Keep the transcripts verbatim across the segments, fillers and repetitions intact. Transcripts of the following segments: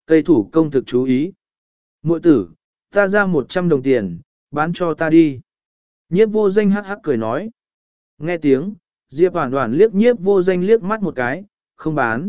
Cây thủ công thực chú ý. Muội tử, ta ra một trăm đồng tiền, bán cho ta đi. Nhiếp vô danh hắc hắc cười nói. Nghe tiếng, Diệp Hoản Hoản liếc nhiếp vô danh liếc mắt một cái, không bán.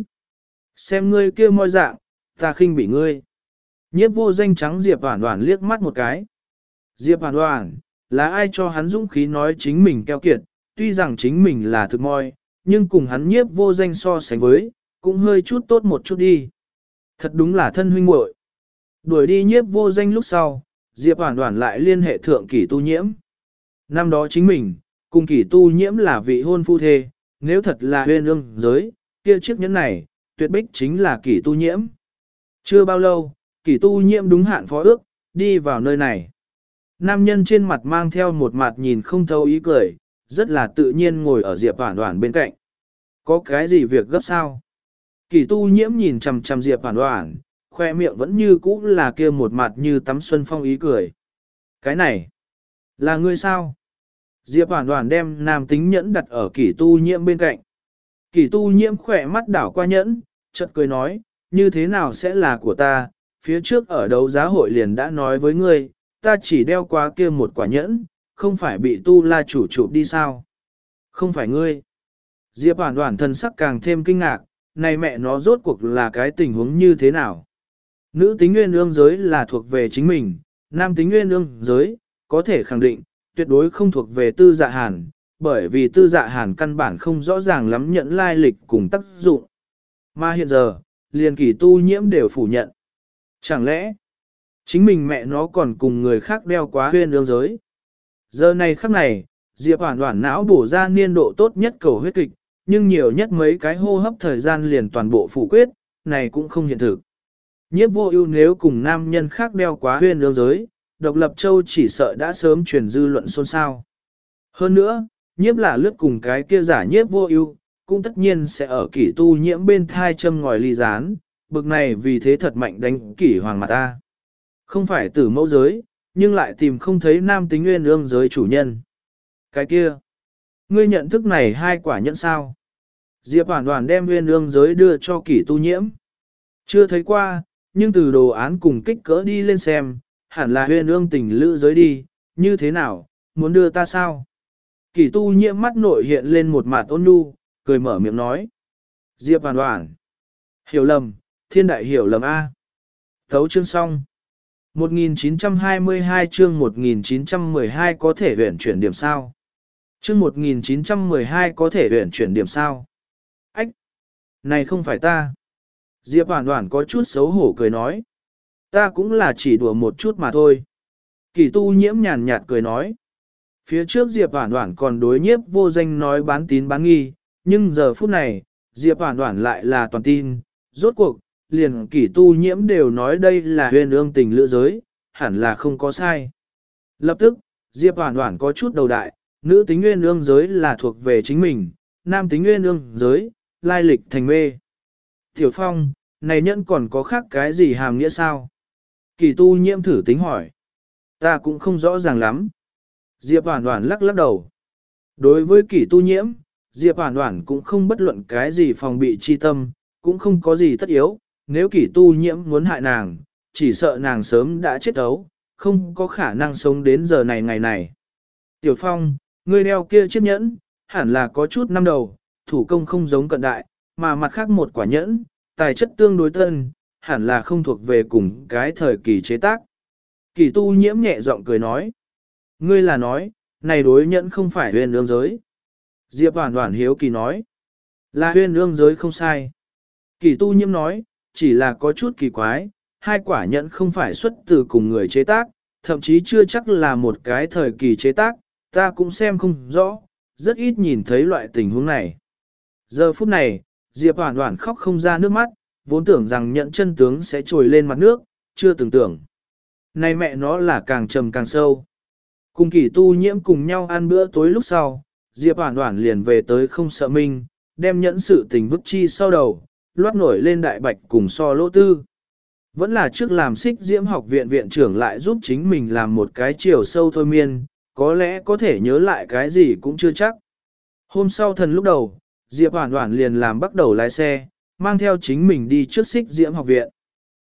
Xem ngươi kia moi dạng, ta khinh bị ngươi. Nhiếp vô danh trắng Diệp Hoản Hoản liếc mắt một cái. Diệp Hoản Hoản, là ai cho hắn dũng khí nói chính mình keo kiệt, tuy rằng chính mình là thực moi, nhưng cùng hắn nhiếp vô danh so sánh với, cũng hơi chút tốt một chút đi. Thật đúng là thân huynh muội. Đuổi đi nhiếp vô danh lúc sau, Diệp Hoản Hoản lại liên hệ thượng Kỷ Tu Nhiễm. Năm đó chính mình, cùng Kỷ Tu Nhiễm là vị hôn phu thê, nếu thật là huyên ương giới, kia chiếc nhẫn này, tuyệt bích chính là Kỷ Tu Nhiễm. Chưa bao lâu, Kỷ Tu Nhiễm đúng hạn phó ước, đi vào nơi này. Nam nhân trên mặt mang theo một mặt nhìn không thấu ý cười, rất là tự nhiên ngồi ở Diệp Hoản Hoản bên cạnh. Có cái gì việc gấp sao? Kỷ Tu Nhiễm nhìn chằm chằm Diệp Hoản Hoản, khoe miệng vẫn như cũ là kia một mặt như tắm xuân phong ý cười. Cái này, là ngươi sao? Diệp Hoản Hoản đem nam tính nhẫn đặt ở Kỷ Tu Nhiễm bên cạnh. Kỷ Tu Nhiễm khỏe mắt đảo qua nhẫn, chợt cười nói, như thế nào sẽ là của ta? Phía trước ở đấu giá hội liền đã nói với ngươi, ta chỉ đeo qua kia một quả nhẫn, không phải bị Tu La chủ chụp đi sao? Không phải ngươi. Diệp Hoản Hoản thần sắc càng thêm kinh ngạc, này mẹ nó rốt cuộc là cái tình huống như thế nào? Nữ tính nguyên ương giới là thuộc về chính mình, nam tính nguyên ương giới, có thể khẳng định, tuyệt đối không thuộc về tư dạ hàn, bởi vì tư dạ hàn căn bản không rõ ràng lắm nhận lai lịch cùng tác dụng. Mà hiện giờ, liền Kỷ Tu Nhiễm đều phủ nhận. Chẳng lẽ, chính mình mẹ nó còn cùng người khác đeo quá huyên ương giới? Giờ này khắc này, Diệp Hoản Hoản não bổ ra niên độ tốt nhất cầu huyết kịch, nhưng nhiều nhất mấy cái hô hấp thời gian liền toàn bộ phủ quyết, này cũng không hiện thực. Nhiếp vô ưu nếu cùng nam nhân khác đeo quá huyên ương giới, độc lập châu chỉ sợ đã sớm truyền dư luận xôn xao. Hơn nữa, nhiếp là lướt cùng cái kia giả nhiếp vô ưu, cũng tất nhiên sẽ ở Kỷ Tu Nhiễm bên thai châm ngòi ly gián, bực này vì thế thật mạnh đánh Kỷ hoàng mặt ta. Không phải tử mẫu giới, nhưng lại tìm không thấy nam tính nguyên ương giới chủ nhân. Cái kia, ngươi nhận thức này hai quả nhẫn sao? Diệp Hoản Hoản đem nguyên ương giới đưa cho Kỷ Tu Nhiễm. Chưa thấy qua, nhưng từ đồ án cùng kích cỡ đi lên xem, hẳn là huyền ương tình lữ giới đi, như thế nào, muốn đưa ta sao? Kỷ Tu Nhiễm mắt nội hiện lên một mặt ôn nhu, cười mở miệng nói. Diệp Hoản Hoản. Hiểu lầm, thiên đại hiểu lầm A. Thấu chương xong. một nghìn chín trăm hai mươi hai chương một nghìn chín trăm mười hai có thể huyển chuyển điểm sao? Chương một nghìn chín trăm mười hai có thể huyển chuyển điểm sao? Ách! Này không phải ta. Diệp Hoản Hoản có chút xấu hổ cười nói. Ta cũng là chỉ đùa một chút mà thôi. Kỷ Tu Nhiễm nhàn nhạt cười nói. Phía trước Diệp Hoản Hoản còn đối nhiếp vô danh nói bán tín bán nghi, nhưng giờ phút này, Diệp Hoản Hoản lại là toàn tin. Rốt cuộc, liền Kỷ Tu Nhiễm đều nói đây là huyền ương tình lữ giới, hẳn là không có sai. Lập tức, Diệp Hoản Hoản có chút đầu đại, nữ tính nguyên ương giới là thuộc về chính mình, nam tính nguyên ương giới, lai lịch thành mê. Tiểu Phong, này nhẫn còn có khác cái gì hàm nghĩa sao? Kỷ Tu Nhiễm thử tính hỏi. Ta cũng không rõ ràng lắm. Diệp Hoản Hoản lắc lắc đầu. Đối với Kỷ Tu Nhiễm, Diệp Hoản Hoản cũng không bất luận cái gì phòng bị chi tâm, cũng không có gì tất yếu. Nếu Kỷ Tu Nhiễm muốn hại nàng, chỉ sợ nàng sớm đã chết ấu, không có khả năng sống đến giờ này ngày này. Tiểu Phong, ngươi đeo kia chiếc nhẫn, hẳn là có chút năm đầu, thủ công không giống cận đại, mà mặt khác một quả nhẫn, tài chất tương đối tân, hẳn là không thuộc về cùng cái thời kỳ chế tác. Kỷ Tu Nhiễm nhẹ giọng cười nói. Ngươi là nói, này đối nhẫn không phải huyền ương giới. Diệp Hoản Hoản hiếu kỳ nói. Là huyền ương giới không sai. Kỷ Tu Nhiễm nói, chỉ là có chút kỳ quái, hai quả nhẫn không phải xuất từ cùng người chế tác, thậm chí chưa chắc là một cái thời kỳ chế tác, ta cũng xem không rõ, rất ít nhìn thấy loại tình huống này. Giờ phút này, Diệp Hoản Hoản khóc không ra nước mắt, vốn tưởng rằng nhẫn chân tướng sẽ trồi lên mặt nước, chưa từng tưởng. Này mẹ nó là càng trầm càng sâu. Cùng Kỷ Tu Nhiễm cùng nhau ăn bữa tối lúc sau, Diệp Hoản Hoản liền về tới không sợ minh, đem nhẫn sự tình vứt chi sau đầu, loát nổi lên đại bạch cùng so lỗ tư. Vẫn là trước làm xích diễm học viện viện trưởng lại giúp chính mình làm một cái chiều sâu thôi miên, có lẽ có thể nhớ lại cái gì cũng chưa chắc. Hôm sau thần lúc đầu, Diệp Hoản Hoản liền làm bắt đầu lái xe, mang theo chính mình đi trước xích diễm học viện.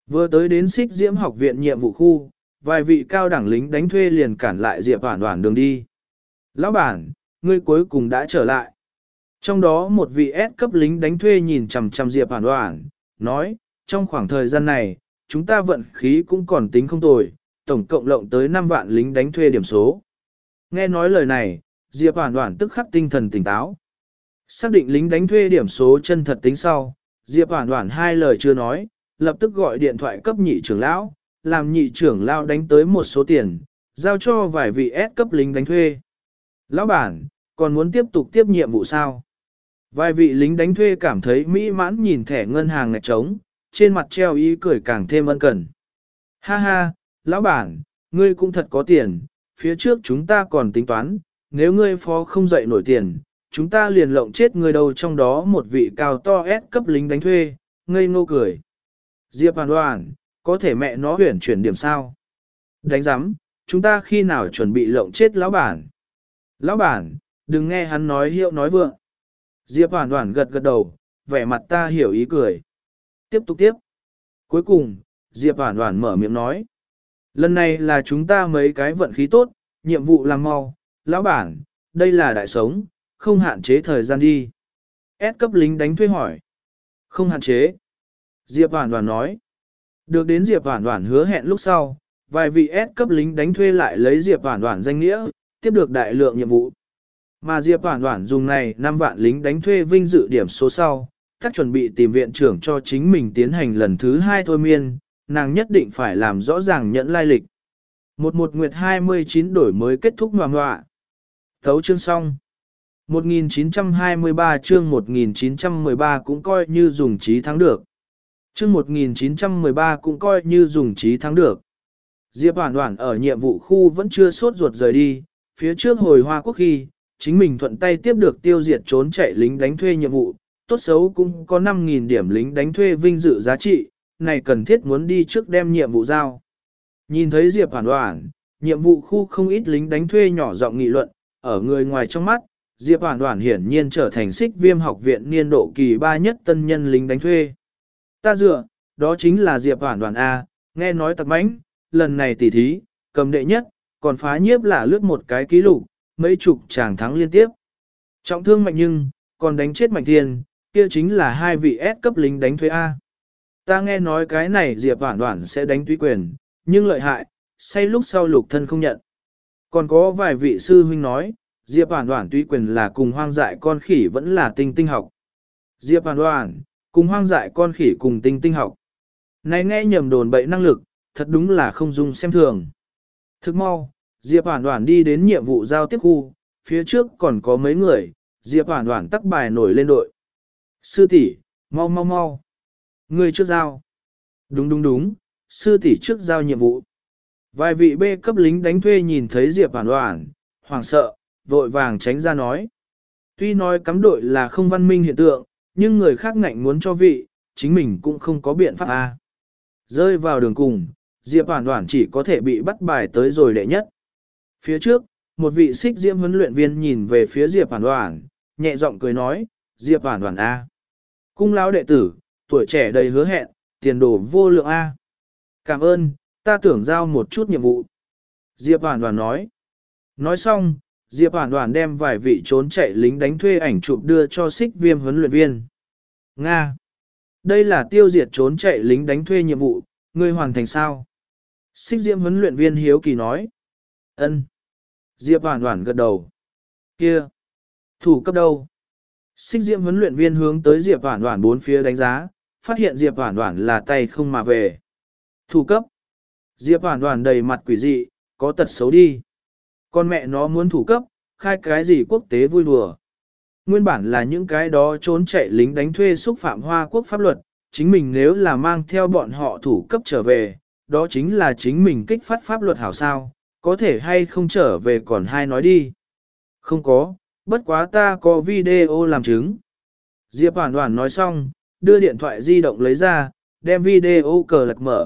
Vừa tới đến Xích Diễm học viện nhiệm vụ khu, vài vị cao đẳng lính đánh thuê liền cản lại Diệp Hoản Hoản đường đi. Lão bản, ngươi cuối cùng đã trở lại. Trong đó một vị S cấp lính đánh thuê nhìn chằm chằm Diệp Hoản Hoản, nói, trong khoảng thời gian này, chúng ta vận khí cũng còn tính không tồi, tổng cộng lộng tới năm vạn lính đánh thuê điểm số. Nghe nói lời này, Diệp Hoản Hoản tức khắc tinh thần tỉnh táo. Xác định lính đánh thuê điểm số chân thật tính sau, Diệp Hoản Hoản hai lời chưa nói, lập tức gọi điện thoại cấp nhị trưởng lão, làm nhị trưởng lão đánh tới một số tiền, giao cho vài vị S cấp lính đánh thuê. Lão bản, còn muốn tiếp tục tiếp nhiệm vụ sao? Vài vị lính đánh thuê cảm thấy mỹ mãn nhìn thẻ ngân hàng ngạch trống, trên mặt treo ý cười càng thêm ân cần. Ha ha, lão bản, ngươi cũng thật có tiền, phía trước chúng ta còn tính toán, nếu ngươi phó không dậy nổi tiền, chúng ta liền lộng chết ngươi đâu. Trong đó một vị cao to S cấp lính đánh thuê, ngây ngô cười. Diệp Hoàn Hoàn, có thể mẹ nó huyển chuyển điểm sao? Đánh giám, chúng ta khi nào chuẩn bị lộng chết lão bản? Lão bản, đừng nghe hắn nói hiệu nói vượng. Diệp Hoàn Hoàn gật gật đầu, vẻ mặt ta hiểu ý cười. Tiếp tục tiếp. Cuối cùng, Diệp Hoàn Hoàn mở miệng nói. Lần này là chúng ta mấy cái vận khí tốt, nhiệm vụ làm mau. Lão bản, đây là đại sống, không hạn chế thời gian đi. S cấp lính đánh thuê hỏi. Không hạn chế. Diệp Hoàn Hoàn nói. Được đến Diệp Hoàn Hoàn hứa hẹn lúc sau, vài vị S cấp lính đánh thuê lại lấy Diệp Hoàn Hoàn danh nghĩa, tiếp được đại lượng nhiệm vụ. Mà Diệp Hoàn Hoàn dùng này năm vạn lính đánh thuê vinh dự điểm số sau, các chuẩn bị tìm viện trưởng cho chính mình tiến hành lần thứ hai thôi miên, nàng nhất định phải làm rõ ràng nhẫn lai lịch. Một một nguyệt hai mươi chín đổi mới kết thúc ngoà ngoạ. Thấu chương xong. một nghìn chín trăm hai mươi ba chương một nghìn chín trăm mười ba cũng coi như dùng trí thắng được. Chương một nghìn chín trăm mười ba cũng coi như dùng trí thắng được. Diệp Hoàn Hoàn ở nhiệm vụ khu vẫn chưa sốt ruột rời đi, phía trước hồi Hoa Quốc khi, chính mình thuận tay tiếp được tiêu diệt trốn chạy lính đánh thuê nhiệm vụ, tốt xấu cũng có năm nghìn điểm lính đánh thuê vinh dự giá trị, này cần thiết muốn đi trước đem nhiệm vụ giao. Nhìn thấy Diệp Hoàn Hoàn, nhiệm vụ khu không ít lính đánh thuê nhỏ giọng nghị luận, ở người ngoài trong mắt, Diệp Hoàn Hoàn hiển nhiên trở thành Xích Viêm học viện niên độ kỳ ba nhất tân nhân lính đánh thuê. Ta dựa, đó chính là Diệp Hoàn Hoàn A, nghe nói tặc mãnh, lần này tỉ thí, cầm đệ nhất, còn phá nhiếp là lướt một cái ký lục, mấy chục chàng thắng liên tiếp. Trọng thương mạnh nhưng, còn đánh chết mạnh thiên, kia chính là hai vị S cấp lính đánh thuê A. Ta nghe nói cái này Diệp Hoàn Hoàn sẽ đánh túy quyền, nhưng lợi hại, say lúc sau lục thân không nhận. Còn có vài vị sư huynh nói, Diệp Hoàn Hoàn túy quyền là cùng hoang dại con khỉ vẫn là tinh tinh học. Diệp Hoàn Hoàn, cùng hoang dại con khỉ cùng tinh tinh học. Này nghe nhầm đồn bậy năng lực, thật đúng là không dung xem thường. Thức mau, Diệp Hoàn Hoàn đi đến nhiệm vụ giao tiếp khu, phía trước còn có mấy người, Diệp Hoàn Hoàn tắc bài nổi lên đội. Sư tỷ, mau mau mau. Người trước giao. Đúng đúng đúng, sư tỷ trước giao nhiệm vụ. Vài vị B cấp lính đánh thuê nhìn thấy Diệp Hoàn Hoàn, hoảng sợ, vội vàng tránh ra nói. Tuy nói cắm đội là không văn minh hiện tượng, nhưng người khác ngạnh muốn cho vị, chính mình cũng không có biện pháp a. Rơi vào đường cùng, Diệp Hoàn Hoàn chỉ có thể bị bắt bài tới rồi đệ nhất. Phía trước, một vị Xích Diễm huấn luyện viên nhìn về phía Diệp Hoàn Hoàn, nhẹ giọng cười nói, Diệp Hoàn Hoàn A. Cung lão đệ tử, tuổi trẻ đầy hứa hẹn, tiền đồ vô lượng A. Cảm ơn, ta tưởng giao một chút nhiệm vụ. Diệp Hoàn Hoàn nói. Nói xong, Diệp Hoàn Hoàn đem vài vị trốn chạy lính đánh thuê ảnh chụp đưa cho Xích Viêm huấn luyện viên. Nga. Đây là tiêu diệt trốn chạy lính đánh thuê nhiệm vụ, ngươi hoàn thành sao? Xích Diễm huấn luyện viên hiếu kỳ nói. Ân. Diệp Hoàn Hoàn gật đầu. Kia. Thủ cấp đâu? Xích Diễm huấn luyện viên hướng tới Diệp Hoàn Hoàn bốn phía đánh giá, phát hiện Diệp Hoàn Hoàn là tay không mà về. Thủ cấp. Diệp Hoàn Hoàn đầy mặt quỷ dị, có tật xấu đi. Con mẹ nó muốn thủ cấp, khai cái gì quốc tế vui đùa. Nguyên bản là những cái đó trốn chạy lính đánh thuê xúc phạm Hoa Quốc pháp luật, chính mình nếu là mang theo bọn họ thủ cấp trở về, đó chính là chính mình kích phát pháp luật hảo sao, có thể hay không trở về còn hai nói đi. Không có, bất quá ta có video làm chứng. Diệp Hoàn Hoàn nói xong, đưa điện thoại di động lấy ra, đem video cờ lật mở.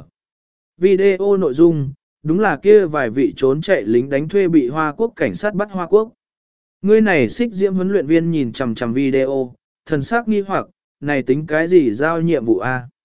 Video nội dung, đúng là kia vài vị trốn chạy lính đánh thuê bị Hoa Quốc cảnh sát bắt Hoa Quốc. Ngươi này Xích Diễm huấn luyện viên nhìn chằm chằm video, thần sắc nghi hoặc, này tính cái gì giao nhiệm vụ a?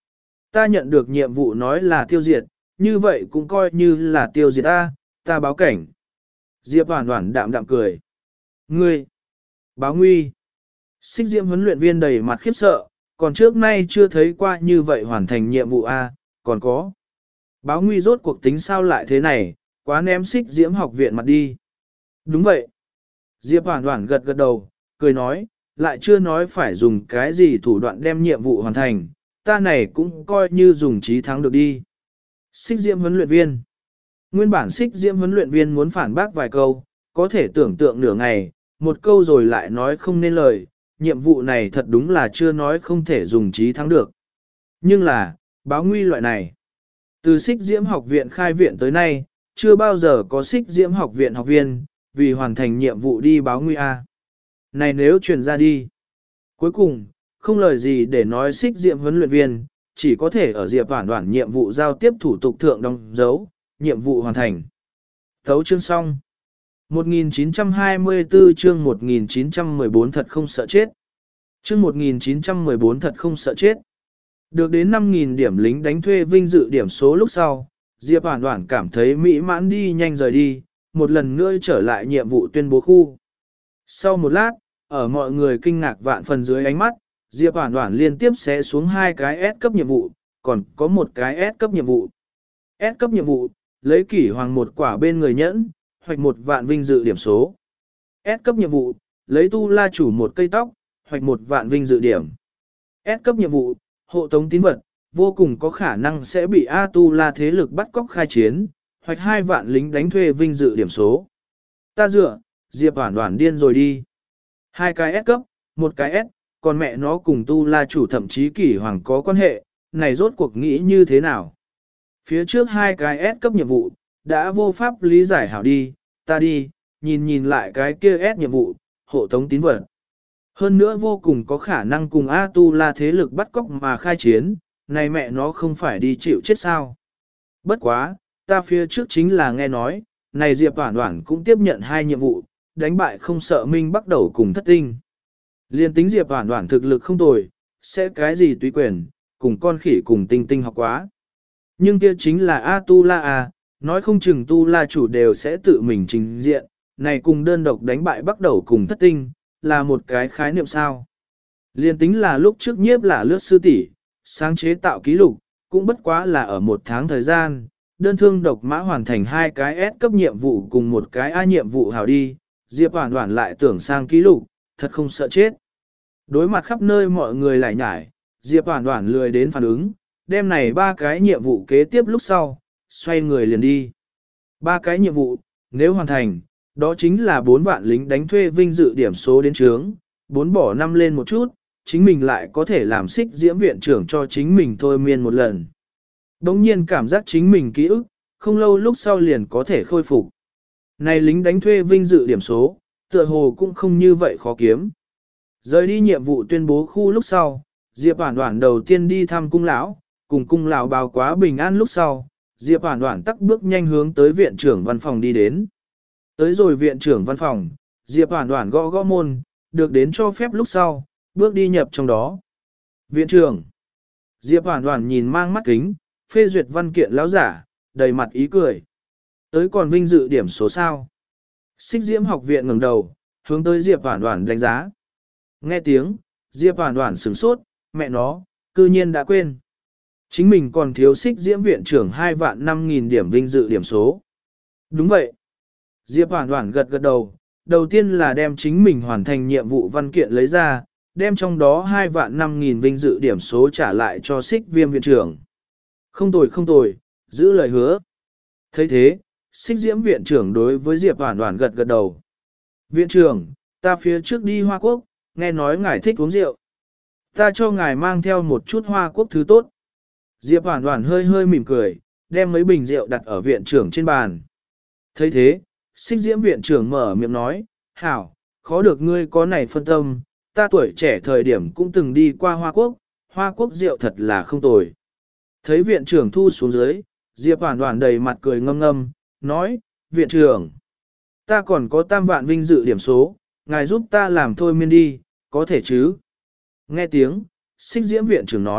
Ta nhận được nhiệm vụ nói là tiêu diệt, như vậy cũng coi như là tiêu diệt ta, ta báo cảnh. Diệp Hoàn Hoàn đạm đạm cười. Ngươi! Báo nguy! Xích diễm huấn luyện viên đầy mặt khiếp sợ, còn trước nay chưa thấy qua như vậy hoàn thành nhiệm vụ A, còn có. Báo nguy rốt cuộc tính sao lại thế này, quá ném xích diễm học viện mặt đi. Đúng vậy. Diệp Hoàn Hoàn gật gật đầu, cười nói, lại chưa nói phải dùng cái gì thủ đoạn đem nhiệm vụ hoàn thành, ta này cũng coi như dùng trí thắng được đi. Xích diễm huấn luyện viên. Nguyên bản xích diễm huấn luyện viên muốn phản bác vài câu, có thể tưởng tượng nửa ngày, một câu rồi lại nói không nên lời, nhiệm vụ này thật đúng là chưa nói không thể dùng trí thắng được. Nhưng là, báo nguy loại này. Từ xích diễm học viện khai viện tới nay, chưa bao giờ có xích diễm học viện học viên, vì hoàn thành nhiệm vụ đi báo nguy A. Này nếu truyền ra đi. Cuối cùng, không lời gì để nói xích diễm huấn luyện viên, chỉ có thể ở Diệp Hoàn Hoàn nhiệm vụ giao tiếp thủ tục thượng đóng dấu, nhiệm vụ hoàn thành. Thấu chương xong. một nghìn chín trăm hai mươi tư chương một nghìn chín trăm mười bốn thật không sợ chết. Chương một nghìn chín trăm mười bốn thật không sợ chết. Được đến năm nghìn điểm lính đánh thuê vinh dự điểm số lúc sau, Diệp Hoàn Hoàn cảm thấy mỹ mãn đi nhanh rời đi, một lần nữa trở lại nhiệm vụ tuyên bố khu. Sau một lát, ở mọi người kinh ngạc vạn phần dưới ánh mắt, Diệp Hoàn Hoàn liên tiếp xé xuống hai cái S cấp nhiệm vụ, còn có một cái S cấp nhiệm vụ. S cấp nhiệm vụ, lấy kỷ hoàng một quả bên người nhẫn, hoạch một vạn vinh dự điểm số. S cấp nhiệm vụ, lấy tu la chủ một cây tóc, hoạch một vạn vinh dự điểm. S cấp nhiệm vụ, hộ tống tín vật, vô cùng có khả năng sẽ bị A tu la thế lực bắt cóc khai chiến, hoạch hai vạn lính đánh thuê vinh dự điểm số. Ta dựa, Diệp Hoàn Hoàn điên rồi đi. Hai cái S cấp, một cái S, còn mẹ nó cùng tu la chủ thậm chí kỷ hoàng có quan hệ, này rốt cuộc nghĩ như thế nào? Phía trước hai cái S cấp nhiệm vụ, đã vô pháp lý giải hảo đi, ta đi, nhìn nhìn lại cái kia S nhiệm vụ, hộ tống tín vật. Hơn nữa vô cùng có khả năng cùng A tu la thế lực bắt cóc mà khai chiến, này mẹ nó không phải đi chịu chết sao? Bất quá, ta phía trước chính là nghe nói, này Diệp Hoàn Hoàn cũng tiếp nhận hai nhiệm vụ, đánh bại không sợ minh bắt đầu cùng thất tinh. Liên tính Diệp Hoàn Hoàn thực lực không tồi, sẽ cái gì tùy quyền, cùng con khỉ cùng tinh tinh học quá. Nhưng kia chính là A tu la à, nói không chừng tu la chủ đều sẽ tự mình trình diện, này cùng đơn độc đánh bại bắt đầu cùng thất tinh, là một cái khái niệm sao. Liên tính là lúc trước nhiếp là lướt sư tỷ, sáng chế tạo ký lục, cũng bất quá là ở một tháng thời gian, đơn thương độc mã hoàn thành hai cái S cấp nhiệm vụ cùng một cái A nhiệm vụ hảo đi, Diệp Hoàn Hoàn lại tưởng sang ký lục, thật không sợ chết. Đối mặt khắp nơi mọi người lại nhải, Diệp Hoàn Hoàn lười đến phản ứng, đem này ba cái nhiệm vụ kế tiếp lúc sau, xoay người liền đi. Ba cái nhiệm vụ, nếu hoàn thành, đó chính là bốn vạn lính đánh thuê vinh dự điểm số đến trướng, bốn bỏ năm lên một chút, chính mình lại có thể làm xích diễm viện trưởng cho chính mình thôi miên một lần. Đống nhiên cảm giác chính mình ký ức, không lâu lúc sau liền có thể khôi phục. Này lính đánh thuê vinh dự điểm số, tựa hồ cũng không như vậy khó kiếm. Rời đi nhiệm vụ tuyên bố khu lúc sau, Diệp Hoàn Hoàn đầu tiên đi thăm cung lão, cùng cung lão báo quá bình an lúc sau, Diệp Hoàn Hoàn tắc bước nhanh hướng tới viện trưởng văn phòng đi đến. Tới rồi viện trưởng văn phòng, Diệp Hoàn Hoàn gõ gõ môn, được đến cho phép lúc sau, bước đi nhập trong đó. Viện trưởng. Diệp Hoàn Hoàn nhìn mang mắt kính, phê duyệt văn kiện lão giả, đầy mặt ý cười. Tới còn vinh dự điểm số sao. Xích Diễm học viện ngẩng đầu, hướng tới Diệp Hoàn Hoàn đánh giá. Nghe tiếng, Diệp Hoàn Hoàn sửng sốt, mẹ nó, cư nhiên đã quên. Chính mình còn thiếu Xích Diễm viện trưởng hai vạn năm nghìn điểm vinh dự điểm số. Đúng vậy. Diệp Hoàn Hoàn gật gật đầu, đầu tiên là đem chính mình hoàn thành nhiệm vụ văn kiện lấy ra, đem trong đó hai vạn năm nghìn vinh dự điểm số trả lại cho Xích Viêm viện trưởng. Không tồi không tồi, giữ lời hứa. thấy thế, Xích Diễm viện trưởng đối với Diệp Hoàn Hoàn gật gật đầu. Viện trưởng, ta phía trước đi Hoa Quốc, nghe nói ngài thích uống rượu. Ta cho ngài mang theo một chút Hoa Quốc thứ tốt. Diệp Hoàn Hoàn hơi hơi mỉm cười, đem mấy bình rượu đặt ở viện trưởng trên bàn. thấy thế, Xích Diễm viện trưởng mở miệng nói, hảo, khó được ngươi có này phân tâm, ta tuổi trẻ thời điểm cũng từng đi qua Hoa Quốc, Hoa Quốc rượu thật là không tồi. Thấy viện trưởng thu xuống dưới, Diệp Hoàn Hoàn đầy mặt cười ngâm ngâm, nói, viện trưởng, ta còn có tam vạn vinh dự điểm số, ngài giúp ta làm thôi miên đi, có thể chứ? Nghe tiếng, Xích Diễm viện trưởng nói,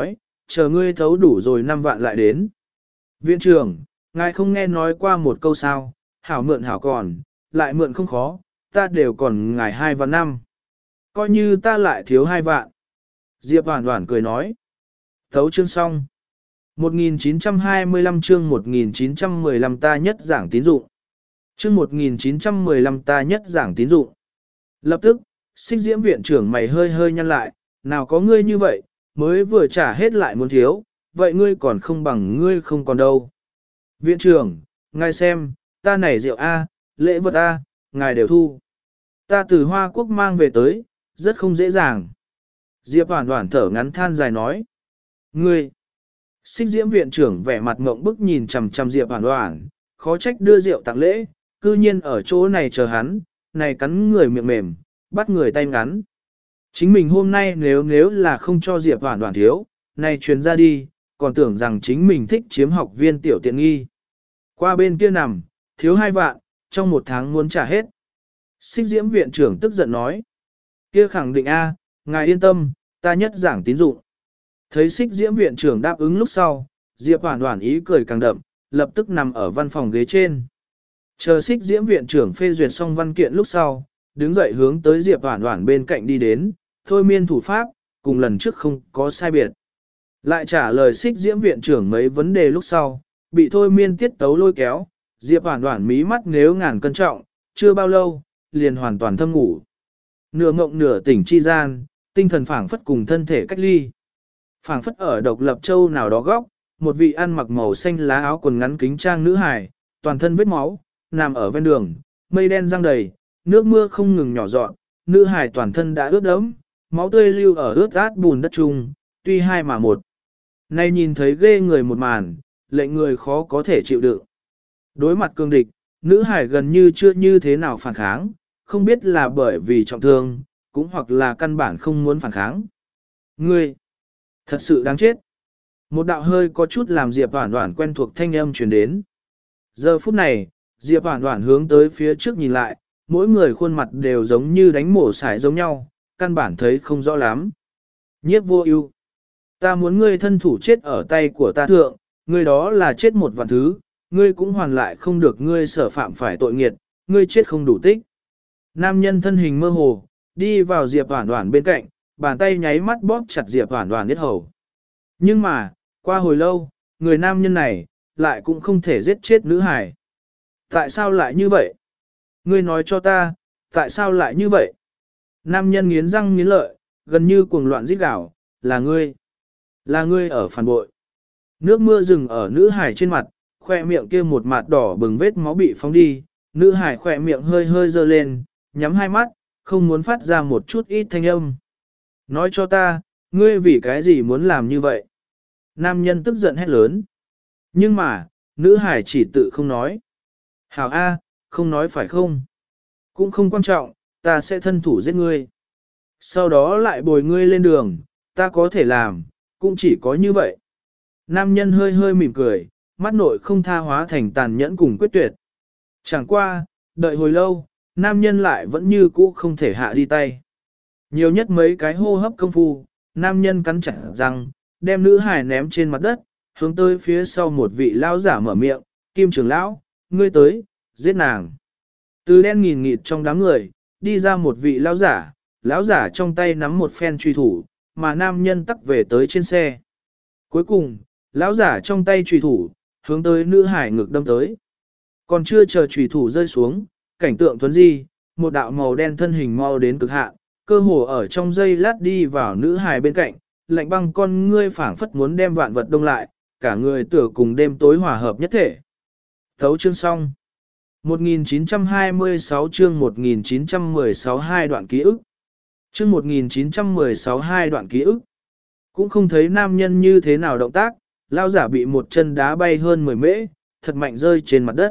chờ ngươi thấu đủ rồi năm vạn lại đến. Viện trưởng, ngài không nghe nói qua một câu sao, hảo mượn hảo còn, lại mượn không khó, ta đều còn ngài hai vạn năm. Coi như ta lại thiếu hai vạn. Diệp Hoản Hoản cười nói. Thấu chương xong. một nghìn chín trăm hai mươi lăm chương một nghìn chín trăm mười lăm ta nhất giảng tín dụng. Chương một nghìn chín trăm mười lăm ta nhất giảng tín dụng. Lập tức, Xích Diễm viện trưởng mày hơi hơi nhăn lại, nào có ngươi như vậy, mới vừa trả hết lại muốn thiếu, vậy ngươi còn không bằng ngươi không còn đâu. Viện trưởng, ngài xem, ta này rượu A, lễ vật A, ngài đều thu. Ta từ Hoa Quốc mang về tới, rất không dễ dàng. Diệp Hoản Hoản thở ngắn than dài nói. Ngươi! Xích Diễm viện trưởng vẻ mặt ngộng bức nhìn chằm chằm Diệp Hoản Hoản, khó trách đưa rượu tặng lễ, cư nhiên ở chỗ này chờ hắn, này cắn người miệng mềm, bắt người tay ngắn. Chính mình hôm nay nếu nếu là không cho Diệp Hoản Hoản thiếu, này truyền ra đi, còn tưởng rằng chính mình thích chiếm học viên tiểu tiện nghi. Qua bên kia nằm, thiếu hai vạn, trong một tháng muốn trả hết. Xích Diễm viện trưởng tức giận nói. Kia khẳng định A, ngài yên tâm, ta nhất giảng tín dụng. Thấy Xích Diễm viện trưởng đáp ứng lúc sau, Diệp Hoản Hoản ý cười càng đậm, lập tức nằm ở văn phòng ghế trên. Chờ Xích Diễm viện trưởng phê duyệt xong văn kiện lúc sau, đứng dậy hướng tới Diệp Hoản Hoản bên cạnh đi đến, thôi miên thủ pháp, cùng lần trước không có sai biệt. Lại trả lời Xích Diễm viện trưởng mấy vấn đề lúc sau, bị thôi miên tiết tấu lôi kéo, Diệp Hoản Hoản mí mắt nếu ngàn cân trọng, chưa bao lâu, liền hoàn toàn thâm ngủ. Nửa mộng nửa tỉnh chi gian, tinh thần phảng phất cùng thân thể cách ly. Phảng phất ở độc lập châu nào đó góc, một vị ăn mặc màu xanh lá áo quần ngắn kính trang nữ hài, toàn thân vết máu, nằm ở ven đường, mây đen giăng đầy, nước mưa không ngừng nhỏ giọt, nữ hài toàn thân đã ướt đẫm, máu tươi lưu ở ướt át bùn đất chung, tuy hai mà một. Nay nhìn thấy ghê người một màn, lệnh người khó có thể chịu đựng. Đối mặt cương địch, nữ hải gần như chưa như thế nào phản kháng, không biết là bởi vì trọng thương, cũng hoặc là căn bản không muốn phản kháng. Ngươi, thật sự đáng chết. Một đạo hơi có chút làm Diệp Hoản Hoản quen thuộc thanh âm truyền đến. Giờ phút này, Diệp Hoản Hoản hướng tới phía trước nhìn lại, mỗi người khuôn mặt đều giống như đánh mổ sải giống nhau, căn bản thấy không rõ lắm. Nhiếp Vô Ưu, ta muốn ngươi thân thủ chết ở tay của ta thượng, ngươi đó là chết một vạn thứ, ngươi cũng hoàn lại không được ngươi sở phạm phải tội nghiệt, ngươi chết không đủ tích. Nam nhân thân hình mơ hồ, đi vào Diệp Hoản Hoản bên cạnh, bàn tay nháy mắt bóp chặt Diệp Hoản Hoản yết hầu. Nhưng mà, qua hồi lâu, người nam nhân này, lại cũng không thể giết chết nữ hải. Tại sao lại như vậy? Ngươi nói cho ta, tại sao lại như vậy? Nam nhân nghiến răng nghiến lợi, gần như cuồng loạn rít gào, là ngươi. Là ngươi ở phản bội. Nước mưa rừng ở nữ hải trên mặt, khoe miệng kia một mặt đỏ bừng vết máu bị phóng đi, nữ hải khoe miệng hơi hơi dơ lên, nhắm hai mắt, không muốn phát ra một chút ít thanh âm. Nói cho ta, ngươi vì cái gì muốn làm như vậy? Nam nhân tức giận hét lớn. Nhưng mà, nữ hải chỉ tự không nói. Hảo A, không nói phải không? Cũng không quan trọng, ta sẽ thân thủ giết ngươi. Sau đó lại bồi ngươi lên đường, ta có thể làm, cũng chỉ có như vậy. Nam nhân hơi hơi mỉm cười, mắt nội không tha hóa thành tàn nhẫn cùng quyết tuyệt. Chẳng qua, đợi hồi lâu, nam nhân lại vẫn như cũ không thể hạ đi tay. Nhiều nhất mấy cái hô hấp công phu, nam nhân cắn chặt răng, đem nữ hải ném trên mặt đất, hướng tới phía sau một vị lão giả mở miệng, Kim trưởng lão, ngươi tới, giết nàng. Từ đen nghìn nghịt trong đám người, đi ra một vị lão giả, lão giả trong tay nắm một phen truy thủ, mà nam nhân tắc về tới trên xe. Cuối cùng, lão giả trong tay truy thủ, hướng tới nữ hải ngực đâm tới. Còn chưa chờ truy thủ rơi xuống, cảnh tượng thuấn di, một đạo màu đen thân hình mau đến cực hạn, cơ hồ ở trong giây lát đi vào nữ hải bên cạnh, lạnh băng con ngươi phảng phất muốn đem vạn vật đông lại, cả người tựa cùng đêm tối hòa hợp nhất thể. Thấu chương xong. một nghìn chín trăm hai mươi sáu chương một nghìn chín trăm mười sáu hai đoạn ký ức. Chương một nghìn chín trăm mười sáu hai đoạn ký ức. Cũng không thấy nam nhân như thế nào động tác, lao giả bị một chân đá bay hơn mười mễ, thật mạnh rơi trên mặt đất.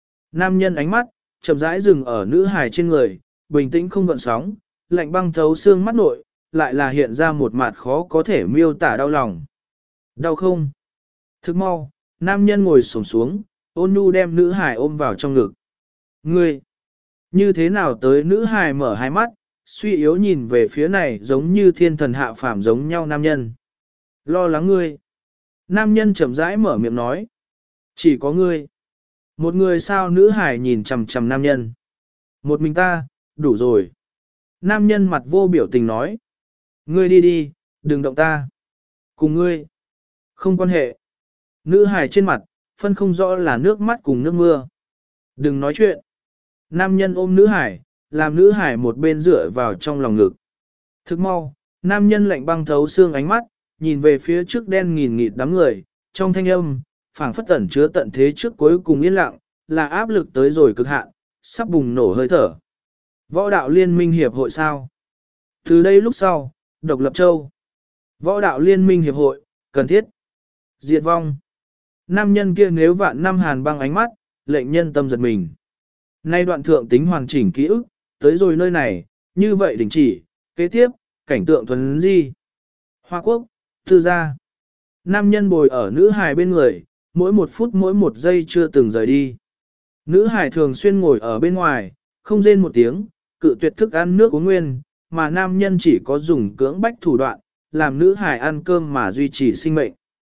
Nam nhân ánh mắt, chậm rãi dừng ở nữ hài trên người, bình tĩnh không gợn sóng, lạnh băng thấu xương mắt nội, lại là hiện ra một mặt khó có thể miêu tả đau lòng. Đau không? Thức mau, nam nhân ngồi xổm xuống, ôn nhu đem nữ hài ôm vào trong ngực. Ngươi, như thế nào tới nữ hài mở hai mắt, suy yếu nhìn về phía này giống như thiên thần hạ phàm giống nhau nam nhân. Lo lắng ngươi. Nam nhân chậm rãi mở miệng nói. Chỉ có ngươi. Một người sao nữ hải nhìn chằm chằm nam nhân. Một mình ta, đủ rồi. Nam nhân mặt vô biểu tình nói. Ngươi đi đi, đừng động ta. Cùng ngươi. Không quan hệ. Nữ hải trên mặt, phân không rõ là nước mắt cùng nước mưa. Đừng nói chuyện. Nam nhân ôm nữ hải, làm nữ hải một bên dựa vào trong lòng ngực. Thức mau, nam nhân lạnh băng thấu xương ánh mắt, nhìn về phía trước đen nghìn nghịt đám người, trong thanh âm, phảng phất tẩn chứa tận thế trước cuối cùng yên lặng, là áp lực tới rồi cực hạn, sắp bùng nổ hơi thở. Võ đạo liên minh hiệp hội sao? Từ đây lúc sau, độc lập châu. Võ đạo liên minh hiệp hội, cần thiết. Diệt vong. Nam nhân kia nếu vạn năm hàn băng ánh mắt, lệnh nhân tâm giật mình. Nay đoạn thượng tính hoàn chỉnh ký ức, tới rồi nơi này, như vậy đình chỉ, kế tiếp, cảnh tượng thuần di. Hoa quốc, tư gia. Nam nhân bồi ở nữ hài bên người, mỗi một phút mỗi một giây chưa từng rời đi. Nữ hài thường xuyên ngồi ở bên ngoài, không rên một tiếng, cự tuyệt thức ăn nước uống nguyên, mà nam nhân chỉ có dùng cưỡng bách thủ đoạn, làm nữ hài ăn cơm mà duy trì sinh mệnh.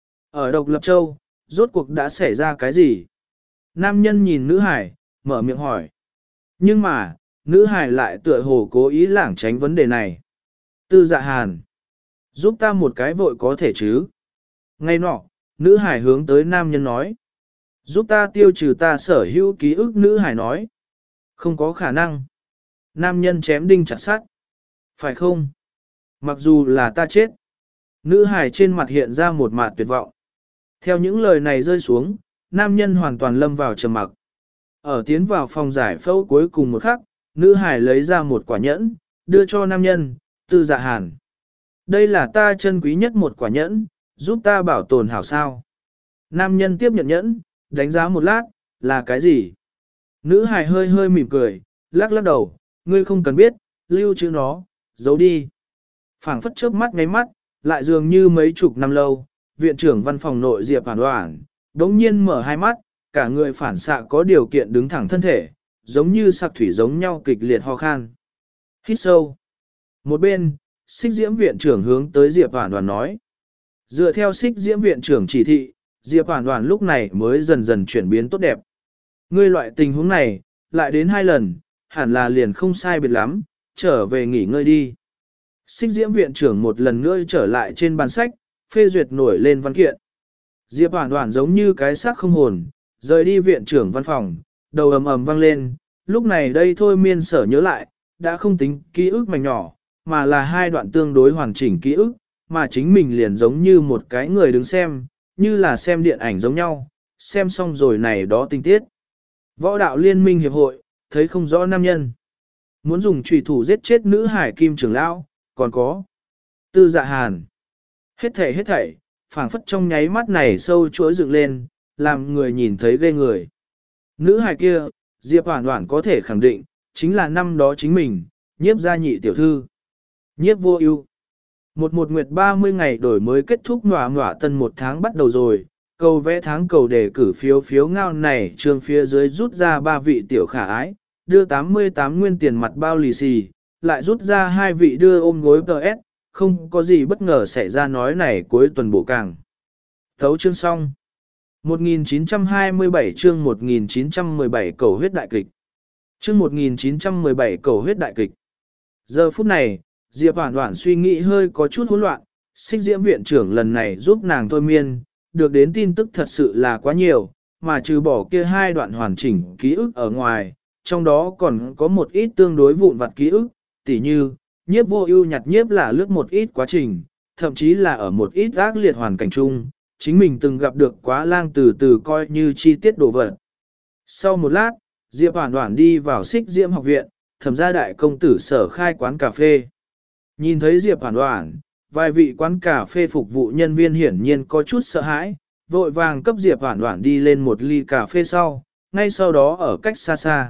Ở độc lập châu, rốt cuộc đã xảy ra cái gì? Nam nhân nhìn nữ hài, mở miệng hỏi. Nhưng mà, nữ hài lại tựa hồ cố ý lảng tránh vấn đề này. Tư Dạ Hàn, giúp ta một cái vội có thể chứ? Ngay nọ, nữ hải hướng tới nam nhân nói. Giúp ta tiêu trừ ta sở hữu ký ức, nữ hải nói. Không có khả năng. Nam nhân chém đinh chặt sắt. Phải không? Mặc dù là ta chết. Nữ hải trên mặt hiện ra một mặt tuyệt vọng. Theo những lời này rơi xuống, nam nhân hoàn toàn lâm vào trầm mặc. Ở tiến vào phòng giải phẫu cuối cùng một khắc, nữ hải lấy ra một quả nhẫn, đưa cho nam nhân, Tư Dạ Hàn. Đây là ta chân quý nhất một quả nhẫn, giúp ta bảo tồn hảo sao. Nam nhân tiếp nhận nhẫn, đánh giá một lát, là cái gì? Nữ hài hơi hơi mỉm cười, lắc lắc đầu, ngươi không cần biết, lưu trữ nó, giấu đi. Phảng phất chớp mắt ngáy mắt, lại dường như mấy chục năm lâu, viện trưởng văn phòng nội Diệp Hoàn Hoảng, đống nhiên mở hai mắt, cả người phản xạ có điều kiện đứng thẳng thân thể, giống như sặc thủy giống nhau kịch liệt ho khan. Hít sâu. Một bên, Xích Diễm viện trưởng hướng tới Diệp Hoàn Hoàn nói. Dựa theo Xích Diễm viện trưởng chỉ thị, Diệp Hoàn Hoàn lúc này mới dần dần chuyển biến tốt đẹp. Ngươi loại tình huống này, lại đến hai lần, hẳn là liền không sai biệt lắm, trở về nghỉ ngơi đi. Xích Diễm viện trưởng một lần nữa trở lại trên bàn sách, phê duyệt nổi lên văn kiện. Diệp Hoàn Hoàn giống như cái xác không hồn, rời đi viện trưởng văn phòng, đầu ầm ầm vang lên, lúc này đây thôi miên sở nhớ lại, đã không tính ký ức mảnh nhỏ, mà là hai đoạn tương đối hoàn chỉnh ký ức, mà chính mình liền giống như một cái người đứng xem, như là xem điện ảnh giống nhau, xem xong rồi này đó tình tiết. Võ đạo liên minh hiệp hội, thấy không rõ nam nhân. Muốn dùng trùy thủ giết chết nữ hải kim trưởng lão, còn có Tư Dạ Hàn. Hết thảy hết thảy, phảng phất trong nháy mắt này sâu chuỗi dựng lên, làm người nhìn thấy ghê người. Nữ hải kia, Diệp Hoàn Hoàn có thể khẳng định, chính là năm đó chính mình, Nhiếp gia nhị tiểu thư. Nhiếp vô ưu. Một một nguyệt ba mươi ngày đổi mới kết thúc, nỏa nỏa tân một tháng bắt đầu rồi, cầu vẽ tháng cầu đề cử phiếu phiếu ngao này trường phía dưới rút ra ba vị tiểu khả ái, đưa tám mươi tám nguyên tiền mặt bao lì xì, lại rút ra hai vị đưa ôm gối tê ét, không có gì bất ngờ xảy ra nói này cuối tuần bộ càng. Thấu chương xong. một nghìn chín trăm hai mươi bảy chương một nghìn chín trăm mười bảy cầu huyết đại kịch. Chương một nghìn chín trăm mười bảy cầu huyết đại kịch. Giờ phút này, Diệp Hoàn Hoàn suy nghĩ hơi có chút hỗn loạn, Xích Diễm viện trưởng lần này giúp nàng thôi miên, được đến tin tức thật sự là quá nhiều, mà trừ bỏ kia hai đoạn hoàn chỉnh ký ức ở ngoài, trong đó còn có một ít tương đối vụn vặt ký ức, tỉ như, Nhiếp vô ưu nhặt nhiếp là lướt một ít quá trình, thậm chí là ở một ít ác liệt hoàn cảnh chung, chính mình từng gặp được quá lang từ từ coi như chi tiết đồ vật. Sau một lát, Diệp Hoàn Hoàn đi vào Xích Diễm học viện, Thẩm gia đại công tử sở khai quán cà phê. Nhìn thấy Diệp Hoàn Hoàn, vài vị quán cà phê phục vụ nhân viên hiển nhiên có chút sợ hãi, vội vàng cấp Diệp Hoàn Hoàn đi lên một ly cà phê sau, ngay sau đó ở cách xa xa.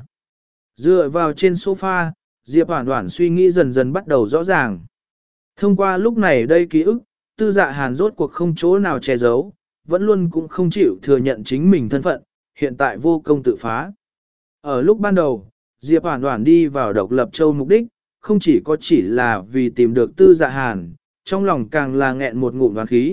Dựa vào trên sofa, Diệp Hoàn Hoàn suy nghĩ dần dần bắt đầu rõ ràng. Thông qua lúc này đây ký ức, Tư Dạ Hàn rốt cuộc không chỗ nào che giấu, vẫn luôn cũng không chịu thừa nhận chính mình thân phận, hiện tại vô công tự phá. Ở lúc ban đầu, Diệp Hoàn Hoàn đi vào độc lập châu mục đích, không chỉ có chỉ là vì tìm được Tư Dạ Hàn, trong lòng càng là nghẹn một ngụm đoán khí,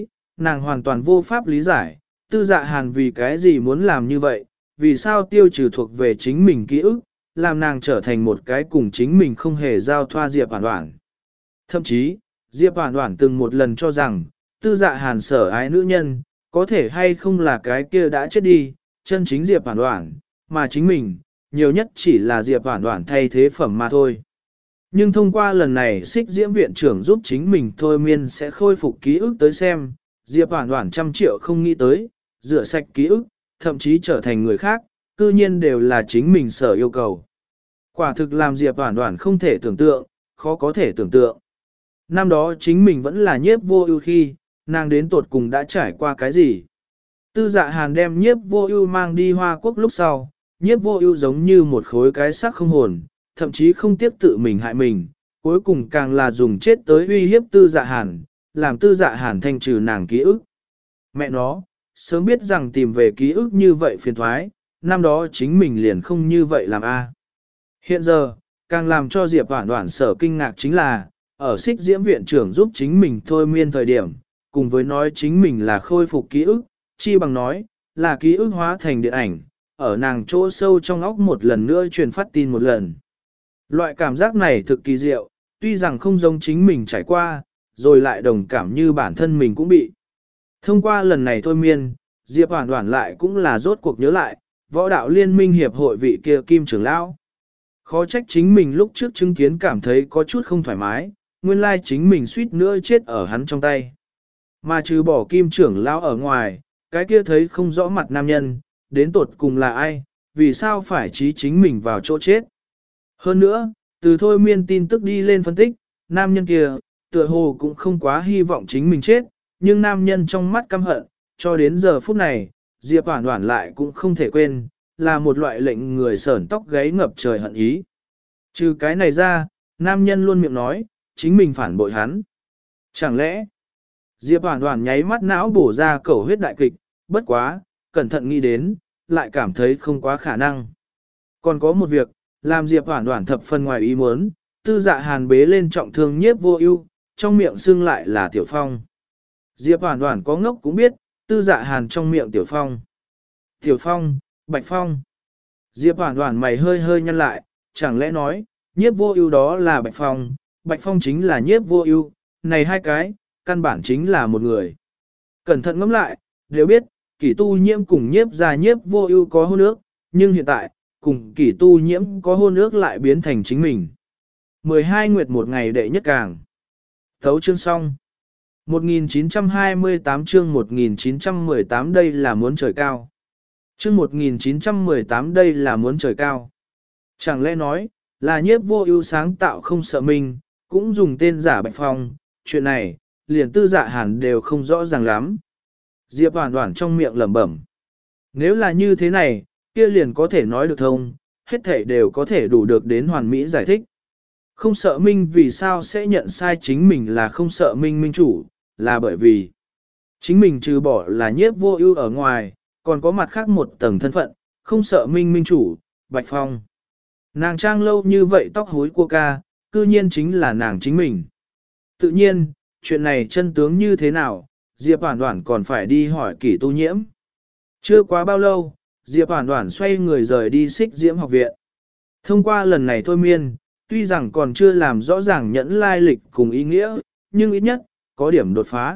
nàng hoàn toàn vô pháp lý giải, tư dạ hàn vì cái gì muốn làm như vậy, vì sao tiêu trừ thuộc về chính mình ký ức, làm nàng trở thành một cái cùng chính mình không hề giao thoa Diệp Hoản Hoản. Thậm chí, Diệp Hoản Hoản từng một lần cho rằng, tư dạ hàn sở ái nữ nhân, có thể hay không là cái kia đã chết đi, chân chính Diệp Hoản Hoản, mà chính mình, nhiều nhất chỉ là Diệp Hoản Hoản thay thế phẩm mà thôi. Nhưng thông qua lần này xích diễm viện trưởng giúp chính mình thôi miên sẽ khôi phục ký ức tới xem, Diệp Hoản Hoản trăm triệu không nghĩ tới, rửa sạch ký ức, thậm chí trở thành người khác, cư nhiên đều là chính mình sở yêu cầu. Quả thực làm Diệp Hoản Hoản không thể tưởng tượng, khó có thể tưởng tượng. Năm đó chính mình vẫn là nhiếp vô ưu khi, nàng đến tột cùng đã trải qua cái gì. Tư Dạ Hàn đem nhiếp vô ưu mang đi Hoa Quốc lúc sau, nhiếp vô ưu giống như một khối cái xác không hồn, thậm chí không tiếc tự mình hại mình, cuối cùng càng là dùng chết tới uy hiếp Tư Dạ Hàn, làm Tư Dạ Hàn thanh trừ nàng ký ức. Mẹ nó, sớm biết rằng tìm về ký ức như vậy phiền thoái, năm đó chính mình liền không như vậy làm a. Hiện giờ, càng làm cho Diệp Hoản Hoản sở kinh ngạc chính là, ở xích diễm viện trưởng giúp chính mình thôi miên thời điểm, cùng với nói chính mình là khôi phục ký ức, chi bằng nói, là ký ức hóa thành điện ảnh, ở nàng chỗ sâu trong óc một lần nữa truyền phát tin một lần. Loại cảm giác này thực kỳ diệu, tuy rằng không giống chính mình trải qua, rồi lại đồng cảm như bản thân mình cũng bị. Thông qua lần này thôi miên, Diệp Hoản Hoản lại cũng là rốt cuộc nhớ lại, võ đạo liên minh hiệp hội vị kia kim trưởng lão. Khó trách chính mình lúc trước chứng kiến cảm thấy có chút không thoải mái, nguyên lai chính mình suýt nữa chết ở hắn trong tay. Mà trừ bỏ kim trưởng lão ở ngoài, cái kia thấy không rõ mặt nam nhân, đến tột cùng là ai, vì sao phải trí chính mình vào chỗ chết. Hơn nữa, từ thôi miên tin tức đi lên phân tích, nam nhân kia, tựa hồ cũng không quá hy vọng chính mình chết, nhưng nam nhân trong mắt căm hận, cho đến giờ phút này, Diệp Hoản Hoản lại cũng không thể quên, là một loại lệnh người sởn tóc gáy ngập trời hận ý. Trừ cái này ra, nam nhân luôn miệng nói, chính mình phản bội hắn. Chẳng lẽ, Diệp Hoản Hoản nháy mắt não bổ ra cầu huyết đại kịch, bất quá, cẩn thận nghĩ đến, lại cảm thấy không quá khả năng. Còn có một việc, làm Diệp Hoản Hoản thập phần ngoài ý muốn, Tư Dạ Hàn bế lên trọng thương nhiếp vô ưu, trong miệng xưng lại là Tiểu Phong. Diệp Hoản Hoản có ngốc cũng biết, Tư Dạ Hàn trong miệng Tiểu Phong. Tiểu Phong, Bạch Phong. Diệp Hoản Hoản mày hơi hơi nhăn lại, chẳng lẽ nói, nhiếp vô ưu đó là Bạch Phong, Bạch Phong chính là nhiếp vô ưu, này hai cái, căn bản chính là một người. Cẩn thận ngẫm lại, đều biết, Kỷ Tu Nhiễm cùng nhiếp gia nhiếp vô ưu có hôn ước, nhưng hiện tại, cùng Kỷ Tu Nhiễm có hôn ước lại biến thành chính mình. mười hai nguyệt một ngày đệ nhất càng. Thấu chương xong. một nghìn chín trăm hai mươi tám chương một nghìn chín trăm mười tám đây là muốn trời cao. Chương một nghìn chín trăm mười tám đây là muốn trời cao. Chẳng lẽ nói, là nhiếp vô ưu sáng tạo không sợ mình, cũng dùng tên giả Bạch Phong, chuyện này, liền Tư Dạ Hàn đều không rõ ràng lắm. Diệp Hoản Hoản trong miệng lẩm bẩm. Nếu là như thế này, kia liền có thể nói được thông, hết thảy đều có thể đủ được đến hoàn mỹ giải thích. Không sợ minh vì sao sẽ nhận sai chính mình là không sợ minh minh chủ, là bởi vì chính mình trừ bỏ là nhiếp vô ưu ở ngoài, còn có mặt khác một tầng thân phận, không sợ minh minh chủ, Bạch Phong. Nàng trang lâu như vậy tóc hối cua ca, cư nhiên chính là nàng chính mình. Tự nhiên, chuyện này chân tướng như thế nào, Diệp Hoản Hoản còn phải đi hỏi Kỷ Tu Nhiễm. Chưa quá bao lâu, Diệp Hoản Hoản xoay người rời đi xích diễm học viện. Thông qua lần này thôi miên, tuy rằng còn chưa làm rõ ràng nhẫn lai lịch cùng ý nghĩa, nhưng ít nhất, có điểm đột phá.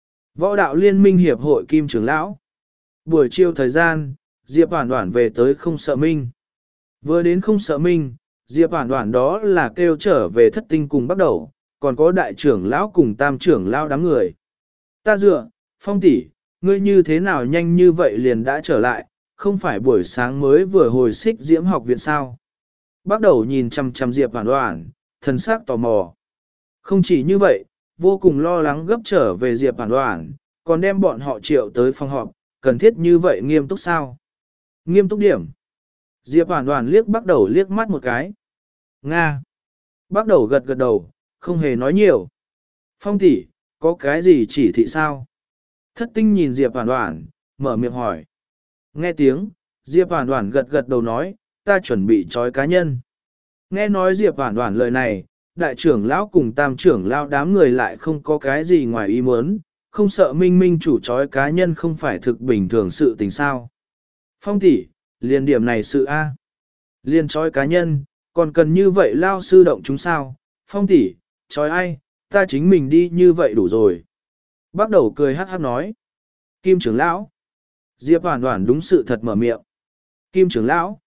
Võ đạo liên minh hiệp hội kim trưởng lão. Buổi chiều thời gian, Diệp Hoản Hoản về tới không sợ minh. Vừa đến không sợ minh, Diệp Hoản Hoản đó là kêu trở về thất tinh cùng bắt đầu, còn có đại trưởng lão cùng tam trưởng lão đám người. Ta dựa, Phong tỷ, ngươi như thế nào nhanh như vậy liền đã trở lại, không phải buổi sáng mới vừa hồi xích diễm học viện sao? Bắt đầu nhìn chằm chằm Diệp Hoản Hoản, thần sắc tò mò. Không chỉ như vậy, vô cùng lo lắng gấp trở về Diệp Hoản Hoản, còn đem bọn họ triệu tới phòng họp, cần thiết như vậy nghiêm túc sao? Nghiêm túc điểm. Diệp Hoản Hoản liếc bắt đầu liếc mắt một cái. Nga. Bắt đầu gật gật đầu, không hề nói nhiều. Phong tỷ, có cái gì chỉ thị sao? Thất tinh nhìn Diệp Hoản Hoản, mở miệng hỏi. Nghe tiếng, Diệp Hoản Hoản gật gật đầu nói, ta chuẩn bị trói cá nhân. Nghe nói Diệp Hoản Hoản lời này, đại trưởng lão cùng tam trưởng lão đám người lại không có cái gì ngoài ý muốn, không sợ minh minh chủ trói cá nhân không phải thực bình thường sự tình sao. Phong tỷ, liền điểm này sự A. Liền trói cá nhân, còn cần như vậy lao sư động chúng sao. Phong tỷ, trói ai, ta chính mình đi như vậy đủ rồi. Bắt đầu cười hát hát nói. Kim trưởng lão. Diệp Hoàn Hoàn đúng sự thật mở miệng. Kim trưởng lão.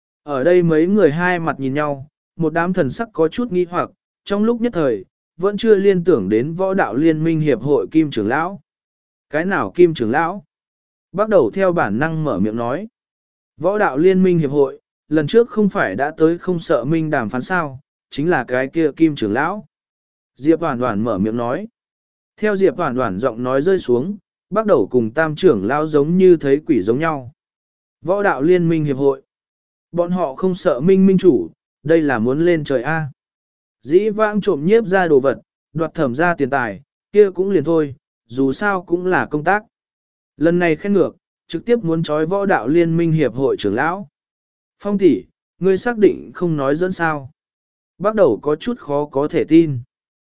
Ở đây mấy người hai mặt nhìn nhau, một đám thần sắc có chút nghi hoặc, trong lúc nhất thời, vẫn chưa liên tưởng đến võ đạo liên minh hiệp hội Kim trưởng lão. Cái nào Kim trưởng lão? Bắt đầu theo bản năng mở miệng nói. Võ đạo liên minh hiệp hội, lần trước không phải đã tới không sợ minh đàm phán sao, chính là cái kia Kim trưởng lão. Diệp Hoàn Hoàn mở miệng nói. Theo Diệp Hoàn Hoàn giọng nói rơi xuống, bắt đầu cùng tam trưởng lão giống như thấy quỷ giống nhau. Võ đạo liên minh hiệp hội. Bọn họ không sợ minh minh chủ, đây là muốn lên trời A. Dĩ vãng trộm nhiếp ra đồ vật, đoạt thẩm ra tiền tài, kia cũng liền thôi, dù sao cũng là công tác. Lần này khen ngược, trực tiếp muốn trói võ đạo liên minh hiệp hội trưởng lão. Phong tỷ, ngươi xác định không nói dẫn sao. Bắt đầu có chút khó có thể tin.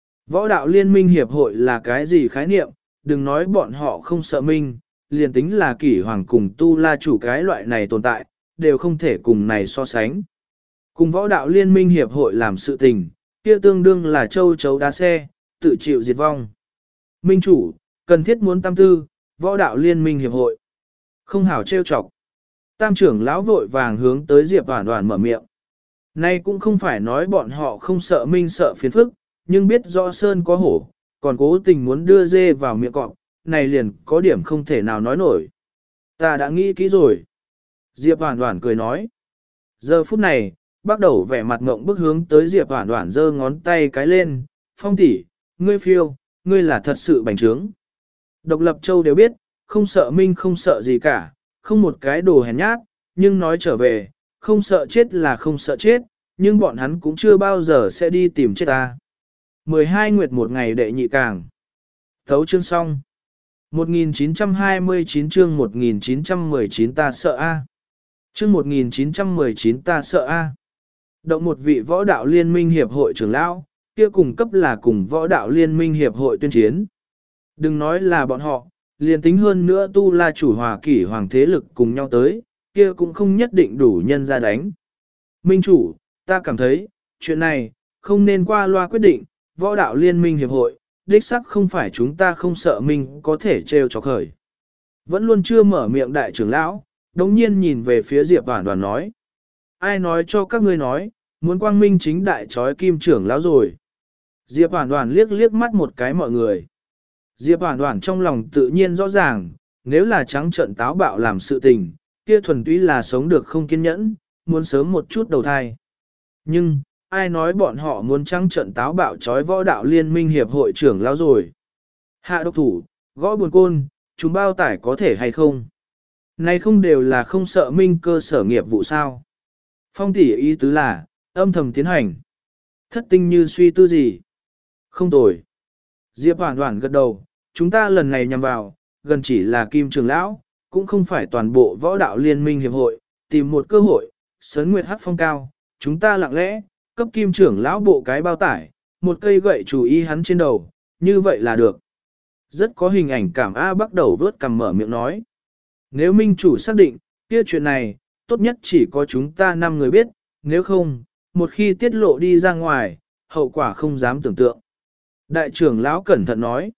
Võ đạo liên minh hiệp hội là cái gì khái niệm, đừng nói bọn họ không sợ minh, liền tính là kỷ hoàng cùng tu la chủ cái loại này tồn tại, đều không thể cùng này so sánh. Cùng võ đạo liên minh hiệp hội làm sự tình, kia tương đương là châu chấu đá xe, tự chịu diệt vong. Minh chủ, cần thiết muốn tam tư, võ đạo liên minh hiệp hội. Không hảo trêu chọc. Tam trưởng lão vội vàng hướng tới Diệp Hoàn Hoàn mở miệng. Nay cũng không phải nói bọn họ không sợ minh sợ phiền phức, nhưng biết rõ sơn có hổ, còn cố tình muốn đưa dê vào miệng cọp, này liền có điểm không thể nào nói nổi. Ta đã nghĩ kỹ rồi. Diệp Hoàn Hoàn cười nói. Giờ phút này, bắt đầu vẻ mặt ngộng bức hướng tới Diệp Hoàn Hoàn giơ ngón tay cái lên. Phong tỷ, ngươi phiêu, ngươi là thật sự bành trướng. Độc Lập Châu đều biết, không sợ minh không sợ gì cả, không một cái đồ hèn nhát, nhưng nói trở về, không sợ chết là không sợ chết, nhưng bọn hắn cũng chưa bao giờ sẽ đi tìm chết ta. mười hai nguyệt một ngày đệ nhị càng. Thấu chương xong. một nghìn chín trăm hai mươi chín chương một nghìn chín trăm mười chín ta sợ A. Chương một nghìn chín trăm mười chín ta sợ A. Động một vị võ đạo liên minh hiệp hội trưởng lão, kia cùng cấp là cùng võ đạo liên minh hiệp hội tuyên chiến. Đừng nói là bọn họ, liền tính hơn nữa tu la chủ hòa kỷ hoàng thế lực cùng nhau tới, kia cũng không nhất định đủ nhân ra đánh. Minh chủ, ta cảm thấy, chuyện này, không nên qua loa quyết định, võ đạo liên minh hiệp hội, đích sắc không phải chúng ta không sợ mình có thể trêu cho khởi. Vẫn luôn chưa mở miệng đại trưởng lão, đống nhiên nhìn về phía Diệp Hoàn Hoàn nói. Ai nói cho các ngươi nói, muốn quang minh chính đại trói kim trưởng lão rồi. Diệp Hoàn Hoàn liếc liếc mắt một cái mọi người. Diệp Hoàn Hoàn trong lòng tự nhiên rõ ràng, nếu là trắng trợn táo bạo làm sự tình, kia thuần túy là sống được không kiên nhẫn, muốn sớm một chút đầu thai. Nhưng, ai nói bọn họ muốn trắng trợn táo bạo trói võ đạo liên minh hiệp hội trưởng lão rồi. Hạ độc thủ, gõ buồn côn, chúng bao tải có thể hay không? Này không đều là không sợ minh cơ sở nghiệp vụ sao? Phong tỷ ý tứ là, âm thầm tiến hành. Thất tinh như suy tư gì? Không tồi. Diệp Hoàn Hoàn gật đầu, chúng ta lần này nhằm vào, gần chỉ là kim trường lão, cũng không phải toàn bộ võ đạo liên minh hiệp hội, tìm một cơ hội, sớn nguyệt hắc phong cao, chúng ta lặng lẽ, cấp kim trưởng lão bộ cái bao tải, một cây gậy chủ ý hắn trên đầu, như vậy là được. Rất có hình ảnh cảm A bắt đầu vớt cầm mở miệng nói. Nếu minh chủ xác định, kia chuyện này, tốt nhất chỉ có chúng ta năm người biết, nếu không, một khi tiết lộ đi ra ngoài, hậu quả không dám tưởng tượng. Đại trưởng lão cẩn thận nói.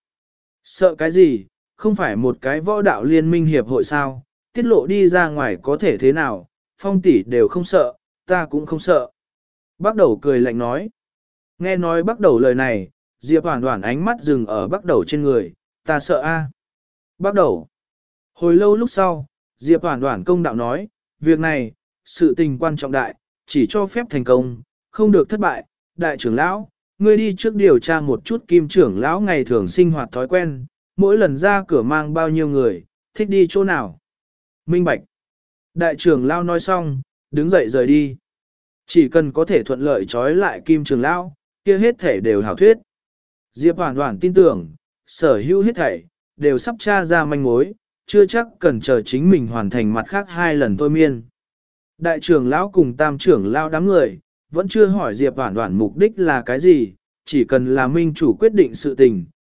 Sợ cái gì, không phải một cái võ đạo liên minh hiệp hội sao, tiết lộ đi ra ngoài có thể thế nào, phong tỷ đều không sợ, ta cũng không sợ. Bắt đầu cười lạnh nói. Nghe nói bắt đầu lời này, Diệp Hoàn Hoàn ánh mắt dừng ở bắt đầu trên người, ta sợ a. Bắt đầu. Hồi lâu lúc sau, Diệp Hoàn Hoàn công đạo nói, việc này, sự tình quan trọng đại, chỉ cho phép thành công, không được thất bại, đại trưởng lão, ngươi đi trước điều tra một chút kim trưởng lão ngày thường sinh hoạt thói quen, mỗi lần ra cửa mang bao nhiêu người, thích đi chỗ nào. Minh bạch. Đại trưởng lão nói xong, đứng dậy rời đi. Chỉ cần có thể thuận lợi trói lại kim trưởng lão, kia hết thể đều hảo thuyết. Diệp Hoàn Hoàn tin tưởng, sở hữu hết thảy, đều sắp tra ra manh mối, chưa chắc cần chờ chính mình hoàn thành mặt khác hai lần thôi miên. Đại trưởng lão cùng tam trưởng lão đám người, vẫn chưa hỏi Diệp Hoàn Hoàn mục đích là cái gì, chỉ cần là minh chủ quyết định sự tình,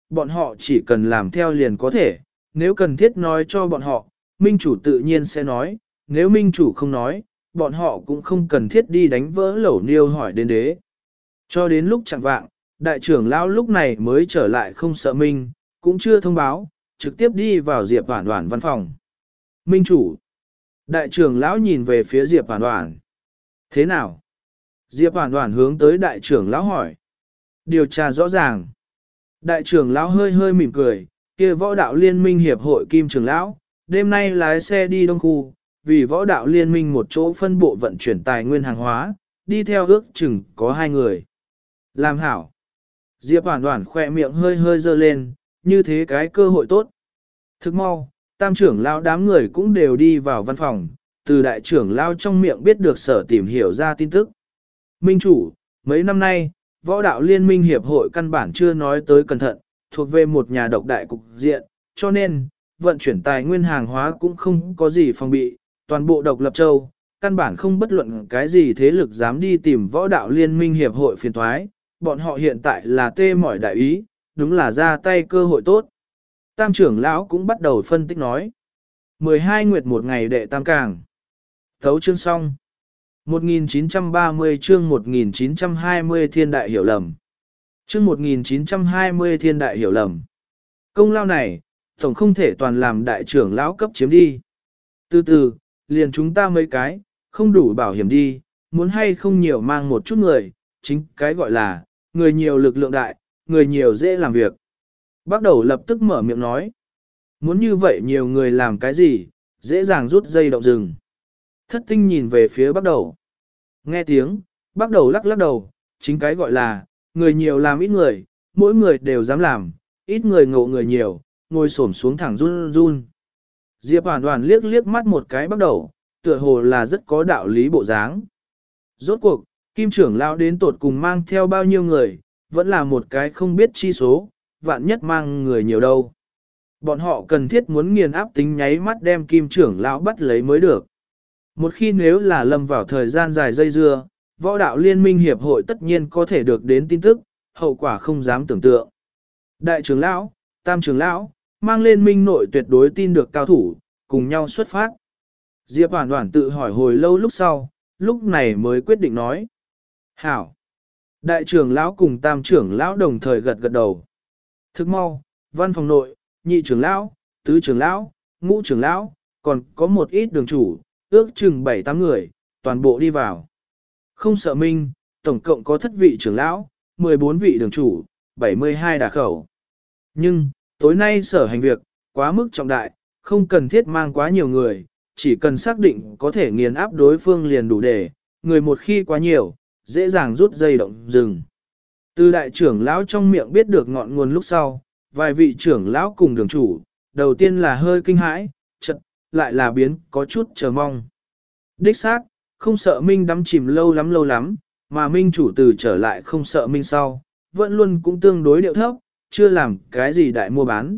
bọn họ chỉ cần làm theo liền có thể, nếu cần thiết nói cho bọn họ, minh chủ tự nhiên sẽ nói, nếu minh chủ không nói, bọn họ cũng không cần thiết đi đánh vỡ lẩu niêu hỏi đến đế. Cho đến lúc chẳng vạng, đại trưởng lão lúc này mới trở lại không sợ minh, cũng chưa thông báo, trực tiếp đi vào Diệp Hoản Hoản văn phòng. Minh chủ. Đại trưởng lão nhìn về phía Diệp Hoản Hoản. Thế nào? Diệp Hoản Hoản hướng tới đại trưởng lão hỏi. Điều tra rõ ràng. Đại trưởng lão hơi hơi mỉm cười, kia võ đạo liên minh hiệp hội kim trưởng lão, đêm nay lái xe đi đông khu, vì võ đạo liên minh một chỗ phân bộ vận chuyển tài nguyên hàng hóa, đi theo ước chừng có hai người. Làm hảo. Diệp Hoản Hoản khỏe miệng hơi hơi dơ lên, như thế cái cơ hội tốt. Thức mau, tam trưởng lão đám người cũng đều đi vào văn phòng, từ đại trưởng lão trong miệng biết được sở tìm hiểu ra tin tức. Minh chủ, mấy năm nay, võ đạo liên minh hiệp hội căn bản chưa nói tới cẩn thận, thuộc về một nhà độc đại cục diện, cho nên, vận chuyển tài nguyên hàng hóa cũng không có gì phòng bị, toàn bộ độc lập châu, căn bản không bất luận cái gì thế lực dám đi tìm võ đạo liên minh hiệp hội phiền thoái, bọn họ hiện tại là tê mỏi đại ý, đúng là ra tay cơ hội tốt. Tam trưởng lão cũng bắt đầu phân tích nói. mười hai nguyệt một ngày đệ tam càng. Thấu chương xong. một nghìn chín trăm ba mươi chương một nghìn chín trăm hai mươi thiên đại hiểu lầm. Chương một nghìn chín trăm hai mươi thiên đại hiểu lầm. Công lao này, tổng không thể toàn làm đại trưởng lão cấp chiếm đi. Từ từ, liền chúng ta mấy cái, không đủ bảo hiểm đi, muốn hay không nhiều mang một chút người, chính cái gọi là, người nhiều lực lượng đại, người nhiều dễ làm việc. Bắt đầu lập tức mở miệng nói. Muốn như vậy nhiều người làm cái gì, dễ dàng rút dây động rừng. Thất tinh nhìn về phía bắt đầu. Nghe tiếng, bắt đầu lắc lắc đầu, chính cái gọi là, người nhiều làm ít người, mỗi người đều dám làm, ít người ngộ người nhiều, ngồi xổm xuống thẳng run run. Diệp Hoàn Hoàn liếc liếc mắt một cái bắt đầu, tựa hồ là rất có đạo lý bộ dáng. Rốt cuộc, kim trưởng lão đến tột cùng mang theo bao nhiêu người, vẫn là một cái không biết chi số, vạn nhất mang người nhiều đâu. Bọn họ cần thiết muốn nghiền áp tính nháy mắt đem kim trưởng lão bắt lấy mới được. Một khi nếu là lâm vào thời gian dài dây dưa, võ đạo liên minh hiệp hội tất nhiên có thể được đến tin tức, hậu quả không dám tưởng tượng. Đại trưởng lão, tam trưởng lão, mang lên minh nội tuyệt đối tin được cao thủ, cùng nhau xuất phát. Diệp Hoàn Hoàn tự hỏi hồi lâu lúc sau, lúc này mới quyết định nói. Hảo! Đại trưởng lão cùng tam trưởng lão đồng thời gật gật đầu. Thức mau, văn phòng nội, nhị trưởng lão, tứ trưởng lão, ngũ trưởng lão, còn có một ít đường chủ, ước chừng bảy tám người, toàn bộ đi vào. Không sợ minh, tổng cộng có thất vị trưởng lão, mười bốn vị đường chủ, bảy mươi hai đả khẩu. Nhưng, tối nay sở hành việc, quá mức trọng đại, không cần thiết mang quá nhiều người, chỉ cần xác định có thể nghiền áp đối phương liền đủ để, người một khi quá nhiều, dễ dàng rút dây động rừng. Từ đại trưởng lão trong miệng biết được ngọn nguồn lúc sau, vài vị trưởng lão cùng đường chủ, đầu tiên là hơi kinh hãi, chật, lại là biến có chút chờ mong. Đích xác, không sợ Minh đắm chìm lâu lắm lâu lắm, mà Minh chủ từ trở lại không sợ Minh sau, vẫn luôn cũng tương đối điệu thấp, chưa làm cái gì đại mua bán.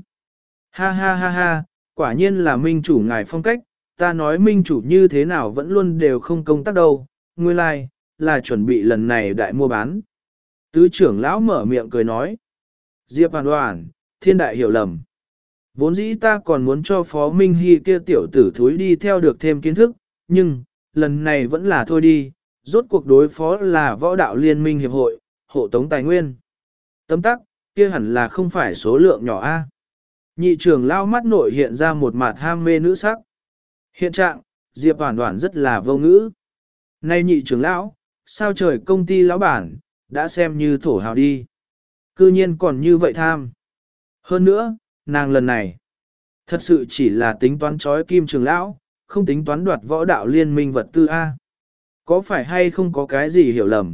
Ha ha ha ha, quả nhiên là Minh chủ ngài phong cách, ta nói Minh chủ như thế nào vẫn luôn đều không công tác đâu, nguyên lai, like, là chuẩn bị lần này đại mua bán. Tứ trưởng lão mở miệng cười nói. Diệp Hoàn Hoàn, thiên đại hiểu lầm. Vốn dĩ ta còn muốn cho Phó Minh Hy kia tiểu tử thúi đi theo được thêm kiến thức, nhưng, lần này vẫn là thôi đi, rốt cuộc đối phó là võ đạo liên minh hiệp hội, hộ tống tài nguyên. Tấm tắc, kia hẳn là không phải số lượng nhỏ a. Nhị trưởng lão mắt nội hiện ra một mặt ham mê nữ sắc. Hiện trạng, Diệp Hoàn Hoàn rất là vô ngữ. Này nhị trưởng lão, sao trời công ty lão bản, đã xem như thổ hào đi. Cư nhiên còn như vậy tham. Hơn nữa, nàng lần này, thật sự chỉ là tính toán chói kim trưởng lão, không tính toán đoạt võ đạo liên minh vật tư A. Có phải hay không có cái gì hiểu lầm?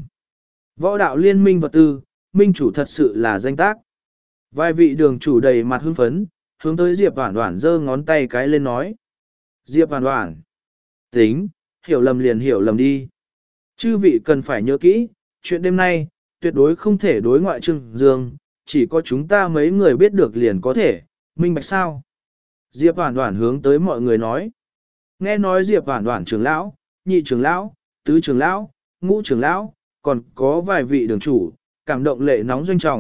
Võ đạo liên minh vật tư, minh chủ thật sự là danh tác. Vài vị đường chủ đầy mặt hưng phấn, hướng tới Diệp Hoàn Hoàn giơ ngón tay cái lên nói. Diệp Hoàn Hoàn, tính, hiểu lầm liền hiểu lầm đi. Chư vị cần phải nhớ kỹ, chuyện đêm nay, tuyệt đối không thể đối ngoại trưng dương, chỉ có chúng ta mấy người biết được liền có thể, minh bạch sao. Diệp Hoàn Hoàn hướng tới mọi người nói. Nghe nói Diệp Hoàn Hoàn trưởng lão, nhị trưởng lão, tứ trưởng lão, ngũ trưởng lão, còn có vài vị đường chủ, cảm động lệ nóng doanh trọng,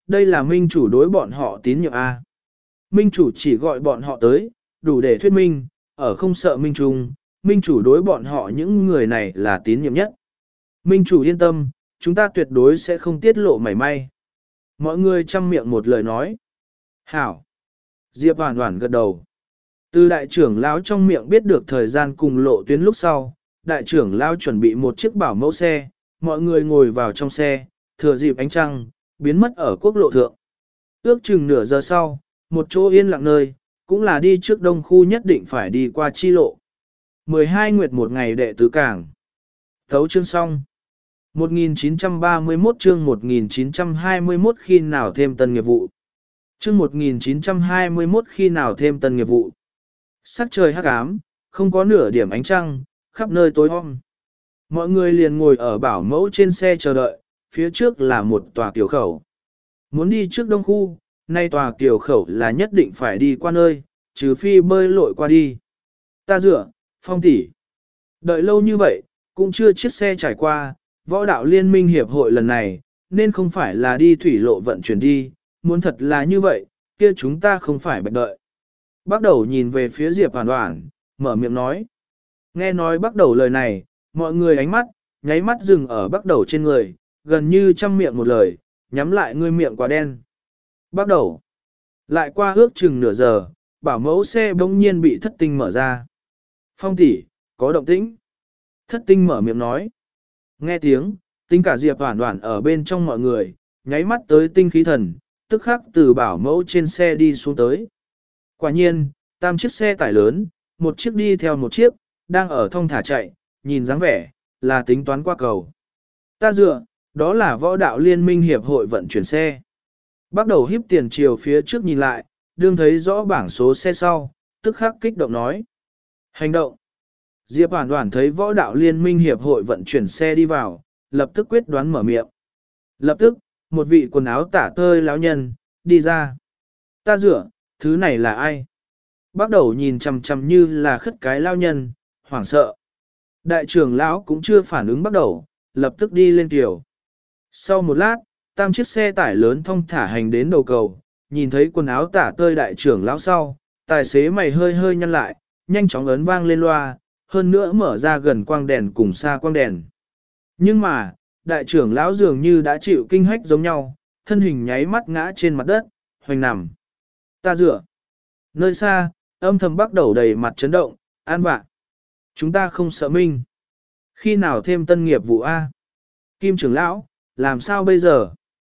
đây là minh chủ đối bọn họ tín nhiệm A. Minh chủ chỉ gọi bọn họ tới, đủ để thuyết minh, ở không sợ minh trung, minh chủ đối bọn họ những người này là tín nhiệm nhất. Minh chủ yên tâm, chúng ta tuyệt đối sẽ không tiết lộ mảy may. Mọi người chăm miệng một lời nói. Hảo. Diệp Hoàn Hoàn gật đầu. Từ đại trưởng lão trong miệng biết được thời gian cùng lộ tuyến lúc sau, đại trưởng lão chuẩn bị một chiếc bảo mẫu xe, mọi người ngồi vào trong xe, thừa dịp ánh trăng, biến mất ở quốc lộ thượng. Ước chừng nửa giờ sau, một chỗ yên lặng nơi, cũng là đi trước đông khu nhất định phải đi qua chi lộ. mười hai nguyệt một ngày đệ tứ cảng. Thấu chương xong. một nghìn chín trăm ba mươi mốt chương một nghìn chín trăm hai mươi mốt khi nào thêm tân nghiệp vụ. Chương một nghìn chín trăm hai mươi mốt khi nào thêm tân nghiệp vụ. Sắc trời hắc ám, không có nửa điểm ánh trăng, khắp nơi tối om. Mọi người liền ngồi ở bảo mẫu trên xe chờ đợi, phía trước là một tòa kiều khẩu. Muốn đi trước đông khu, nay tòa kiều khẩu là nhất định phải đi qua nơi, trừ phi bơi lội qua đi. Ta dựa, Phong tỷ, đợi lâu như vậy, cũng chưa chiếc xe trải qua, võ đạo liên minh hiệp hội lần này, nên không phải là đi thủy lộ vận chuyển đi, muốn thật là như vậy, kia chúng ta không phải bạch đợi. Bắt đầu nhìn về phía Diệp Hoàn Hoàn, mở miệng nói. Nghe nói bắt đầu lời này, mọi người ánh mắt, nháy mắt dừng ở bắt đầu trên người, gần như trăm miệng một lời, nhắm lại ngươi miệng quá đen. Bắt đầu. Lại qua ước chừng nửa giờ, bảo mẫu xe bỗng nhiên bị thất tinh mở ra. Phong tỷ, có động tĩnh. Thất tinh mở miệng nói. Nghe tiếng, tính cả Diệp Hoàn Hoàn ở bên trong mọi người, nháy mắt tới tinh khí thần, tức khắc từ bảo mẫu trên xe đi xuống tới. Quả nhiên, tam chiếc xe tải lớn, một chiếc đi theo một chiếc, đang ở thong thả chạy, nhìn dáng vẻ, là tính toán qua cầu. Ta dựa, đó là võ đạo liên minh hiệp hội vận chuyển xe. Bắt đầu híp tiền chiều phía trước nhìn lại, đương thấy rõ bảng số xe sau, tức khắc kích động nói. Hành động. Diệp Hoàn Hoàn thấy võ đạo liên minh hiệp hội vận chuyển xe đi vào, lập tức quyết đoán mở miệng. Lập tức, một vị quần áo tả tơi lão nhân, đi ra. Ta dựa, thứ này là ai? Bắt đầu nhìn chằm chằm như là khất cái lao nhân, hoảng sợ. Đại trưởng lão cũng chưa phản ứng bắt đầu, lập tức đi lên tiểu. Sau một lát, tam chiếc xe tải lớn thong thả hành đến đầu cầu, nhìn thấy quần áo tả tơi đại trưởng lão sau, tài xế mày hơi hơi nhăn lại, nhanh chóng ấn vang lên loa, hơn nữa mở ra gần quang đèn cùng xa quang đèn. Nhưng mà, đại trưởng lão dường như đã chịu kinh hách giống nhau, thân hình nháy mắt ngã trên mặt đất, hoành nằm. Ta dựa. Nơi xa, âm thầm bắt đầu đầy mặt chấn động, an vạ. Chúng ta không sợ minh. Khi nào thêm tân nghiệp vụ A? Kim trưởng lão, làm sao bây giờ?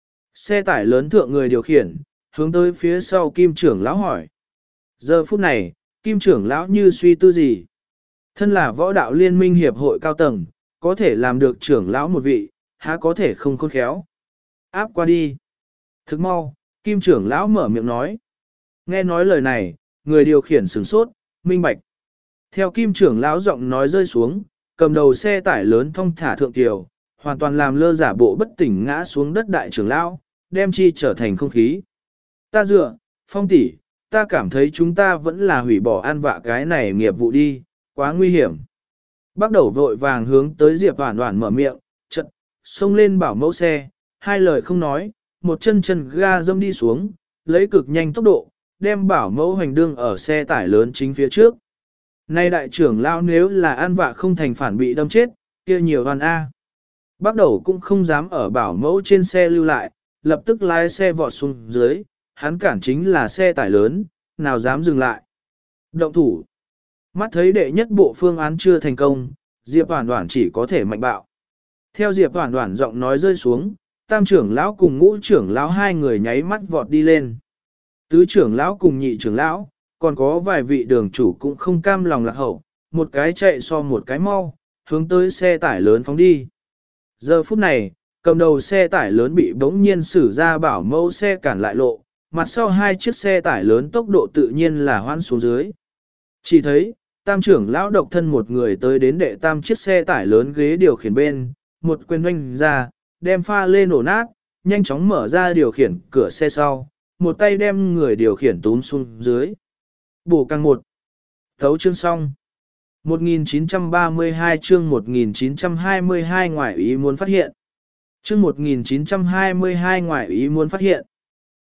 Xe tải lớn thượng người điều khiển, hướng tới phía sau kim trưởng lão hỏi. Giờ phút này, kim trưởng lão như suy tư gì? Thân là võ đạo liên minh hiệp hội cao tầng, có thể làm được trưởng lão một vị, há có thể không khôn khéo. Áp qua đi. Thức mau, kim trưởng lão mở miệng nói. Nghe nói lời này, người điều khiển sửng sốt, minh bạch. Theo kim trưởng lão giọng nói rơi xuống, cầm đầu xe tải lớn thong thả thượng tiểu, hoàn toàn làm lơ giả bộ bất tỉnh ngã xuống đất đại trưởng lão, đem chi trở thành không khí. Ta dựa, Phong tỷ, ta cảm thấy chúng ta vẫn là hủy bỏ an vạ cái này nghiệp vụ đi, quá nguy hiểm. Bắt đầu vội vàng hướng tới Diệp Hoàn Hoàn mở miệng, chật, xông lên bảo mẫu xe, hai lời không nói, một chân chân ga dâm đi xuống, lấy cực nhanh tốc độ, đem bảo mẫu hành đương ở xe tải lớn chính phía trước. Nay đại trưởng lão nếu là an vạ không thành phản bị đâm chết, kia nhiều hoàn A. Bắt đầu cũng không dám ở bảo mẫu trên xe lưu lại, lập tức lái xe vọt xuống dưới, hắn cản chính là xe tải lớn, nào dám dừng lại. Động thủ. Mắt thấy đệ nhất bộ phương án chưa thành công, Diệp Hoàn Hoàn chỉ có thể mạnh bạo. Theo Diệp Hoàn Hoàn giọng nói rơi xuống, tam trưởng lão cùng ngũ trưởng lão hai người nháy mắt vọt đi lên. Tứ trưởng lão cùng nhị trưởng lão, còn có vài vị đường chủ cũng không cam lòng lạc hậu, một cái chạy so một cái mau, hướng tới xe tải lớn phóng đi. Giờ phút này, cầm đầu xe tải lớn bị bỗng nhiên xử ra bảo mẫu xe cản lại lộ, mặt sau hai chiếc xe tải lớn tốc độ tự nhiên là hoãn xuống dưới. Chỉ thấy, tam trưởng lão độc thân một người tới đến đệ tam chiếc xe tải lớn ghế điều khiển bên, một quyền oanh ra, đem pha lên nổ nát, nhanh chóng mở ra điều khiển cửa xe sau, một tay đem người điều khiển túm xuống dưới. Bổ càng một. Thấu chương xong. một nghìn chín trăm ba mươi hai chương một nghìn chín trăm hai mươi hai ngoại ý muốn phát hiện. Chương một nghìn chín trăm hai mươi hai ngoại ý muốn phát hiện.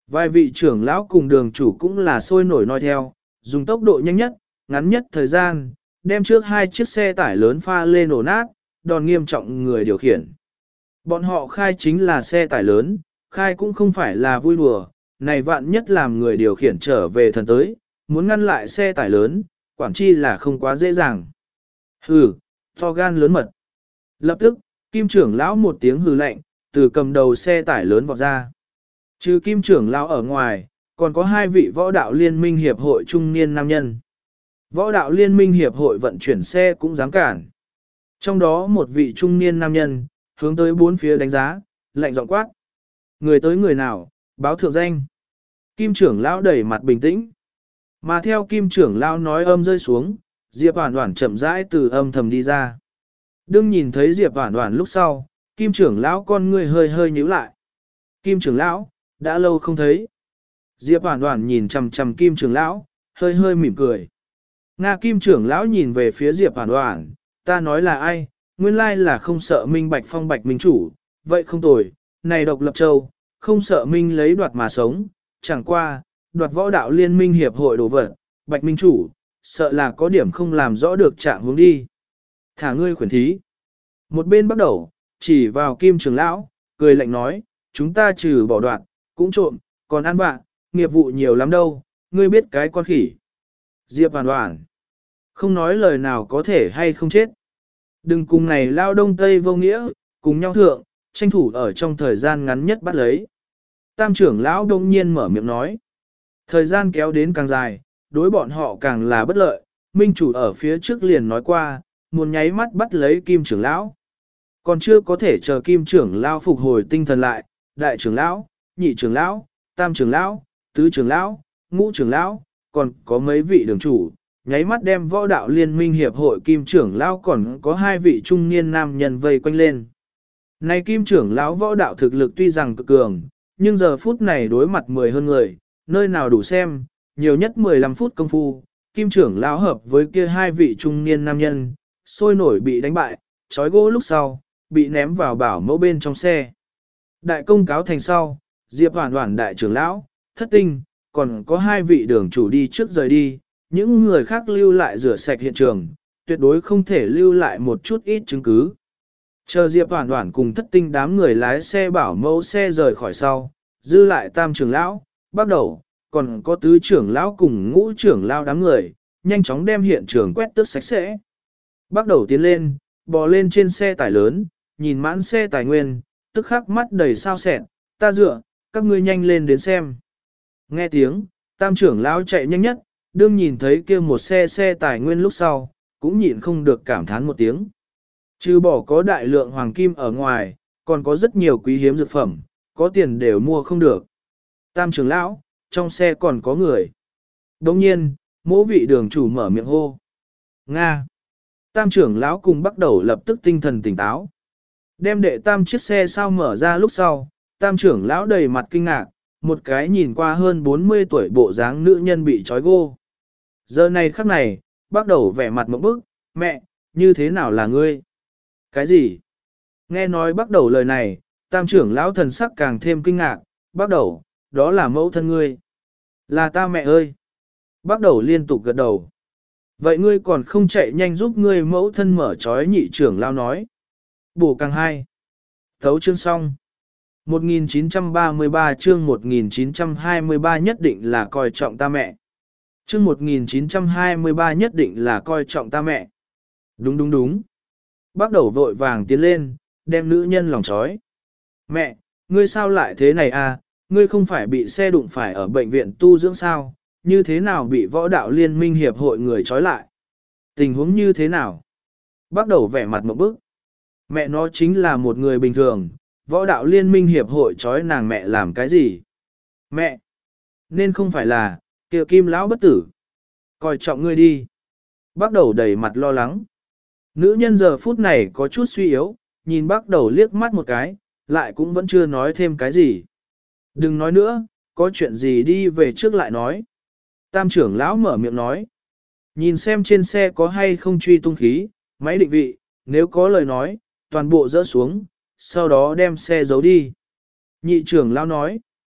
Vài vị trưởng lão cùng đường chủ cũng là sôi nổi nói theo, dùng tốc độ nhanh nhất, ngắn nhất thời gian, đem trước hai chiếc xe tải lớn pha lên nổ nát, đòn nghiêm trọng người điều khiển. Bọn họ khai chính là xe tải lớn, khai cũng không phải là vui đùa, này vạn nhất làm người điều khiển trở về thần tới, muốn ngăn lại xe tải lớn, quản chi là không quá dễ dàng. Hừ, to gan lớn mật. Lập tức, kim trưởng lão một tiếng hừ lạnh, từ cầm đầu xe tải lớn vọt ra. Trừ kim trưởng lão ở ngoài, còn có hai vị võ đạo liên minh hiệp hội trung niên nam nhân. Võ đạo liên minh hiệp hội vận chuyển xe cũng dám cản. Trong đó một vị trung niên nam nhân, hướng tới bốn phía đánh giá, lạnh giọng quát. Người tới người nào, báo thượng danh. Kim trưởng lão đẩy mặt bình tĩnh. Mà theo kim trưởng lão nói âm rơi xuống, Diệp Hoản Hoản chậm rãi từ âm thầm đi ra. Đương nhìn thấy Diệp Hoản Hoản lúc sau, kim trưởng lão con người hơi hơi nhíu lại. Kim trưởng lão, đã lâu không thấy. Diệp Hoản Hoản nhìn chằm chằm kim trưởng lão, hơi hơi mỉm cười. Nga kim trưởng lão nhìn về phía Diệp Hoản Hoản, ta nói là ai, nguyên lai là không sợ Minh Bạch Phong Bạch Minh chủ, vậy không tồi, này độc lập châu, không sợ Minh lấy đoạt mà sống, chẳng qua, đoạt võ đạo liên minh hiệp hội đồ vật, Bạch Minh chủ, sợ là có điểm không làm rõ được trạng hướng đi. Thả ngươi khuyển thí. Một bên bắt đầu, chỉ vào kim trưởng lão, cười lạnh nói, chúng ta trừ bỏ đoạt, cũng trộm, còn ăn vạ, nghiệp vụ nhiều lắm đâu, ngươi biết cái con khỉ. Diệp Hoàn Hoàn, không nói lời nào có thể hay không chết. Đừng cùng này lao đông tây vô nghĩa, cùng nhau thượng, tranh thủ ở trong thời gian ngắn nhất bắt lấy. Tam trưởng lão đông nhiên mở miệng nói. Thời gian kéo đến càng dài, đối bọn họ càng là bất lợi, minh chủ ở phía trước liền nói qua, muốn nháy mắt bắt lấy kim trưởng lão. Còn chưa có thể chờ kim trưởng lão phục hồi tinh thần lại, đại trưởng lão, nhị trưởng lão, tam trưởng lão, tứ trưởng lão, ngũ trưởng lão, còn có mấy vị đường chủ, nháy mắt đem võ đạo liên minh hiệp hội kim trưởng lão còn có hai vị trung niên nam nhân vây quanh lên. Này kim trưởng lão võ đạo thực lực tuy rằng cực cường, nhưng giờ phút này đối mặt mười hơn người, nơi nào đủ xem, nhiều nhất mười lăm phút công phu, kim trưởng lão hợp với kia hai vị trung niên nam nhân, sôi nổi bị đánh bại, trói gỗ lúc sau, bị ném vào bảo mẫu bên trong xe. Đại công cáo thành sau, Diệp Hoản Hoản đại trưởng lão, thất tinh, còn có hai vị đường chủ đi trước rời đi, những người khác lưu lại rửa sạch hiện trường, tuyệt đối không thể lưu lại một chút ít chứng cứ. Chờ Diệp Hoản Hoản cùng thất tinh đám người lái xe bảo mẫu xe rời khỏi sau, dư lại tam trưởng lão, bắt đầu, còn có tứ trưởng lão cùng ngũ trưởng lão đám người, nhanh chóng đem hiện trường quét tước sạch sẽ. Bắt đầu tiến lên, bò lên trên xe tải lớn, nhìn mãn xe tài nguyên, tức khắc mắt đầy sao sẹn, ta dựa, các ngươi nhanh lên đến xem. Nghe tiếng, tam trưởng lão chạy nhanh nhất, đương nhìn thấy kia một xe xe tài nguyên lúc sau, cũng nhịn không được cảm thán một tiếng. Trừ bỏ có đại lượng hoàng kim ở ngoài, còn có rất nhiều quý hiếm dược phẩm, có tiền đều mua không được. Tam trưởng lão, trong xe còn có người. Đồng nhiên, mỗi vị đường chủ mở miệng hô. Nga. Tam trưởng lão cùng bắt đầu lập tức tinh thần tỉnh táo. Đem đệ tam chiếc xe sao mở ra lúc sau, tam trưởng lão đầy mặt kinh ngạc, một cái nhìn qua hơn bốn mươi tuổi bộ dáng nữ nhân bị trói gô. Giờ này khắc này, bắt đầu vẻ mặt một bức, mẹ, như thế nào là ngươi? Cái gì? Nghe nói bắt đầu lời này, tam trưởng lão thần sắc càng thêm kinh ngạc, bắt đầu, đó là mẫu thân ngươi. Là ta mẹ ơi! Bắt đầu liên tục gật đầu. Vậy ngươi còn không chạy nhanh giúp ngươi mẫu thân mở trói nhị trưởng lão nói. Bổ càng hai. Thấu chương xong. một nghìn chín trăm ba mươi ba chương một nghìn chín trăm hai mươi ba nhất định là coi trọng ta mẹ. Chương một nghìn chín trăm hai mươi ba nhất định là coi trọng ta mẹ. Đúng đúng đúng. Bắt đầu vội vàng tiến lên, đem nữ nhân lòng trói. Mẹ, ngươi sao lại thế này à, ngươi không phải bị xe đụng phải ở bệnh viện tu dưỡng sao, như thế nào bị võ đạo liên minh hiệp hội người trói lại? Tình huống như thế nào? Bắt đầu vẻ mặt một bức. Mẹ nó chính là một người bình thường, võ đạo liên minh hiệp hội trói nàng mẹ làm cái gì? Mẹ! Nên không phải là, kia kim lão bất tử. Coi trọng ngươi đi. Bắt đầu đầy mặt lo lắng. Nữ nhân giờ phút này có chút suy yếu, nhìn bắt đầu liếc mắt một cái, lại cũng vẫn chưa nói thêm cái gì. Đừng nói nữa, có chuyện gì đi về trước lại nói. Tam trưởng lão mở miệng nói. Nhìn xem trên xe có hay không truy tung khí, máy định vị, nếu có lời nói, toàn bộ dỡ xuống, sau đó đem xe giấu đi. Nhị trưởng lão nói.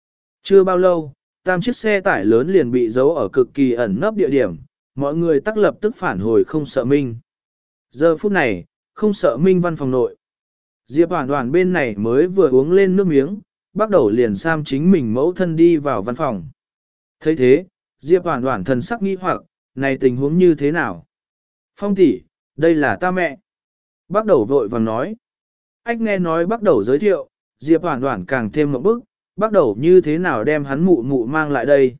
Chưa bao lâu, tam chiếc xe tải lớn liền bị giấu ở cực kỳ ẩn nấp địa điểm, mọi người tắc lập tức phản hồi không sợ Minh. Giờ phút này, không sợ Minh văn phòng nội. Diệp Hoản Hoản bên này mới vừa uống lên nước miếng, bắt đầu liền sam chính mình mẫu thân đi vào văn phòng. Thấy thế, Diệp Hoản Hoản thần sắc nghi hoặc, này tình huống như thế nào? Phong tỷ, đây là ta mẹ. Bắt đầu vội vàng nói. Ách nghe nói bắt đầu giới thiệu, Diệp Hoản Hoản càng thêm một bức, bắt đầu như thế nào đem hắn mụ mụ mang lại đây.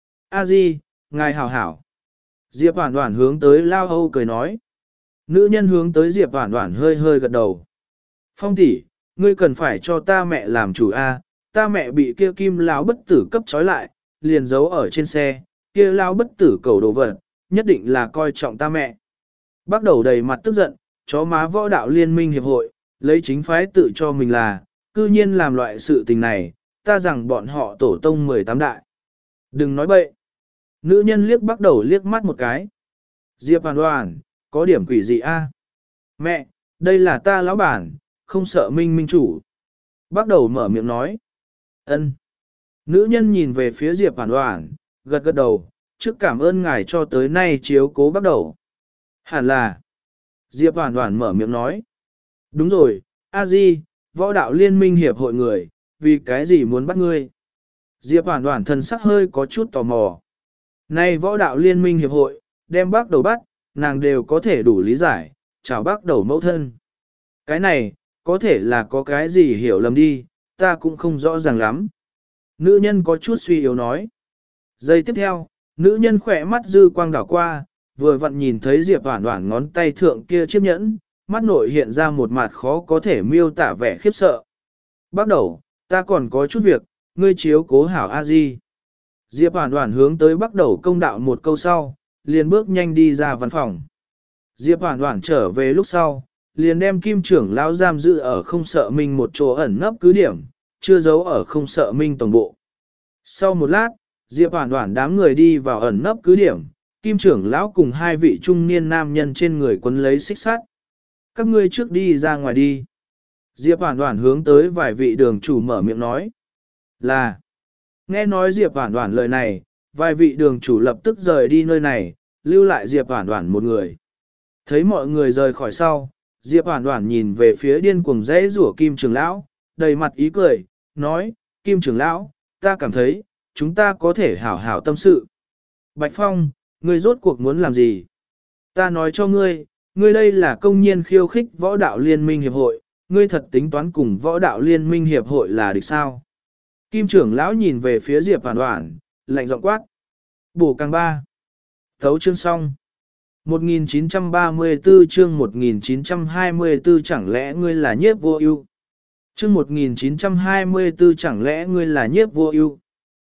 A Di, ngài hảo hảo. Diệp Hoản Hoản hướng tới Lao Âu cười nói. Nữ nhân hướng tới Diệp Hoản Hoản hơi hơi gật đầu. Phong tỷ, ngươi cần phải cho ta mẹ làm chủ a, ta mẹ bị kia kim lão bất tử cấp trói lại, liền giấu ở trên xe, kia lão bất tử cầu đồ vật, nhất định là coi trọng ta mẹ. Bắt đầu đầy mặt tức giận, chó má võ đạo liên minh hiệp hội, lấy chính phái tự cho mình là, cư nhiên làm loại sự tình này, ta rằng bọn họ tổ tông mười tám đại. Đừng nói bậy. Nữ nhân liếc bắt đầu liếc mắt một cái. Diệp Hoàn Hoàn, có điểm quỷ gì a? Mẹ, đây là ta lão bản, không sợ minh minh chủ. Bắt đầu mở miệng nói. Ân. Nữ nhân nhìn về phía Diệp Hoàn Hoàn, gật gật đầu, trước cảm ơn ngài cho tới nay chiếu cố bắt đầu. Hẳn là. Diệp Hoàn Hoàn mở miệng nói. Đúng rồi, A Di, võ đạo liên minh hiệp hội người, vì cái gì muốn bắt ngươi? Diệp Hoàn Hoàn thần sắc hơi có chút tò mò. Nay võ đạo liên minh hiệp hội, đem bác đầu bắt, nàng đều có thể đủ lý giải, chào bác đầu mẫu thân. Cái này, có thể là có cái gì hiểu lầm đi, ta cũng không rõ ràng lắm. Nữ nhân có chút suy yếu nói. Giây tiếp theo, nữ nhân khỏe mắt dư quang đảo qua, vừa vặn nhìn thấy Diệp Hoản Hoản ngón tay thượng kia chiếc nhẫn, mắt nội hiện ra một mặt khó có thể miêu tả vẻ khiếp sợ. Bắt đầu, ta còn có chút việc, ngươi chiếu cố hảo a di. Diệp Hoản Hoản hướng tới bắt đầu công đạo một câu sau, liền bước nhanh đi ra văn phòng. Diệp Hoản Hoản trở về lúc sau, liền đem kim trưởng lão giam giữ ở không sợ minh một chỗ ẩn nấp cứ điểm, chưa giấu ở không sợ minh tổng bộ. Sau một lát, Diệp Hoản Hoản đám người đi vào ẩn nấp cứ điểm, kim trưởng lão cùng hai vị trung niên nam nhân trên người quấn lấy xích sắt. Các ngươi trước đi ra ngoài đi. Diệp Hoản Hoản hướng tới vài vị đường chủ mở miệng nói. Là. Nghe nói Diệp Hoản Hoản lời này, vài vị đường chủ lập tức rời đi nơi này, lưu lại Diệp Hoản Hoản một người. Thấy mọi người rời khỏi sau, Diệp Hoản Hoản nhìn về phía điên cuồng rẽ rủa Kim trưởng lão, đầy mặt ý cười, nói, Kim trưởng lão, ta cảm thấy, chúng ta có thể hảo hảo tâm sự. Bạch Phong, ngươi rốt cuộc muốn làm gì? Ta nói cho ngươi, ngươi đây là công nhiên khiêu khích võ đạo liên minh hiệp hội, ngươi thật tính toán cùng võ đạo liên minh hiệp hội là địch sao? Kim trưởng lão nhìn về phía Diệp Hoản Hoản, lạnh giọng quát. Bổ càng ba. Thấu chương xong. một nghìn chín trăm ba mươi tư chương một nghìn chín trăm hai mươi tư chẳng lẽ ngươi là nhiếp vô ưu? Chương một nghìn chín trăm hai mươi tư chẳng lẽ ngươi là nhiếp vô ưu?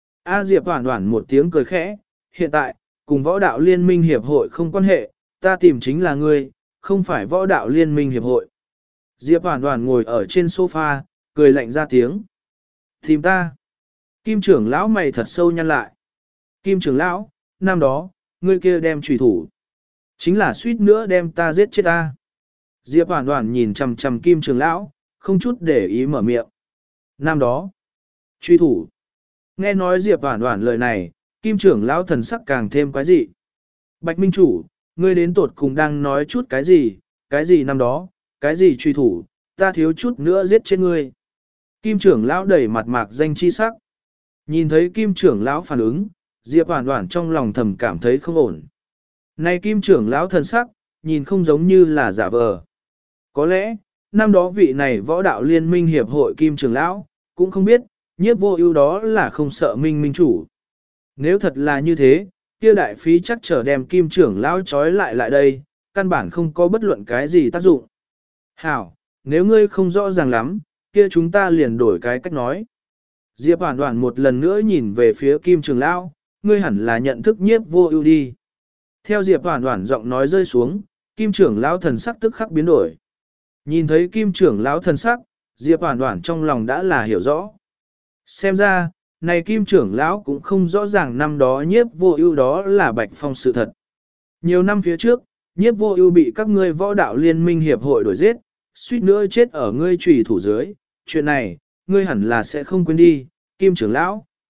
A Diệp Hoản Hoản một tiếng cười khẽ, hiện tại, cùng võ đạo liên minh hiệp hội không quan hệ, ta tìm chính là ngươi, không phải võ đạo liên minh hiệp hội. Diệp Hoản Hoản ngồi ở trên sofa, cười lạnh ra tiếng. Tìm ta. Kim trưởng lão mày thật sâu nhăn lại. Kim trưởng lão, năm đó, ngươi kia đem trùy thủ. Chính là suýt nữa đem ta giết chết ta. Diệp Hoản Hoản nhìn chằm chằm Kim trưởng lão, không chút để ý mở miệng. Năm đó, truy thủ. Nghe nói Diệp Hoản Hoản lời này, Kim trưởng lão thần sắc càng thêm quái dị. Bạch Minh chủ, ngươi đến tột cùng đang nói chút cái gì, cái gì năm đó, cái gì truy thủ, ta thiếu chút nữa giết chết ngươi. Kim trưởng lão đầy mặt mạc danh chi sắc. Nhìn thấy Kim trưởng lão phản ứng, Diệp Hoản Hoản trong lòng thầm cảm thấy không ổn. Này Kim trưởng lão thần sắc, nhìn không giống như là giả vờ. Có lẽ, năm đó vị này võ đạo liên minh hiệp hội Kim trưởng lão, cũng không biết, nhiếp vô ưu đó là không sợ minh minh chủ. Nếu thật là như thế, kia đại phí chắc trở đem Kim trưởng lão trói lại lại đây, căn bản không có bất luận cái gì tác dụng. Hảo, nếu ngươi không rõ ràng lắm, kia chúng ta liền đổi cái cách nói. Diệp Hoản Hoản một lần nữa nhìn về phía Kim trưởng lão, ngươi hẳn là nhận thức nhiếp vô ưu đi. Theo Diệp Hoản Hoản giọng nói rơi xuống, Kim trưởng lão thần sắc tức khắc biến đổi. Nhìn thấy Kim trưởng lão thần sắc, Diệp Hoản Hoản trong lòng đã là hiểu rõ. Xem ra, này Kim trưởng lão cũng không rõ ràng năm đó nhiếp vô ưu đó là Bạch Phong sự thật. Nhiều năm phía trước, nhiếp vô ưu bị các ngươi võ đạo liên minh hiệp hội đuổi giết, suýt nữa chết ở ngươi chùy thủ dưới, chuyện này, ngươi hẳn là sẽ không quên đi, Kim trưởng lão.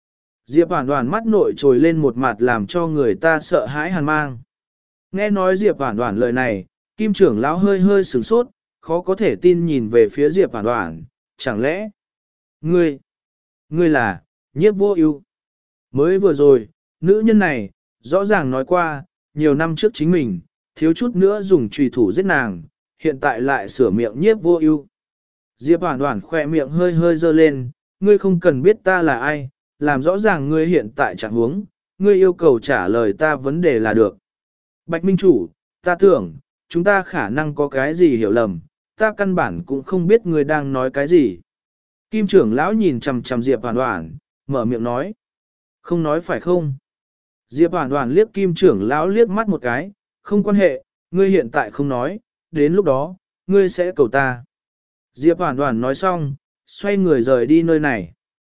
Diệp Hoản Hoản mắt nội trồi lên một mặt làm cho người ta sợ hãi hàn mang. Nghe nói Diệp Hoản Hoản lời này, Kim trưởng lão hơi hơi sửng sốt, khó có thể tin nhìn về phía Diệp Hoản Hoản, chẳng lẽ ngươi, ngươi là Nhiếp Vô Ưu? Mới vừa rồi, nữ nhân này rõ ràng nói qua, nhiều năm trước chính mình thiếu chút nữa dùng chùy thủ giết nàng, hiện tại lại sửa miệng Nhiếp Vô Ưu. Diệp Hoản Hoản khỏe miệng hơi hơi dơ lên, ngươi không cần biết ta là ai, làm rõ ràng ngươi hiện tại trạng huống, ngươi yêu cầu trả lời ta vấn đề là được. Bạch Minh Chủ, ta tưởng, chúng ta khả năng có cái gì hiểu lầm, ta căn bản cũng không biết ngươi đang nói cái gì. Kim trưởng lão nhìn chằm chằm Diệp Hoản Hoản, mở miệng nói. Không nói phải không? Diệp Hoản Hoản liếc Kim trưởng lão liếc mắt một cái, không quan hệ, ngươi hiện tại không nói, đến lúc đó, ngươi sẽ cầu ta. Diệp Hoản Hoản nói xong, xoay người rời đi nơi này.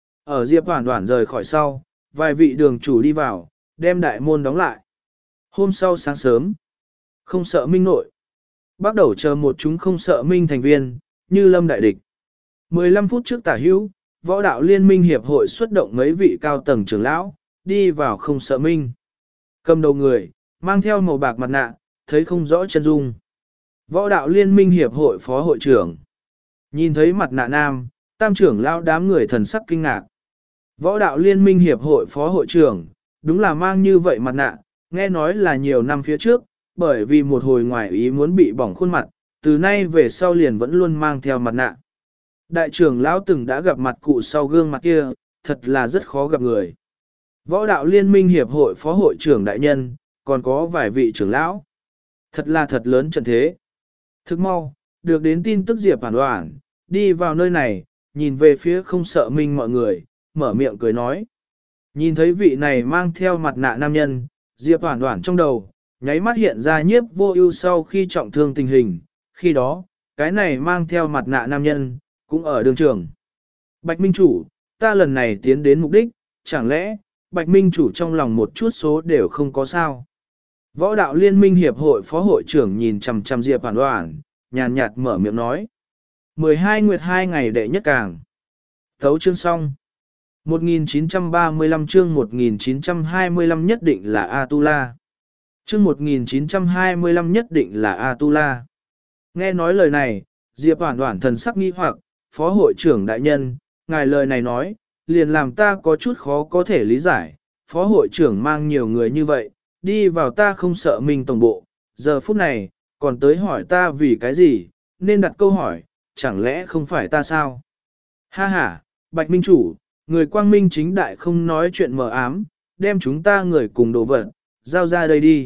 Ở Diệp Hoản Hoản rời khỏi sau, vài vị đường chủ đi vào, đem đại môn đóng lại. Hôm sau sáng sớm, không sợ minh nội. Bắt đầu chờ một chúng không sợ minh thành viên, như lâm đại địch. mười lăm phút trước tả hữu, võ đạo liên minh hiệp hội xuất động mấy vị cao tầng trưởng lão, đi vào không sợ minh. Cầm đầu người, mang theo màu bạc mặt nạ, thấy không rõ chân dung. Võ đạo liên minh hiệp hội phó hội trưởng. Nhìn thấy mặt nạ nam, tam trưởng lão đám người thần sắc kinh ngạc. Võ đạo liên minh hiệp hội phó hội trưởng, đúng là mang như vậy mặt nạ, nghe nói là nhiều năm phía trước, bởi vì một hồi ngoài ý muốn bị bỏng khuôn mặt, từ nay về sau liền vẫn luôn mang theo mặt nạ. Đại trưởng lão từng đã gặp mặt cụ sau gương mặt kia, thật là rất khó gặp người. Võ đạo liên minh hiệp hội phó hội trưởng đại nhân, còn có vài vị trưởng lão. Thật là thật lớn trận thế. Thức mau, được đến tin tức Diệp Hoản Hoản, đi vào nơi này, nhìn về phía không sợ minh mọi người, mở miệng cười nói. Nhìn thấy vị này mang theo mặt nạ nam nhân, Diệp Hoản Hoản trong đầu, nháy mắt hiện ra Nhiếp Vô Ưu sau khi trọng thương tình hình, khi đó, cái này mang theo mặt nạ nam nhân, cũng ở đường trường. Bạch Minh Chủ, ta lần này tiến đến mục đích, chẳng lẽ, Bạch Minh Chủ trong lòng một chút số đều không có sao? Võ đạo liên minh hiệp hội phó hội trưởng nhìn chằm chằm Diệp Hoản Hoản, nhàn nhạt mở miệng nói. mười hai nguyệt hai ngày đệ nhất càng. Thấu chương xong. một nghìn chín trăm ba mươi lăm chương một nghìn chín trăm hai mươi lăm nhất định là Atula. Chương một nghìn chín trăm hai mươi lăm nhất định là Atula. Nghe nói lời này, Diệp Hoản Hoản thần sắc nghi hoặc, phó hội trưởng đại nhân, ngài lời này nói, liền làm ta có chút khó có thể lý giải, phó hội trưởng mang nhiều người như vậy, đi vào ta không sợ mình tổng bộ, giờ phút này, còn tới hỏi ta vì cái gì, nên đặt câu hỏi, chẳng lẽ không phải ta sao? Ha ha, Bạch Minh Chủ, người quang minh chính đại không nói chuyện mờ ám, đem chúng ta người cùng đồ vật, giao ra đây đi.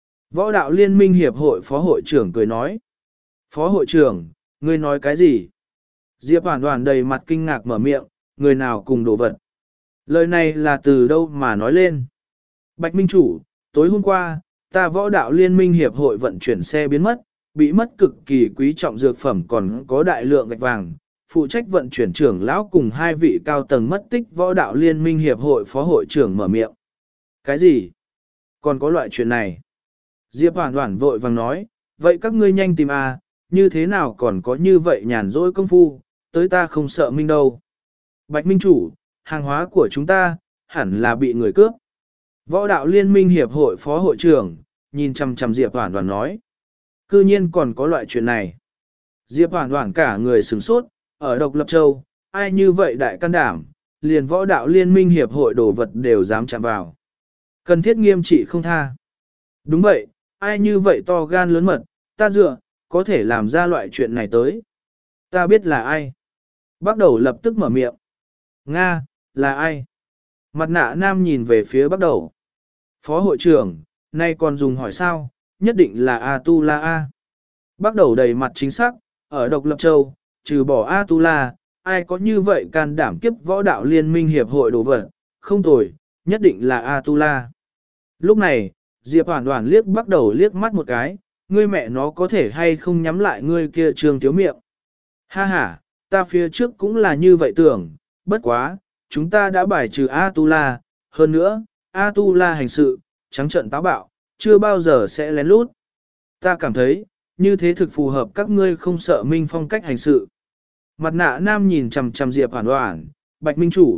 Võ đạo liên minh hiệp hội phó hội trưởng cười nói. Phó hội trưởng, ngươi nói cái gì? Diệp Hoản Hoản đầy mặt kinh ngạc mở miệng, người nào cùng đồ vật? Lời này là từ đâu mà nói lên? Bạch Minh Chủ, tối hôm qua, ta võ đạo liên minh hiệp hội vận chuyển xe biến mất, bị mất cực kỳ quý trọng dược phẩm còn có đại lượng gạch vàng. Phụ trách vận chuyển trưởng lão cùng hai vị cao tầng mất tích võ đạo liên minh hiệp hội phó hội trưởng mở miệng. Cái gì? Còn có loại chuyện này? Diệp Hoản Hoản vội vàng nói, vậy các ngươi nhanh tìm à, như thế nào còn có như vậy nhàn rỗi công phu, tới ta không sợ minh đâu. Bạch Minh Chủ, hàng hóa của chúng ta, hẳn là bị người cướp. Võ đạo liên minh hiệp hội phó hội trưởng, nhìn chằm chằm Diệp Hoản Hoản nói. Cư nhiên còn có loại chuyện này. Diệp Hoản Hoản cả người sửng sốt, ở Độc Lập Châu, ai như vậy đại can đảm, liền võ đạo liên minh hiệp hội đồ vật đều dám chạm vào. Cần thiết nghiêm trị không tha. Đúng vậy, ai như vậy to gan lớn mật, ta dựa, có thể làm ra loại chuyện này tới. Ta biết là ai. Bắt đầu lập tức mở miệng. Nga, là ai? Mặt nạ nam nhìn về phía bắt đầu. Phó hội trưởng, nay còn dùng hỏi sao, nhất định là Atula A. Bắt đầu đầy mặt chính xác, ở Độc Lập Châu, trừ bỏ Atula, ai có như vậy can đảm kiếp võ đạo liên minh hiệp hội đồ vật, không tồi, nhất định là Atula. Lúc này, Diệp Hoản Hoản liếc bắt đầu liếc mắt một cái, ngươi mẹ nó có thể hay không nhắm lại ngươi kia trường thiếu miệng. Ha ha, ta phía trước cũng là như vậy tưởng, bất quá, chúng ta đã bài trừ Atula, hơn nữa, Atula hành sự, trắng trợn táo bạo, chưa bao giờ sẽ lén lút. Ta cảm thấy, như thế thực phù hợp các ngươi không sợ minh phong cách hành sự. Mặt nạ nam nhìn chằm chằm Diệp Hoản Hoản, Bạch Minh Chủ,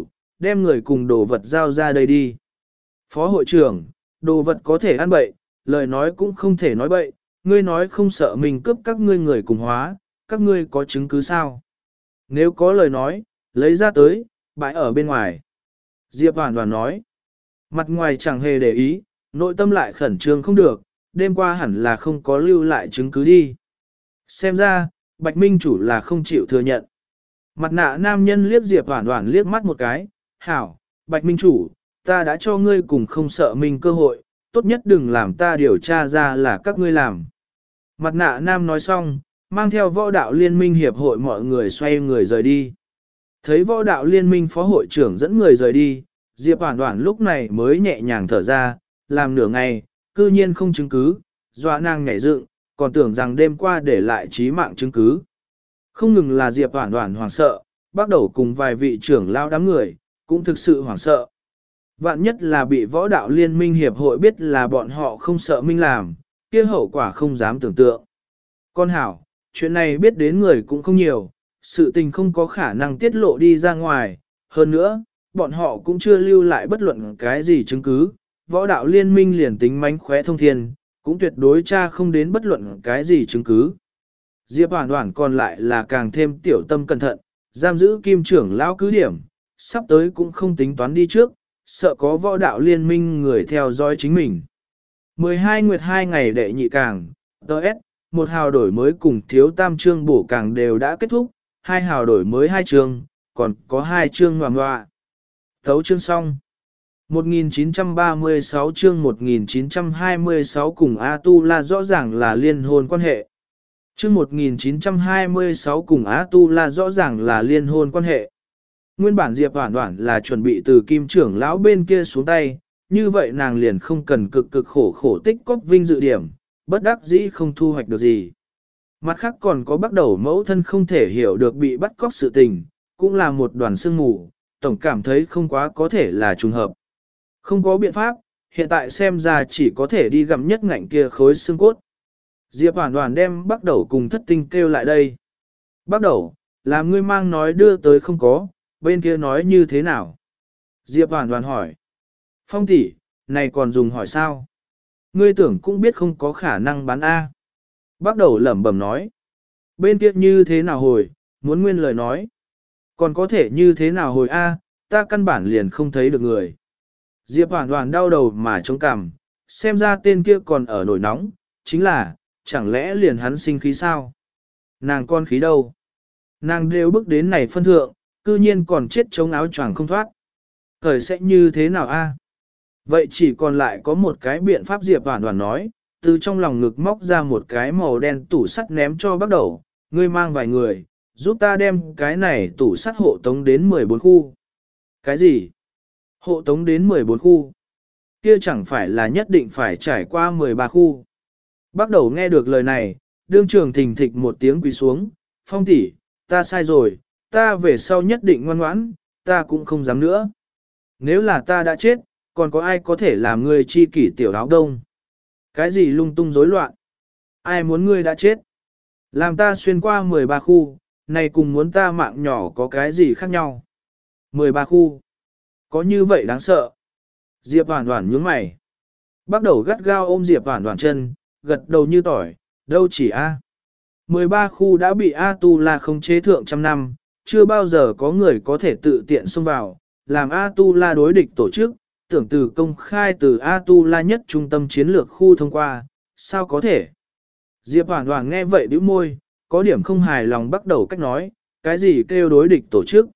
đem người cùng đồ vật giao ra đây đi. Phó hội trưởng, đồ vật có thể ăn bậy, lời nói cũng không thể nói bậy, ngươi nói không sợ mình cướp các ngươi người cùng hóa, các ngươi có chứng cứ sao? Nếu có lời nói, lấy ra tới, bãi ở bên ngoài. Diệp Hoàn Hoàn nói, mặt ngoài chẳng hề để ý, nội tâm lại khẩn trương không được, đêm qua hẳn là không có lưu lại chứng cứ đi. Xem ra, Bạch Minh chủ là không chịu thừa nhận. Mặt nạ nam nhân liếc Diệp Hoàn Hoàn liếc mắt một cái, hảo, Bạch Minh chủ, ta đã cho ngươi cùng không sợ mình cơ hội, tốt nhất đừng làm ta điều tra ra là các ngươi làm. Mặt nạ nam nói xong, mang theo võ đạo liên minh hiệp hội mọi người xoay người rời đi. Thấy võ đạo liên minh phó hội trưởng dẫn người rời đi, Diệp Hoàn Hoàn lúc này mới nhẹ nhàng thở ra, làm nửa ngày, cư nhiên không chứng cứ, dọa nàng nhảy dựng, còn tưởng rằng đêm qua để lại chí mạng chứng cứ. Không ngừng là Diệp Hoàn Hoàn hoảng sợ, bắt đầu cùng vài vị trưởng lao đám người, cũng thực sự hoảng sợ. Vạn nhất là bị võ đạo liên minh hiệp hội biết là bọn họ không sợ minh làm, kia hậu quả không dám tưởng tượng. Con hảo, chuyện này biết đến người cũng không nhiều, sự tình không có khả năng tiết lộ đi ra ngoài, hơn nữa, bọn họ cũng chưa lưu lại bất luận cái gì chứng cứ, võ đạo liên minh liền tính mánh khóe thông thiên, cũng tuyệt đối tra không đến bất luận cái gì chứng cứ. Diệp Hoàn Hoàn còn lại là càng thêm tiểu tâm cẩn thận, giam giữ kim trưởng lão cứ điểm, sắp tới cũng không tính toán đi trước, sợ có võ đạo liên minh người theo dõi chính mình. mười hai nguyệt hai ngày đệ nhị càng, tê ét, một hào đổi mới cùng thiếu tam chương bổ càng đều đã kết thúc, hai hào đổi mới hai chương, còn có hai chương ngoạm ngoạ. Thấu chương xong. một nghìn chín trăm ba mươi sáu chương một nghìn chín trăm hai mươi sáu cùng A-tu-la rõ ràng là liên hôn quan hệ. Chương một nghìn chín trăm hai mươi sáu cùng A-tu-la rõ ràng là liên hôn quan hệ. Nguyên bản Diệp Hoàn Hoàn là chuẩn bị từ kim trưởng lão bên kia xuống tay, như vậy nàng liền không cần cực cực khổ khổ tích cóp vinh dự điểm, bất đắc dĩ không thu hoạch được gì. Mặt khác còn có bắt đầu mẫu thân không thể hiểu được bị bắt cóc sự tình, cũng là một đoàn sương mù, tổng cảm thấy không quá có thể là trùng hợp. Không có biện pháp, hiện tại xem ra chỉ có thể đi gặm nhất ngạnh kia khối xương cốt. Diệp Hoàn Hoàn đem bắt đầu cùng thất tinh kêu lại đây. Bắt đầu, làm ngươi mang nói đưa tới không có, bên kia nói như thế nào? Diệp Hoàn Hoàn hỏi. Phong tỷ, này còn dùng hỏi sao? Ngươi tưởng cũng biết không có khả năng bán A. Bắt đầu lẩm bẩm nói. Bên kia như thế nào hồi, muốn nguyên lời nói. Còn có thể như thế nào hồi A, ta căn bản liền không thấy được người. Diệp Hoàn Hoàn đau đầu mà chống cằm, xem ra tên kia còn ở nổi nóng, chính là, chẳng lẽ liền hắn sinh khí sao? Nàng con khí đâu? Nàng đều bước đến này phân thượng, cư nhiên còn chết chống áo choàng không thoát. Thời sẽ như thế nào a? Vậy chỉ còn lại có một cái biện pháp Diệp Hoàn Hoàn nói, từ trong lòng ngực móc ra một cái màu đen tủ sắt ném cho bắt đầu, ngươi mang vài người, giúp ta đem cái này tủ sắt hộ tống đến mười bốn khu. Cái gì? Hộ tống đến mười bốn khu? Kia chẳng phải là nhất định phải trải qua mười ba khu. Bắt đầu nghe được lời này, đương trường thình thịch một tiếng quỳ xuống, Phong tỷ, ta sai rồi, ta về sau nhất định ngoan ngoãn, ta cũng không dám nữa. Nếu là ta đã chết, còn có ai có thể làm ngươi chi kỷ tiểu áo đông? Cái gì lung tung rối loạn? Ai muốn ngươi đã chết? Làm ta xuyên qua mười ba khu, này cùng muốn ta mạng nhỏ có cái gì khác nhau? mười ba khu. Có như vậy đáng sợ? Diệp Hoàn Hoàn nhướng mày. Bắt đầu gắt gao ôm Diệp Hoàn Hoàn chân, gật đầu như tỏi, đâu chỉ A. mười ba khu đã bị A-tu-la không chế thượng trăm năm, chưa bao giờ có người có thể tự tiện xông vào, làm A-tu-la đối địch tổ chức, tưởng từ công khai từ A-tu-la nhất trung tâm chiến lược khu thông qua, sao có thể? Diệp Hoàn Hoàn nghe vậy bĩu môi, có điểm không hài lòng bắt đầu cách nói, cái gì kêu đối địch tổ chức?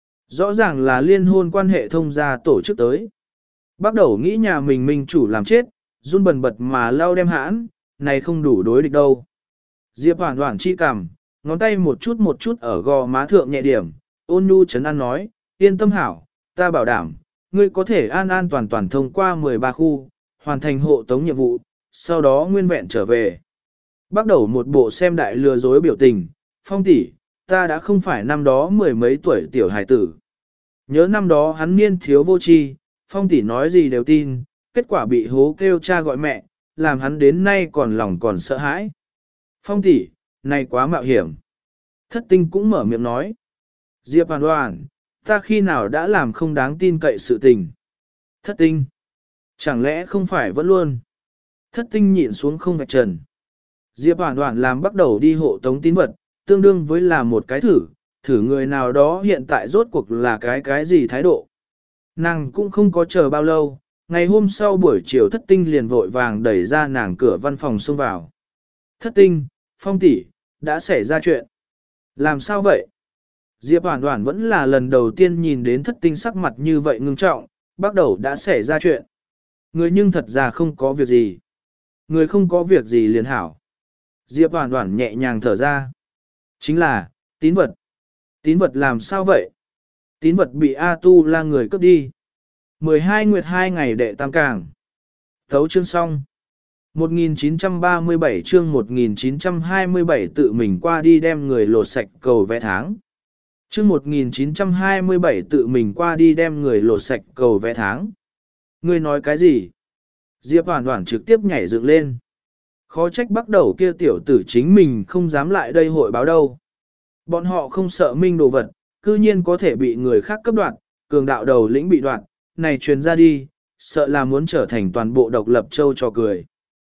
Rõ ràng là liên hôn quan hệ thông gia tổ chức tới. Bắt đầu nghĩ nhà mình minh chủ làm chết, run bần bật mà lao đem hãn, này không đủ đối địch đâu. Diệp Hoàn Hoàn chi cằm, ngón tay một chút một chút ở gò má thượng nhẹ điểm, ôn nhu chấn an nói, yên tâm hảo, ta bảo đảm, ngươi có thể an an toàn toàn thông qua mười ba khu, hoàn thành hộ tống nhiệm vụ, sau đó nguyên vẹn trở về. Bắt đầu một bộ xem đại lừa dối biểu tình, Phong tỷ, ta đã không phải năm đó mười mấy tuổi tiểu hài tử. Nhớ năm đó hắn niên thiếu vô tri, Phong tỷ nói gì đều tin, kết quả bị hố kêu cha gọi mẹ, làm hắn đến nay còn lòng còn sợ hãi. Phong tỷ, này quá mạo hiểm. Thất tinh cũng mở miệng nói. Diệp Hoàn Hoàn, Ta khi nào đã làm không đáng tin cậy sự tình. Thất tinh. Chẳng lẽ không phải vẫn luôn. Thất tinh nhịn xuống không vạch trần. Diệp Hoản Hoản làm bắt đầu đi hộ tống tín vật, tương đương với là một cái thử, thử người nào đó hiện tại rốt cuộc là cái cái gì thái độ. Nàng cũng không có chờ bao lâu, ngày hôm sau buổi chiều thất tinh liền vội vàng đẩy ra nàng cửa văn phòng xông vào. Thất tinh, Phong tỷ, đã xảy ra chuyện. Làm sao vậy? Diệp Hoản Hoản vẫn là lần đầu tiên nhìn đến thất tinh sắc mặt như vậy ngưng trọng, bắt đầu đã xảy ra chuyện. Người nhưng thật ra không có việc gì. Người không có việc gì liền hảo. Diệp Hoản Hoản nhẹ nhàng thở ra. Chính là, tín vật. Tín vật làm sao vậy? Tín vật bị A Tu La người cướp đi. mười hai nguyệt hai ngày đệ tam càng. Thấu chương xong. một nghìn chín trăm ba mươi bảy chương một nghìn chín trăm hai mươi bảy tự mình qua đi đem người lột sạch cầu vẽ tháng. Chương một nghìn chín trăm hai mươi bảy tự mình qua đi đem người lột sạch cầu vẽ tháng. Ngươi nói cái gì? Diệp Hoản Hoản trực tiếp nhảy dựng lên. Khó trách bắt đầu kia tiểu tử chính mình không dám lại đây hội báo đâu. Bọn họ không sợ minh đồ vật, cư nhiên có thể bị người khác cấp đoạt, cường đạo đầu lĩnh bị đoạt, này truyền ra đi, sợ là muốn trở thành toàn bộ độc lập châu cho cười.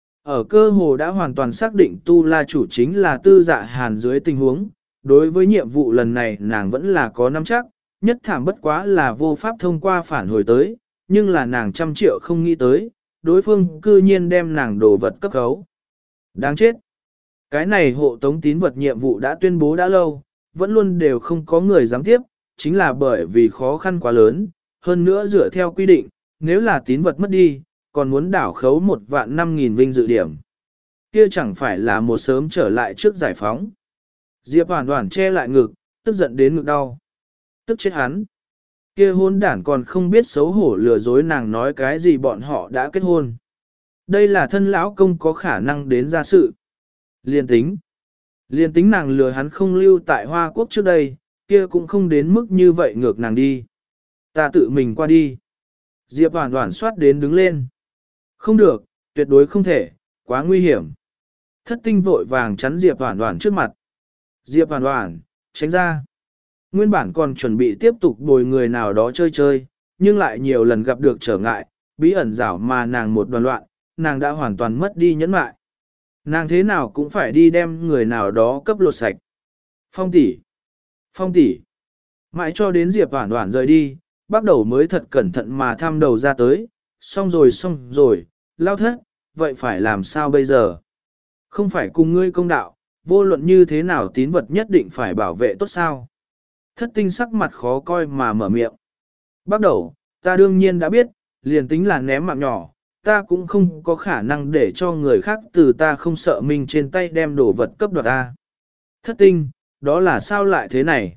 Ở cơ hồ đã hoàn toàn xác định Tu La chủ chính là Tư Dạ Hàn dưới tình huống, đối với nhiệm vụ lần này nàng vẫn là có nắm chắc, nhất thảm bất quá là vô pháp thông qua phản hồi tới, nhưng là nàng trăm triệu không nghĩ tới, đối phương cư nhiên đem nàng đồ vật cấp khấu. Đáng chết! Cái này hộ tống tín vật nhiệm vụ đã tuyên bố đã lâu, vẫn luôn đều không có người dám tiếp, chính là bởi vì khó khăn quá lớn, hơn nữa dựa theo quy định, nếu là tín vật mất đi, còn muốn đảo khấu một vạn năm nghìn vinh dự điểm. Kia chẳng phải là một sớm trở lại trước giải phóng. Diệp Hoản Hoản che lại ngực, tức giận đến ngực đau. Tức chết hắn. Kia hôn đản còn không biết xấu hổ lừa dối nàng nói cái gì bọn họ đã kết hôn. Đây là thân lão công có khả năng đến ra sự. Liên tính. Liên tính nàng lừa hắn không lưu tại Hoa Quốc trước đây, kia cũng không đến mức như vậy ngược nàng đi. Ta tự mình qua đi. Diệp Hoản Hoản soát đến đứng lên. Không được, tuyệt đối không thể, quá nguy hiểm. Thất tinh vội vàng chắn Diệp Hoản Hoản trước mặt. Diệp Hoản Hoản, tránh ra. Nguyên bản còn chuẩn bị tiếp tục bồi người nào đó chơi chơi, nhưng lại nhiều lần gặp được trở ngại, bí ẩn rảo mà nàng một đoàn loạn, nàng đã hoàn toàn mất đi nhẫn mại. Nàng thế nào cũng phải đi đem người nào đó cấp lột sạch. Phong tỷ, Phong tỷ. Mãi cho đến Diệp Hoản Hoản rời đi, bắt đầu mới thật cẩn thận mà thăm đầu ra tới, xong rồi xong rồi, lao thất, vậy phải làm sao bây giờ? Không phải cùng ngươi công đạo, vô luận như thế nào tín vật nhất định phải bảo vệ tốt sao? Thất tinh sắc mặt khó coi mà mở miệng. Bắt đầu, ta đương nhiên đã biết, liền tính là ném mạng nhỏ, ta cũng không có khả năng để cho người khác từ ta không sợ mình trên tay đem đồ vật cấp đoạt ta. Thất tinh, đó là sao lại thế này?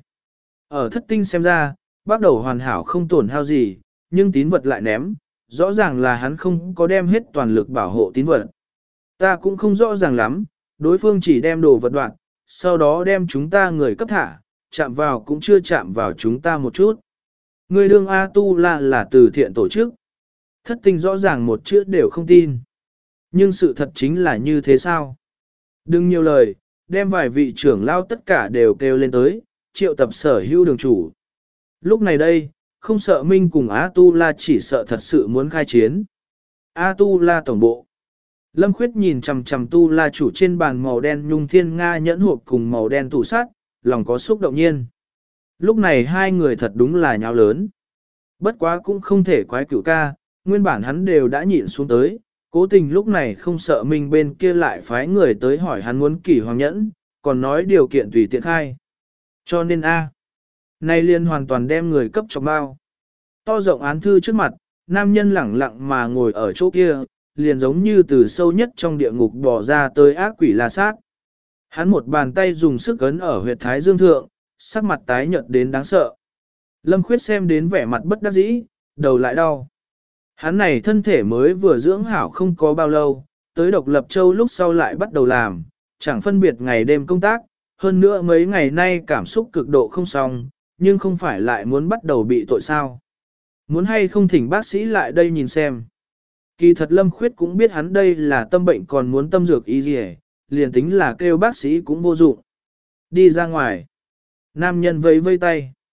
Ở thất tinh xem ra, bắt đầu hoàn hảo không tổn hao gì, nhưng tín vật lại ném, rõ ràng là hắn không có đem hết toàn lực bảo hộ tín vật. Ta cũng không rõ ràng lắm, đối phương chỉ đem đồ vật đoạt, sau đó đem chúng ta người cấp thả, chạm vào cũng chưa chạm vào chúng ta một chút. Người đương A Tu La là từ thiện tổ chức. Thất tinh rõ ràng một chữ đều không tin. Nhưng sự thật chính là như thế sao? Đừng nhiều lời, đem vài vị trưởng lao tất cả đều kêu lên tới, triệu tập sở hữu đường chủ. Lúc này đây, không sợ Minh cùng A Tu La chỉ sợ thật sự muốn khai chiến. A Tu La tổng bộ. Lâm Khuyết nhìn chằm chằm Tu La chủ trên bàn màu đen nhung thiên nga nhẫn hộp cùng màu đen tủ sát, lòng có xúc động nhiên. Lúc này hai người thật đúng là nháo lớn. Bất quá cũng không thể quái cửu ca, nguyên bản hắn đều đã nhịn xuống tới, cố tình lúc này không sợ mình bên kia lại phái người tới hỏi hắn muốn kỷ hoàng nhẫn, còn nói điều kiện tùy tiện khai. Cho nên A. Nay liên hoàn toàn đem người cấp cho bao. To rộng án thư trước mặt, nam nhân lẳng lặng mà ngồi ở chỗ kia, liền giống như từ sâu nhất trong địa ngục bỏ ra tới ác quỷ la sát. Hắn một bàn tay dùng sức ấn ở huyệt thái dương thượng, sắc mặt tái nhợt đến đáng sợ. Lâm Khuyết xem đến vẻ mặt bất đắc dĩ, đầu lại đau. Hắn này thân thể mới vừa dưỡng hảo không có bao lâu, tới độc lập châu lúc sau lại bắt đầu làm, chẳng phân biệt ngày đêm công tác, hơn nữa mấy ngày nay cảm xúc cực độ không xong, nhưng không phải lại muốn bắt đầu bị tội sao. Muốn hay không thỉnh bác sĩ lại đây nhìn xem. Kỳ thật Lâm Khuyết cũng biết hắn đây là tâm bệnh còn muốn tâm dược y gì, liền tính là kêu bác sĩ cũng vô dụng. Đi ra ngoài. Nam nhân vẫy vây tay.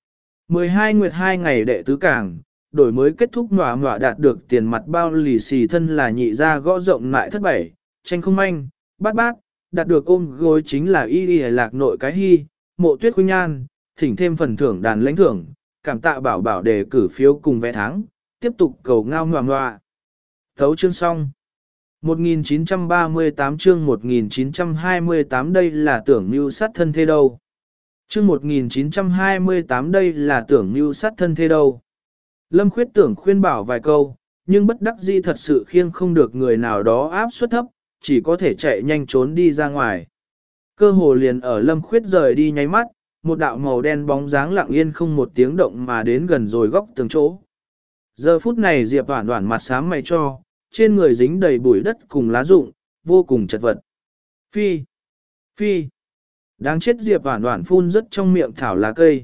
mười hai nguyệt hai ngày đệ tứ cảng, đổi mới kết thúc nỏa nỏa đạt được tiền mặt bao lì xì thân là nhị ra gõ rộng lại thất bảy, tranh không manh, bát bát, đạt được ôm gối chính là y y lạc nội cái hy, mộ tuyết khuynh nhan, thỉnh thêm phần thưởng đàn lãnh thưởng, cảm tạ bảo bảo đề cử phiếu cùng vé tháng, tiếp tục cầu ngao ngoà ngoạ. Thấu chương xong. một nghìn chín trăm ba mươi tám chương một nghìn chín trăm hai mươi tám đây là tưởng mưu sát thân thế đâu. Chương một nghìn chín trăm hai mươi tám đây là tưởng mưu sát thân thế đâu. Lâm Khuyết tưởng khuyên bảo vài câu, nhưng bất đắc dĩ thật sự khiêng không được người nào đó áp suất thấp, chỉ có thể chạy nhanh trốn đi ra ngoài. Cơ hồ liền ở Lâm Khuyết rời đi nháy mắt, một đạo màu đen bóng dáng lặng yên không một tiếng động mà đến gần rồi góc tường chỗ. Giờ phút này Diệp Hoản Hoản mặt xám mày cho, trên người dính đầy bụi đất cùng lá rụng, vô cùng chật vật. Phi! Phi! Đáng chết Diệp Hoản Hoản phun rất trong miệng thảo lá cây.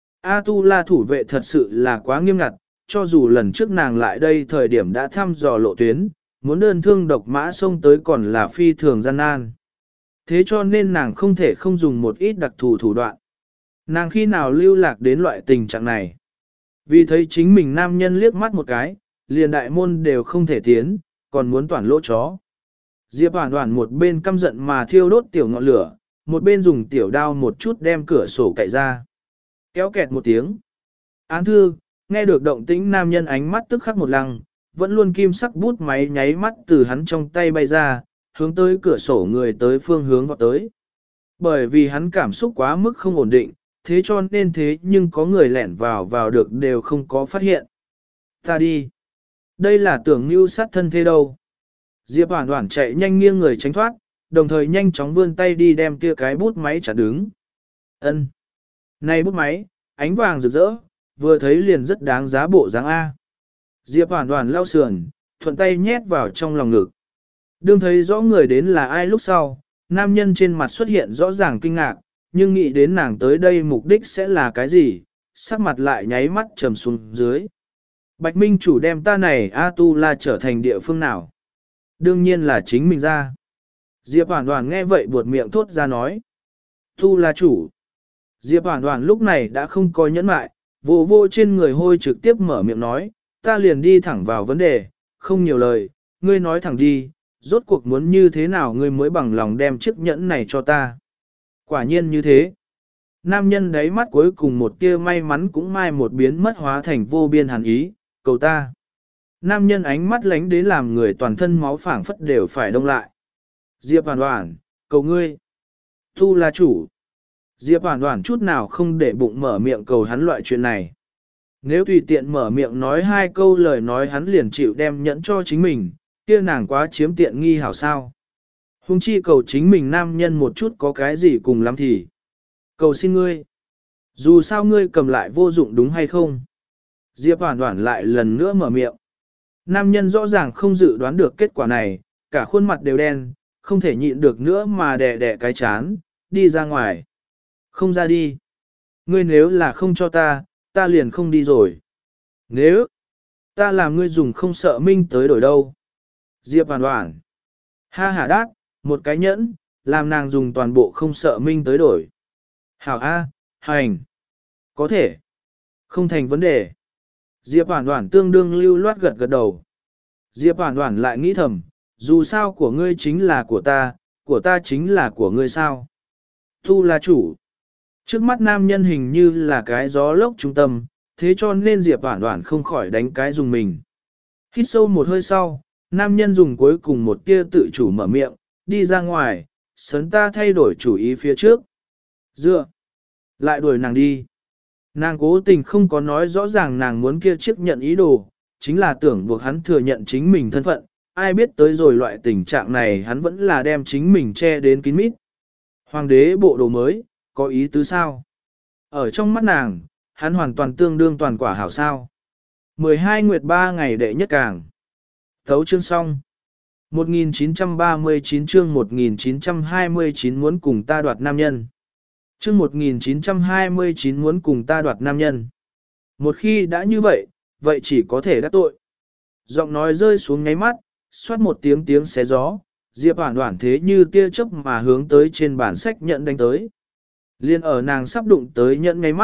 A Tu La thủ vệ thật sự là quá nghiêm ngặt, cho dù lần trước nàng lại đây thời điểm đã thăm dò lộ tuyến, muốn đơn thương độc mã xông tới còn là phi thường gian nan. Thế cho nên nàng không thể không dùng một ít đặc thù thủ đoạn. Nàng khi nào lưu lạc đến loại tình trạng này? Vì thấy chính mình nam nhân liếc mắt một cái, liền đại môn đều không thể tiến, còn muốn toàn lỗ chó. Diệp Hoản Hoản một bên căm giận mà thiêu đốt tiểu ngọn lửa, một bên dùng tiểu đao một chút đem cửa sổ cậy ra. Kéo kẹt một tiếng. Án thư, nghe được động tĩnh nam nhân ánh mắt tức khắc một lăng, vẫn luôn kim sắc bút máy nháy mắt từ hắn trong tay bay ra, hướng tới cửa sổ người tới phương hướng vọt tới. Bởi vì hắn cảm xúc quá mức không ổn định, thế cho nên thế nhưng có người lẻn vào vào được đều không có phát hiện. Ta đi. Đây là tưởng mưu sát thân thế đâu. Diệp Hoản Hoản chạy nhanh nghiêng người tránh thoát, đồng thời nhanh chóng vươn tay đi đem kia cái bút máy chặt đứng. Ân. Này bút máy, ánh vàng rực rỡ, vừa thấy liền rất đáng giá bộ dáng A. Diệp Hoản Hoản lau sườn, thuận tay nhét vào trong lòng ngực. Đương thấy rõ người đến là ai lúc sau, nam nhân trên mặt xuất hiện rõ ràng kinh ngạc, nhưng nghĩ đến nàng tới đây mục đích sẽ là cái gì, sắc mặt lại nháy mắt trầm xuống dưới. Bạch Minh chủ đem ta này A Tu La trở thành địa phương nào? Đương nhiên là chính mình ra. Diệp Hoản Hoản nghe vậy buột miệng thốt ra nói. Tu La chủ. Diệp Hoản Hoản lúc này đã không có nhẫn mại, vô vô trên người hôi trực tiếp mở miệng nói, ta liền đi thẳng vào vấn đề, không nhiều lời, ngươi nói thẳng đi, rốt cuộc muốn như thế nào ngươi mới bằng lòng đem chiếc nhẫn này cho ta. Quả nhiên như thế. Nam nhân đáy mắt cuối cùng một tia may mắn cũng mai một biến mất hóa thành vô biên hàn ý, cầu ta. Nam nhân ánh mắt lánh đến làm người toàn thân máu phảng phất đều phải đông lại. Diệp Hoản Hoản, cầu ngươi. Tu La chủ. Diệp Hoản Hoản chút nào không để bụng mở miệng cầu hắn loại chuyện này. Nếu tùy tiện mở miệng nói hai câu lời nói hắn liền chịu đem nhẫn cho chính mình, kia nàng quá chiếm tiện nghi hảo sao. Hùng chi cầu chính mình nam nhân một chút có cái gì cùng lắm thì. Cầu xin ngươi. Dù sao ngươi cầm lại vô dụng đúng hay không? Diệp Hoản Hoản lại lần nữa mở miệng. Nam nhân rõ ràng không dự đoán được kết quả này, cả khuôn mặt đều đen, không thể nhịn được nữa mà đè đè cái chán, đi ra ngoài. Không ra đi. Ngươi nếu là không cho ta, ta liền không đi rồi. Nếu ta làm ngươi dùng không sợ minh tới đổi đâu. Diệp Hoản Hoản. Ha hả đát, một cái nhẫn, làm nàng dùng toàn bộ không sợ minh tới đổi. Hảo A, hành. Có thể. Không thành vấn đề. Diệp Hoản Hoản tương đương lưu loát gật gật đầu. Diệp Hoản Hoản lại nghĩ thầm, dù sao của ngươi chính là của ta, của ta chính là của ngươi sao. Tu La chủ. Trước mắt nam nhân hình như là cái gió lốc trung tâm, thế cho nên Diệp Hoản Hoản không khỏi đánh cái dùng mình. Hít sâu một hơi sau, nam nhân dùng cuối cùng một tia tự chủ mở miệng, đi ra ngoài, sấn ta thay đổi chủ ý phía trước. Dựa, lại đuổi nàng đi. Nàng cố tình không có nói rõ ràng nàng muốn kia chiếc nhận ý đồ, chính là tưởng buộc hắn thừa nhận chính mình thân phận, ai biết tới rồi loại tình trạng này hắn vẫn là đem chính mình che đến kín mít. Hoàng đế bộ đồ mới, có ý tứ sao? Ở trong mắt nàng, hắn hoàn toàn tương đương toàn quả hảo sao. mười hai nguyệt ba ngày đệ nhất càng. Thấu chương xong. một nghìn chín trăm ba mươi chín chương một nghìn chín trăm hai mươi chín muốn cùng ta đoạt nam nhân. Chương một nghìn chín trăm hai mươi chín muốn cùng ta đoạt nam nhân. Một khi đã như vậy, vậy chỉ có thể đắc tội. Giọng nói rơi xuống ngáy mắt, xoát một tiếng tiếng xé gió, Diệp Hoản Hoản thế như tia chớp mà hướng tới trên bản sách nhận đánh tới. Liên ở nàng sắp đụng tới nhận ngáy mắt,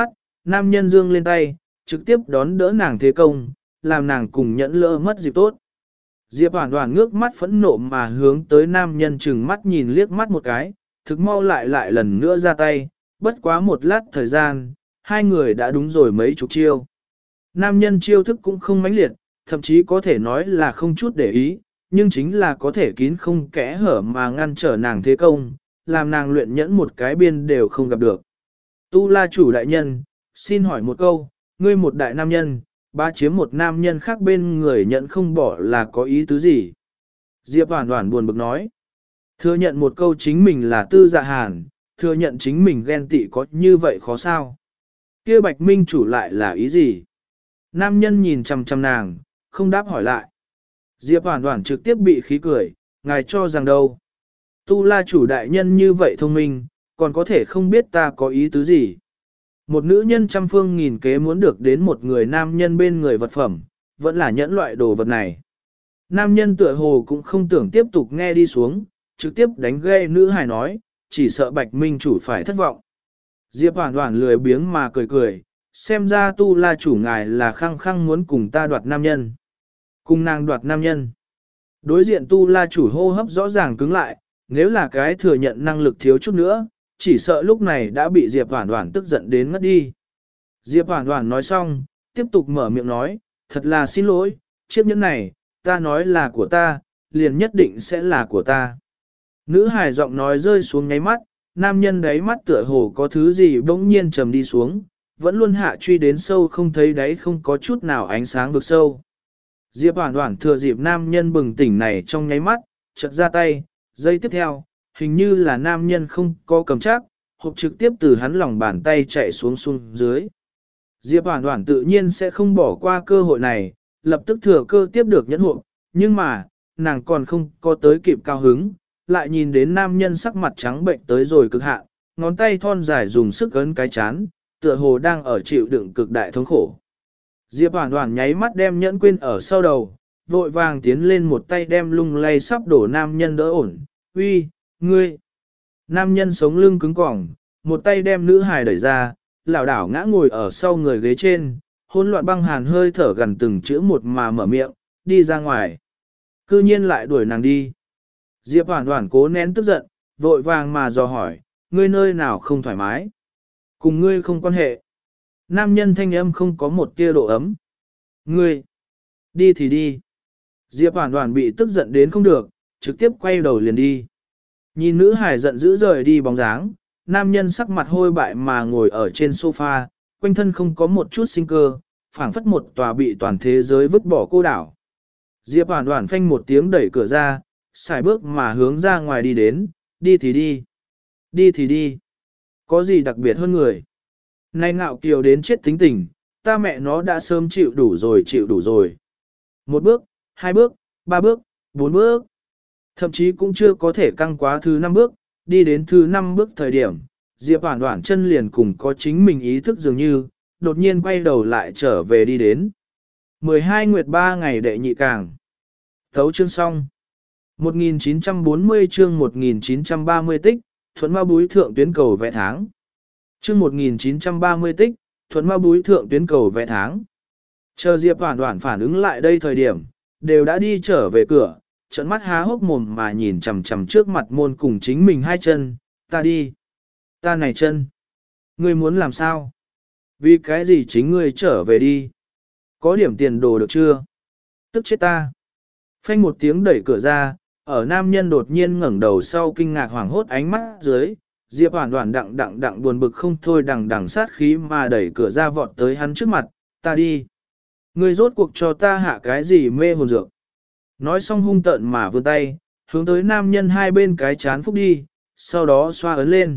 nam nhân dương lên tay, trực tiếp đón đỡ nàng thế công, làm nàng cùng nhẫn lỡ mất dịp tốt. Diệp Hoàn Hoàn ngước mắt phẫn nộ mà hướng tới nam nhân chừng mắt nhìn liếc mắt một cái, thực mau lại lại lần nữa ra tay, bất quá một lát thời gian, hai người đã đúng rồi mấy chục chiêu. Nam nhân chiêu thức cũng không mãnh liệt, thậm chí có thể nói là không chút để ý, nhưng chính là có thể kín không kẽ hở mà ngăn trở nàng thế công, làm nàng luyện nhẫn một cái biên đều không gặp được. Tu La chủ đại nhân, xin hỏi một câu, ngươi một đại nam nhân, ba chiếm một nam nhân khác bên người nhận không bỏ là có ý tứ gì? Diệp Hoàn Hoàn buồn bực nói. Thừa nhận một câu chính mình là tư dạ hàn, thừa nhận chính mình ghen tị có như vậy khó sao? Kia Bạch Minh chủ lại là ý gì? Nam nhân nhìn chằm chằm nàng, không đáp hỏi lại. Diệp Hoàn Hoàn trực tiếp bị khí cười, ngài cho rằng đâu? Tu La chủ đại nhân như vậy thông minh, còn có thể không biết ta có ý tứ gì? Một nữ nhân trăm phương nghìn kế muốn được đến một người nam nhân bên người vật phẩm, vẫn là nhẫn loại đồ vật này. Nam nhân tựa hồ cũng không tưởng tiếp tục nghe đi xuống, trực tiếp đánh ghê nữ hài nói, chỉ sợ Bạch Minh chủ phải thất vọng. Diệp Hoàn Hoàn lười biếng mà cười cười, xem ra Tu La chủ ngài là khăng khăng muốn cùng ta đoạt nam nhân. Cùng nàng đoạt nam nhân. Đối diện Tu La chủ hô hấp rõ ràng cứng lại, nếu là cái thừa nhận năng lực thiếu chút nữa, chỉ sợ lúc này đã bị Diệp Hoàn Hoàn tức giận đến ngất đi. Diệp Hoàn Hoàn nói xong, tiếp tục mở miệng nói, thật là xin lỗi, chiếc nhẫn này, ta nói là của ta, liền nhất định sẽ là của ta. Nữ hài giọng nói rơi xuống ngáy mắt, nam nhân đáy mắt tựa hồ có thứ gì bỗng nhiên trầm đi xuống, vẫn luôn hạ truy đến sâu không thấy đáy không có chút nào ánh sáng vực sâu. Diệp Hoàn Hoàn thừa dịp nam nhân bừng tỉnh này trong nháy mắt, chợt ra tay, giây tiếp theo, hình như là nam nhân không có cầm chắc, hộp trực tiếp từ hắn lòng bàn tay chạy xuống xuống dưới. Diệp Hoàn Hoàn tự nhiên sẽ không bỏ qua cơ hội này, lập tức thừa cơ tiếp được nhẫn hộp, nhưng mà, nàng còn không có tới kịp cao hứng, lại nhìn đến nam nhân sắc mặt trắng bệnh tới rồi cực hạn, ngón tay thon dài dùng sức ấn cái chán, tựa hồ đang ở chịu đựng cực đại thống khổ. Diệp Hoàn Hoàn nháy mắt đem nhẫn quên ở sau đầu, vội vàng tiến lên một tay đem lung lay sắp đổ nam nhân đỡ ổn, uy, ngươi. Nam nhân sống lưng cứng cỏng, một tay đem nữ hài đẩy ra, lảo đảo ngã ngồi ở sau người ghế trên, hỗn loạn băng hàn hơi thở gần từng chữ một mà mở miệng, đi ra ngoài. Cư nhiên lại đuổi nàng đi. Diệp Hoàn Hoàn cố nén tức giận, vội vàng mà dò hỏi, ngươi nơi nào không thoải mái? Cùng ngươi không quan hệ. Nam nhân thanh âm không có một tia độ ấm. Ngươi, đi thì đi. Diệp Hoàn Hoàn bị tức giận đến không được, trực tiếp quay đầu liền đi. Nhìn nữ hải giận dữ rời đi bóng dáng, nam nhân sắc mặt hôi bại mà ngồi ở trên sofa, quanh thân không có một chút sinh cơ, phảng phất một tòa bị toàn thế giới vứt bỏ cô đảo. Diệp Hoàn Hoàn phanh một tiếng đẩy cửa ra, xài bước mà hướng ra ngoài đi đến, đi thì đi. Đi thì đi. Có gì đặc biệt hơn người? Này ngạo kiều đến chết tính tình, ta mẹ nó đã sớm chịu đủ rồi chịu đủ rồi. Một bước, hai bước, ba bước, bốn bước. Thậm chí cũng chưa có thể căng quá thứ năm bước, đi đến thứ năm bước thời điểm, Diệp Hoàn Hoàn chân liền cùng có chính mình ý thức dường như, đột nhiên quay đầu lại trở về đi đến. mười hai nguyệt ba ngày đệ nhị càng. Thấu chương xong. một nghìn chín trăm bốn mươi chương một nghìn chín trăm ba mươi tích, thuận ma búi thượng tuyến cầu vẽ tháng. Chương một nghìn chín trăm ba mươi tích, thuận ma búi thượng tuyến cầu vẽ tháng. Chờ Diệp Hoàn Hoàn phản ứng lại đây thời điểm, đều đã đi trở về cửa, trợn mắt há hốc mồm mà nhìn chằm chằm trước mặt môn cùng chính mình hai chân, ta đi. Ta này chân. Ngươi muốn làm sao? Vì cái gì chính ngươi trở về đi? Có điểm tiền đồ được chưa? Tức chết ta. Phanh một tiếng đẩy cửa ra, ở nam nhân đột nhiên ngẩng đầu sau kinh ngạc hoảng hốt ánh mắt dưới, Diệp Hoàn Hoàn đặng đặng đặng buồn bực không thôi đằng đằng sát khí mà đẩy cửa ra vọt tới hắn trước mặt, ta đi. Ngươi rốt cuộc cho ta hạ cái gì mê hồn dược? Nói xong hung tợn mà vươn tay, hướng tới nam nhân hai bên cái chán phúc đi, sau đó xoa ấn lên.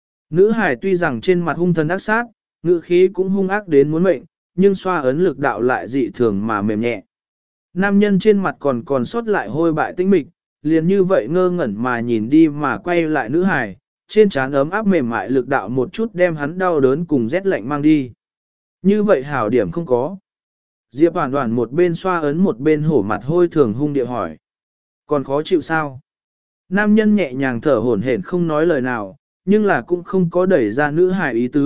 Nữ hải tuy rằng trên mặt hung thần ác sát, ngữ khí cũng hung ác đến muốn mệnh, nhưng xoa ấn lực đạo lại dị thường mà mềm nhẹ. Nam nhân trên mặt còn còn sót lại hôi bại tinh mịch, liền như vậy ngơ ngẩn mà nhìn đi mà quay lại nữ hải, trên trán ấm áp mềm mại lực đạo một chút đem hắn đau đớn cùng rét lạnh mang đi. Như vậy hảo điểm không có. Diệp Hoàn Hoàn một bên xoa ấn một bên hổ mặt hôi thường hung địa hỏi. Còn khó chịu sao? Nam nhân nhẹ nhàng thở hổn hển không nói lời nào, nhưng là cũng không có đẩy ra nữ hài ý tứ,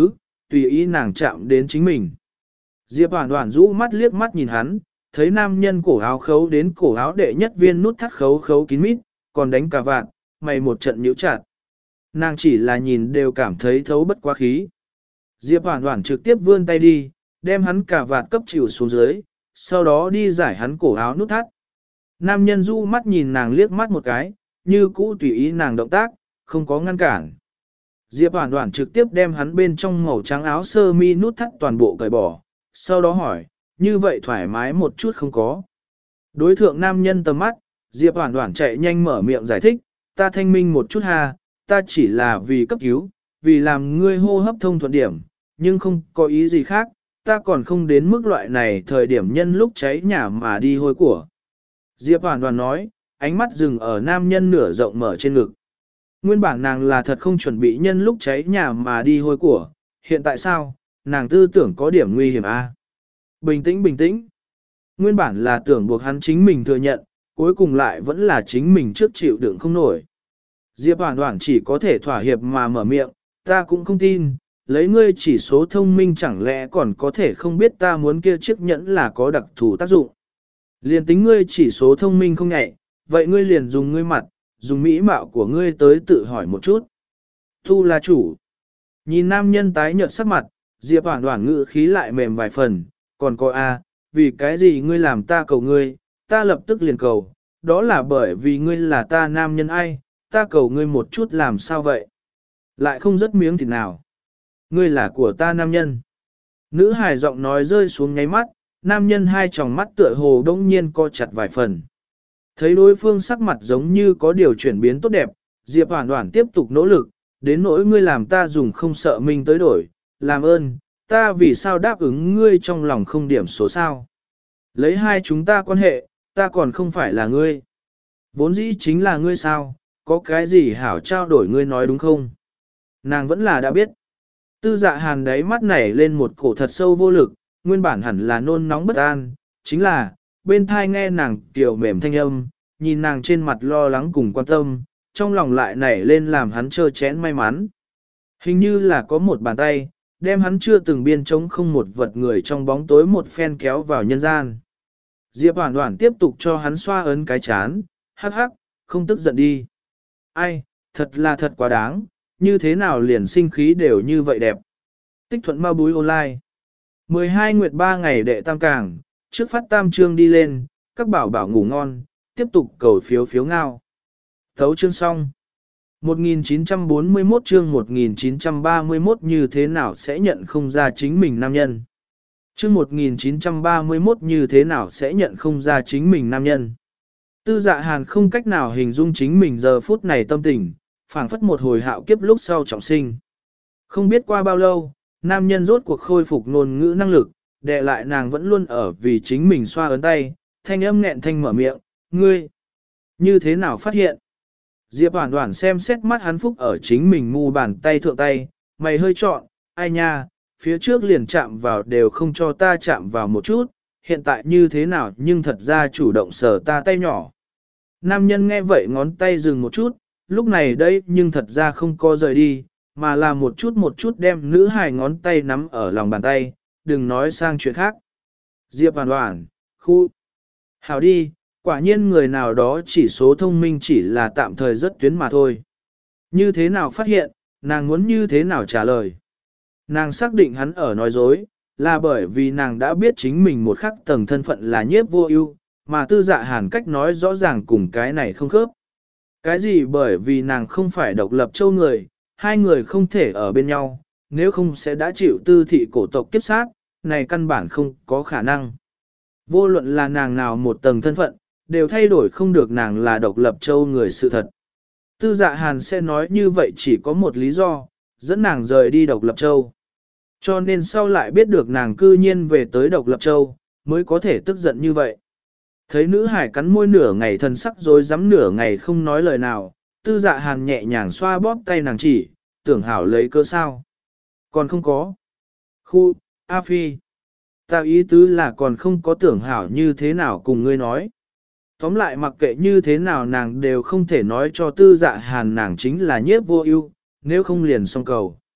tùy ý nàng chạm đến chính mình. Diệp Hoàn Hoàn rũ mắt liếc mắt nhìn hắn, thấy nam nhân cổ áo khấu đến cổ áo đệ nhất viên nút thắt khấu khấu kín mít, còn đánh cà vạt, mày một trận nhíu chặt. Nàng chỉ là nhìn đều cảm thấy thấu bất quá khí. Diệp Hoàn Hoàn trực tiếp vươn tay đi, đem hắn cà vạt cấp chịu xuống dưới, sau đó đi giải hắn cổ áo nút thắt. Nam nhân rũ mắt nhìn nàng liếc mắt một cái, như cũ tùy ý nàng động tác, không có ngăn cản. Diệp Hoàn Hoàn trực tiếp đem hắn bên trong màu trắng áo sơ mi nút thắt toàn bộ cởi bỏ, sau đó hỏi, như vậy thoải mái một chút không có. Đối thượng nam nhân tầm mắt, Diệp Hoàn Hoàn chạy nhanh mở miệng giải thích, ta thanh minh một chút ha, ta chỉ là vì cấp cứu, vì làm ngươi hô hấp thông thuận điểm, nhưng không có ý gì khác, ta còn không đến mức loại này thời điểm nhân lúc cháy nhà mà đi hôi của. Diệp Hoàn Hoàn nói, ánh mắt dừng ở nam nhân nửa rộng mở trên ngực. Nguyên bản nàng là thật không chuẩn bị nhân lúc cháy nhà mà đi hôi của, hiện tại sao, nàng tư tưởng có điểm nguy hiểm a. À? Bình tĩnh bình tĩnh. Nguyên bản là tưởng buộc hắn chính mình thừa nhận, cuối cùng lại vẫn là chính mình trước chịu đựng không nổi. Diệp Hoàn Hoàn chỉ có thể thỏa hiệp mà mở miệng, ta cũng không tin, lấy ngươi chỉ số thông minh chẳng lẽ còn có thể không biết ta muốn kia chiếc nhẫn là có đặc thù tác dụng. Liền tính ngươi chỉ số thông minh không nhạy, vậy ngươi liền dùng ngươi mặt, dùng mỹ mạo của ngươi tới tự hỏi một chút. Thu là chủ. Nhìn nam nhân tái nhợt sắc mặt, Diệp Hoàn Hoàn ngữ khí lại mềm vài phần, còn có a, vì cái gì ngươi làm ta cầu ngươi, ta lập tức liền cầu, đó là bởi vì ngươi là ta nam nhân ai, ta cầu ngươi một chút làm sao vậy? Lại không rất miếng thịt nào. Ngươi là của ta nam nhân. Nữ hài giọng nói rơi xuống nháy mắt, nam nhân hai tròng mắt tựa hồ đông nhiên co chặt vài phần. Thấy đối phương sắc mặt giống như có điều chuyển biến tốt đẹp, Diệp Hoàn Hoàn tiếp tục nỗ lực, đến nỗi ngươi làm ta dùng không sợ mình tới đổi, làm ơn, ta vì sao đáp ứng ngươi trong lòng không điểm số sao. Lấy hai chúng ta quan hệ, ta còn không phải là ngươi. Vốn dĩ chính là ngươi sao, có cái gì hảo trao đổi ngươi nói đúng không? Nàng vẫn là đã biết. Tư Dạ Hàn đáy mắt nảy lên một cổ thật sâu vô lực, nguyên bản hẳn là nôn nóng bất an, chính là, bên thai nghe nàng tiểu mềm thanh âm, nhìn nàng trên mặt lo lắng cùng quan tâm, trong lòng lại nảy lên làm hắn trơ chén may mắn. Hình như là có một bàn tay, đem hắn chưa từng biên trống không một vật người trong bóng tối một phen kéo vào nhân gian. Diệp Hoàn Hoàn tiếp tục cho hắn xoa ấn cái chán, hắc hắc, không tức giận đi. Ai, thật là thật quá đáng, như thế nào liền sinh khí đều như vậy đẹp. Tích thuận ma búi online. mười hai nguyệt ba ngày đệ tam càng, trước phát tam chương đi lên, các bảo bảo ngủ ngon, tiếp tục cầu phiếu phiếu ngao. Thấu chương xong. một nghìn chín trăm bốn mươi mốt chương một nghìn chín trăm ba mươi mốt như thế nào sẽ nhận không ra chính mình nam nhân. Chương một nghìn chín trăm ba mươi mốt như thế nào sẽ nhận không ra chính mình nam nhân. Tư Dạ Hàn không cách nào hình dung chính mình giờ phút này tâm tình, phảng phất một hồi hạo kiếp lúc sau trọng sinh. Không biết qua bao lâu, nam nhân rốt cuộc khôi phục ngôn ngữ năng lực, đè lại nàng vẫn luôn ở vì chính mình xoa ấn tay, thanh âm nghẹn thanh mở miệng, ngươi, như thế nào phát hiện? Diệp Hoàn Hoàn xem xét mắt hắn phúc ở chính mình mu bàn tay thượng tay, mày hơi trọn, ai nha, phía trước liền chạm vào đều không cho ta chạm vào một chút, hiện tại như thế nào nhưng thật ra chủ động sờ ta tay nhỏ. Nam nhân nghe vậy ngón tay dừng một chút, lúc này đây nhưng thật ra không có rời đi, mà là một chút một chút đem nữ hài ngón tay nắm ở lòng bàn tay, đừng nói sang chuyện khác. Diệp Hoàn Hoàn, khu, hảo đi, quả nhiên người nào đó chỉ số thông minh chỉ là tạm thời rất tuyến mà thôi. Như thế nào phát hiện, nàng muốn như thế nào trả lời. Nàng xác định hắn ở nói dối, là bởi vì nàng đã biết chính mình một khắc tầng thân phận là nhiếp vô ưu, mà Tư Dạ Hàn cách nói rõ ràng cùng cái này không khớp. Cái gì bởi vì nàng không phải độc lập châu người, hai người không thể ở bên nhau, nếu không sẽ đã chịu tư thị cổ tộc kiếp sát, này căn bản không có khả năng. Vô luận là nàng nào một tầng thân phận, đều thay đổi không được nàng là độc lập châu người sự thật. Tư Dạ Hàn sẽ nói như vậy chỉ có một lý do, dẫn nàng rời đi độc lập châu. Cho nên sau lại biết được nàng cư nhiên về tới độc lập châu, mới có thể tức giận như vậy. Thấy nữ hải cắn môi nửa ngày thần sắc rồi dám nửa ngày không nói lời nào, Tư Dạ Hàn nhẹ nhàng xoa bóp tay nàng chỉ, tưởng hảo lấy cơ sao. Còn không có. Khu, A Phi. Ta ý tứ là còn không có tưởng hảo như thế nào cùng ngươi nói. Tóm lại mặc kệ như thế nào nàng đều không thể nói cho Tư Dạ Hàn nàng chính là nhiếp vô ưu, nếu không liền xong cầu.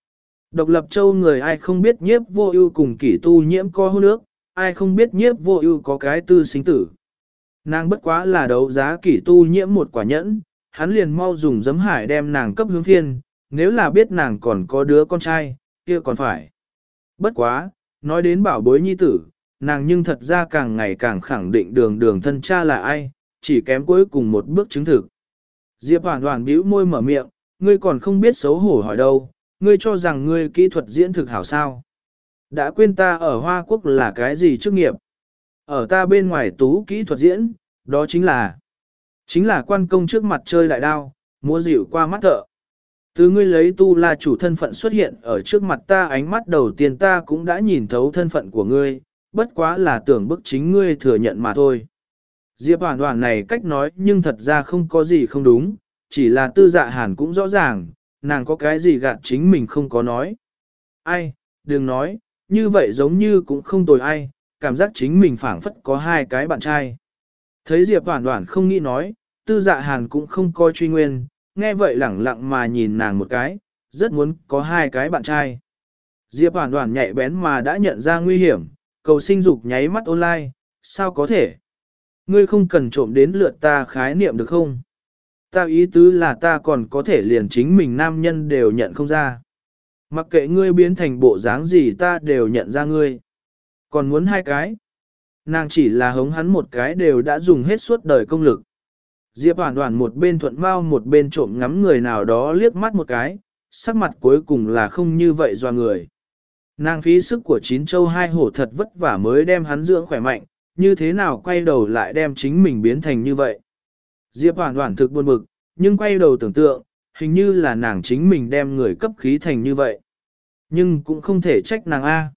Độc lập châu người ai không biết nhiếp vô ưu cùng kỷ tu nhiễm có hôn ước, ai không biết nhiếp vô ưu có cái tư sinh tử. Nàng bất quá là đấu giá kỷ tu nhiễm một quả nhẫn, hắn liền mau dùng giấm hải đem nàng cấp hướng thiên, nếu là biết nàng còn có đứa con trai, kia còn phải. Bất quá, nói đến bảo bối nhi tử, nàng nhưng thật ra càng ngày càng khẳng định đường đường thân cha là ai, chỉ kém cuối cùng một bước chứng thực. Diệp Hoàn Hoàn bĩu môi mở miệng, ngươi còn không biết xấu hổ hỏi đâu, ngươi cho rằng ngươi kỹ thuật diễn thực hảo sao. Đã quên ta ở Hoa Quốc là cái gì chức nghiệp? Ở ta bên ngoài tú kỹ thuật diễn, đó chính là, chính là quan công trước mặt chơi đại đao, múa dịu qua mắt thợ. Từ ngươi lấy tu la chủ thân phận xuất hiện ở trước mặt ta, ánh mắt đầu tiên ta cũng đã nhìn thấu thân phận của ngươi, bất quá là tưởng bức chính ngươi thừa nhận mà thôi. Diệp Hoàn Hoàn này cách nói nhưng thật ra không có gì không đúng, chỉ là tư dạ hàn cũng rõ ràng, nàng có cái gì gạt chính mình không có nói. Ai, đừng nói, như vậy giống như cũng không tồi ai, cảm giác chính mình phảng phất có hai cái bạn trai. Thấy Diệp Hoàn Hoàn không nghĩ nói, tư dạ hàn cũng không coi truy nguyên, nghe vậy lẳng lặng mà nhìn nàng một cái, rất muốn có hai cái bạn trai. Diệp Hoàn Hoàn nhạy bén mà đã nhận ra nguy hiểm, cầu sinh dục nháy mắt online, sao có thể? Ngươi không cần trộm đến lượt ta khái niệm được không? Ta ý tứ là ta còn có thể liền chính mình nam nhân đều nhận không ra. Mặc kệ ngươi biến thành bộ dáng gì ta đều nhận ra ngươi. Còn muốn hai cái? Nàng chỉ là hống hắn một cái đều đã dùng hết suốt đời công lực. Diệp Hoàn Hoàn một bên thuận mau một bên trộm ngắm người nào đó liếc mắt một cái, sắc mặt cuối cùng là không như vậy doa người. Nàng phí sức của chín châu hai hổ thật vất vả mới đem hắn dưỡng khỏe mạnh, như thế nào quay đầu lại đem chính mình biến thành như vậy. Diệp Hoàn Hoàn thực buồn bực, nhưng quay đầu tưởng tượng, hình như là nàng chính mình đem người cấp khí thành như vậy. Nhưng cũng không thể trách nàng A.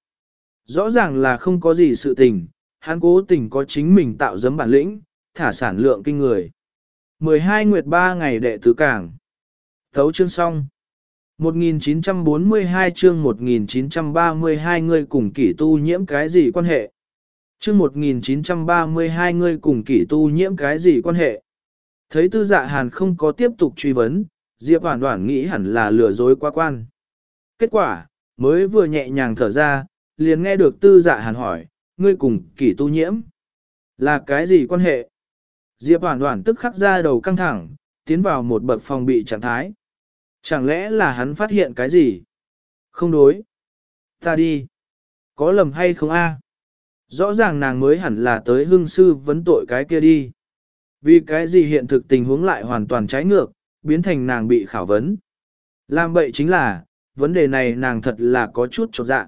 Rõ ràng là không có gì sự tình, hắn cố tình có chính mình tạo giấm bản lĩnh, thả sản lượng kinh người. mười hai nguyệt ba ngày đệ tứ cảng. Thấu chương xong. một nghìn chín trăm bốn mươi hai chương một nghìn chín trăm ba mươi hai ngươi cùng kỷ tu nhiễm cái gì quan hệ? Chương một nghìn chín trăm ba mươi hai ngươi cùng kỷ tu nhiễm cái gì quan hệ? Thấy tư dạ hàn không có tiếp tục truy vấn, Diệp Hoàn Hoàn nghĩ hẳn là lừa dối quá quan. Kết quả, mới vừa nhẹ nhàng thở ra, liền nghe được tư dạ hàn hỏi, ngươi cùng kỷ tu nhiễm là cái gì quan hệ? Diệp Hoàn Hoàn tức khắc ra đầu căng thẳng, tiến vào một bậc phòng bị trạng thái. Chẳng lẽ là hắn phát hiện cái gì? Không đối. Ta đi. Có lầm hay không a? Rõ ràng nàng mới hẳn là tới hương sư vấn tội cái kia đi. Vì cái gì hiện thực tình huống lại hoàn toàn trái ngược, biến thành nàng bị khảo vấn. Làm bậy chính là, vấn đề này nàng thật là có chút chột dạ.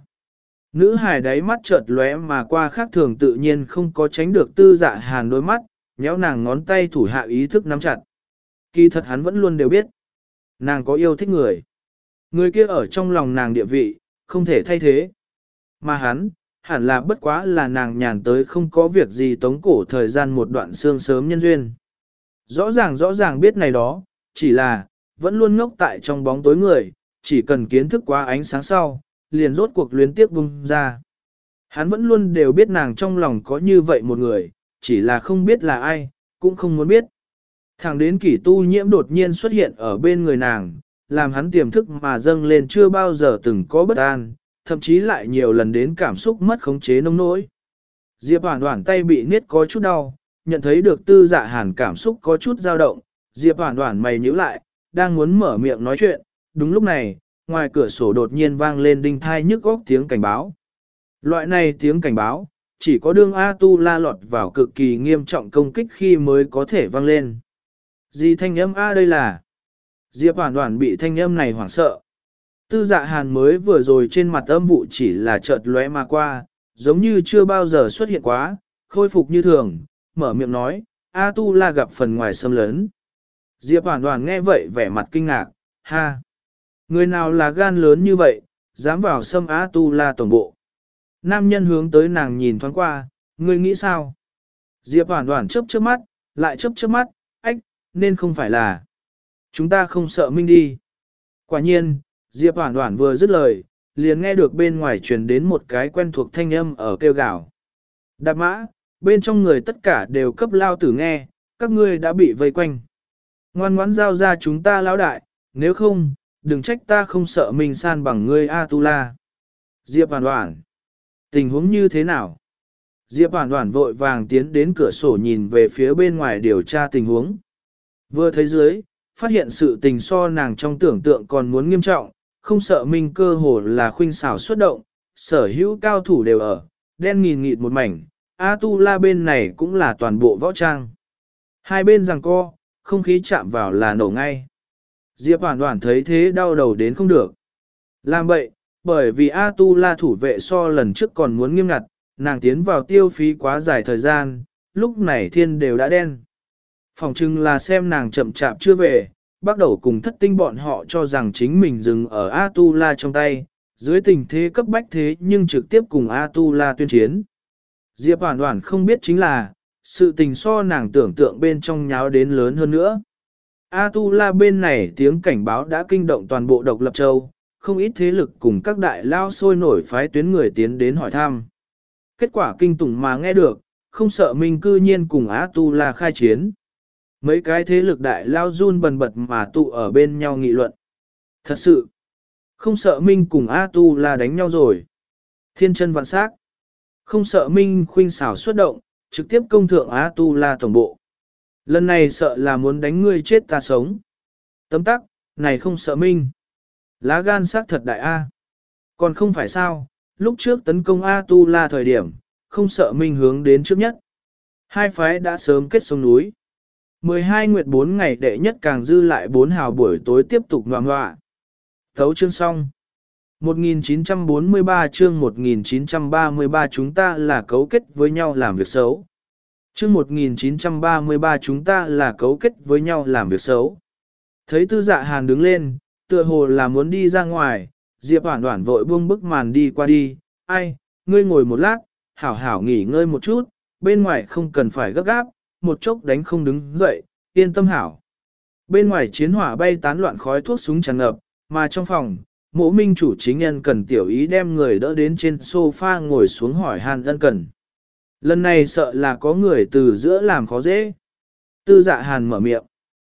Nữ hài đáy mắt chợt lóe mà qua khác thường tự nhiên không có tránh được tư dạ hàn đôi mắt, nhéo nàng ngón tay thủ hạ ý thức nắm chặt. Kỳ thật hắn vẫn luôn đều biết. Nàng có yêu thích người. Người kia ở trong lòng nàng địa vị, không thể thay thế. Mà hắn, hẳn là bất quá là nàng nhàn tới không có việc gì tống cổ thời gian một đoạn xương sớm nhân duyên. Rõ ràng rõ ràng biết này đó, chỉ là, vẫn luôn ngốc tại trong bóng tối người, chỉ cần kiến thức qua ánh sáng sau, liền rốt cuộc luyến tiếc bung ra. Hắn vẫn luôn đều biết nàng trong lòng có như vậy một người, chỉ là không biết là ai, cũng không muốn biết. Thẳng đến kỷ tu nhiễm đột nhiên xuất hiện ở bên người nàng, làm hắn tiềm thức mà dâng lên chưa bao giờ từng có bất an, thậm chí lại nhiều lần đến cảm xúc mất khống chế nông nỗi. Diệp Hoàn Hoàn tay bị niết có chút đau, nhận thấy được tư dạ hàn cảm xúc có chút dao động, Diệp Hoàn Hoàn mày nhíu lại, đang muốn mở miệng nói chuyện, đúng lúc này, ngoài cửa sổ đột nhiên vang lên đinh thai nhức góc tiếng cảnh báo. Loại này tiếng cảnh báo, chỉ có đương A Tu La lọt vào cực kỳ nghiêm trọng công kích khi mới có thể vang lên. Gì thanh âm A đây là? Diệp Hoàn Hoàn bị thanh âm này hoảng sợ. Tư dạ hàn mới vừa rồi trên mặt âm vụ chỉ là chợt lóe mà qua, giống như chưa bao giờ xuất hiện quá, khôi phục như thường, mở miệng nói, A Tu La gặp phần ngoài xâm lấn. Diệp Hoàn Hoàn nghe vậy vẻ mặt kinh ngạc, ha! Người nào là gan lớn như vậy, dám vào xâm A Tu La tổng bộ. Nam nhân hướng tới nàng nhìn thoáng qua, ngươi nghĩ sao? Diệp Hoàn Hoàn chớp chớp mắt, lại chớp chớp mắt, ách, nên không phải là. Chúng ta không sợ minh đi. Quả nhiên, Diệp Hoàn Hoàn vừa dứt lời, liền nghe được bên ngoài truyền đến một cái quen thuộc thanh âm ở kêu gào. Đạp mã, bên trong người tất cả đều cấp lao tử nghe, các ngươi đã bị vây quanh. Ngoan ngoãn giao ra chúng ta lão đại, nếu không, đừng trách ta không sợ mình san bằng ngươi A-tu-la. Diệp Hoàn Hoàn, tình huống như thế nào? Diệp Hoàn Hoàn vội vàng tiến đến cửa sổ nhìn về phía bên ngoài điều tra tình huống. Vừa thấy dưới, phát hiện sự tình so nàng trong tưởng tượng còn muốn nghiêm trọng, không sợ minh cơ hồ là khuynh xảo xuất động, sở hữu cao thủ đều ở, đen nghìn nghịt một mảnh, A-tu-la bên này cũng là toàn bộ võ trang. Hai bên giằng co, không khí chạm vào là nổ ngay. Diệp Hoàn Hoàn thấy thế đau đầu đến không được. Làm vậy, bởi vì A-tu-la thủ vệ so lần trước còn muốn nghiêm ngặt, nàng tiến vào tiêu phí quá dài thời gian, lúc này thiên đều đã đen. Phòng trưng là xem nàng chậm chạp chưa về, bắt đầu cùng thất tinh bọn họ cho rằng chính mình dừng ở A-tu-la trong tay, dưới tình thế cấp bách thế nhưng trực tiếp cùng A-tu-la tuyên chiến. Diệp Hoàn Hoàn không biết chính là, sự tình so nàng tưởng tượng bên trong nháo đến lớn hơn nữa. A-tu-la bên này tiếng cảnh báo đã kinh động toàn bộ độc lập châu, không ít thế lực cùng các đại lao sôi nổi phái tuyến người tiến đến hỏi thăm. Kết quả kinh tủng mà nghe được, không sợ mình cư nhiên cùng A-tu-la khai chiến. Mấy cái thế lực đại lao run bần bật mà tụ ở bên nhau nghị luận. Thật sự, không sợ Minh cùng A-tu-la đánh nhau rồi. Thiên chân vạn sắc. Không sợ Minh khuynh xảo xuất động, trực tiếp công thượng A-tu-la tổng bộ. Lần này sợ là muốn đánh ngươi chết ta sống. Tấm tắc, này không sợ Minh. Lá gan sắc thật đại A. Còn không phải sao, lúc trước tấn công A-tu-la thời điểm, không sợ Minh hướng đến trước nhất. Hai phái đã sớm kết sông núi. mười hai nguyệt bốn ngày đệ nhất càng dư lại bốn hào buổi tối tiếp tục ngoạm ngoạ. Thấu chương xong. một nghìn chín trăm bốn mươi ba chương một nghìn chín trăm ba mươi ba chúng ta là cấu kết với nhau làm việc xấu. Chương một nghìn chín trăm ba mươi ba chúng ta là cấu kết với nhau làm việc xấu. Thấy Tư Dạ Hàn đứng lên, tựa hồ là muốn đi ra ngoài, Diệp Hoản Hoản vội buông bức màn đi qua đi, ai, ngươi ngồi một lát, hảo hảo nghỉ ngơi một chút, bên ngoài không cần phải gấp gáp, một chốc đánh không đứng dậy, yên tâm hảo. Bên ngoài chiến hỏa bay tán loạn khói thuốc súng tràn ngập, mà trong phòng, Mộ Minh chủ chính nhân cần tiểu ý đem người đỡ đến trên sofa ngồi xuống hỏi han ân cần. Lần này sợ là có người từ giữa làm khó dễ. Tư Dạ Hàn mở miệng.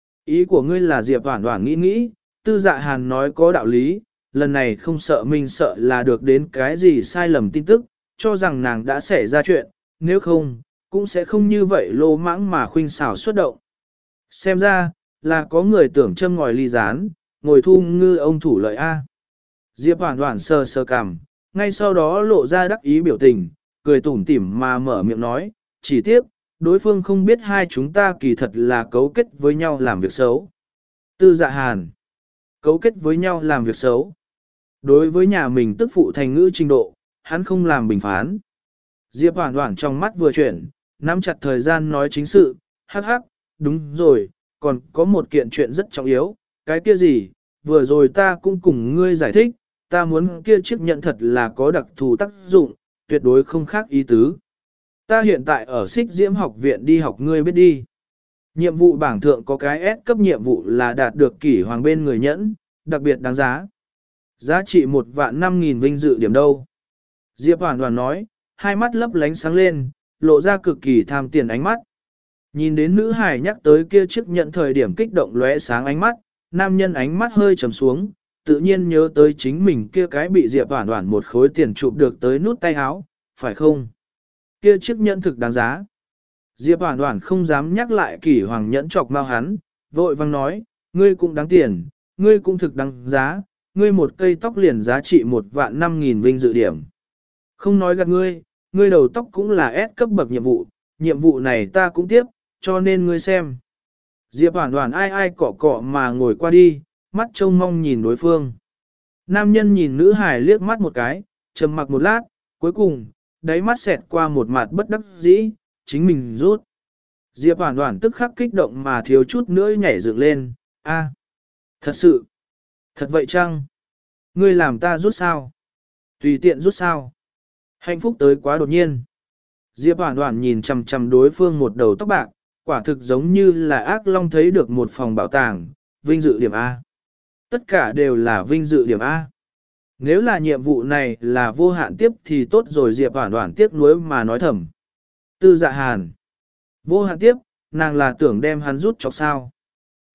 Ý của ngươi là Diệp Hoản Hoản nghĩ nghĩ, Tư Dạ Hàn nói có đạo lý, lần này không sợ mình sợ là được đến cái gì sai lầm tin tức, cho rằng nàng đã xảy ra chuyện, nếu không, cũng sẽ không như vậy lô mãng mà khuynh xảo xuất động. Xem ra, là có người tưởng châm ngòi ly gián, ngồi thu ngư ông thủ lợi A. Diệp Hoản Hoản sờ sờ cằm, ngay sau đó lộ ra đắc ý biểu tình, cười tủm tỉm mà mở miệng nói, chỉ tiếc, đối phương không biết hai chúng ta kỳ thật là cấu kết với nhau làm việc xấu. Tư Dạ Hàn, cấu kết với nhau làm việc xấu. Đối với nhà mình tức phụ thành ngữ trình độ, hắn không làm bình phán. Diệp Hoản Hoản trong mắt vừa chuyển, nắm chặt thời gian nói chính sự, hắc hắc, đúng rồi, còn có một kiện chuyện rất trọng yếu, cái kia gì, vừa rồi ta cũng cùng ngươi giải thích, ta muốn kia chiếc nhận thật là có đặc thù tác dụng, tuyệt đối không khác ý tứ. Ta hiện tại ở Xích Diễm học viện đi học ngươi biết đi. Nhiệm vụ bảng thượng có cái S cấp nhiệm vụ là đạt được kỷ hoàng bên người nhẫn, đặc biệt đáng giá. Giá trị một vạn năm nghìn vinh dự điểm đâu. Diệp Hoản Hoản nói, hai mắt lấp lánh sáng lên, lộ ra cực kỳ tham tiền ánh mắt. Nhìn đến nữ hài nhắc tới kia chiếc nhận thời điểm kích động lóe sáng ánh mắt, nam nhân ánh mắt hơi trầm xuống, tự nhiên nhớ tới chính mình kia cái bị Diệp Hoản Hoản một khối tiền chụp được tới nút tay áo, phải không? Kia chiếc nhẫn thực đáng giá. Diệp Hoản Hoản không dám nhắc lại kỷ hoàng nhẫn chọc mau hắn, vội vang nói, ngươi cũng đáng tiền, ngươi cũng thực đáng giá, ngươi một cây tóc liền giá trị một vạn năm nghìn vinh dự điểm. Không nói gạt ngươi, ngươi đầu tóc cũng là S cấp bậc nhiệm vụ, nhiệm vụ này ta cũng tiếp, cho nên ngươi xem. Diệp Hoản Hoản ai ai cọ cọ mà ngồi qua đi, mắt trông mong nhìn đối phương. Nam nhân nhìn nữ hải liếc mắt một cái, trầm mặc một lát, cuối cùng, đáy mắt xẹt qua một mặt bất đắc dĩ, chính mình rút. Diệp Hoản Hoản tức khắc kích động mà thiếu chút nữa nhảy dựng lên, a, thật sự, thật vậy chăng? Ngươi làm ta rút sao? Tùy tiện rút sao? Hạnh phúc tới quá đột nhiên. Diệp Hoản Hoản nhìn chằm chằm đối phương một đầu tóc bạc, quả thực giống như là ác long thấy được một phòng bảo tàng, vinh dự điểm A. Tất cả đều là vinh dự điểm A. Nếu là nhiệm vụ này là vô hạn tiếp thì tốt rồi. Diệp Hoản Hoản tiếc nuối mà nói thầm. Tư Dạ Hàn. Vô hạn tiếp, nàng là tưởng đem hắn rút chọc sao.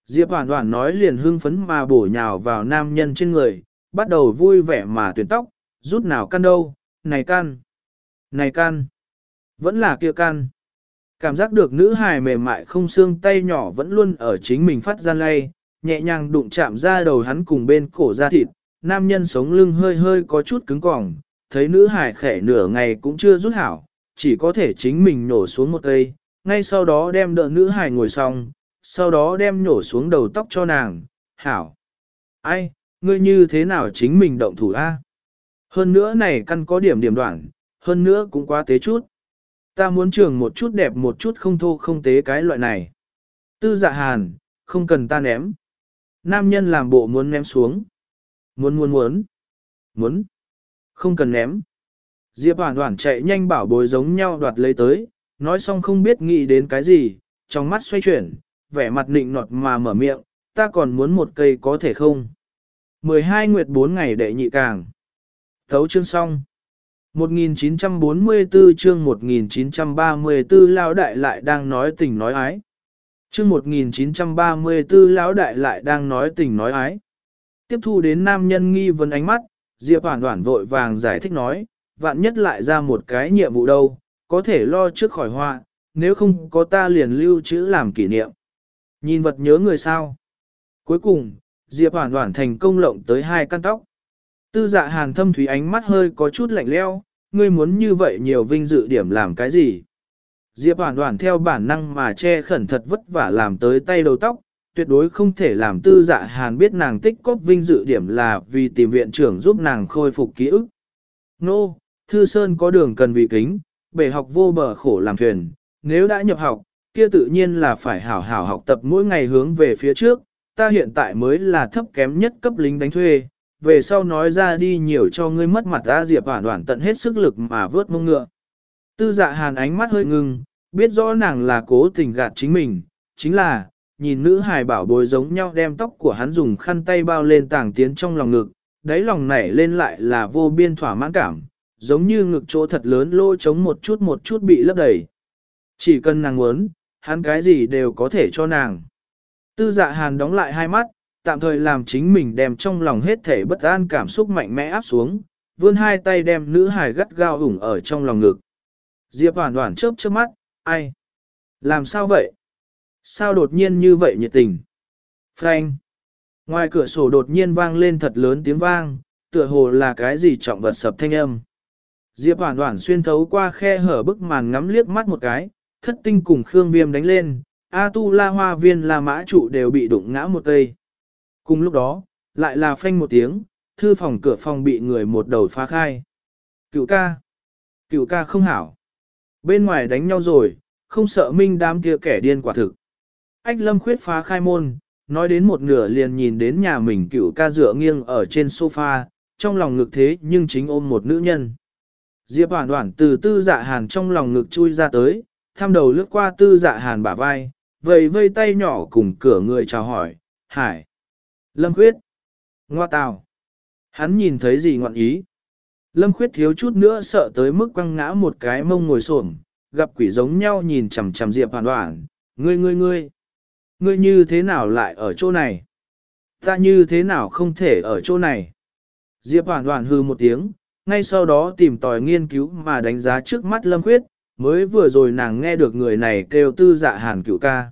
Diệp Hoản Hoản nói liền hưng phấn mà bổ nhào vào nam nhân trên người, bắt đầu vui vẻ mà tuyển tóc, rút nào căn đâu, này căn, này căn, vẫn là kia căn. Cảm giác được nữ hài mềm mại không xương tay nhỏ vẫn luôn ở chính mình phát gian lay, nhẹ nhàng đụng chạm ra đầu hắn cùng bên cổ da thịt, nam nhân sống lưng hơi hơi có chút cứng cỏng, thấy nữ hài khẽ nửa ngày cũng chưa rút hảo, chỉ có thể chính mình nổ xuống một cây, ngay sau đó đem đỡ nữ hài ngồi xong, sau đó đem nhổ xuống đầu tóc cho nàng, hảo. Ai, ngươi như thế nào chính mình động thủ a? Hơn nữa này căn có điểm điểm đoạn, hơn nữa cũng quá tế chút. Ta muốn trường một chút đẹp một chút không thô không tế cái loại này. Tư Dạ Hàn, không cần ta ném. Nam nhân làm bộ muốn ném xuống. Muốn muốn muốn. Muốn. Không cần ném. Diệp Hoản Hoản chạy nhanh bảo bối giống nhau đoạt lấy tới, nói xong không biết nghĩ đến cái gì, trong mắt xoay chuyển, vẻ mặt nịnh nọt mà mở miệng, ta còn muốn một cây có thể không? mười hai nguyệt bốn ngày đệ nhị càng. Thấu chương xong. một nghìn chín trăm bốn mươi tư chương một nghìn chín trăm ba mươi tư lão đại lại đang nói tình nói ái. Chương một nghìn chín trăm ba mươi tư lão đại lại đang nói tình nói ái. Tiếp thu đến nam nhân nghi vấn ánh mắt, Diệp Hoản Hoản vội vàng giải thích nói, vạn nhất lại ra một cái nhiệm vụ đâu, có thể lo trước khỏi họa, nếu không có ta liền lưu trữ làm kỷ niệm. Nhìn vật nhớ người sao. Cuối cùng, Diệp Hoản Hoản thành công lộng tới hai căn tóc. Tư Dạ Hàn thâm thúy ánh mắt hơi có chút lạnh lẽo, ngươi muốn như vậy nhiều vinh dự điểm làm cái gì? Diệp Hoản Hoản theo bản năng mà che khẩn thật vất vả làm tới tay đầu tóc, tuyệt đối không thể làm Tư Dạ Hàn biết nàng tích cóp vinh dự điểm là vì tìm viện trưởng giúp nàng khôi phục ký ức. Nô, Thư Sơn có đường cần vị kính, bể học vô bờ khổ làm thuyền, nếu đã nhập học, kia tự nhiên là phải hảo hảo học tập mỗi ngày hướng về phía trước, ta hiện tại mới là thấp kém nhất cấp lính đánh thuê, về sau nói ra đi nhiều cho ngươi mất mặt ta. Diệp Hoản Hoản tận hết sức lực mà vớt mông ngựa. Tư Dạ Hàn ánh mắt hơi ngưng, biết rõ nàng là cố tình gạt chính mình, chính là, nhìn nữ hài bảo bối giống nhau đem tóc của hắn dùng khăn tay bao lên tàng tiến trong lòng ngực, đáy lòng nảy lên lại là vô biên thỏa mãn cảm, giống như ngực chỗ thật lớn lỗ trống một chút một chút bị lấp đầy. Chỉ cần nàng muốn, hắn cái gì đều có thể cho nàng. Tư Dạ Hàn đóng lại hai mắt, tạm thời làm chính mình đem trong lòng hết thể bất an cảm xúc mạnh mẽ áp xuống, vươn hai tay đem nữ hài gắt gao ủng ở trong lòng ngực. Diệp Hoản Hoản chớp chớp mắt, ai? Làm sao vậy? Sao đột nhiên như vậy nhiệt tình? Phanh! Ngoài cửa sổ đột nhiên vang lên thật lớn tiếng vang, tựa hồ là cái gì trọng vật sập thanh âm. Diệp Hoản Hoản xuyên thấu qua khe hở bức màn ngắm liếc mắt một cái, thất tinh cùng Khương Viêm đánh lên, A Tu La Hoa Viên La Mã trụ đều bị đụng ngã một cây. Cùng lúc đó, lại là phanh một tiếng, thư phòng cửa phòng bị người một đầu phá khai. Cửu ca! Cửu ca không hảo! Bên ngoài đánh nhau rồi, không sợ minh đám kia kẻ điên quả thực. Ách Lâm Khuyết phá khai môn, nói đến một nửa liền nhìn đến nhà mình Cửu ca dựa nghiêng ở trên sofa, trong lòng ngực thế nhưng chính ôm một nữ nhân. Diệp Hoản Hoản từ Tư Dạ Hàn trong lòng ngực chui ra tới, thăm đầu lướt qua Tư Dạ Hàn bả vai, vầy vây tay nhỏ cùng cửa người chào hỏi, Hải, Lâm Khuyết, Ngoa Tào. Hắn nhìn thấy gì ngọn ý? Lâm Khuyết thiếu chút nữa sợ tới mức quăng ngã một cái mông ngồi xổm, gặp quỷ giống nhau nhìn chằm chằm Diệp Hoản Hoản, ngươi ngươi ngươi, ngươi như thế nào lại ở chỗ này? Ta như thế nào không thể ở chỗ này? Diệp Hoản Hoản hừ một tiếng, ngay sau đó tìm tòi nghiên cứu mà đánh giá trước mắt Lâm Khuyết, mới vừa rồi nàng nghe được người này kêu Tư Dạ Hàn Cửu ca.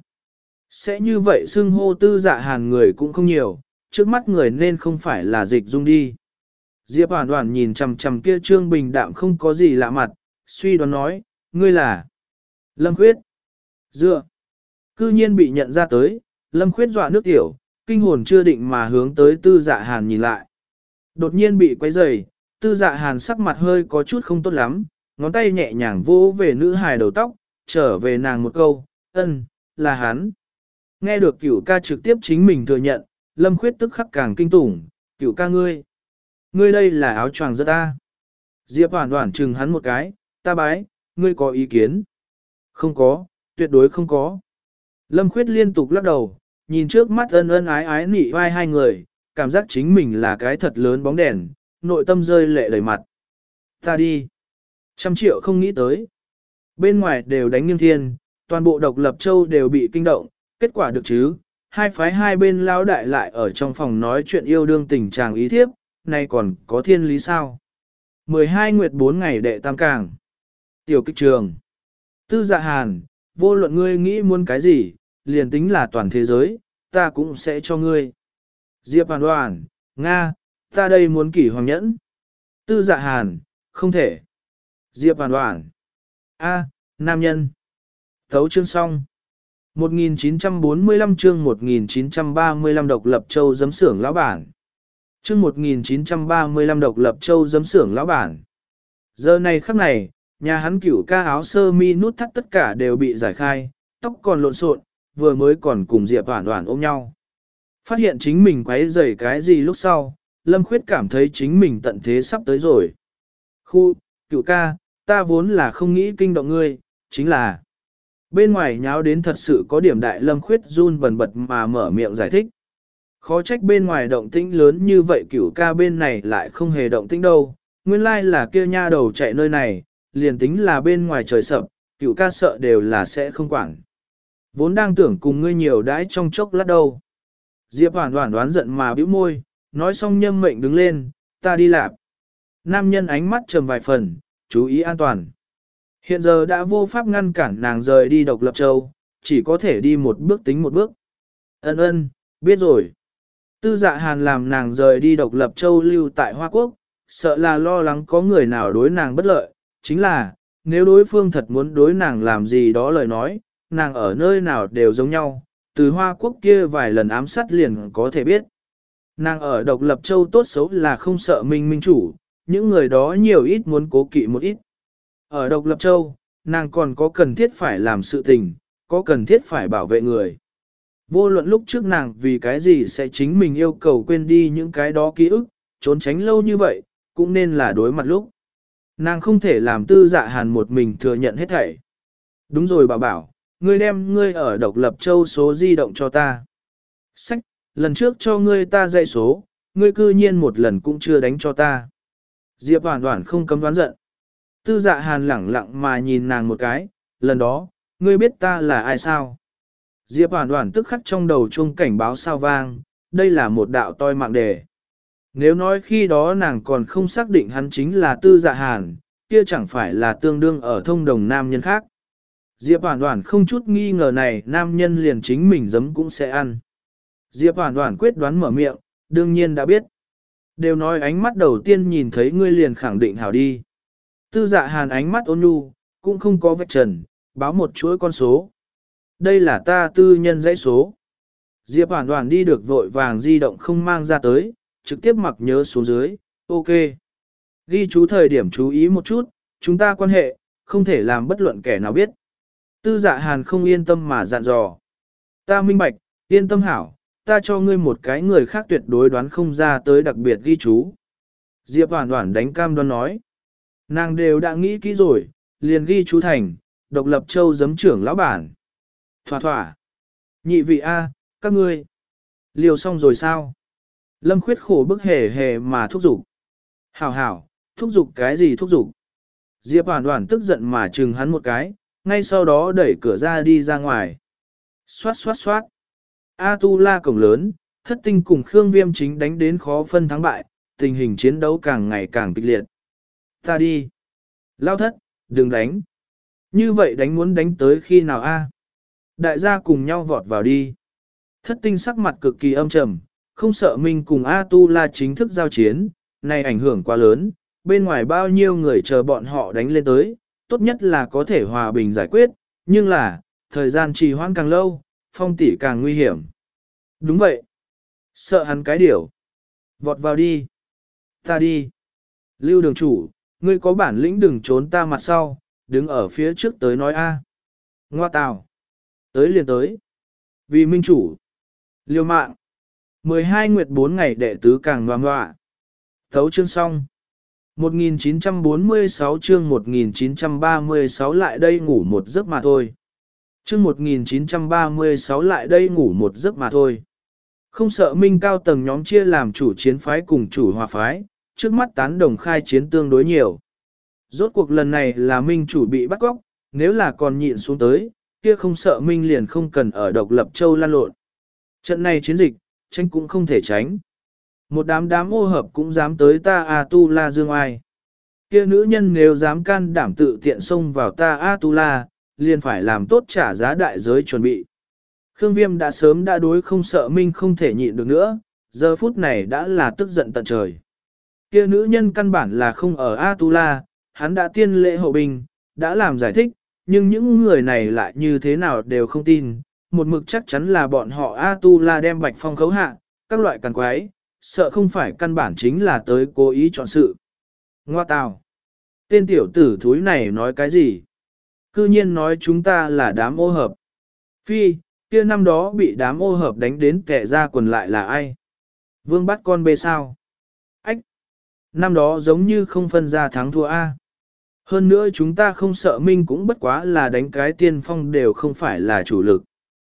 Sẽ như vậy xưng hô Tư Dạ Hàn người cũng không nhiều, trước mắt người nên không phải là Dịch Dung đi. Diệp Hoản Hoản nhìn chằm chằm kia trương bình đạm không có gì lạ mặt, suy đoán nói, ngươi là Lâm Khuyết. Dựa, cư nhiên bị nhận ra tới, Lâm Khuyết dọa nước tiểu, kinh hồn chưa định mà hướng tới Tư Dạ Hàn nhìn lại. Đột nhiên bị quấy rầy, Tư Dạ Hàn sắc mặt hơi có chút không tốt lắm, ngón tay nhẹ nhàng vỗ về nữ hài đầu tóc, trở về nàng một câu, ân, là hắn. Nghe được Cửu ca trực tiếp chính mình thừa nhận, Lâm Khuyết tức khắc càng kinh tủng, Cửu ca ngươi. Ngươi đây là áo choàng rất ta. Diệp Hoản Hoản chừng hắn một cái, ta bái, ngươi có ý kiến? Không có, tuyệt đối không có. Lâm Khuyết liên tục lắc đầu, nhìn trước mắt ân ân ái ái nị vai hai người, cảm giác chính mình là cái thật lớn bóng đèn, nội tâm rơi lệ đầy mặt. Ta đi. Trăm triệu không nghĩ tới. Bên ngoài đều đánh nghiêng thiên, toàn bộ độc lập châu đều bị kinh động, kết quả được chứ, Hai phái hai bên lão đại lại ở trong phòng nói chuyện yêu đương tình chàng ý thiếp, nay còn có thiên lý sao? mười hai nguyệt bốn ngày đệ tam càng. Tiểu kích trường. Tư Dạ Hàn, vô luận ngươi nghĩ muốn cái gì, liền tính là toàn thế giới, ta cũng sẽ cho ngươi. Diệp Hoàn Hoàn, Nga, ta đây muốn kỷ hoàng nhẫn. Tư Dạ Hàn, không thể. Diệp Hoàn Hoàn. A, nam nhân. Thấu chương xong. một nghìn chín trăm bốn mươi lăm chương một nghìn chín trăm ba mươi lăm độc lập châu giấm xưởng lão bản. Chương một nghìn chín trăm ba mươi lăm độc lập châu giấm xưởng lão bản. Giờ này khắc này, nhà hắn cửu ca áo sơ mi nút thắt tất cả đều bị giải khai, tóc còn lộn xộn, vừa mới còn cùng Diệp Hoàn Hoàn ôm nhau. Phát hiện chính mình quấy rầy cái gì lúc sau, Lâm Khuyết cảm thấy chính mình tận thế sắp tới rồi. Khu, cửu ca, ta vốn là không nghĩ kinh động ngươi, chính là bên ngoài nháo đến thật sự có điểm đại. Lâm Khuyết run bần bật mà mở miệng giải thích. Khó trách bên ngoài động tĩnh lớn như vậy cửu ca bên này lại không hề động tĩnh đâu, nguyên lai là kia nha đầu chạy nơi này, liền tính là bên ngoài trời sập, cửu ca sợ đều là sẽ không quản. Vốn đang tưởng cùng ngươi nhiều đãi trong chốc lát đâu. Diệp Hoàn Hoàn đoán giận mà bĩu môi, nói xong nhâm mệnh đứng lên, ta đi làm. Nam nhân ánh mắt trầm vài phần, chú ý an toàn. Hiện giờ đã vô pháp ngăn cản nàng rời đi độc lập châu, chỉ có thể đi một bước tính một bước. Ân ân, biết rồi. Tư Dạ Hàn làm nàng rời đi độc lập châu lưu tại Hoa Quốc, sợ là lo lắng có người nào đối nàng bất lợi, chính là, nếu đối phương thật muốn đối nàng làm gì đó lời nói, nàng ở nơi nào đều giống nhau, từ Hoa Quốc kia vài lần ám sát liền có thể biết. Nàng ở độc lập châu tốt xấu là không sợ minh minh chủ, những người đó nhiều ít muốn cố kỵ một ít. Ở độc lập châu, nàng còn có cần thiết phải làm sự tình, có cần thiết phải bảo vệ người. Vô luận lúc trước nàng vì cái gì sẽ chính mình yêu cầu quên đi những cái đó ký ức, trốn tránh lâu như vậy, cũng nên là đối mặt lúc. Nàng không thể làm Tư Dạ Hàn một mình thừa nhận hết thảy. Đúng rồi bà bảo, ngươi đem ngươi ở độc lập châu số di động cho ta. Sách, lần trước cho ngươi ta dạy số, ngươi cư nhiên một lần cũng chưa đánh cho ta. Diệp Hoàn Hoàn không cấm đoán giận. Tư Dạ Hàn lẳng lặng mà nhìn nàng một cái, lần đó, ngươi biết ta là ai sao? Diệp Hoàn Hoàn tức khắc trong đầu chuông cảnh báo sao vang, đây là một đạo toi mạng đề. Nếu nói khi đó nàng còn không xác định hắn chính là Tư Dạ Hàn, kia chẳng phải là tương đương ở thông đồng nam nhân khác. Diệp Hoàn Hoàn không chút nghi ngờ này nam nhân liền chính mình giấm cũng sẽ ăn. Diệp Hoàn Hoàn quyết đoán mở miệng, đương nhiên đã biết. Đều nói ánh mắt đầu tiên nhìn thấy ngươi liền khẳng định hảo đi. Tư Dạ Hàn ánh mắt ôn nhu, cũng không có vạch trần, báo một chuỗi con số. Đây là ta tư nhân dãy số. Diệp Hoàn Hoàn đi được vội vàng di động không mang ra tới, trực tiếp mặc nhớ xuống dưới, ok. Ghi chú thời điểm chú ý một chút, chúng ta quan hệ, không thể làm bất luận kẻ nào biết. Tư Dạ Hàn không yên tâm mà dặn dò. Ta minh bạch, yên tâm hảo, ta cho ngươi một cái người khác tuyệt đối đoán không ra tới đặc biệt ghi chú. Diệp Hoàn Hoàn đánh cam đoan nói. Nàng đều đã nghĩ kỹ rồi, liền ghi chú thành, độc lập châu giấm trưởng lão bản. Thỏa thỏa. Nhị vị A, các ngươi. Liều xong rồi sao? Lâm Khuyết khổ bức hề hề mà thúc giục. Hảo hảo, thúc giục cái gì thúc giục? Diệp Hoàn Hoàn tức giận mà trừng hắn một cái, ngay sau đó đẩy cửa ra đi ra ngoài. Xoát xoát xoát. A Tu La cổng lớn, thất tinh cùng Khương Viêm chính đánh đến khó phân thắng bại, tình hình chiến đấu càng ngày càng kịch liệt. Ta đi. Lao thất, đừng đánh. Như vậy đánh muốn đánh tới khi nào a? Đại gia cùng nhau vọt vào đi. Thất tinh sắc mặt cực kỳ âm trầm, không sợ mình cùng A Tu La chính thức giao chiến, này ảnh hưởng quá lớn, bên ngoài bao nhiêu người chờ bọn họ đánh lên tới, tốt nhất là có thể hòa bình giải quyết, nhưng là, thời gian trì hoãn càng lâu, phong tỷ càng nguy hiểm. Đúng vậy. Sợ hắn cái điểu. Vọt vào đi. Ta đi. Lưu đường chủ, ngươi có bản lĩnh đừng trốn ta mặt sau, đứng ở phía trước tới nói a. Ngoa tào. Tới liền tới. Vì minh chủ. Liêu mạng. mười hai nguyệt bốn ngày đệ tứ càng ngoan ngoạ. Thấu chương xong. một nghìn chín trăm bốn mươi sáu chương một nghìn chín trăm ba mươi sáu lại đây ngủ một giấc mà thôi. Chương một nghìn chín trăm ba mươi sáu lại đây ngủ một giấc mà thôi. Không sợ minh cao tầng nhóm chia làm chủ chiến phái cùng chủ hòa phái, trước mắt tán đồng khai chiến tương đối nhiều. Rốt cuộc lần này là minh chủ bị bắt cóc, nếu là còn nhịn xuống tới, kia không sợ minh liền không cần ở độc lập châu lan lộn. Trận này chiến dịch, tránh cũng không thể tránh. Một đám đám ô hợp cũng dám tới ta A-tu-la dương ai. Kia nữ nhân nếu dám can đảm tự tiện xông vào ta A-tu-la, liền phải làm tốt trả giá đại giới chuẩn bị. Khương Viêm đã sớm đã đối không sợ Minh không thể nhịn được nữa, giờ phút này đã là tức giận tận trời. Kia nữ nhân căn bản là không ở A-tu-la, hắn đã tiên lễ hậu binh, đã làm giải thích, nhưng những người này lại như thế nào đều không tin. Một mực chắc chắn là bọn họ A-tu-la đem Bạch Phong khấu hạ, các loại càn quái, sợ không phải căn bản chính là tới cố ý chọn sự. Ngoa tào! Tên tiểu tử thúi này nói cái gì? Cư nhiên nói chúng ta là đám ô hợp. Phi, kia năm đó bị đám ô hợp đánh đến kẻ ra quần lại là ai? Vương bắt con bê sao? Ách! Năm đó giống như không phân ra thắng thua A. Hơn nữa chúng ta không sợ Minh cũng bất quá là đánh cái tiên phong đều không phải là chủ lực.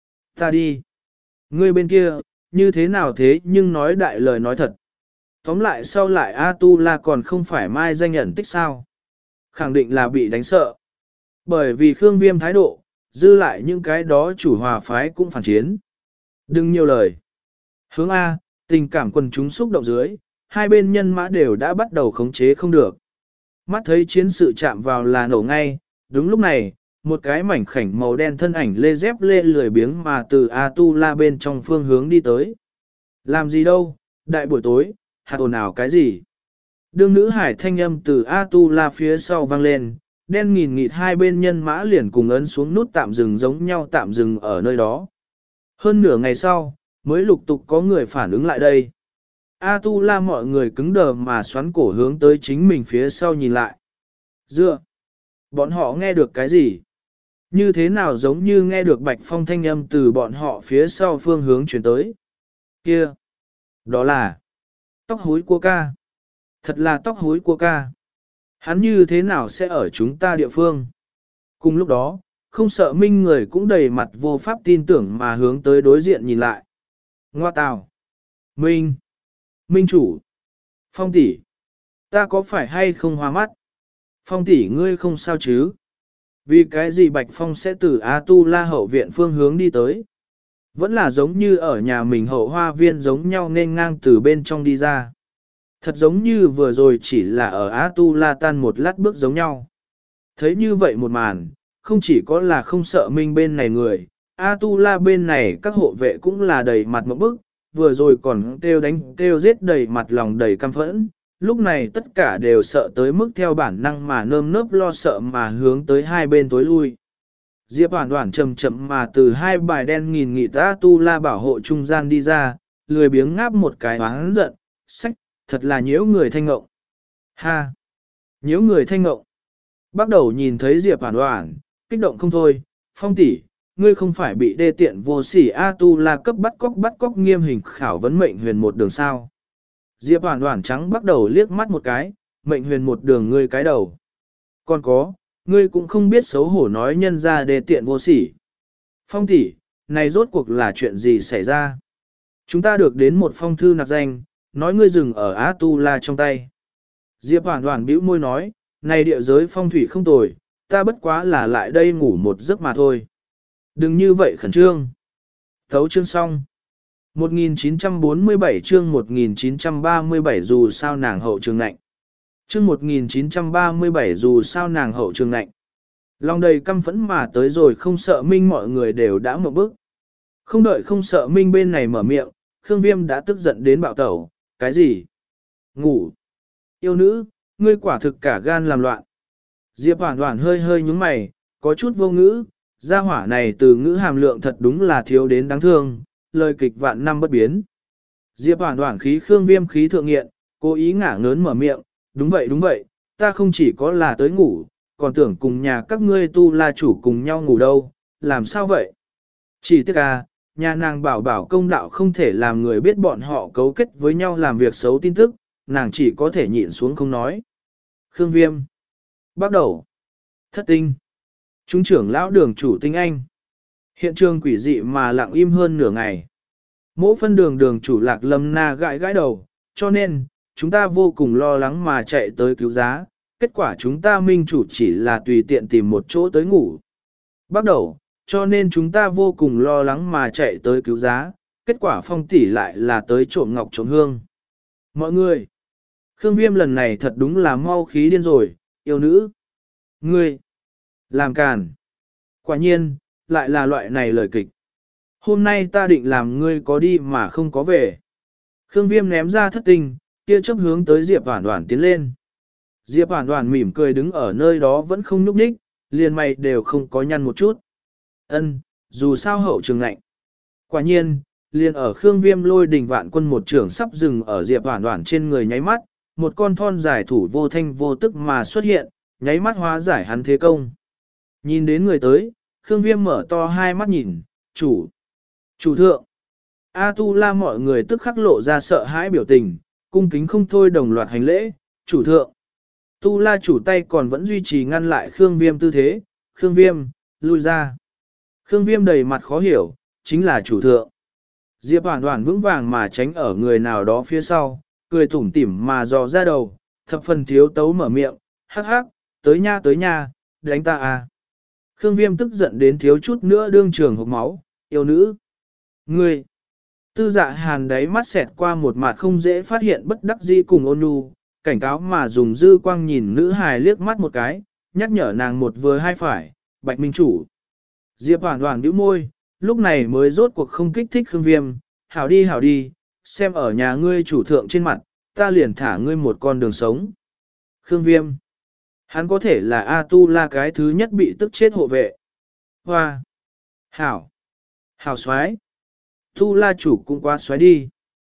Ta đi! Ngươi bên kia, như thế nào thế nhưng nói đại lời nói thật. Tóm lại sau lại A-tu-la còn không phải mai danh nhận tích sao. Khẳng định là bị đánh sợ. Bởi vì Khương Viêm thái độ, dư lại những cái đó chủ hòa phái cũng phản chiến. Đừng nhiều lời. Hướng A, tình cảm quần chúng xúc động dưới, hai bên nhân mã đều đã bắt đầu khống chế không được. Mắt thấy chiến sự chạm vào là nổ ngay, đúng lúc này, một cái mảnh khảnh màu đen thân ảnh lê dép lê lười biếng mà từ A-tu-la bên trong phương hướng đi tới. Làm gì đâu, đại buổi tối, hạt ồn ào cái gì? Đương nữ hải thanh âm từ A-tu-la phía sau vang lên, đen nghìn nghịt hai bên nhân mã liền cùng ấn xuống nút tạm dừng giống nhau tạm dừng ở nơi đó. Hơn nửa ngày sau, mới lục tục có người phản ứng lại đây. A-tu-la mọi người cứng đờ mà xoắn cổ hướng tới chính mình phía sau nhìn lại. Dựa! Bọn họ nghe được cái gì? Như thế nào giống như nghe được Bạch Phong thanh âm từ bọn họ phía sau phương hướng chuyển tới? Kia! Đó là tóc húi của ca. Thật là tóc húi của ca. Hắn như thế nào sẽ ở chúng ta địa phương? Cùng lúc đó, không sợ Minh người cũng đầy mặt vô pháp tin tưởng mà hướng tới đối diện nhìn lại. Ngoa tào! Minh! Minh chủ! Phong tỷ! Ta có phải hay không hoa mắt? Phong tỷ ngươi không sao chứ? Vì cái gì Bạch Phong sẽ từ A-tu-la hậu viện phương hướng đi tới? Vẫn là giống như ở nhà mình hậu hoa viên giống nhau nên ngang từ bên trong đi ra. Thật giống như vừa rồi chỉ là ở A-tu-la tan một lát bước giống nhau. Thấy như vậy một màn, không chỉ có là không sợ Minh bên này người, A-tu-la bên này các hộ vệ cũng là đầy mặt một bức, vừa rồi còn kêu đánh kêu giết đầy mặt lòng đầy căm phẫn. Lúc này tất cả đều sợ tới mức theo bản năng mà nơm nớp lo sợ mà hướng tới hai bên tối lui. Diệp Hoản Hoản chậm chậm mà từ hai bài đen nghìn nghị A-tu-la bảo hộ trung gian đi ra, lười biếng ngáp một cái oán giận, sách, thật là nhiễu người thanh ngộng. Ha! Nhiễu người thanh ngộng. Bắt đầu nhìn thấy Diệp Hoản Hoản, kích động không thôi, Phong tỷ, ngươi không phải bị đê tiện vô sỉ A-tu-la cấp bắt cóc bắt cóc nghiêm hình khảo vấn mệnh huyền một đường sao. Diệp Hoản Hoản trắng bắt đầu liếc mắt một cái, mệnh huyền một đường ngươi cái đầu. Còn có, ngươi cũng không biết xấu hổ nói nhân ra đê tiện vô sỉ. Phong tỷ, này rốt cuộc là chuyện gì xảy ra? Chúng ta được đến một phong thư nặc danh, nói ngươi dừng ở A-tu-la trong tay. Diệp Hoản Hoản bĩu môi nói, này địa giới phong thủy không tồi, ta bất quá là lại đây ngủ một giấc mà thôi. Đừng như vậy khẩn trương. Thấu chương xong. một nghìn chín trăm bốn mươi bảy chương một nghìn chín trăm ba mươi bảy dù sao nàng hậu trường nạnh. Chương một nghìn chín trăm ba mươi bảy dù sao nàng hậu trường nạnh. Lòng đầy căm phẫn mà tới rồi không sợ Minh mọi người đều đã một bước. Không đợi không sợ Minh bên này mở miệng, Khương Viêm đã tức giận đến bạo tẩu. Cái gì? Ngủ. Yêu nữ, ngươi quả thực cả gan làm loạn. Diệp Hoản Hoản hơi hơi nhúng mày, có chút vô ngữ, gia hỏa này từ ngữ hàm lượng thật đúng là thiếu đến đáng thương, lời kịch vạn năm bất biến. Diệp Hoản Hoản khí Khương Viêm khí thượng nghiện, cố ý ngả ngớn mở miệng, đúng vậy đúng vậy, ta không chỉ có là tới ngủ, còn tưởng cùng nhà các ngươi tu la chủ cùng nhau ngủ đâu, làm sao vậy? Chỉ tiếc à, nhà nàng bảo bảo công đạo không thể làm người biết bọn họ cấu kết với nhau làm việc xấu tin tức, nàng chỉ có thể nhịn xuống không nói. Khương Viêm. Bắt đầu. Thất tinh. Trung trưởng lão đường chủ tinh anh. Hiện trường quỷ dị mà lặng im hơn nửa ngày. Mỗi phân đường đường chủ Lạc Lâm Na gãi gãi đầu, cho nên, chúng ta vô cùng lo lắng mà chạy tới cứu giá, kết quả chúng ta minh chủ chỉ là tùy tiện tìm một chỗ tới ngủ. Bắt đầu, cho nên chúng ta vô cùng lo lắng mà chạy tới cứu giá, kết quả Phong tỷ lại là tới trộm ngọc trộm hương. Mọi người, Khương Viêm lần này thật đúng là mau khí điên rồi, yêu nữ. Ngươi, làm càn. Quả nhiên, lại là loại này lời kịch. Hôm nay ta định làm ngươi có đi mà không có về. Khương Viêm ném ra thất tinh, kia chấp hướng tới Diệp Hoản Hoản tiến lên. Diệp Hoản Hoản mỉm cười đứng ở nơi đó vẫn không nhúc nhích, liền mày đều không có nhăn một chút. Ân, dù sao hậu trường lạnh. Quả nhiên, liền ở Khương Viêm lôi đỉnh vạn quân một trưởng sắp dừng ở Diệp Hoản Hoản trên người nháy mắt, một con thon dài thủ vô thanh vô tức mà xuất hiện, nháy mắt hóa giải hắn thế công. Nhìn đến người tới, Khương Viêm mở to hai mắt nhìn, chủ, chủ thượng. A Tu La mọi người tức khắc lộ ra sợ hãi biểu tình, cung kính không thôi đồng loạt hành lễ, chủ thượng. Tu La chủ tay còn vẫn duy trì ngăn lại Khương Viêm tư thế, Khương Viêm, lui ra. Khương Viêm đầy mặt khó hiểu, chính là chủ thượng. Diệp Hoản Hoản vững vàng mà tránh ở người nào đó phía sau, cười tủm tỉm mà dò ra đầu, thập phần thiếu tấu mở miệng, hắc hắc, tới nha tới nha, đánh ta à. Khương Viêm tức giận đến thiếu chút nữa đương trường hộc máu, yêu nữ. Ngươi, tư dạ hàn đáy mắt xẹt qua một mặt không dễ phát hiện bất đắc dĩ cùng ôn nhu, cảnh cáo mà dùng dư quang nhìn nữ hài liếc mắt một cái, nhắc nhở nàng một vừa hai phải, bạch minh chủ. Diệp Hoản Hoản bĩu môi, lúc này mới rốt cuộc không kích thích Khương Viêm, hảo đi hảo đi, xem ở nhà ngươi chủ thượng trên mặt, ta liền thả ngươi một con đường sống. Khương Viêm, hắn có thể là A Tu La cái thứ nhất bị tức chết hộ vệ. Hoa, hảo, hảo xoái, Tu La chủ cũng quá xoái đi.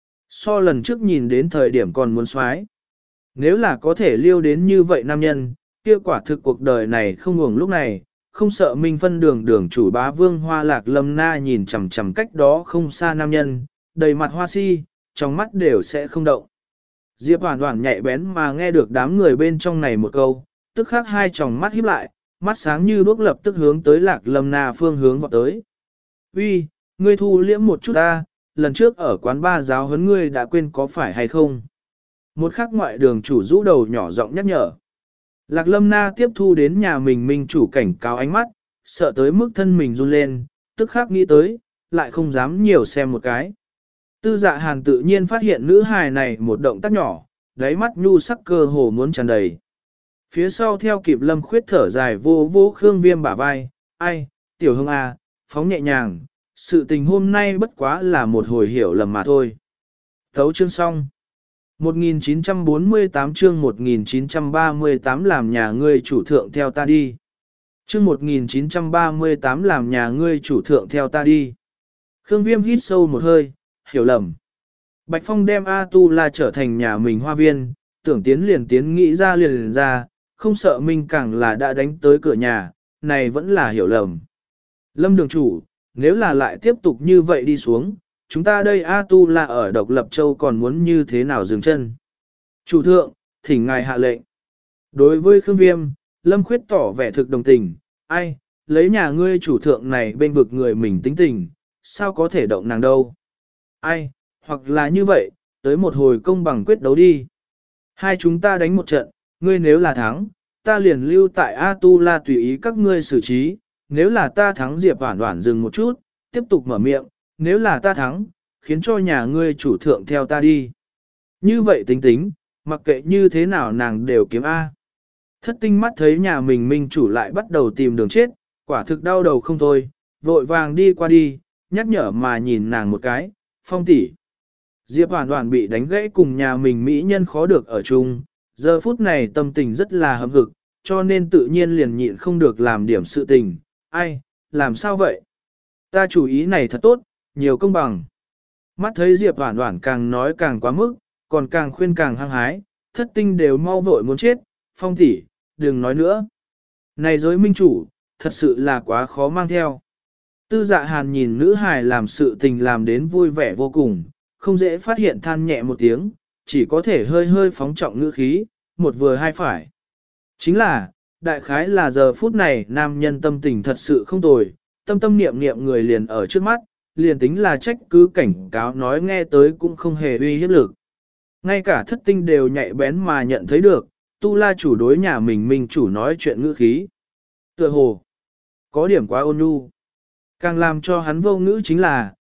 So lần trước nhìn đến thời điểm còn muốn xoái. Nếu là có thể liêu đến như vậy nam nhân, kia quả thực cuộc đời này không ngừng lúc này, không sợ minh phân đường đường chủ bá vương hoa lạc lâm na nhìn chằm chằm cách đó không xa nam nhân, đầy mặt hoa si, trong mắt đều sẽ không động. Diệp Hoản Hoản nhạy bén mà nghe được đám người bên trong này một câu, tức khắc hai tròng mắt híp lại, mắt sáng như đuốc lập tức hướng tới lạc lâm na phương hướng vọt tới. Uy, ngươi thu liễm một chút ta, lần trước ở quán ba giáo huấn ngươi đã quên có phải hay không? Một khắc ngoại đường chủ rũ đầu nhỏ giọng nhắc nhở. Lạc lâm na tiếp thu đến nhà mình minh chủ cảnh cáo ánh mắt, sợ tới mức thân mình run lên, tức khắc nghĩ tới, lại không dám nhiều xem một cái. Tư dạ hàn tự nhiên phát hiện nữ hài này một động tác nhỏ, đáy mắt nhu sắc cơ hồ muốn tràn đầy. Phía sau theo kịp lâm khuyết thở dài vô vô Khương Viêm bả vai, ai, tiểu hương à, phóng nhẹ nhàng, sự tình hôm nay bất quá là một hồi hiểu lầm mà thôi. Thấu chương xong. một nghìn chín trăm bốn mươi tám chương một nghìn chín trăm ba mươi tám làm nhà ngươi chủ thượng theo ta đi. Chương một nghìn chín trăm ba mươi tám làm nhà ngươi chủ thượng theo ta đi. Khương Viêm hít sâu một hơi, hiểu lầm. Bạch Phong đem A Tu La trở thành nhà mình hoa viên, tưởng tiến liền tiến nghĩ ra liền liền ra, không sợ mình càng là đã đánh tới cửa nhà, này vẫn là hiểu lầm. Lâm đường chủ, nếu là lại tiếp tục như vậy đi xuống, chúng ta đây A Tu La ở Độc Lập Châu còn muốn như thế nào dừng chân? Chủ thượng, thỉnh ngài hạ lệnh. Đối với Khương Viêm, Lâm Khuyết tỏ vẻ thực đồng tình, ai, lấy nhà ngươi chủ thượng này bên vực người mình tính tình, sao có thể động nàng đâu? Ai, hoặc là như vậy, tới một hồi công bằng quyết đấu đi. Hai chúng ta đánh một trận, ngươi nếu là thắng, ta liền lưu tại A Tu La tùy ý các ngươi xử trí, nếu là ta thắng Diệp Hoản Hoản dừng một chút, tiếp tục mở miệng, nếu là ta thắng, khiến cho nhà ngươi chủ thượng theo ta đi. Như vậy tính tính, mặc kệ như thế nào nàng đều kiếm A. Thất tinh mắt thấy nhà mình minh chủ lại bắt đầu tìm đường chết, quả thực đau đầu không thôi, vội vàng đi qua đi, nhắc nhở mà nhìn nàng một cái, Phong tỷ. Diệp Hoản Hoản bị đánh gãy cùng nhà mình mỹ nhân khó được ở chung, giờ phút này tâm tình rất là hâm hực, cho nên tự nhiên liền nhịn không được làm điểm sự tình. Ai, làm sao vậy? Ta chủ ý này thật tốt, nhiều công bằng. Mắt thấy Diệp Hoản Hoản càng nói càng quá mức, còn càng khuyên càng hăng hái, thất tinh đều mau vội muốn chết, Phong tỷ, đừng nói nữa. Này giới minh chủ, thật sự là quá khó mang theo. Tư dạ hàn nhìn nữ hài làm sự tình làm đến vui vẻ vô cùng, không dễ phát hiện than nhẹ một tiếng, chỉ có thể hơi hơi phóng trọng ngữ khí, một vừa hai phải. Chính là, đại khái là giờ phút này nam nhân tâm tình thật sự không tồi, tâm tâm niệm niệm người liền ở trước mắt, liền tính là trách cứ cảnh cáo nói nghe tới cũng không hề uy hiếp lực. Ngay cả thất tinh đều nhạy bén mà nhận thấy được, Tu La chủ đối nhà mình mình chủ nói chuyện ngữ khí. Tựa hồ, có điểm quá ôn nhu. Càng làm cho hắn vô ngữ chính là,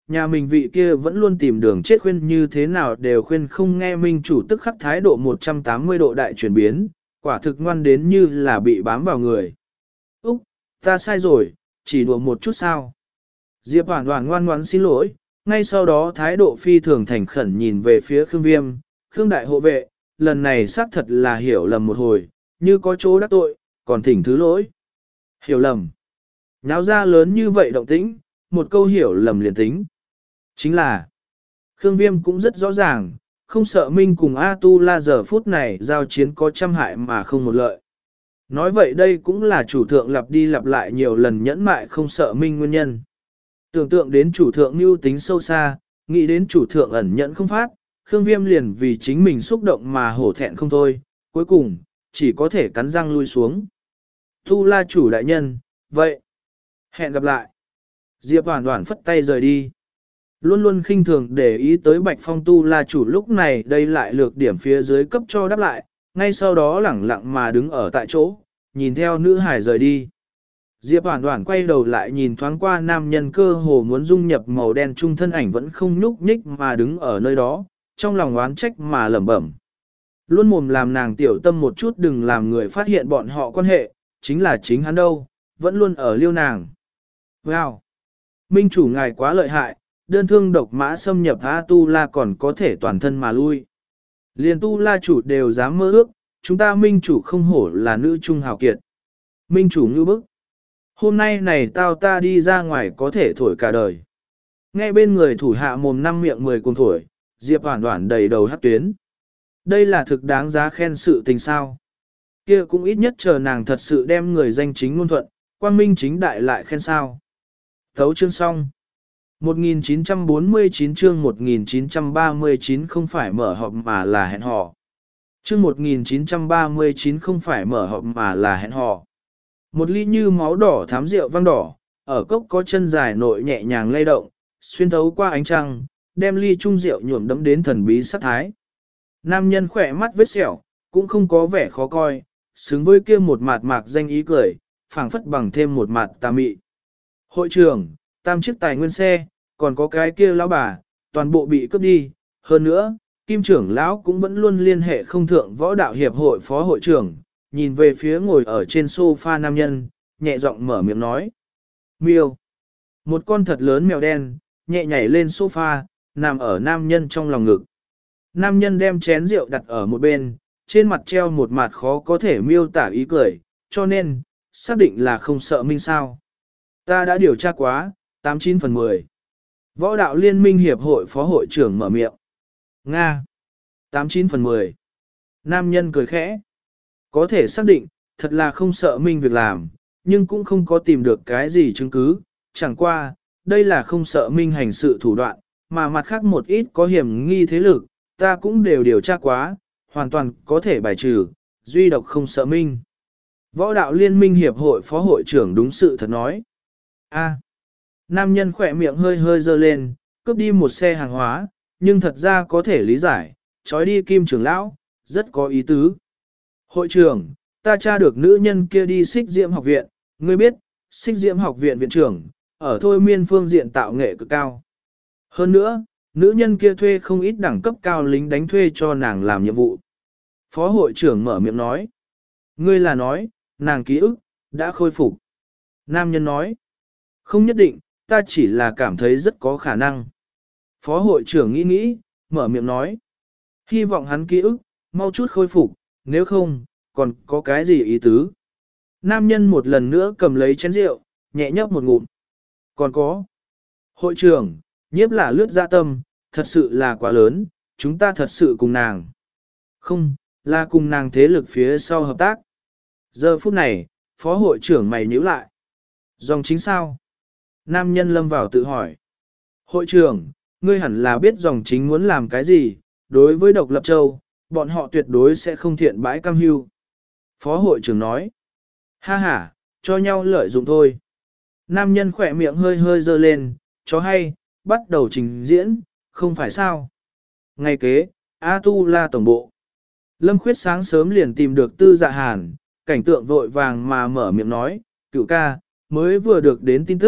nhà mình vị kia vẫn luôn tìm đường chết khuyên như thế nào đều khuyên không nghe minh chủ tức khắc thái độ một trăm tám mươi độ đại chuyển biến, quả thực ngoan đến như là bị bám vào người. Úc, ta sai rồi, chỉ đùa một chút sao. Diệp Hoàn Hoàn ngoan ngoãn xin lỗi, ngay sau đó thái độ phi thường thành khẩn nhìn về phía Khương Viêm, Khương đại hộ vệ, lần này xác thật là hiểu lầm một hồi, như có chỗ đắc tội, còn thỉnh thứ lỗi. Hiểu lầm. Nháo ra lớn như vậy động tĩnh, một câu hiểu lầm liền tính. Chính là, Khương Viêm cũng rất rõ ràng, không sợ Minh cùng A Tu La giờ phút này giao chiến có trăm hại mà không một lợi. Nói vậy đây cũng là chủ thượng lặp đi lặp lại nhiều lần nhẫn mại không sợ Minh nguyên nhân. Tưởng tượng đến chủ thượng mưu tính sâu xa, nghĩ đến chủ thượng ẩn nhẫn không phát, Khương Viêm liền vì chính mình xúc động mà hổ thẹn không thôi, cuối cùng, chỉ có thể cắn răng lui xuống. Tu La chủ đại nhân, vậy, hẹn gặp lại. Diệp Hoàn Hoàn phất tay rời đi. Luôn luôn khinh thường để ý tới Bạch Phong Tu La chủ lúc này đây lại lược điểm phía dưới cấp cho đáp lại, ngay sau đó lẳng lặng mà đứng ở tại chỗ, nhìn theo nữ hải rời đi. Diệp Hoàn Hoàn quay đầu lại nhìn thoáng qua nam nhân cơ hồ muốn dung nhập màu đen trung thân ảnh vẫn không nhúc nhích mà đứng ở nơi đó, trong lòng oán trách mà lẩm bẩm. Luôn mồm làm nàng tiểu tâm một chút đừng làm người phát hiện bọn họ quan hệ, chính là chính hắn đâu, vẫn luôn ở liêu nàng. Wow! Minh chủ ngài quá lợi hại, đơn thương độc mã xâm nhập A Tu La còn có thể toàn thân mà lui. Liền Tu La chủ đều dám mơ ước, chúng ta Minh chủ không hổ là nữ trung hào kiệt. Minh chủ như bức. Hôm nay này tao ta đi ra ngoài có thể thổi cả đời. Nghe bên người thủ hạ mồm năm miệng mười cùng thổi, Diệp Hoàn Hoàn đầy đầu hắc tuyến. Đây là thực đáng giá khen sự tình sao. Kia cũng ít nhất chờ nàng thật sự đem người danh chính ngôn thuận, quang minh chính đại lại khen sao. Thấu chương xong. một nghìn chín trăm bốn mươi chín chương một nghìn chín trăm ba mươi chín không phải mở họp mà là hẹn hò. Chương một nghìn chín trăm ba mươi chín không phải mở họp mà là hẹn hò. Một ly như máu đỏ thám rượu vang đỏ, ở cốc có chân dài nội nhẹ nhàng lay động, xuyên thấu qua ánh trăng, đem ly chung rượu nhuộm đẫm đến thần bí sắc thái. Nam nhân khỏe mắt vết sẹo, cũng không có vẻ khó coi, xứng với kia một mặt mạc danh ý cười, phảng phất bằng thêm một mặt tà mị. Hội trưởng, tam chiếc tài nguyên xe, còn có cái kia lão bà, toàn bộ bị cướp đi, hơn nữa, Kim trưởng lão cũng vẫn luôn liên hệ không thượng võ đạo hiệp hội phó hội trưởng, nhìn về phía ngồi ở trên sofa nam nhân, nhẹ giọng mở miệng nói. Miêu. Một con thật lớn mèo đen, nhẹ nhảy lên sofa, nằm ở nam nhân trong lòng ngực. Nam nhân đem chén rượu đặt ở một bên, trên mặt treo một mặt khó có thể miêu tả ý cười, cho nên, xác định là không sợ Minh sao. Ta đã điều tra quá, tám chín phần mười. Võ đạo liên minh hiệp hội phó hội trưởng mở miệng. Nga. tám chín phần mười. Nam nhân cười khẽ. Có thể xác định, thật là không sợ Minh việc làm, nhưng cũng không có tìm được cái gì chứng cứ, chẳng qua, đây là không sợ Minh hành sự thủ đoạn, mà mặt khác một ít có hiểm nghi thế lực, ta cũng đều điều tra quá, hoàn toàn có thể bài trừ, duy độc không sợ Minh. Võ đạo liên minh hiệp hội phó hội trưởng đúng sự thật nói. A. Nam nhân khỏe miệng hơi hơi dơ lên, cướp đi một xe hàng hóa, nhưng thật ra có thể lý giải, trói đi Kim trưởng lão, rất có ý tứ. Hội trưởng, ta tra được nữ nhân kia đi Xích Diễm học viện, ngươi biết, Xích Diễm học viện viện trưởng, ở thôi miên phương diện tạo nghệ cực cao. Hơn nữa, nữ nhân kia thuê không ít đẳng cấp cao lính đánh thuê cho nàng làm nhiệm vụ. Phó hội trưởng mở miệng nói. Ngươi là nói, nàng ký ức, đã khôi phục. Nam nhân nói. Không nhất định, ta chỉ là cảm thấy rất có khả năng. Phó hội trưởng nghĩ nghĩ, mở miệng nói. Hy vọng hắn ký ức, mau chút khôi phục, nếu không, còn có cái gì ý tứ. Nam nhân một lần nữa cầm lấy chén rượu, nhẹ nhấp một ngụm. Còn có. Hội trưởng, nhiếp là lướt dạ tâm, thật sự là quá lớn, chúng ta thật sự cùng nàng. Không, là cùng nàng thế lực phía sau hợp tác. Giờ phút này, phó hội trưởng mày nhíu lại. Dòng chính sao? Nam nhân lâm vào tự hỏi. Hội trưởng, ngươi hẳn là biết dòng chính muốn làm cái gì, đối với độc lập châu, bọn họ tuyệt đối sẽ không thiện bãi cam hưu. Phó hội trưởng nói. Ha ha, cho nhau lợi dụng thôi. Nam nhân khỏe miệng hơi hơi dơ lên, chó hay, bắt đầu trình diễn, không phải sao. Ngày kế, A Tu La tổng bộ. Lâm Khuyết sáng sớm liền tìm được Tư Dạ Hàn, cảnh tượng vội vàng mà mở miệng nói, cựu ca, mới vừa được đến tin tức,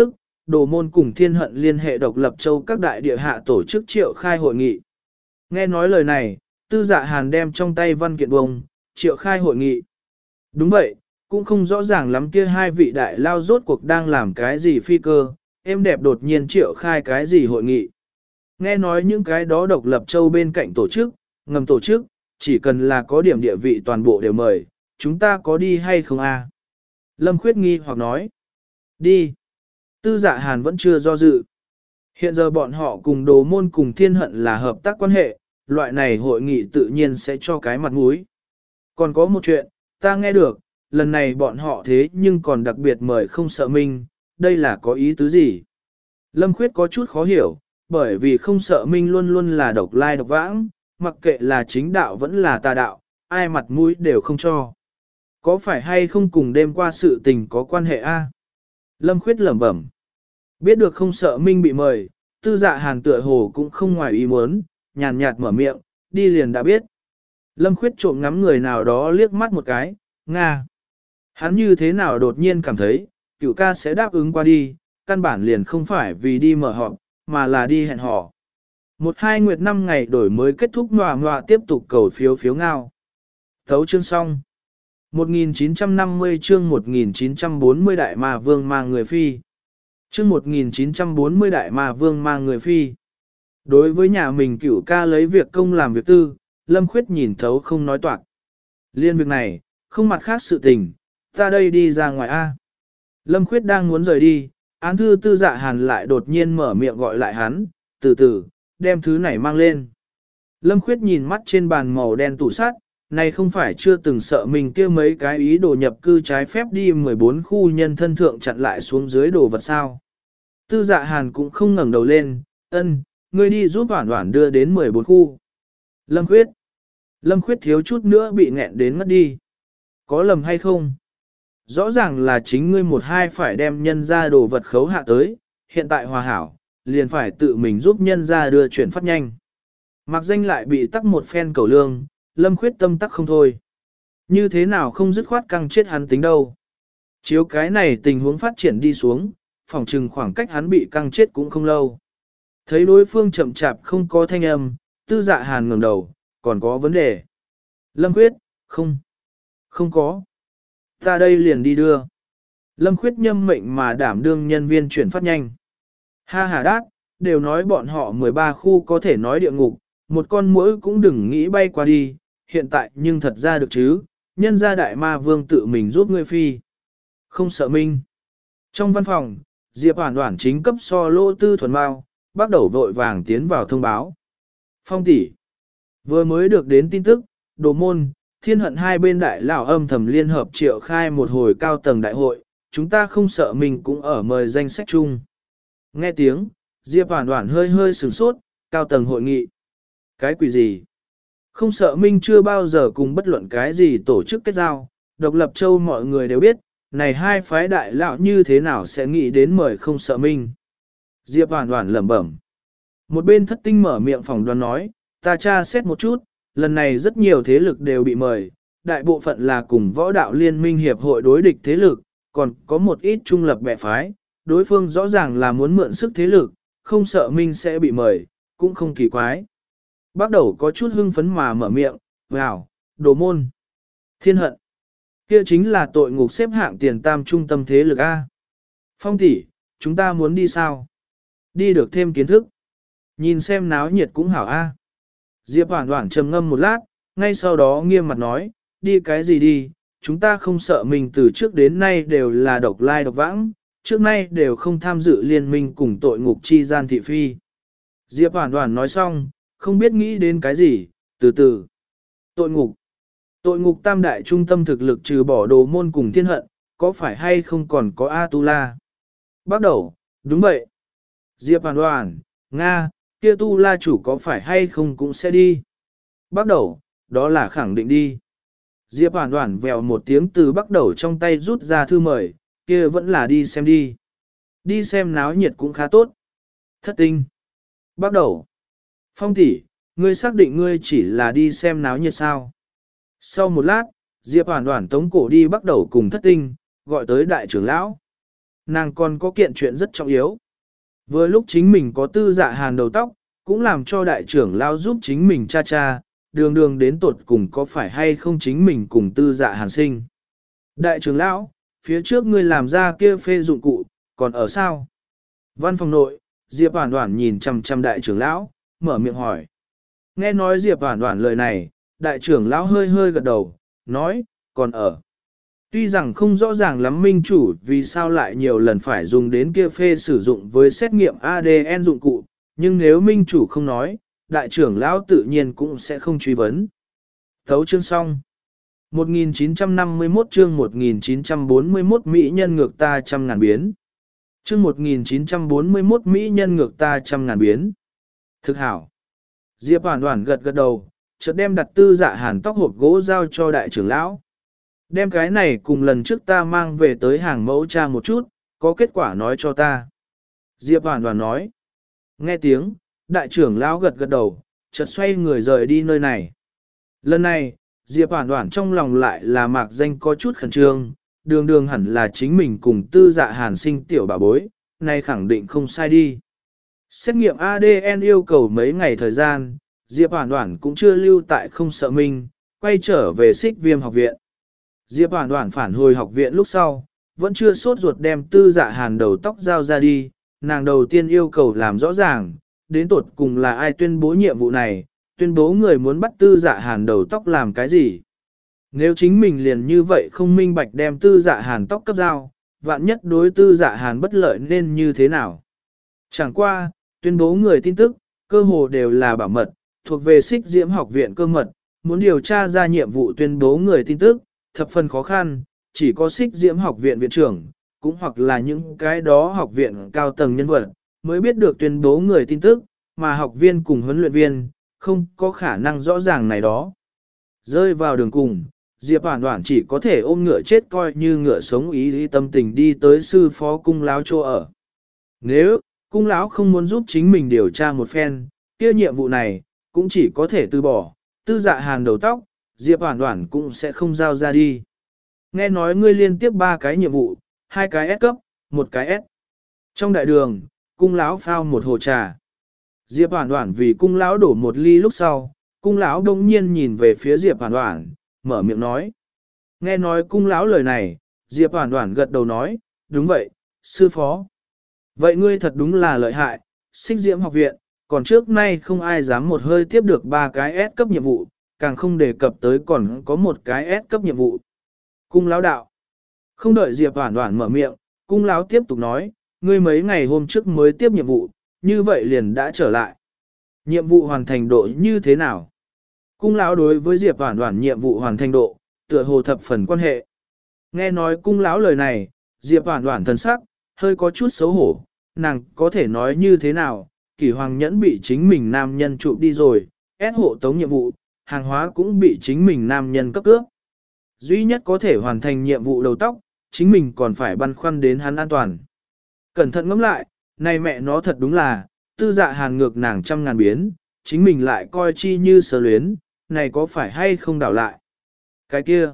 đồ môn cùng thiên hận liên hệ độc lập châu các đại địa hạ tổ chức triệu khai hội nghị. Nghe nói lời này, tư dạ hàn đem trong tay văn kiện bông, triệu khai hội nghị. Đúng vậy, cũng không rõ ràng lắm kia hai vị đại lao rốt cuộc đang làm cái gì phi cơ, em đẹp đột nhiên triệu khai cái gì hội nghị. Nghe nói những cái đó độc lập châu bên cạnh tổ chức, ngầm tổ chức, chỉ cần là có điểm địa vị toàn bộ đều mời, chúng ta có đi hay không a? Lâm Khuyết nghi hoặc nói. Đi. Tư dạ hàn vẫn chưa do dự. Hiện giờ bọn họ cùng đồ môn cùng thiên hận là hợp tác quan hệ, loại này hội nghị tự nhiên sẽ cho cái mặt mũi. Còn có một chuyện, ta nghe được, lần này bọn họ thế nhưng còn đặc biệt mời không sợ minh, đây là có ý tứ gì? Lâm Khuyết có chút khó hiểu, bởi vì không sợ minh luôn luôn là độc lai độc vãng, mặc kệ là chính đạo vẫn là tà đạo, ai mặt mũi đều không cho. Có phải hay không cùng đêm qua sự tình có quan hệ a? Lâm Khuyết lẩm bẩm. Biết được không sợ minh bị mời, tư dạ hàn tựa hồ cũng không ngoài ý muốn, nhàn nhạt mở miệng, đi liền đã biết. Lâm Khuyết trộm ngắm người nào đó liếc mắt một cái, Nga. Hắn như thế nào đột nhiên cảm thấy, cựu ca sẽ đáp ứng qua đi, căn bản liền không phải vì đi mở họp, mà là đi hẹn hò. Một hai nguyệt năm ngày đổi mới kết thúc ngọa ngọa tiếp tục cầu phiếu phiếu ngao. Thấu chương xong. một nghìn chín trăm năm mươi chương một nghìn chín trăm bốn mươi đại ma vương mang người phi. Chương một nghìn chín trăm bốn mươi đại ma vương mang người phi. Đối với nhà mình cửu ca lấy việc công làm việc tư, Lâm Khuyết nhìn thấu không nói toạc. Liên việc này, không mặt khác sự tình, ta đây đi ra ngoài A. Lâm Khuyết đang muốn rời đi, án thư tư dạ hàn lại đột nhiên mở miệng gọi lại hắn, từ từ, đem thứ này mang lên. Lâm Khuyết nhìn mắt trên bàn màu đen tủ sắt, này không phải chưa từng sợ mình kia mấy cái ý đồ nhập cư trái phép đi mười bốn khu nhân thân thượng chặn lại xuống dưới đồ vật sao. Tư dạ hàn cũng không ngẩng đầu lên, ân, ngươi đi giúp Hoản Hoản đưa đến mười bốn khu. Lâm Khuyết. Lâm Khuyết thiếu chút nữa bị nghẹn đến ngất đi. Có lầm hay không? Rõ ràng là chính ngươi một hai phải đem nhân ra đồ vật khấu hạ tới, hiện tại hòa hảo, liền phải tự mình giúp nhân ra đưa chuyển phát nhanh. Mặc danh lại bị tắc một phen cầu lương, Lâm Khuyết tâm tắc không thôi. Như thế nào không dứt khoát căng chết hắn tính đâu. Chiếu cái này tình huống phát triển đi xuống, phòng trừng khoảng cách hắn bị căng chết cũng không lâu. Thấy đối phương chậm chạp không có thanh âm, tư dạ hàn ngẩng đầu, còn có vấn đề. Lâm Khuyết, không, không có. Ta đây liền đi đưa. Lâm Khuyết nhâm mệnh mà đảm đương nhân viên chuyển phát nhanh. Ha ha đát, đều nói bọn họ mười ba khu có thể nói địa ngục, một con muỗi cũng đừng nghĩ bay qua đi, hiện tại nhưng thật ra được chứ, nhân gia đại ma vương tự mình giúp ngươi phi. Không sợ minh. Trong văn phòng, Diệp Hoản Hoản chính cấp so lô tư thuần bao, bắt đầu vội vàng tiến vào thông báo. Phong tỷ, vừa mới được đến tin tức, đồ môn, thiên hận hai bên đại lão âm thầm liên hợp triệu khai một hồi cao tầng đại hội, chúng ta không sợ mình cũng ở mời danh sách chung. Nghe tiếng, Diệp Hoản Hoản hơi hơi sửng sốt, cao tầng hội nghị. Cái quỷ gì? Không sợ Minh chưa bao giờ cùng bất luận cái gì tổ chức kết giao, độc lập châu mọi người đều biết, này hai phái đại lão như thế nào sẽ nghĩ đến mời không sợ Minh. Diệp Hoản Hoản lẩm bẩm. Một bên thất tinh mở miệng phỏng đoán nói, ta tra xét một chút, lần này rất nhiều thế lực đều bị mời, đại bộ phận là cùng võ đạo liên minh hiệp hội đối địch thế lực, còn có một ít trung lập bè phái, đối phương rõ ràng là muốn mượn sức thế lực, không sợ Minh sẽ bị mời, cũng không kỳ quái. Bắt đầu có chút hưng phấn mà mở miệng, vào, đồ môn, thiên hận. Kia chính là tội ngục xếp hạng tiền tam trung tâm thế lực A. Phong tỷ, chúng ta muốn đi sao? Đi được thêm kiến thức. Nhìn xem náo nhiệt cũng hảo A. Diệp Hoản Hoản trầm ngâm một lát, ngay sau đó nghiêm mặt nói, đi cái gì đi, chúng ta không sợ mình từ trước đến nay đều là độc lai độc vãng, trước nay đều không tham dự liên minh cùng tội ngục chi gian thị phi. Diệp Hoản Hoản nói xong, không biết nghĩ đến cái gì, từ từ. Tội ngục. Tội ngục tam đại trung tâm thực lực trừ bỏ đồ môn cùng thiên hận, có phải hay không còn có A-tu-la? Bắt đầu, đúng vậy. Diệp Hoản Hoản, Nga, kia tu la chủ có phải hay không cũng sẽ đi. Bắt đầu, đó là khẳng định đi. Diệp Hoản Hoản vèo một tiếng từ bắt đầu trong tay rút ra thư mời, kia vẫn là đi xem đi. Đi xem náo nhiệt cũng khá tốt. Thất tinh. Bắt đầu. Phong tỷ, ngươi xác định ngươi chỉ là đi xem náo nhiệt sao? Sau một lát, Diệp Hoản Hoản tống cổ đi bắt đầu cùng thất tinh, gọi tới đại trưởng lão. nàng còn có kiện chuyện rất trọng yếu. Vừa lúc chính mình có tư dạ hàn đầu tóc, cũng làm cho đại trưởng lão giúp chính mình cha cha, đường đường đến tột cùng có phải hay không chính mình cùng tư dạ hàn sinh. Đại trưởng lão, phía trước ngươi làm ra kia phê dụng cụ, còn ở sao? Văn phòng nội, Diệp Hoản Hoản nhìn chằm chằm đại trưởng lão, mở miệng hỏi. Nghe nói Diệp Hoản Hoản lời này, đại trưởng lão hơi hơi gật đầu, nói, còn ở. Tuy rằng không rõ ràng lắm minh chủ vì sao lại nhiều lần phải dùng đến kia phê sử dụng với xét nghiệm a đê en dụng cụ, nhưng nếu minh chủ không nói, đại trưởng lão tự nhiên cũng sẽ không truy vấn. Thấu chương xong. một nghìn chín trăm năm mươi mốt chương một nghìn chín trăm bốn mươi mốt Mỹ nhân ngược ta trăm ngàn biến. Chương một nghìn chín trăm bốn mươi mốt Mỹ nhân ngược ta trăm ngàn biến. Thực hảo. Diệp Hoản Hoản gật gật đầu, chợt đem đặt tư dạ hàn tóc hộp gỗ giao cho đại trưởng lão. Đem cái này cùng lần trước ta mang về tới hàng mẫu tra một chút, có kết quả nói cho ta. Diệp Hoản Hoản nói. Nghe tiếng, đại trưởng lão gật gật đầu, chợt xoay người rời đi nơi này. Lần này, Diệp Hoản Hoản trong lòng lại là mạc danh có chút khẩn trương, đường đường hẳn là chính mình cùng tư dạ hàn sinh tiểu bà bối, này khẳng định không sai đi. Xét nghiệm a đê en yêu cầu mấy ngày thời gian, Diệp Hoản Hoản cũng chưa lưu tại không sợ mình, quay trở về Xích Viêm học viện. Diệp Hoản Hoản phản hồi học viện lúc sau, vẫn chưa sốt ruột đem tư dạ hàn đầu tóc giao ra đi, nàng đầu tiên yêu cầu làm rõ ràng, đến tột cùng là ai tuyên bố nhiệm vụ này, tuyên bố người muốn bắt tư dạ hàn đầu tóc làm cái gì. Nếu chính mình liền như vậy không minh bạch đem tư dạ hàn tóc cấp giao, vạn nhất đối tư dạ hàn bất lợi nên như thế nào. Chẳng qua, tuyên bố người tin tức, cơ hồ đều là bảo mật, thuộc về Xích Diễm học viện cơ mật, muốn điều tra ra nhiệm vụ tuyên bố người tin tức, thập phần khó khăn, chỉ có Xích Diễm học viện viện trưởng, cũng hoặc là những cái đó học viện cao tầng nhân vật, mới biết được tuyên bố người tin tức, mà học viên cùng huấn luyện viên, không có khả năng rõ ràng này đó. Rơi vào đường cùng, Diệp Hoản Hoản chỉ có thể ôm ngựa chết coi như ngựa sống ý, ý tâm tình đi tới sư phó cung lão chỗ ở. Nếu, cung lão không muốn giúp chính mình điều tra một phen, kia nhiệm vụ này, cũng chỉ có thể từ bỏ, tư dạ hàn đầu tóc, Diệp Hoản Hoản cũng sẽ không giao ra đi. Nghe nói ngươi liên tiếp ba cái nhiệm vụ, hai cái S cấp, một cái S. Trong đại đường, cung lão phao một hồ trà. Diệp Hoản Hoản vì cung lão đổ một ly lúc sau, cung lão đông nhiên nhìn về phía Diệp Hoản Hoản, mở miệng nói. Nghe nói cung lão lời này, Diệp Hoản Hoản gật đầu nói, đúng vậy, sư phó. Vậy ngươi thật đúng là lợi hại, Xích Diễm học viện, còn trước nay không ai dám một hơi tiếp được ba cái S cấp nhiệm vụ, càng không đề cập tới còn có một cái S cấp nhiệm vụ. Cung lão đạo. Không đợi Diệp Hoản Hoản mở miệng, cung lão tiếp tục nói, ngươi mấy ngày hôm trước mới tiếp nhiệm vụ, như vậy liền đã trở lại. Nhiệm vụ hoàn thành độ như thế nào? Cung lão đối với Diệp Hoản Hoản nhiệm vụ hoàn thành độ, tựa hồ thập phần quan hệ. Nghe nói cung lão lời này, Diệp Hoản Hoản thần sắc, hơi có chút xấu hổ, nàng có thể nói như thế nào, Kỷ Hoàng Nhẫn bị chính mình nam nhân chụp đi rồi, ép hộ tống nhiệm vụ, hàng hóa cũng bị chính mình nam nhân cấp cướp. Duy nhất có thể hoàn thành nhiệm vụ đầu tóc, chính mình còn phải băn khoăn đến hắn an toàn. Cẩn thận ngẫm lại, này mẹ nó thật đúng là, tư dạ hàn ngược nàng trăm ngàn biến, chính mình lại coi chi như sơ luyến, này có phải hay không đảo lại. Cái kia,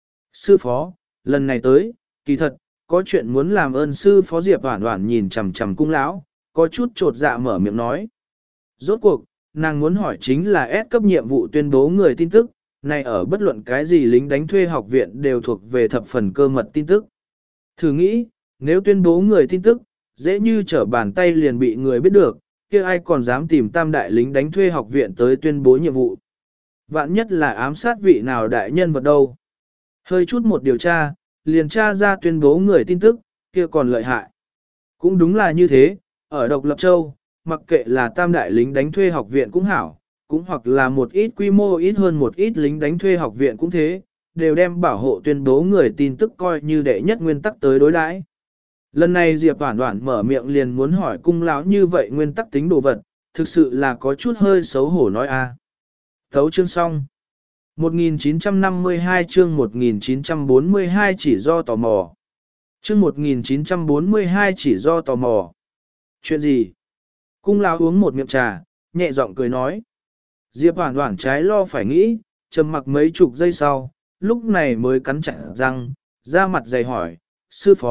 sư phó, lần này tới, kỳ thật, có chuyện muốn làm ơn sư phó Diệp Hoản Hoản nhìn chằm chằm cung lão, có chút trột dạ mở miệng nói. Rốt cuộc, nàng muốn hỏi chính là S cấp nhiệm vụ tuyên bố người tin tức, này ở bất luận cái gì lính đánh thuê học viện đều thuộc về thập phần cơ mật tin tức. Thử nghĩ, nếu tuyên bố người tin tức, dễ như trở bàn tay liền bị người biết được, kia ai còn dám tìm tam đại lính đánh thuê học viện tới tuyên bố nhiệm vụ. Vạn nhất là ám sát vị nào đại nhân vật đâu. Hơi chút một điều tra, liền tra ra tuyên bố người tin tức, kia còn lợi hại. Cũng đúng là như thế, ở Độc Lập Châu, mặc kệ là tam đại lính đánh thuê học viện cũng hảo, cũng hoặc là một ít quy mô ít hơn một ít lính đánh thuê học viện cũng thế, đều đem bảo hộ tuyên bố người tin tức coi như đệ nhất nguyên tắc tới đối đãi. Lần này Diệp Hoản Hoản mở miệng liền muốn hỏi cung lão như vậy nguyên tắc tính đồ vật, thực sự là có chút hơi xấu hổ nói a. À. Thấu chương xong. một nghìn chín trăm năm mươi hai chương một nghìn chín trăm bốn mươi hai chỉ do tò mò. Chương một nghìn chín trăm bốn mươi hai chỉ do tò mò. Chuyện gì? Cung lão uống một miệng trà, nhẹ giọng cười nói. Diệp Hoản Hoản trái lo phải nghĩ, trầm mặc mấy chục giây sau, lúc này mới cắn chặt răng, ra mặt dày hỏi, sư phó,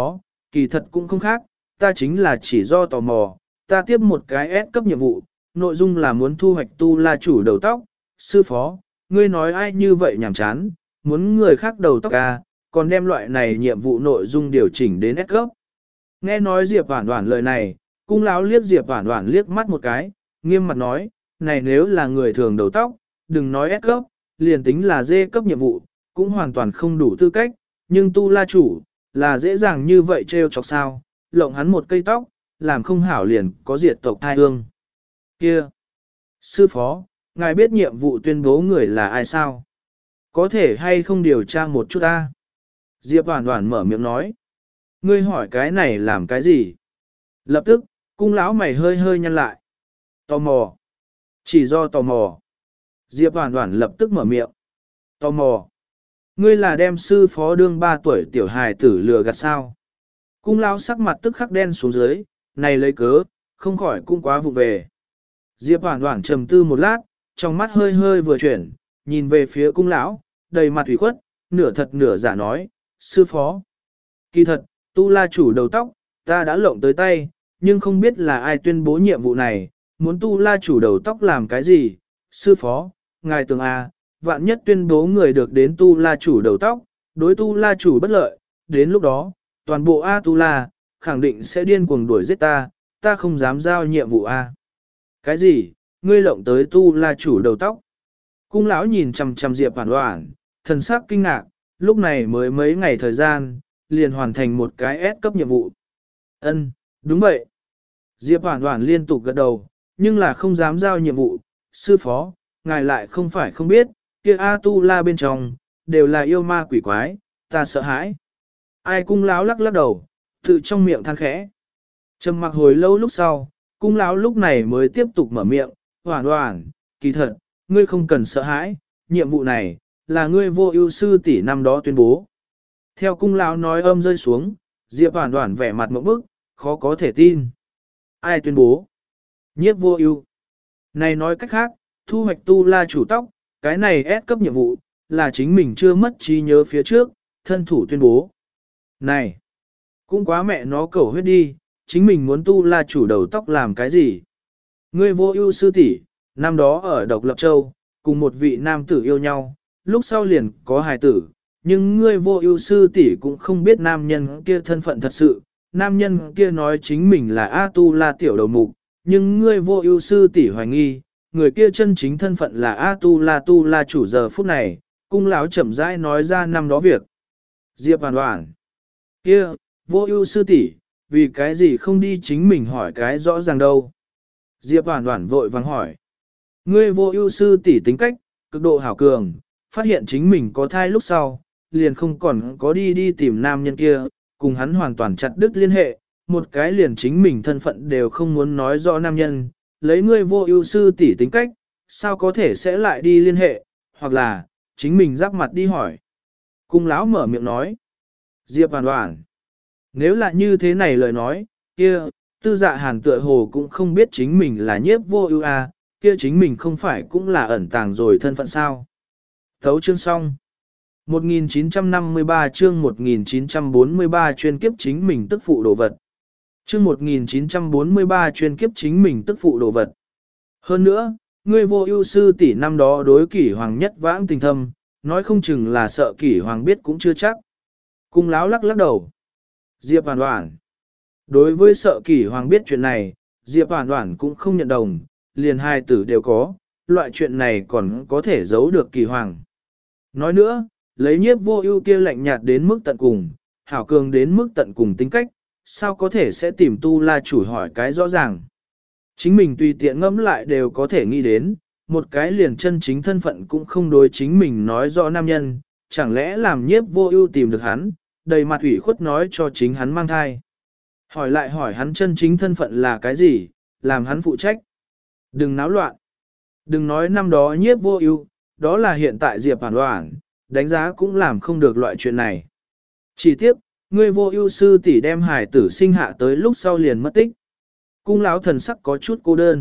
kỳ thật cũng không khác, ta chính là chỉ do tò mò, ta tiếp một cái S cấp nhiệm vụ, nội dung là muốn thu hoạch tu la chủ đầu tóc, sư phó, ngươi nói ai như vậy nhảm chán, muốn người khác đầu tóc à, còn đem loại này nhiệm vụ nội dung điều chỉnh đến S cấp. Nghe nói Diệp Hoản Hoản lời này, cung lão liếc Diệp Hoản Hoản liếc mắt một cái, nghiêm mặt nói, này nếu là người thường đầu tóc, đừng nói S cấp, liền tính là D cấp nhiệm vụ, cũng hoàn toàn không đủ tư cách, nhưng tu la chủ, là dễ dàng như vậy trêu chọc sao, lộng hắn một cây tóc, làm không hảo liền có diệt tộc thai hương. Kia! Sư phó, ngài biết nhiệm vụ tuyên bố người là ai sao? Có thể hay không điều tra một chút ta? Diệp Hoản Hoản mở miệng nói. Ngươi hỏi cái này làm cái gì? Lập tức, cung lão mày hơi hơi nhăn lại. Tò mò. Chỉ do tò mò. Diệp Hoản Hoản lập tức mở miệng. Tò mò. Ngươi là đem sư phó đương ba tuổi tiểu hài tử lừa gạt sao? Cung lão sắc mặt tức khắc đen xuống dưới, này lấy cớ, không khỏi cũng quá vụ về. Diệp Hoản Hoản trầm tư một lát, trong mắt hơi hơi vừa chuyển, nhìn về phía cung lão, đầy mặt ủy khuất, nửa thật nửa giả nói, sư phó. Kỳ thật, tu la chủ đầu tóc, ta đã lộng tới tay, nhưng không biết là ai tuyên bố nhiệm vụ này, muốn tu la chủ đầu tóc làm cái gì, sư phó, ngài tưởng à, vạn nhất tuyên bố người được đến tu la chủ đầu tóc, đối tu la chủ bất lợi, đến lúc đó, toàn bộ A tu la, khẳng định sẽ điên cuồng đuổi giết ta, ta không dám giao nhiệm vụ A. Cái gì, ngươi lộng tới tu la chủ đầu tóc? Cung lão nhìn chằm chằm Diệp Hoản Hoản, thần sắc kinh ngạc, lúc này mới mấy ngày thời gian, liền hoàn thành một cái S cấp nhiệm vụ. Ân, đúng vậy. Diệp Hoản Hoản liên tục gật đầu, nhưng là không dám giao nhiệm vụ. Sư phó, ngài lại không phải không biết, kia A tu la bên trong, đều là yêu ma quỷ quái, ta sợ hãi. Ai cung lão lắc lắc đầu, tự trong miệng than khẽ. Trầm mặc hồi lâu lúc sau, cung lão lúc này mới tiếp tục mở miệng, Hoản Hoản, kỳ thật, ngươi không cần sợ hãi, nhiệm vụ này, là ngươi vô ưu sư tỷ năm đó tuyên bố. Theo cung lão nói âm rơi xuống, Diệp Hoản Hoản vẻ mặt ngộp bức, khó có thể tin. Ai tuyên bố? Nhiếp vô ưu. Này nói cách khác, thu hoạch tu la chủ tóc, cái này S cấp nhiệm vụ, là chính mình chưa mất trí nhớ phía trước, thân thủ tuyên bố. Này, cũng quá mẹ nó cẩu huyết đi, chính mình muốn tu la chủ đầu tóc làm cái gì? Ngươi vô ưu sư tỷ, năm đó ở Độc Lập Châu, cùng một vị nam tử yêu nhau, lúc sau liền có hài tử, nhưng ngươi vô ưu sư tỷ cũng không biết nam nhân kia thân phận thật sự, nam nhân kia nói chính mình là A Tu La tiểu đầu mục, nhưng ngươi vô ưu sư tỷ hoài nghi, người kia chân chính thân phận là A Tu La Tu La chủ. Giờ phút này, cung lão chậm rãi nói ra năm đó việc. Diệp Hoản Hoản, kia, vô ưu sư tỷ, vì cái gì không đi chính mình hỏi cái rõ ràng đâu? Diệp Hoản Hoản vội vàng hỏi. Ngươi vô ưu sư tỷ tính cách, cực độ hảo cường, phát hiện chính mình có thai lúc sau, liền không còn có đi đi tìm nam nhân kia, cùng hắn hoàn toàn chặt đứt liên hệ, một cái liền chính mình thân phận đều không muốn nói rõ nam nhân, lấy ngươi vô ưu sư tỷ tính cách, sao có thể sẽ lại đi liên hệ, hoặc là, chính mình giáp mặt đi hỏi. Cung lão mở miệng nói. Diệp Hoản Hoản, nếu là như thế này lời nói, kia, tư dạ hàn tựa hồ cũng không biết chính mình là nhiếp vô ưu a, kia chính mình không phải cũng là ẩn tàng rồi thân phận sao. Thấu chương xong. một nghìn chín trăm năm mươi ba chương một nghìn chín trăm bốn mươi ba chuyên kiếp chính mình tức phụ đồ vật. Chương một nghìn chín trăm bốn mươi ba chuyên kiếp chính mình tức phụ đồ vật. Hơn nữa, ngươi vô ưu sư tỷ năm đó đối kỷ hoàng nhất vãng tình thâm, nói không chừng là sợ kỷ hoàng biết cũng chưa chắc. Cung láo lắc lắc đầu. Diệp Hoản Hoản, đối với sợ kỷ hoàng biết chuyện này, Diệp Hoản Hoản cũng không nhận đồng, liền hai tử đều có, loại chuyện này còn có thể giấu được kỷ hoàng. Nói nữa, lấy nhiếp vô ưu kia lạnh nhạt đến mức tận cùng, hảo cường đến mức tận cùng tính cách, sao có thể sẽ tìm tu la chủ hỏi cái rõ ràng. Chính mình tùy tiện ngẫm lại đều có thể nghĩ đến, một cái liền chân chính thân phận cũng không đối chính mình nói rõ nam nhân, chẳng lẽ làm nhiếp vô ưu tìm được hắn, đầy mặt ủy khuất nói cho chính hắn mang thai. Hỏi lại hỏi hắn chân chính thân phận là cái gì, làm hắn phụ trách. Đừng náo loạn. Đừng nói năm đó nhiếp vô ưu, đó là hiện tại Diệp Hoản Hoản, đánh giá cũng làm không được loại chuyện này. Chỉ tiếc, ngươi vô ưu sư tỷ đem hải tử sinh hạ tới lúc sau liền mất tích. Cung lão thần sắc có chút cô đơn.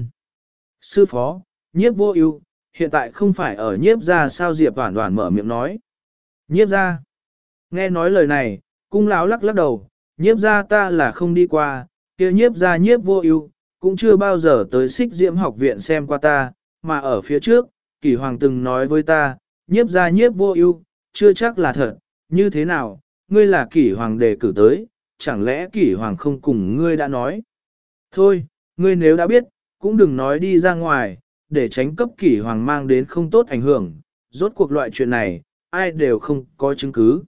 Sư phó, nhiếp vô ưu, hiện tại không phải ở nhiếp gia sao? Diệp Hoản Hoản mở miệng nói. Nhiếp gia. Nghe nói lời này, cung lão lắc lắc đầu, nhiếp ra ta là không đi qua, kia nhiếp ra nhiếp vô ưu cũng chưa bao giờ tới xích diễm học viện xem qua ta, mà ở phía trước, kỷ hoàng từng nói với ta, nhiếp ra nhiếp vô ưu chưa chắc là thật, như thế nào, ngươi là kỷ hoàng đề cử tới, chẳng lẽ kỷ hoàng không cùng ngươi đã nói. Thôi, ngươi nếu đã biết, cũng đừng nói đi ra ngoài, để tránh cấp kỷ hoàng mang đến không tốt ảnh hưởng, rốt cuộc loại chuyện này, ai đều không có chứng cứ.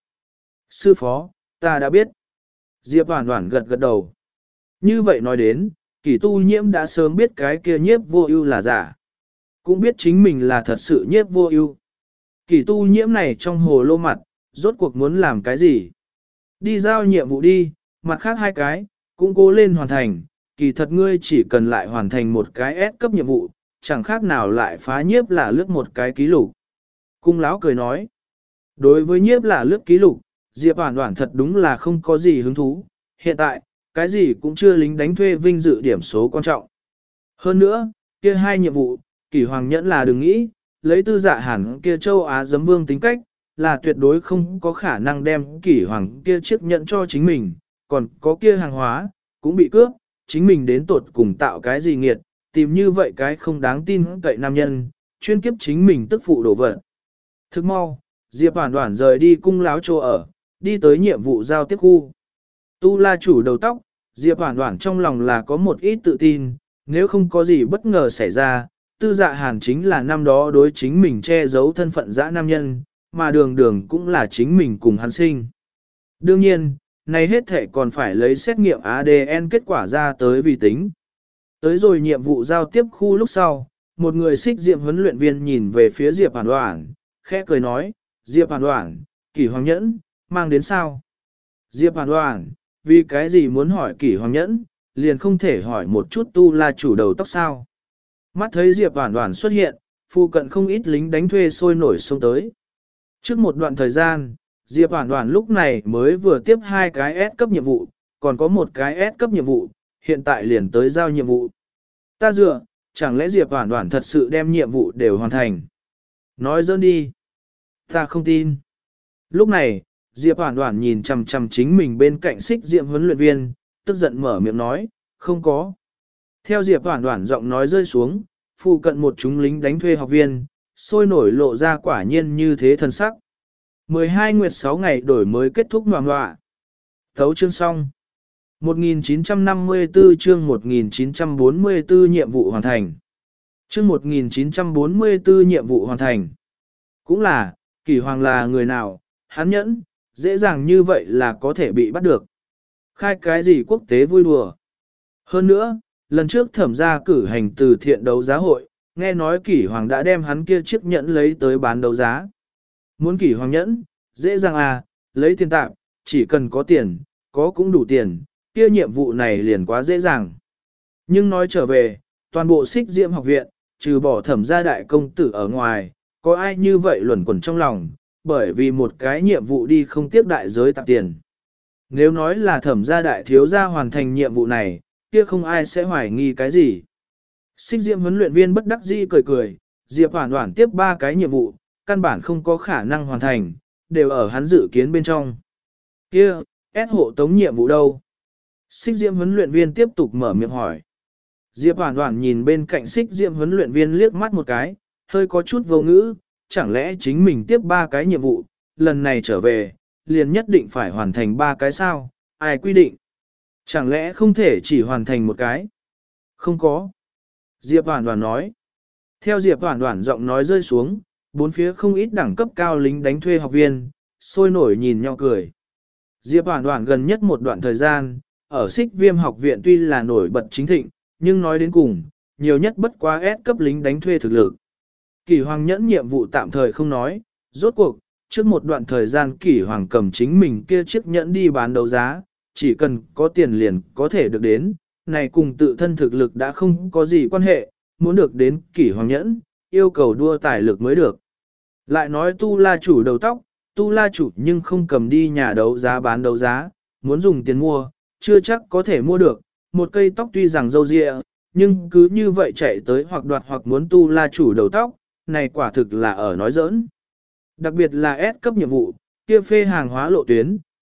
Sư phó, ta đã biết. Diệp Hoản Hoản gật gật đầu. Như vậy nói đến, kỷ tu nhiễm đã sớm biết cái kia nhiếp vô ưu là giả. Cũng biết chính mình là thật sự nhiếp vô ưu. Kỷ tu nhiễm này trong hồ lô mặt, rốt cuộc muốn làm cái gì? Đi giao nhiệm vụ đi, mặt khác hai cái, cũng cố lên hoàn thành. Kỳ thật ngươi chỉ cần lại hoàn thành một cái S cấp nhiệm vụ, chẳng khác nào lại phá nhiếp là lướt một cái ký lục. Cung lão cười nói, đối với nhiếp là lướt ký lục, Diệp Hoản Hoản thật đúng là không có gì hứng thú, hiện tại, cái gì cũng chưa lính đánh thuê vinh dự điểm số quan trọng. Hơn nữa, kia hai nhiệm vụ, Kỷ Hoàng Nhẫn là đừng nghĩ, lấy tư dạ hẳn kia châu Á giấm vương tính cách, là tuyệt đối không có khả năng đem Kỷ Hoàng kia chiếc nhẫn cho chính mình, còn có kia hàng hóa, cũng bị cướp, chính mình đến tột cùng tạo cái gì nghiệt, tìm như vậy cái không đáng tin cậy nam nhân, chuyên kiếp chính mình tức phụ đổ vật. Thức mau, Diệp Hoản Hoản rời đi cung láo chỗ ở, đi tới nhiệm vụ giao tiếp khu. Tu La chủ đầu tóc, Diệp Hoản Hoản trong lòng là có một ít tự tin, nếu không có gì bất ngờ xảy ra, tư dạ hàn chính là năm đó đối chính mình che giấu thân phận dã nam nhân, mà đường đường cũng là chính mình cùng hắn sinh. Đương nhiên, này hết thể còn phải lấy xét nghiệm a đê en kết quả ra tới vì tính. Tới rồi nhiệm vụ giao tiếp khu lúc sau, một người xích diệm huấn luyện viên nhìn về phía Diệp Hoản Hoản, khẽ cười nói, Diệp Hoản Hoản, Kỷ Hoàng Nhẫn, mang đến sao? Diệp Hoản Hoản, vì cái gì muốn hỏi Kỷ Hoàng Nhẫn, liền không thể hỏi một chút Tu La chủ đầu tóc sao? Mắt thấy Diệp Hoản Hoản xuất hiện, phụ cận không ít lính đánh thuê sôi nổi xông tới. Trước một đoạn thời gian, Diệp Hoản Hoản lúc này mới vừa tiếp hai cái S cấp nhiệm vụ, còn có một cái S cấp nhiệm vụ, hiện tại liền tới giao nhiệm vụ. Ta dựa, chẳng lẽ Diệp Hoản Hoản thật sự đem nhiệm vụ đều hoàn thành? Nói dỡn đi. Ta không tin. Lúc này, Diệp Hoản Hoản nhìn chằm chằm chính mình bên cạnh xích diệm huấn luyện viên, tức giận mở miệng nói, không có. Theo Diệp Hoản Hoản giọng nói rơi xuống, phụ cận một chúng lính đánh thuê học viên, sôi nổi lộ ra quả nhiên như thế thần sắc. mười hai nguyệt sáu ngày đổi mới kết thúc ngoạm ngoạ. Thấu chương xong. một nghìn chín trăm năm mươi tư chương một nghìn chín trăm bốn mươi tư nhiệm vụ hoàn thành. Chương một nghìn chín trăm bốn mươi tư nhiệm vụ hoàn thành. Cũng là, Kỷ Hoàng là người nào, hắn nhẫn, dễ dàng như vậy là có thể bị bắt được. Khai cái gì quốc tế vui đùa. Hơn nữa, lần trước thẩm gia cử hành từ thiện đấu giá hội, nghe nói Kỷ Hoàng đã đem hắn kia chiếc nhẫn lấy tới bán đấu giá. Muốn Kỷ Hoàng nhẫn, dễ dàng à, lấy tiền tạm, chỉ cần có tiền, có cũng đủ tiền, kia nhiệm vụ này liền quá dễ dàng. Nhưng nói trở về, toàn bộ xích diễm học viện, trừ bỏ thẩm gia đại công tử ở ngoài, có ai như vậy luẩn quẩn trong lòng, bởi vì một cái nhiệm vụ đi không tiếc đại giới tạp tiền. Nếu nói là thẩm gia đại thiếu gia hoàn thành nhiệm vụ này, kia không ai sẽ hoài nghi cái gì. Xích diễm huấn luyện viên bất đắc dĩ cười cười, Diệp Hoản Hoản tiếp ba cái nhiệm vụ, căn bản không có khả năng hoàn thành, đều ở hắn dự kiến bên trong. Kia, ép hộ tống nhiệm vụ đâu? Xích diễm huấn luyện viên tiếp tục mở miệng hỏi. Diệp Hoản Hoản nhìn bên cạnh xích diễm huấn luyện viên liếc mắt một cái, hơi có chút vô ngữ, chẳng lẽ chính mình tiếp ba cái nhiệm vụ, lần này trở về, liền nhất định phải hoàn thành ba cái sao, ai quy định? Chẳng lẽ không thể chỉ hoàn thành một cái? Không có. Diệp Hoản Hoản nói. Theo Diệp Hoản Hoản giọng nói rơi xuống, bốn phía không ít đẳng cấp cao lính đánh thuê học viên, sôi nổi nhìn nhau cười. Diệp Hoản Hoản gần nhất một đoạn thời gian, ở xích viêm học viện tuy là nổi bật chính thịnh, nhưng nói đến cùng, nhiều nhất bất quá S cấp lính đánh thuê thực lực. Kỷ Hoàng nhẫn nhiệm vụ tạm thời không nói, rốt cuộc, trước một đoạn thời gian Kỷ Hoàng cầm chính mình kia chiếc nhẫn đi bán đấu giá, chỉ cần có tiền liền có thể được đến, này cùng tự thân thực lực đã không có gì quan hệ, muốn được đến Kỷ Hoàng nhẫn, yêu cầu đua tài lực mới được. Lại nói Tu La chủ đầu tóc, Tu La chủ nhưng không cầm đi nhà đấu giá bán đấu giá, muốn dùng tiền mua, chưa chắc có thể mua được, một cây tóc tuy rằng râu ria, nhưng cứ như vậy chạy tới hoặc đoạt hoặc muốn Tu La chủ đầu tóc, này quả thực là ở nói giỡn. Đặc biệt là S cấp nhiệm vụ, kia phê hàng hóa lộ tuyến,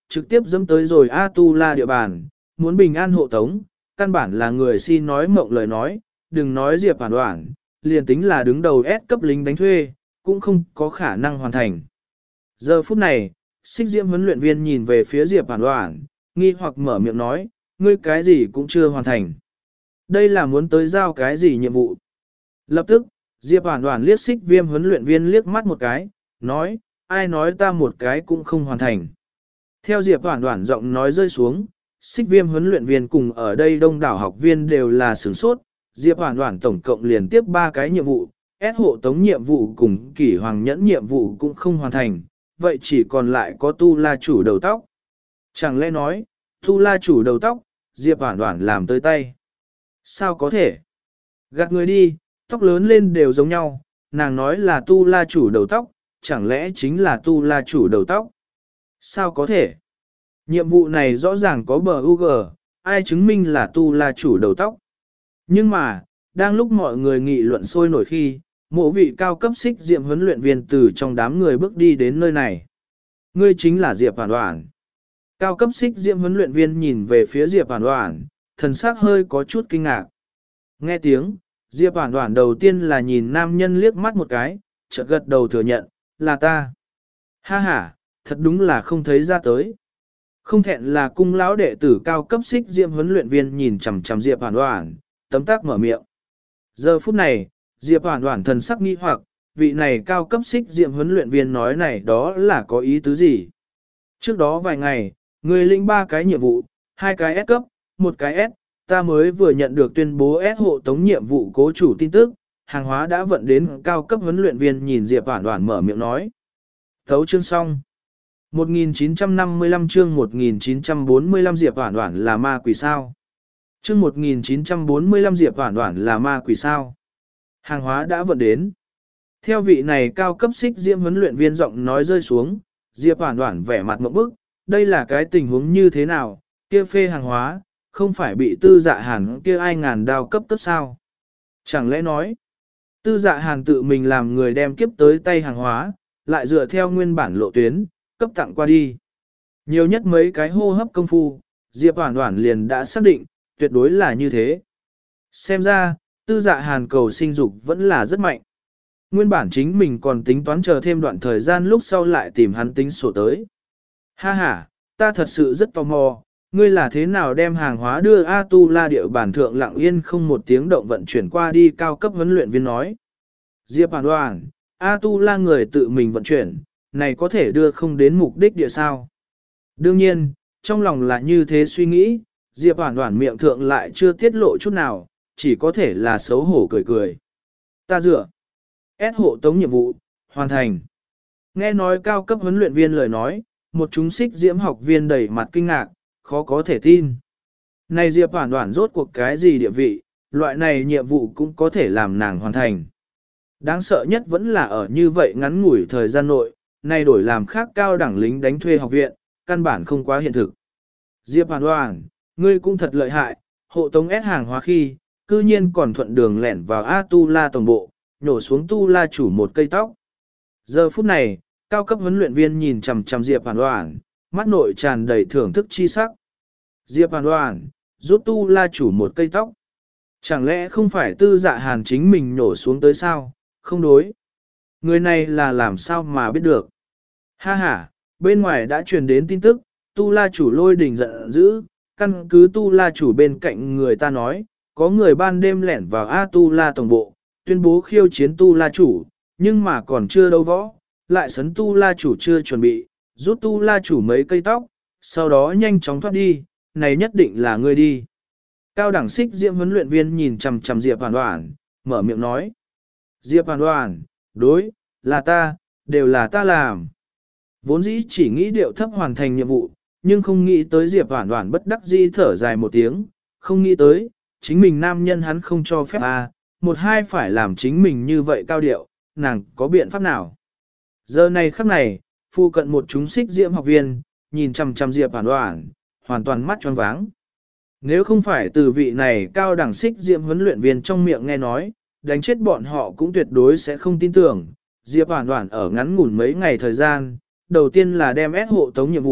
trực tiếp dẫm tới rồi A Tu La địa bàn, muốn bình an hộ tống, căn bản là người si nói mộng lời nói, đừng nói Diệp Hoàn Hoàn, liền tính là đứng đầu S cấp lính đánh thuê, cũng không có khả năng hoàn thành. Giờ phút này, Xích Diễm huấn luyện viên nhìn về phía Diệp Hoàn Hoàn, nghi hoặc mở miệng nói, ngươi cái gì cũng chưa hoàn thành. Đây là muốn tới giao cái gì nhiệm vụ? Lập tức, Diệp Hoàn Hoàn liếc Xích Viêm huấn luyện viên liếc mắt một cái, nói, ai nói ta một cái cũng không hoàn thành. Theo Diệp Hoàn Hoàn giọng nói rơi xuống, Xích Viêm huấn luyện viên cùng ở đây đông đảo học viên đều là sửng sốt, Diệp Hoàn Hoàn tổng cộng liền tiếp ba cái nhiệm vụ, S hộ tống nhiệm vụ cùng Kỷ Hoàng Nhẫn nhiệm vụ cũng không hoàn thành, vậy chỉ còn lại có Tu La chủ đầu tóc. Chẳng lẽ nói, Tu La chủ đầu tóc, Diệp Hoàn Hoàn làm tới tay. Sao có thể? Gạt người đi, tóc lớn lên đều giống nhau, nàng nói là Tu La chủ đầu tóc, chẳng lẽ chính là Tu La chủ đầu tóc? Sao có thể? Nhiệm vụ này rõ ràng có bờ u gờ, ai chứng minh là Tu La chủ đầu tóc? Nhưng mà, đang lúc mọi người nghị luận sôi nổi khi, mộ vị cao cấp Xích Diệm huấn luyện viên từ trong đám người bước đi đến nơi này. Ngươi chính là Diệp Hoàn Hoàn. Cao cấp Xích Diệm huấn luyện viên nhìn về phía Diệp Hoàn Hoàn, thần sắc hơi có chút kinh ngạc. Nghe tiếng, Diệp Hoàn Hoàn đầu tiên là nhìn nam nhân liếc mắt một cái, chợt gật đầu thừa nhận, là ta. Ha ha, thật đúng là không thấy ra tới. Không thẹn là cung lão đệ tử cao cấp Xích Diệm huấn luyện viên nhìn chằm chằm Diệp Hoàn Hoàn, tấm tác mở miệng. Giờ phút này, Diệp Hoàn Hoàn thần sắc nghi hoặc, vị này cao cấp Xích Diệm huấn luyện viên nói này đó là có ý tứ gì? Trước đó vài ngày, người lĩnh ba cái nhiệm vụ, hai cái S cấp, một cái S, ta mới vừa nhận được tuyên bố S hộ tống nhiệm vụ cố chủ tin tức, hàng hóa đã vận đến cao cấp huấn luyện viên nhìn Diệp Hoàn Hoàn mở miệng nói. Thấu chương xong. một nghìn chín trăm năm mươi lăm chương một nghìn chín trăm bốn mươi lăm Diệp Hoàn Hoàn là ma quỷ sao? Chương một nghìn chín trăm bốn mươi lăm Diệp Hoàn Hoàn là ma quỷ sao? Hàng hóa đã vận đến. Theo vị này cao cấp Xích Diễm huấn luyện viên giọng nói rơi xuống, Diệp Hoàn Hoàn vẻ mặt ngộp bức, đây là cái tình huống như thế nào, kia phê hàng hóa, không phải bị tư dạ hàn kia ai ngàn đao cấp cấp sao? Chẳng lẽ nói, tư dạ hàn tự mình làm người đem kiếp tới tay hàng hóa, lại dựa theo nguyên bản lộ tuyến, cấp tặng qua đi. Nhiều nhất mấy cái hô hấp công phu, Diệp Hoàn Hoàn liền đã xác định, tuyệt đối là như thế. Xem ra, tư dạ hàn cầu sinh dục vẫn là rất mạnh. Nguyên bản chính mình còn tính toán chờ thêm đoạn thời gian lúc sau lại tìm hắn tính sổ tới. Ha ha, ta thật sự rất tò mò, ngươi là thế nào đem hàng hóa đưa A Tu La địa bản thượng lặng yên không một tiếng động vận chuyển qua đi cao cấp huấn luyện viên nói. Diệp Hoàn Hoàn, A Tu La người tự mình vận chuyển, này có thể đưa không đến mục đích địa sao. Đương nhiên, trong lòng là như thế suy nghĩ, Diệp Hoàn Hoàn miệng thượng lại chưa tiết lộ chút nào, chỉ có thể là xấu hổ cười cười. Ta dựa. S hộ tống nhiệm vụ, hoàn thành. Nghe nói cao cấp huấn luyện viên lời nói, một chúng Xích Diễm học viên đầy mặt kinh ngạc, khó có thể tin. Này Diệp Hoàn Hoàn rốt cuộc cái gì địa vị, loại này nhiệm vụ cũng có thể làm nàng hoàn thành. Đáng sợ nhất vẫn là ở như vậy ngắn ngủi thời gian nội, này đổi làm khác cao đẳng lính đánh thuê học viện, căn bản không quá hiện thực. Diệp Hoàn Hoàn, ngươi cũng thật lợi hại, hộ tống S hàng hóa khi, cư nhiên còn thuận đường lẻn vào A Tu La tổng bộ, nhổ xuống Tu La chủ một cây tóc. Giờ phút này, cao cấp huấn luyện viên nhìn chằm chằm Diệp Hoàn Hoàn, mắt nội tràn đầy thưởng thức chi sắc. Diệp Hoàn Hoàn, rút Tu La chủ một cây tóc. Chẳng lẽ không phải tư dạ hàn chính mình nhổ xuống tới sao? Không đối. Người này là làm sao mà biết được? Ha ha, bên ngoài đã truyền đến tin tức, Tu La chủ lôi đình giận dữ, căn cứ Tu La chủ bên cạnh người ta nói, có người ban đêm lẻn vào A Tu La tổng bộ, tuyên bố khiêu chiến Tu La chủ, nhưng mà còn chưa đấu võ, lại sấn Tu La chủ chưa chuẩn bị, rút Tu La chủ mấy cây tóc, sau đó nhanh chóng thoát đi, này nhất định là ngươi đi. Cao đẳng Xích Diễm huấn luyện viên nhìn chằm chằm Diệp Hoàn Hoàn, mở miệng nói. Diệp Hoàn Hoàn, đối, là ta, đều là ta làm. Vốn dĩ chỉ nghĩ điệu thấp hoàn thành nhiệm vụ, nhưng không nghĩ tới Diệp Hoàn Hoàn bất đắc dĩ thở dài một tiếng, không nghĩ tới, chính mình nam nhân hắn không cho phép à, một hai phải làm chính mình như vậy cao điệu, nàng có biện pháp nào? Giờ này khắc này, phu cận một chúng Xích Diễm học viên, nhìn chằm chằm Diệp Hoàn Hoàn, hoàn toàn mắt tròn váng. Nếu không phải từ vị này cao đẳng Xích Diễm huấn luyện viên trong miệng nghe nói, đánh chết bọn họ cũng tuyệt đối sẽ không tin tưởng. Diệp Hoàn Hoàn ở ngắn ngủn mấy ngày thời gian, đầu tiên là đem S hộ tống nhiệm vụ,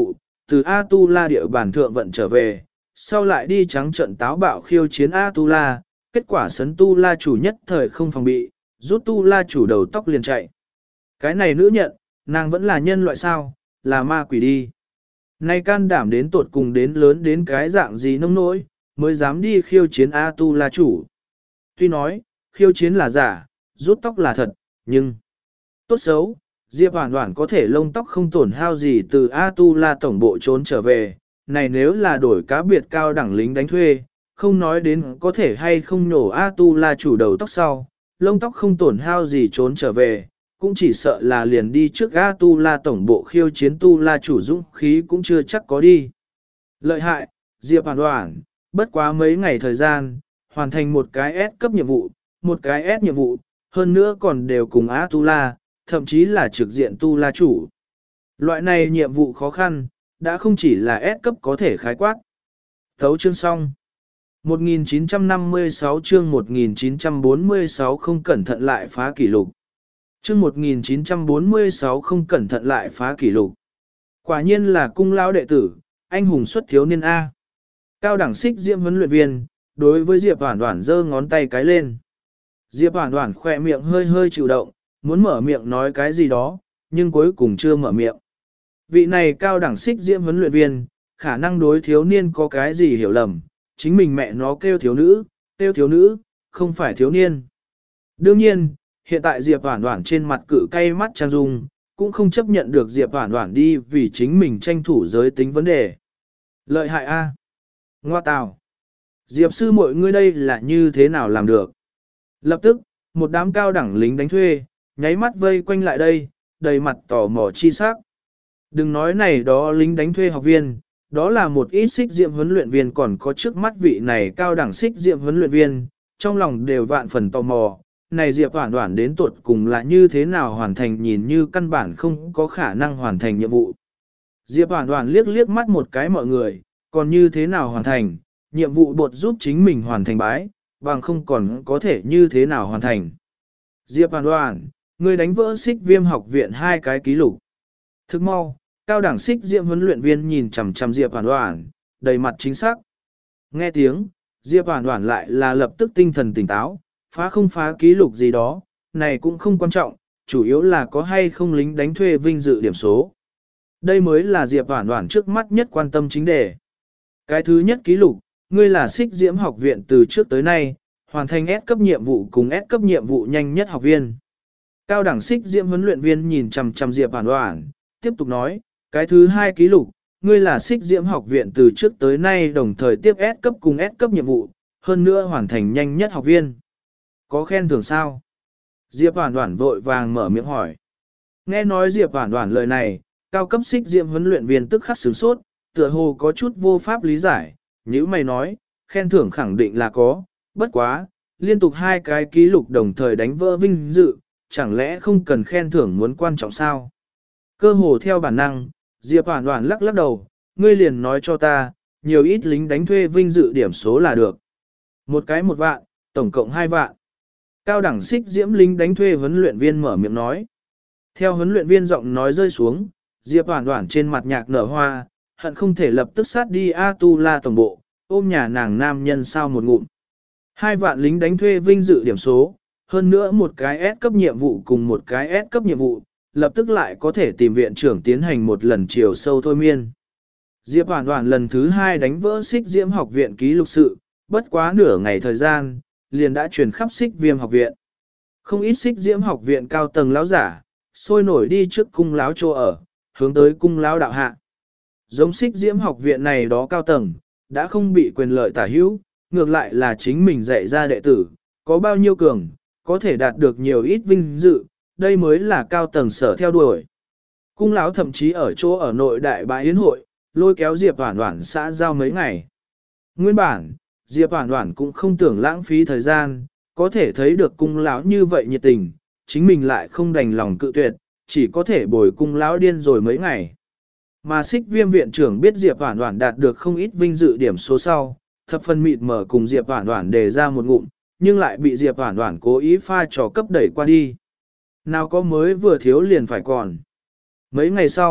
từ A-tu-la địa bản thượng vận trở về, sau lại đi trắng trận táo bạo khiêu chiến A-tu-la, kết quả sấn tu-la chủ nhất thời không phòng bị, rút tu-la chủ đầu tóc liền chạy. Cái này nữ nhận, nàng vẫn là nhân loại sao, là ma quỷ đi. Nay can đảm đến tột cùng đến lớn đến cái dạng gì nông nỗi, mới dám đi khiêu chiến A-tu-la chủ. Tuy nói, khiêu chiến là giả, rút tóc là thật, nhưng tốt xấu, Diệp Hoản Hoản có thể lông tóc không tổn hao gì từ A-tu-la tổng bộ trốn trở về, này nếu là đổi cá biệt cao đẳng lính đánh thuê, không nói đến có thể hay không nhổ A-tu-la chủ đầu tóc sau, lông tóc không tổn hao gì trốn trở về, cũng chỉ sợ là liền đi trước A-tu-la tổng bộ khiêu chiến tu-la chủ dũng khí cũng chưa chắc có đi. Lợi hại, Diệp Hoản Hoản, bất quá mấy ngày thời gian, hoàn thành một cái S cấp nhiệm vụ, một cái S nhiệm vụ, hơn nữa còn đều cùng A-tu-la, thậm chí là trực diện tu-la chủ. Loại này nhiệm vụ khó khăn, đã không chỉ là S cấp có thể khái quát. Thấu chương xong. một nghìn chín trăm năm mươi sáu chương một nghìn chín trăm bốn mươi sáu không cẩn thận lại phá kỷ lục. Chương một nghìn chín trăm bốn mươi sáu không cẩn thận lại phá kỷ lục. Quả nhiên là cung lão đệ tử, anh hùng xuất thiếu niên A. Cao đẳng xích diễm huấn luyện viên, đối với Diệp Hoản Hoản giơ ngón tay cái lên. Diệp Hoản Hoản khỏe miệng hơi hơi chịu động, muốn mở miệng nói cái gì đó, nhưng cuối cùng chưa mở miệng. Vị này cao đẳng xích diễm huấn luyện viên, khả năng đối thiếu niên có cái gì hiểu lầm, chính mình mẹ nó kêu thiếu nữ, kêu thiếu nữ, không phải thiếu niên. Đương nhiên, hiện tại Diệp Hoản Hoản trên mặt cự cay mắt Trang Dung, cũng không chấp nhận được Diệp Hoản Hoản đi vì chính mình tranh thủ giới tính vấn đề. Lợi hại A. Ngoa tào. Diệp sư muội ngươi đây là như thế nào làm được? Lập tức, một đám cao đẳng lính đánh thuê, nháy mắt vây quanh lại đây, đầy mặt tò mò chi sắc. Đừng nói này đó lính đánh thuê học viên, đó là một ít xích diệm huấn luyện viên còn có trước mắt vị này cao đẳng xích diệm huấn luyện viên, trong lòng đều vạn phần tò mò, này Diệp Hoản Hoản đến tuột cùng là như thế nào hoàn thành nhìn như căn bản không có khả năng hoàn thành nhiệm vụ. Diệp Hoản Hoản liếc liếc mắt một cái mọi người, còn như thế nào hoàn thành, nhiệm vụ bột giúp chính mình hoàn thành bái, bằng không còn có thể như thế nào hoàn thành. Diệp Hoản Hoản, ngươi đánh vỡ xích viêm học viện hai cái ký lục. Thức mau, cao đẳng xích diệm huấn luyện viên nhìn chằm chằm Diệp Hoản Hoản, đầy mặt chính xác. Nghe tiếng, Diệp Hoản Hoản lại là lập tức tinh thần tỉnh táo, phá không phá ký lục gì đó, này cũng không quan trọng, chủ yếu là có hay không lính đánh thuê vinh dự điểm số. Đây mới là Diệp Hoản Hoản trước mắt nhất quan tâm chính đề. Cái thứ nhất ký lục, ngươi là xích diễm học viện từ trước tới nay, hoàn thành S cấp nhiệm vụ cùng S cấp nhiệm vụ nhanh nhất học viên. Cao đẳng xích diễm huấn luyện viên nhìn chằm chằm Diệp Hoản Hoản, tiếp tục nói, cái thứ hai ký lục, ngươi là xích diễm học viện từ trước tới nay đồng thời tiếp S cấp cùng S cấp nhiệm vụ, hơn nữa hoàn thành nhanh nhất học viên. Có khen thưởng sao? Diệp Hoản Hoản vội vàng mở miệng hỏi. Nghe nói Diệp Hoản Hoản lời này, cao cấp xích diễm huấn luyện viên tức khắc sửng sốt, tựa hồ có chút vô pháp lý giải, nhíu mày nói, khen thưởng khẳng định là có, bất quá, liên tục hai cái ký lục đồng thời đánh vỡ vinh dự, chẳng lẽ không cần khen thưởng muốn quan trọng sao? Cơ hồ theo bản năng, Diệp Hoản Hoản lắc lắc đầu, ngươi liền nói cho ta, nhiều ít lính đánh thuê vinh dự điểm số là được. Một cái một vạn, tổng cộng hai vạn. Cao đẳng xích diễm lính đánh thuê huấn luyện viên mở miệng nói. Theo huấn luyện viên giọng nói rơi xuống, Diệp Hoản Hoản trên mặt nhạc nở hoa, hận không thể lập tức sát đi A-tu-la tổng bộ, ôm nhà nàng nam nhân sao một ngụm. Hai vạn lính đánh thuê vinh dự điểm số, hơn nữa một cái S cấp nhiệm vụ cùng một cái S cấp nhiệm vụ, lập tức lại có thể tìm viện trưởng tiến hành một lần chiều sâu thôi miên. Diệp Hoản Hoản lần thứ hai đánh vỡ xích diễm học viện ký lục sự, bất quá nửa ngày thời gian, liền đã truyền khắp xích viêm học viện. Không ít xích diễm học viện cao tầng lão giả, sôi nổi đi trước cung lão chỗ ở, hướng tới cung lão đạo hạ. Giống xích diễm học viện này đó cao tầng, đã không bị quyền lợi tả hữu, ngược lại là chính mình dạy ra đệ tử, có bao nhiêu cường, có thể đạt được nhiều ít vinh dự, đây mới là cao tầng sở theo đuổi. Cung lão thậm chí ở chỗ ở nội đại bãi yến hội, lôi kéo Diệp Hoản Hoản xã giao mấy ngày. Nguyên bản, Diệp Hoản Hoản cũng không tưởng lãng phí thời gian, có thể thấy được cung lão như vậy nhiệt tình, chính mình lại không đành lòng cự tuyệt, chỉ có thể bồi cung lão điên rồi mấy ngày. Mà xích viêm viện trưởng biết Diệp Hoản Hoản đạt được không ít vinh dự điểm số sau, thập phần mịt mở cùng Diệp Hoản Hoản đề ra một ngụm, nhưng lại bị Diệp Hoản Hoản cố ý pha trò cấp đẩy qua đi. Nào có mới vừa thiếu liền phải còn. Mấy ngày sau,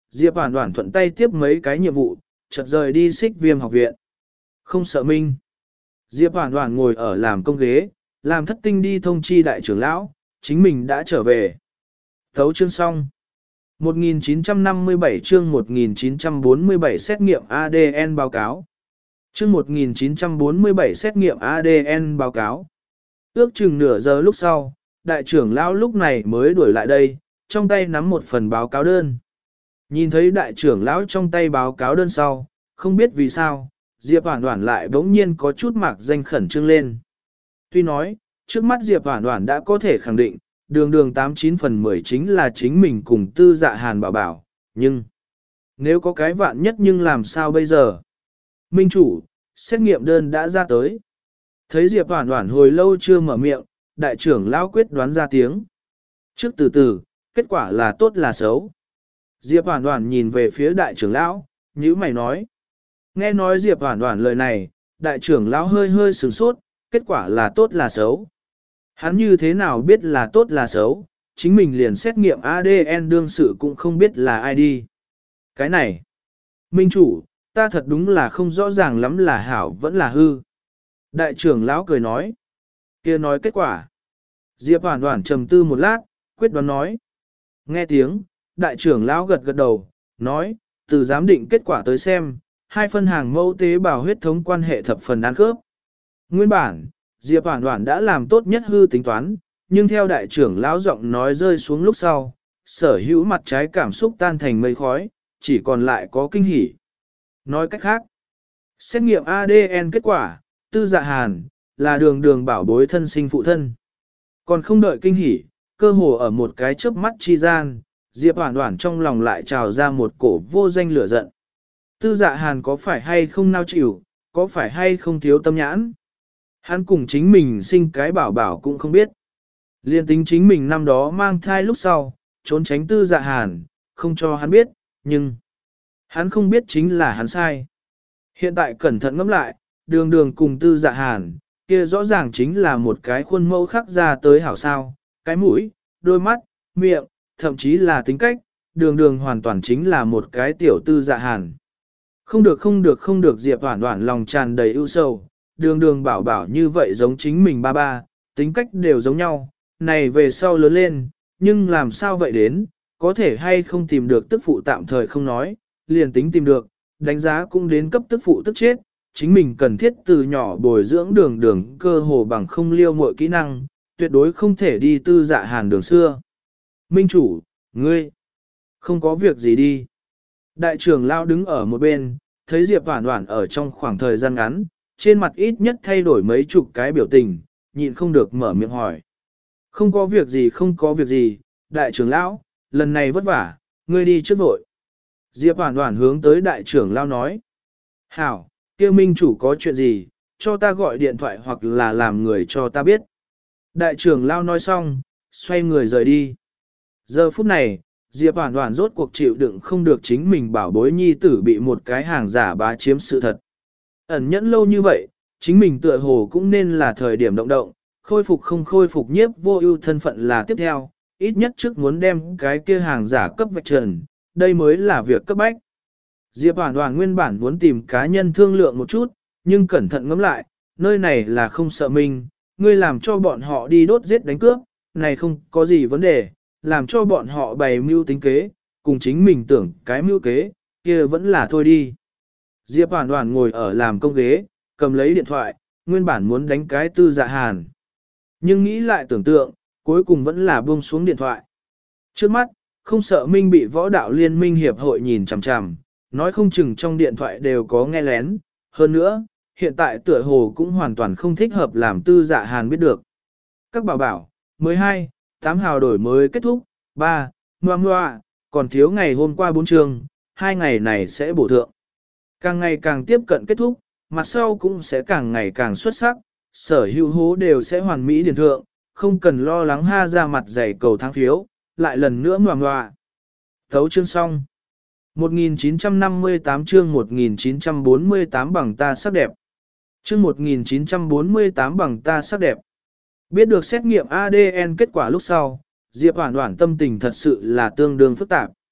Diệp Hoàn Hoàn thuận tay tiếp mấy cái nhiệm vụ, chợt rời đi Xích Viêm học viện. Không sợ minh. Diệp Hoàn Hoàn ngồi ở làm công ghế, làm thất tinh đi thông chi đại trưởng lão, chính mình đã trở về. Thấu chương xong. một nghìn chín trăm năm mươi bảy chương một nghìn chín trăm bốn mươi bảy xét nghiệm a đê en báo cáo. Chương một nghìn chín trăm bốn mươi bảy xét nghiệm a đê en báo cáo. Ước chừng nửa giờ lúc sau, đại trưởng lão lúc này mới đuổi lại đây, trong tay nắm một phần báo cáo đơn. Nhìn thấy đại trưởng lão trong tay báo cáo đơn sau, không biết vì sao, Diệp Hoàn Hoàn lại bỗng nhiên có chút mạc danh khẩn trương lên. Tuy nói, trước mắt Diệp Hoàn Hoàn đã có thể khẳng định, đường đường tám chín phần mười chính là chính mình cùng Tư Dạ Hàn bảo bảo, nhưng nếu có cái vạn nhất nhưng làm sao bây giờ? Minh chủ, xét nghiệm đơn đã ra tới. Thấy Diệp Hoàn Hoàn hồi lâu chưa mở miệng, đại trưởng lão quyết đoán ra tiếng. Trước từ từ, kết quả là tốt là xấu. Diệp Hoàn Hoàn nhìn về phía đại trưởng lão, nhíu mày nói. Nghe nói Diệp Hoàn Hoàn lời này, đại trưởng lão hơi hơi sửng sốt, kết quả là tốt là xấu. Hắn như thế nào biết là tốt là xấu, chính mình liền xét nghiệm a đê en đương sự cũng không biết là ai đi. Cái này, Minh chủ, ta thật đúng là không rõ ràng lắm là hảo vẫn là hư. Đại trưởng lão cười nói, kia nói kết quả. Diệp Hoàn Hoàn trầm tư một lát, quyết đoán nói. Nghe tiếng, đại trưởng lão gật gật đầu, nói, từ giám định kết quả tới xem, hai phân hàng mẫu tế bào huyết thống quan hệ thập phần ăn khớp. Nguyên bản, Diệp Hoàn Hoàn đã làm tốt nhất hư tính toán, nhưng theo đại trưởng lão giọng nói rơi xuống lúc sau, sở hữu mặt trái cảm xúc tan thành mây khói, chỉ còn lại có kinh hỉ. Nói cách khác, xét nghiệm a đê en kết quả, Tư Dạ Hàn, là đường đường bảo bối thân sinh phụ thân. Còn không đợi kinh hỉ, cơ hồ ở một cái chớp mắt chi gian, Diệp Hoàn Hoàn trong lòng lại trào ra một cổ vô danh lửa giận. Tư Dạ Hàn có phải hay không nao chịu, có phải hay không thiếu tâm nhãn? Hắn cùng chính mình sinh cái bảo bảo cũng không biết. Liên tính chính mình năm đó mang thai lúc sau, trốn tránh Tư Dạ Hàn, không cho hắn biết, nhưng hắn không biết chính là hắn sai. Hiện tại cẩn thận ngẫm lại, đường đường cùng Tư Dạ Hàn, kia rõ ràng chính là một cái khuôn mẫu khắc ra tới hảo sao, cái mũi, đôi mắt, miệng, thậm chí là tính cách, đường đường hoàn toàn chính là một cái tiểu Tư Dạ Hàn. Không được không được không được Diệp Hoàn Hoàn lòng tràn đầy ưu sầu, đường đường bảo bảo như vậy giống chính mình ba ba, tính cách đều giống nhau, này về sau lớn lên, nhưng làm sao vậy đến, có thể hay không tìm được tức phụ tạm thời không nói, liền tính tìm được, đánh giá cũng đến cấp tức phụ tức chết, chính mình cần thiết từ nhỏ bồi dưỡng đường đường cơ hồ bằng không liêu mọi kỹ năng, tuyệt đối không thể đi Tư Dạ Hàn đường xưa. Minh chủ, ngươi, không có việc gì đi. Đại trưởng lão đứng ở một bên, thấy Diệp Hoàn Hoàn ở trong khoảng thời gian ngắn, trên mặt ít nhất thay đổi mấy chục cái biểu tình, nhịn không được mở miệng hỏi. Không có việc gì không có việc gì, đại trưởng lão, lần này vất vả, ngươi đi trước vội. Diệp Hoàn Hoàn hướng tới đại trưởng lão nói. Hảo, kia minh chủ có chuyện gì, cho ta gọi điện thoại hoặc là làm người cho ta biết. Đại trưởng lão nói xong, xoay người rời đi. Giờ phút này, Diệp Hoàn Hoàn rốt cuộc chịu đựng không được chính mình bảo bối nhi tử bị một cái hàng giả bá chiếm sự thật. Ẩn nhẫn lâu như vậy, chính mình tựa hồ cũng nên là thời điểm động động, khôi phục không khôi phục nhiếp vô ưu thân phận là tiếp theo, ít nhất trước muốn đem cái kia hàng giả cấp vạch trần, đây mới là việc cấp bách. Diệp Hoàn Hoàn nguyên bản muốn tìm cá nhân thương lượng một chút, nhưng cẩn thận ngẫm lại, nơi này là không sợ mình, ngươi làm cho bọn họ đi đốt giết đánh cướp, này không có gì vấn đề, làm cho bọn họ bày mưu tính kế, cùng chính mình tưởng cái mưu kế, kia vẫn là thôi đi. Diệp Hoàn Hoàn ngồi ở làm công ghế, cầm lấy điện thoại, nguyên bản muốn đánh cái Tư Dạ Hàn. Nhưng nghĩ lại tưởng tượng, cuối cùng vẫn là buông xuống điện thoại. Trước mắt, không sợ Minh bị võ đạo liên minh hiệp hội nhìn chằm chằm, nói không chừng trong điện thoại đều có nghe lén. Hơn nữa, hiện tại tựa hồ cũng hoàn toàn không thích hợp làm Tư Dạ Hàn biết được. Các bảo bảo, mười hai, tám hào đổi mới kết thúc, ba, ngoa ngoa, còn thiếu ngày hôm qua bốn trường, hai ngày này sẽ bổ thượng. Càng ngày càng tiếp cận kết thúc, mặt sau cũng sẽ càng ngày càng xuất sắc, sở hữu hố đều sẽ hoàn mỹ điển thượng, không cần lo lắng ha ra mặt dày cầu thắng phiếu, lại lần nữa ngoà ngoà. Thấu chương xong. một nghìn chín trăm năm mươi tám chương một nghìn chín trăm bốn mươi tám bằng ta sắc đẹp. Chương một nghìn chín trăm bốn mươi tám bằng ta sắc đẹp. Biết được xét nghiệm a đê en kết quả lúc sau, Diệp Hoàn Hoàn tâm tình thật sự là tương đương phức tạp.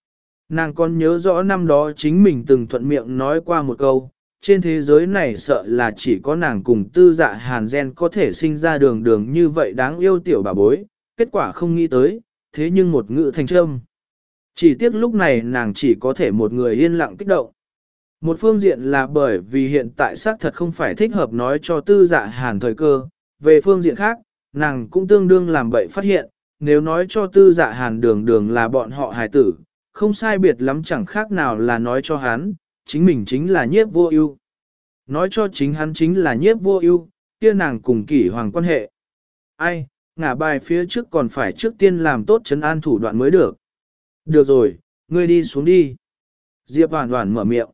Nàng còn nhớ rõ năm đó chính mình từng thuận miệng nói qua một câu, trên thế giới này sợ là chỉ có nàng cùng tư dạ hàn gen có thể sinh ra đường đường như vậy đáng yêu tiểu bà bối, kết quả không nghĩ tới, thế nhưng một ngữ thành trâm. Chỉ tiếc lúc này nàng chỉ có thể một người yên lặng kích động. Một phương diện là bởi vì hiện tại xác thật không phải thích hợp nói cho tư dạ hàn thời cơ, về phương diện khác, nàng cũng tương đương làm bậy phát hiện, nếu nói cho tư dạ hàn đường đường là bọn họ hài tử, không sai biệt lắm chẳng khác nào là nói cho hắn, chính mình chính là nhiếp vô ưu. Nói cho chính hắn chính là nhiếp vô ưu, kia nàng cùng kỷ hoàng quan hệ. Ai, ngả bài phía trước còn phải trước tiên làm tốt trấn an thủ đoạn mới được. Được rồi, ngươi đi xuống đi. Diệp Hoàn Hoàn mở miệng.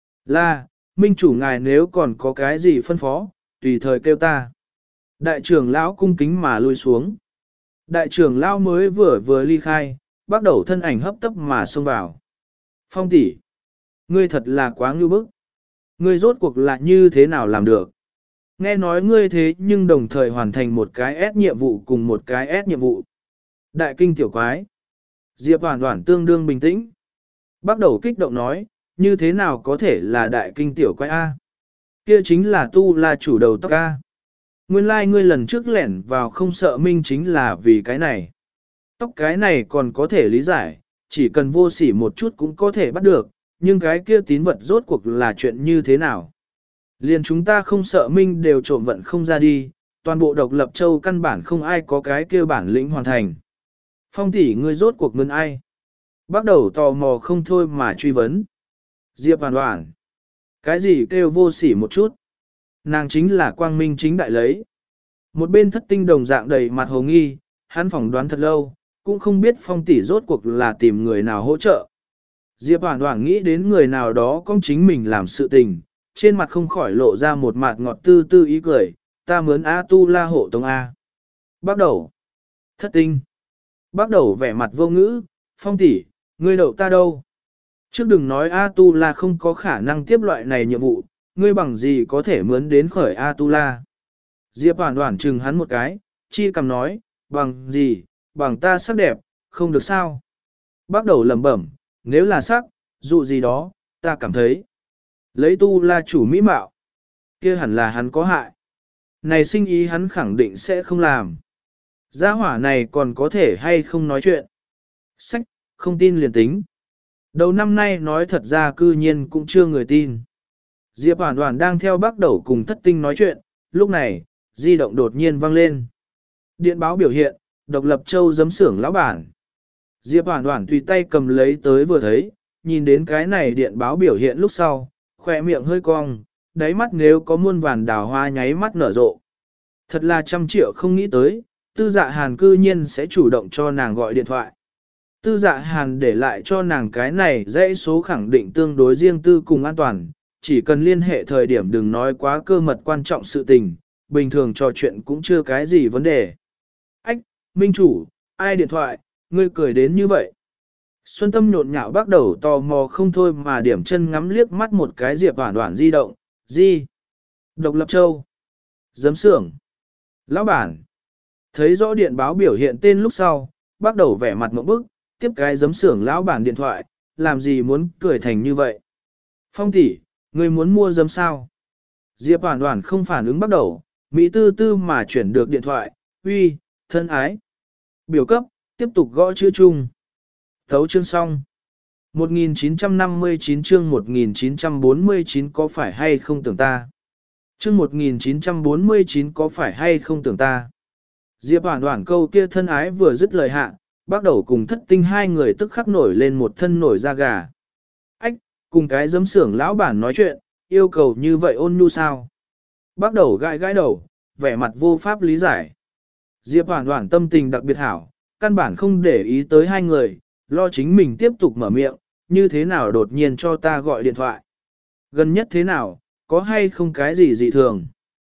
Là, minh chủ ngài nếu còn có cái gì phân phó, tùy thời kêu ta. Đại trưởng lão cung kính mà lui xuống. Đại trưởng lão mới vừa vừa ly khai, bắt đầu thân ảnh hấp tấp mà xông vào. Phong tỷ, ngươi thật là quá ngưu bức. Ngươi rốt cuộc là như thế nào làm được? Nghe nói ngươi thế nhưng đồng thời hoàn thành một cái S nhiệm vụ cùng một cái S nhiệm vụ. Đại kinh tiểu quái. Diệp Hoàn Hoàn tương đương bình tĩnh. Bắt đầu kích động nói, như thế nào có thể là đại kinh tiểu quái A? Kia chính là tu là chủ đầu tóc A. Nguyên lai like ngươi lần trước lẻn vào không sợ minh chính là vì cái này. Tóc cái này còn có thể lý giải, chỉ cần vô sỉ một chút cũng có thể bắt được, nhưng cái kia tín vật rốt cuộc là chuyện như thế nào? Liền chúng ta không sợ minh đều trộm vận không ra đi, toàn bộ độc lập châu căn bản không ai có cái kia bản lĩnh hoàn thành. Phong tỷ ngươi rốt cuộc ngân ai? Bắt đầu tò mò không thôi mà truy vấn. Diệp Hoàn Hoàn. Cái gì kêu vô sỉ một chút? Nàng chính là quang minh chính đại lấy. Một bên thất tinh đồng dạng đầy mặt hồ nghi, hắn phỏng đoán thật lâu, cũng không biết phong tỷ rốt cuộc là tìm người nào hỗ trợ. Diệp Hoàn Hoàn nghĩ đến người nào đó có chính mình làm sự tình, trên mặt không khỏi lộ ra một mặt ngọt tư tư ý cười, ta mướn A tu la hộ tống A. Bắt đầu. Thất tinh. Bắt đầu vẻ mặt vô ngữ, phong tỷ, ngươi đậu ta đâu? Trước đừng nói A tu la không có khả năng tiếp loại này nhiệm vụ, ngươi bằng gì có thể mướn đến khởi A tu la? Diệp Hoàn Hoàn chừng hắn một cái, chi cầm nói, bằng gì, bằng ta sắc đẹp, không được sao? Bắt đầu lẩm bẩm, nếu là sắc, dụ gì đó, ta cảm thấy. Lấy tu la chủ mỹ mạo, kia hẳn là hắn có hại. Này sinh ý hắn khẳng định sẽ không làm. Gia hỏa này còn có thể hay không nói chuyện. Sách, không tin liền tính. Đầu năm nay nói thật ra cư nhiên cũng chưa người tin. Diệp Hoàn Hoàn đang theo bác đầu cùng thất tinh nói chuyện, lúc này, di động đột nhiên vang lên. Điện báo biểu hiện, độc lập châu giấm xưởng lão bản. Diệp Hoàn Hoàn tùy tay cầm lấy tới vừa thấy, nhìn đến cái này điện báo biểu hiện lúc sau, khỏe miệng hơi cong, đáy mắt nếu có muôn vàn đào hoa nháy mắt nở rộ. Thật là trăm triệu không nghĩ tới, tư dạ hàn cư nhiên sẽ chủ động cho nàng gọi điện thoại. Tư dạ hàn để lại cho nàng cái này dãy số khẳng định tương đối riêng tư cùng an toàn, chỉ cần liên hệ thời điểm đừng nói quá cơ mật quan trọng sự tình, bình thường trò chuyện cũng chưa cái gì vấn đề. Ách, minh chủ, ai điện thoại, ngươi cười đến như vậy. Xuân Tâm nhộn nhạo bắt đầu tò mò không thôi mà điểm chân ngắm liếc mắt một cái Diệp Hoàn Hoàn di động, di. Độc lập châu. Giấm xưởng. Lão bản. Thấy rõ điện báo biểu hiện tên lúc sau, bắt đầu vẻ mặt ngộp bức, tiếp cái giấm xưởng lão bản điện thoại, làm gì muốn cười thành như vậy. Phong tỷ, ngươi muốn mua giấm sao? Diệp Hoàn Hoàn không phản ứng bắt đầu, Mỹ tư tư mà chuyển được điện thoại, uy, thân ái. Biểu cấp, tiếp tục gõ chữ chung. Thấu chương xong. một nghìn chín trăm năm mươi chín chương một nghìn chín trăm bốn mươi chín có phải hay không tưởng ta? Chương một nghìn chín trăm bốn mươi chín có phải hay không tưởng ta? Diệp Hoàn Hoàn câu kia thân ái vừa dứt lời hạ, bắt đầu cùng thất tinh hai người tức khắc nổi lên một thân nổi da gà. Ách, cùng cái giấm xưởng lão bản nói chuyện, yêu cầu như vậy ôn nhu sao? Bắt đầu gãi gãi đầu, vẻ mặt vô pháp lý giải. Diệp Hoàn Hoàn tâm tình đặc biệt hảo, căn bản không để ý tới hai người, lo chính mình tiếp tục mở miệng, như thế nào đột nhiên cho ta gọi điện thoại. Gần nhất thế nào, có hay không cái gì dị thường.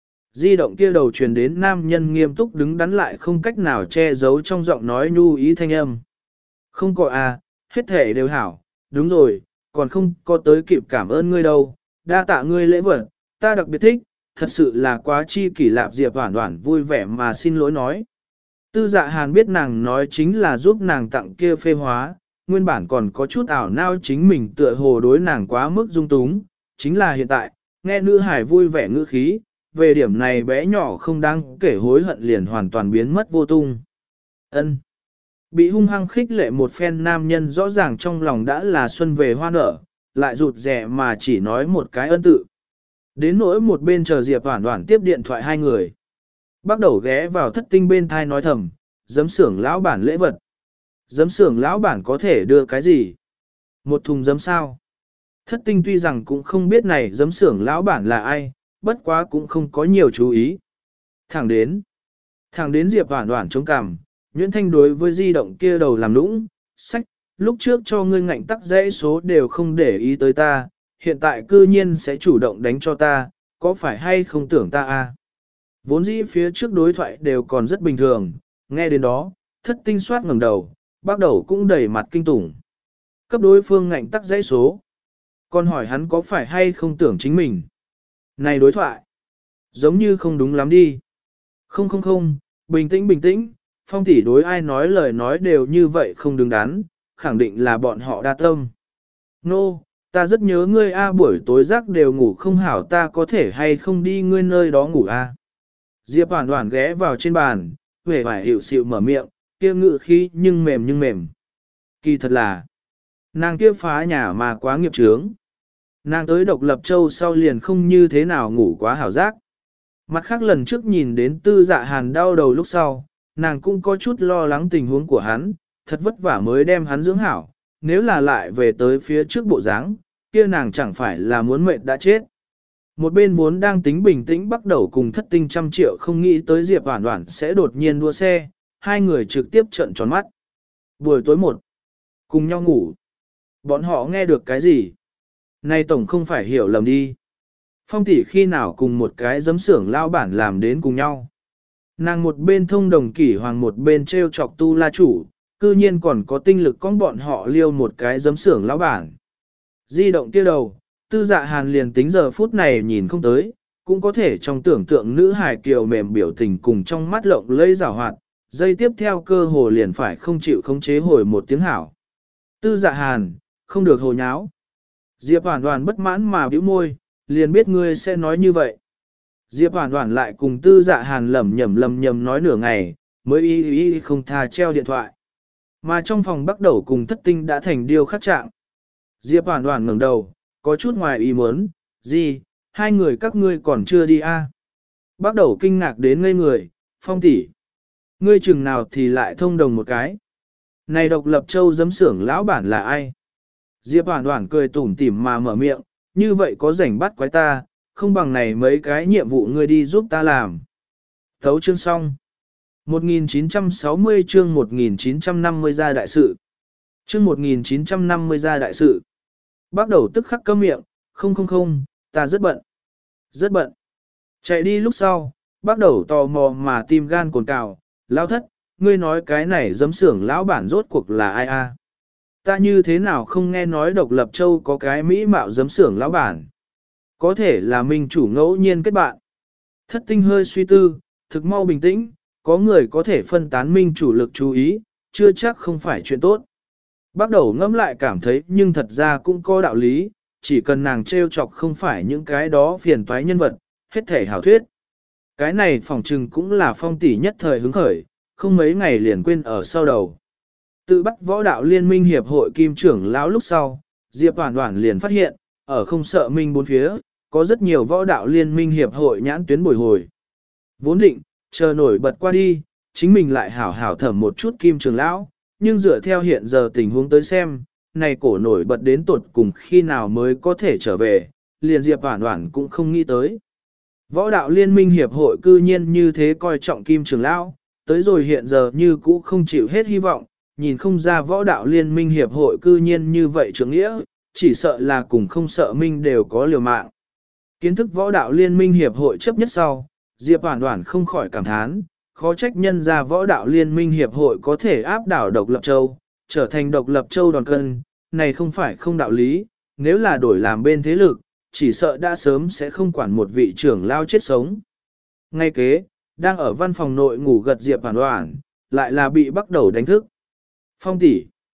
Di động kia đầu truyền đến nam nhân nghiêm túc đứng đắn lại không cách nào che giấu trong giọng nói nhu ý thanh âm. Không có à, hết thể đều hảo, đúng rồi, còn không có tới kịp cảm ơn ngươi đâu, đa tạ ngươi lễ vật, ta đặc biệt thích, thật sự là quá chi kỷ lạp. Diệp Hoàn Hoàn vui vẻ mà xin lỗi nói. Tư dạ hàn biết nàng nói chính là giúp nàng tặng kia phê hóa, nguyên bản còn có chút ảo nao chính mình tựa hồ đối nàng quá mức dung túng, chính là hiện tại, nghe nữ hải vui vẻ ngữ khí, về điểm này bé nhỏ không đáng kể hối hận liền hoàn toàn biến mất vô tung. Ân. Bị hung hăng khích lệ một phen nam nhân rõ ràng trong lòng đã là xuân về hoa nở, lại rụt rẻ mà chỉ nói một cái ân tự. Đến nỗi một bên chờ Diệp Hoản Hoản tiếp điện thoại hai người. Bắt đầu ghé vào thất tinh bên thai nói thầm, giấm xưởng lão bản lễ vật. Giấm xưởng lão bản có thể đưa cái gì? Một thùng giấm sao? Thất tinh tuy rằng cũng không biết này giấm xưởng lão bản là ai, bất quá cũng không có nhiều chú ý. Thẳng đến. Thẳng đến Diệp Hoản Hoản chống cằm, Nguyễn Thanh đối với di động kia đầu làm nũng, sách, lúc trước cho ngươi ngạnh tắc dãy số đều không để ý tới ta, hiện tại cư nhiên sẽ chủ động đánh cho ta, có phải hay không tưởng ta a? Vốn dĩ phía trước đối thoại đều còn rất bình thường, nghe đến đó, thất tinh soát ngẩng đầu, bắt đầu cũng đầy mặt kinh tủng. Cấp đối phương ngạnh tắc dãy số. Còn hỏi hắn có phải hay không tưởng chính mình. Này đối thoại, giống như không đúng lắm đi. Không không không, bình tĩnh bình tĩnh, Phong tỷ đối ai nói lời nói đều như vậy không đứng đắn, khẳng định là bọn họ đa tâm. Nô, no, ta rất nhớ ngươi a, buổi tối giấc đều ngủ không hảo, ta có thể hay không đi ngươi nơi đó ngủ a? Diệp Hoản Hoản ghé vào trên bàn, vẻ vải hiệu xịu mở miệng, kia ngự khí nhưng mềm nhưng mềm. Kỳ thật là, nàng kia phá nhà mà quá nghiệp chướng. Nàng tới Độc Lập Châu sau liền không như thế nào ngủ quá hảo giác. Mặt khác lần trước nhìn đến Tư Dạ Hàn đau đầu lúc sau, nàng cũng có chút lo lắng tình huống của hắn, thật vất vả mới đem hắn dưỡng hảo, nếu là lại về tới phía trước bộ dáng, kia nàng chẳng phải là muốn mệt đã chết. Một bên vốn đang tính bình tĩnh bắt đầu cùng thất tinh trăm triệu không nghĩ tới Diệp Hoản Hoản sẽ đột nhiên đua xe, hai người trực tiếp trợn tròn mắt. Buổi tối một, cùng nhau ngủ. Bọn họ nghe được cái gì? Này tổng không phải hiểu lầm đi. Phong tỷ khi nào cùng một cái giấm xưởng lao bản làm đến cùng nhau. Nàng một bên thông đồng kỷ hoàng một bên treo chọc tu la chủ, cư nhiên còn có tinh lực con bọn họ liêu một cái giấm xưởng lão bản. Di động kia đầu, Tư Dạ Hàn liền tính giờ phút này nhìn không tới, cũng có thể trong tưởng tượng nữ hài kiều mềm biểu tình cùng trong mắt lộng lẫy rào hoạt, dây tiếp theo cơ hồ liền phải không chịu khống chế hồi một tiếng hảo. Tư Dạ Hàn, không được hồ nháo. Diệp Hoản Hoản bất mãn mà bĩu môi, liền biết ngươi sẽ nói như vậy. Diệp Hoản Hoản lại cùng Tư Dạ Hàn lẩm nhẩm lẩm nhẩm nói nửa ngày, mới y y không tha treo điện thoại. Mà trong phòng bắt đầu cùng thất tinh đã thành điều khắc trạng. Diệp Hoản Hoản ngẩng đầu, có chút ngoài ý muốn, gì, hai người các ngươi còn chưa đi a? À? Bắt đầu kinh ngạc đến ngây người, Phong tỷ, ngươi chừng nào thì lại thông đồng một cái. Này Độc Lập Châu giấm xưởng lão bản là ai? Diệp Hoản Hoản cười tủm tỉm mà mở miệng, như vậy có rảnh bắt quái ta, không bằng này mấy cái nhiệm vụ ngươi đi giúp ta làm. Thấu chương xong. một nghìn chín trăm sáu mươi chương một nghìn chín trăm năm mươi ra đại sự. Chương một nghìn chín trăm năm mươi ra đại sự. Bắt đầu tức khắc câm miệng, không không không, ta rất bận. Rất bận. Chạy đi lúc sau, bắt đầu tò mò mà tim gan cồn cào, lão thất, ngươi nói cái này giấm xưởng lão bản rốt cuộc là ai a? Ta như thế nào không nghe nói Độc Lập Châu có cái mỹ mạo giấm xưởng lão bản? Có thể là minh chủ ngẫu nhiên kết bạn. Thất tinh hơi suy tư, thực mau bình tĩnh, có người có thể phân tán minh chủ lực chú ý, chưa chắc không phải chuyện tốt. Bắt đầu ngẫm lại cảm thấy nhưng thật ra cũng có đạo lý, chỉ cần nàng trêu chọc không phải những cái đó phiền toái nhân vật, hết thể hảo thuyết. Cái này phỏng trừng cũng là Phong tỷ nhất thời hứng khởi, không mấy ngày liền quên ở sau đầu. Tự bắt võ đạo liên minh hiệp hội kim trưởng lão lúc sau, Diệp Hoản Hoản liền phát hiện, ở không sợ minh bốn phía, có rất nhiều võ đạo liên minh hiệp hội nhãn tuyến bồi hồi. Vốn định, chờ nổi bật qua đi, chính mình lại hảo hảo thẩm một chút kim trưởng lão, nhưng dựa theo hiện giờ tình huống tới xem, này cổ nổi bật đến tột cùng khi nào mới có thể trở về, liền Diệp Hoản Hoản cũng không nghĩ tới. Võ đạo liên minh hiệp hội cư nhiên như thế coi trọng kim trưởng lão, tới rồi hiện giờ như cũ không chịu hết hy vọng, nhìn không ra võ đạo liên minh hiệp hội cư nhiên như vậy trưởng nghĩa, chỉ sợ là cùng không sợ minh đều có liều mạng. Kiến thức võ đạo liên minh hiệp hội chấp nhất sau, Diệp Hoản Hoản không khỏi cảm thán, khó trách nhân ra võ đạo liên minh hiệp hội có thể áp đảo Độc Lập Châu, trở thành Độc Lập Châu đòn cân, này không phải không đạo lý, nếu là đổi làm bên thế lực, chỉ sợ đã sớm sẽ không quản một vị trưởng lao chết sống. Ngay kế, đang ở văn phòng nội ngủ gật Diệp Hoản Hoản, lại là bị bắt đầu đánh thức. Phong tỷ,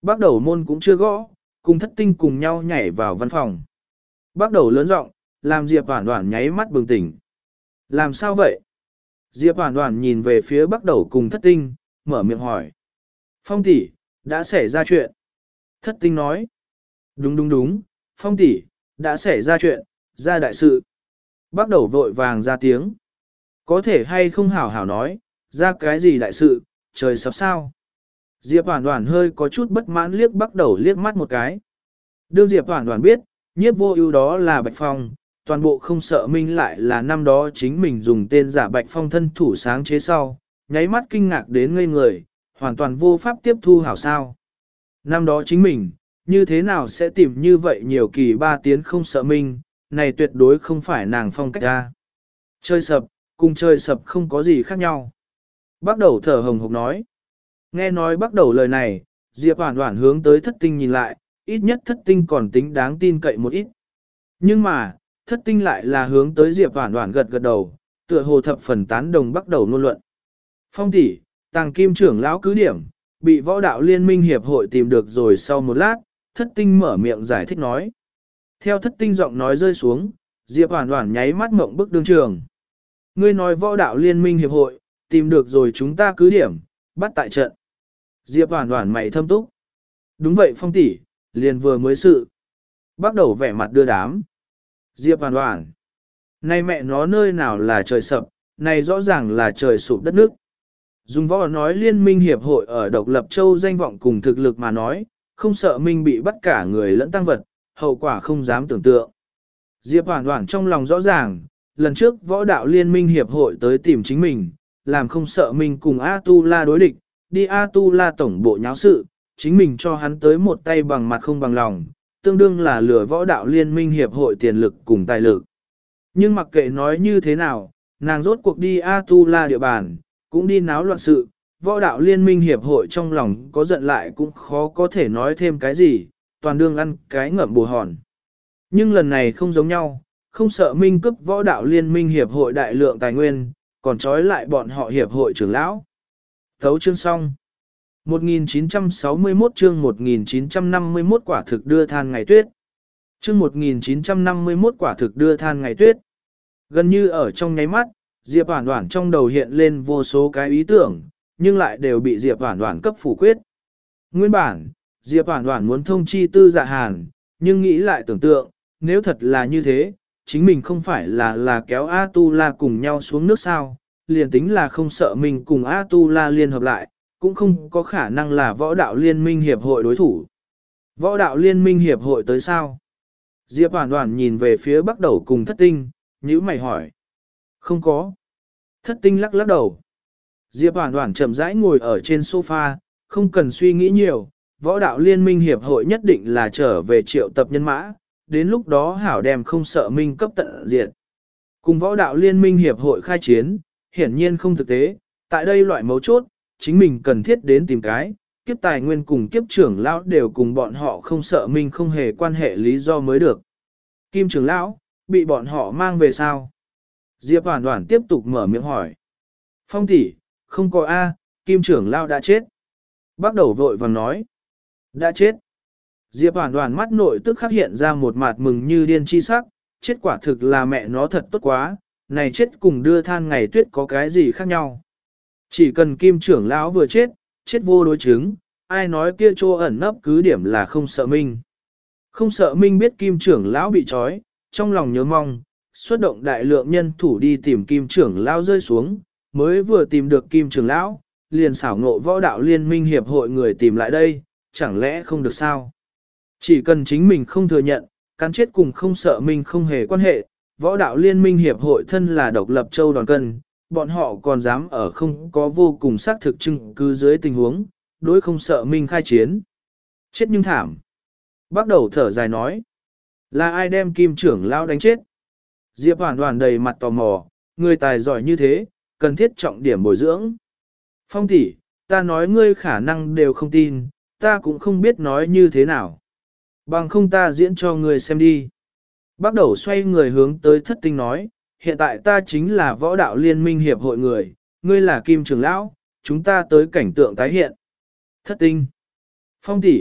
Bắt đầu môn cũng chưa gõ, cùng thất tinh cùng nhau nhảy vào văn phòng. Bắt đầu lớn giọng, làm Diệp Hoản Hoản nháy mắt bừng tỉnh. Làm sao vậy? Diệp Hoản Hoản nhìn về phía bắt đầu cùng thất tinh, mở miệng hỏi. Phong tỷ, đã xảy ra chuyện. Thất tinh nói. Đúng đúng đúng, Phong tỷ, đã xảy ra chuyện, ra đại sự. Bắt đầu vội vàng ra tiếng. Có thể hay không hảo hảo nói, ra cái gì đại sự, trời sắp sao. Diệp Hoản Hoản hơi có chút bất mãn liếc bắt đầu liếc mắt một cái. Đương Diệp Hoản Hoản biết, nhiếp vô ưu đó là Bạch Phong, toàn bộ không sợ minh lại là năm đó chính mình dùng tên giả Bạch Phong thân thủ sáng chế sau, nháy mắt kinh ngạc đến ngây người, hoàn toàn vô pháp tiếp thu hảo sao. Năm đó chính mình, như thế nào sẽ tìm như vậy nhiều kỳ ba tiến không sợ minh, này tuyệt đối không phải nàng phong cách ra. Chơi sập, cùng chơi sập không có gì khác nhau. Bắt đầu thở hồng hộc nói. Nghe nói bắt đầu lời này, Diệp Hoản Hoản hướng tới thất tinh nhìn lại, ít nhất thất tinh còn tính đáng tin cậy một ít. Nhưng mà, thất tinh lại là hướng tới Diệp Hoản Hoản gật gật đầu, tựa hồ thập phần tán đồng bắt đầu ngôn luận. Phong tỷ, Tàng Kim trưởng lão cứ điểm, bị võ đạo liên minh hiệp hội tìm được rồi sau một lát, thất tinh mở miệng giải thích nói. Theo thất tinh giọng nói rơi xuống, Diệp Hoản Hoản nháy mắt mộng bức đương trường. Ngươi nói võ đạo liên minh hiệp hội, tìm được rồi chúng ta cứ điểm, bắt tại trận. Diệp Hoản Hoản mày thâm túc. Đúng vậy Phong tỷ, liền vừa mới sự. Bắt đầu vẻ mặt đưa đám. Diệp Hoản Hoản. Này mẹ nó nơi nào là trời sập, này rõ ràng là trời sụp đất nước. Dùng võ nói liên minh hiệp hội ở độc lập châu danh vọng cùng thực lực mà nói, không sợ minh bị bắt cả người lẫn tăng vật, hậu quả không dám tưởng tượng. Diệp Hoản Hoản trong lòng rõ ràng, lần trước võ đạo liên minh hiệp hội tới tìm chính mình, làm không sợ mình cùng A-tu-la đối địch, đi A-tu-la tổng bộ nháo sự, chính mình cho hắn tới một tay bằng mặt không bằng lòng, tương đương là lừa võ đạo liên minh hiệp hội tiền lực cùng tài lực. Nhưng mặc kệ nói như thế nào, nàng rốt cuộc đi A-tu-la địa bàn, cũng đi náo loạn sự, võ đạo liên minh hiệp hội trong lòng có giận lại cũng khó có thể nói thêm cái gì, toàn đương ăn cái ngậm bù hòn. Nhưng lần này không giống nhau, không sợ minh cướp võ đạo liên minh hiệp hội đại lượng tài nguyên, còn trói lại bọn họ hiệp hội trưởng lão. Thấu chương xong. một nghìn chín trăm sáu mươi mốt chương một nghìn chín trăm năm mươi mốt quả thực đưa than ngày tuyết. Chương một nghìn chín trăm năm mươi mốt quả thực đưa than ngày tuyết. Gần như ở trong nháy mắt, Diệp Hoản Hoản trong đầu hiện lên vô số cái ý tưởng, nhưng lại đều bị Diệp Hoản Hoản cấp phủ quyết. Nguyên bản, Diệp Hoản Hoản muốn thông chi Tư Dạ Hàn, nhưng nghĩ lại tưởng tượng, nếu thật là như thế, chính mình không phải là là kéo A-tu-la cùng nhau xuống nước sao, liền tính là không sợ mình cùng A-tu-la liên hợp lại, cũng không có khả năng là võ đạo liên minh hiệp hội đối thủ. Võ đạo liên minh hiệp hội tới sao? Diệp Hoản Hoản nhìn về phía bắt đầu cùng thất tinh, nhíu mày hỏi. Không có. Thất tinh lắc lắc đầu. Diệp Hoản Hoản chậm rãi ngồi ở trên sofa, không cần suy nghĩ nhiều, võ đạo liên minh hiệp hội nhất định là trở về triệu tập nhân mã, đến lúc đó hảo đem không sợ minh cấp tận diệt. Cùng võ đạo liên minh hiệp hội khai chiến, hiển nhiên không thực tế, tại đây loại mấu chốt, chính mình cần thiết đến tìm cái, kiếp tài nguyên cùng kiếp trưởng lão đều cùng bọn họ không sợ minh không hề quan hệ lý do mới được. Kim trưởng lão, bị bọn họ mang về sao? Diệp Hoản Hoản tiếp tục mở miệng hỏi. Phong tỷ, không có A, Kim trưởng lão đã chết. Bắt đầu vội vàng nói. Đã chết. Diệp Hoản Hoản mắt nội tức khắc hiện ra một mặt mừng như điên chi sắc, chết quả thực là mẹ nó thật tốt quá, này chết cùng đưa than ngày tuyết có cái gì khác nhau. Chỉ cần Kim trưởng lão vừa chết, chết vô đối chứng, ai nói kia trô ẩn nấp cứ điểm là không sợ minh. Không sợ minh biết Kim trưởng lão bị trói, trong lòng nhớ mong, xuất động đại lượng nhân thủ đi tìm Kim trưởng lão rơi xuống, mới vừa tìm được Kim trưởng lão, liền xảo ngộ võ đạo liên minh hiệp hội người tìm lại đây, chẳng lẽ không được sao? Chỉ cần chính mình không thừa nhận, cắn chết cùng không sợ minh không hề quan hệ, võ đạo liên minh hiệp hội thân là độc lập châu đòn cân, bọn họ còn dám ở không có vô cùng xác thực chứng cứ dưới tình huống, đối không sợ minh khai chiến. Chết nhưng thảm. Bắt đầu thở dài nói, là ai đem Kim trưởng lão đánh chết? Diệp Hoản Hoản đầy mặt tò mò, người tài giỏi như thế, cần thiết trọng điểm bồi dưỡng. Phong tỷ, ta nói ngươi khả năng đều không tin, ta cũng không biết nói như thế nào. Bằng không ta diễn cho ngươi xem đi. Bắt đầu xoay người hướng tới thất tinh nói, hiện tại ta chính là võ đạo liên minh hiệp hội người, ngươi là Kim trưởng lão, chúng ta tới cảnh tượng tái hiện. Thất tinh. Phong tỷ,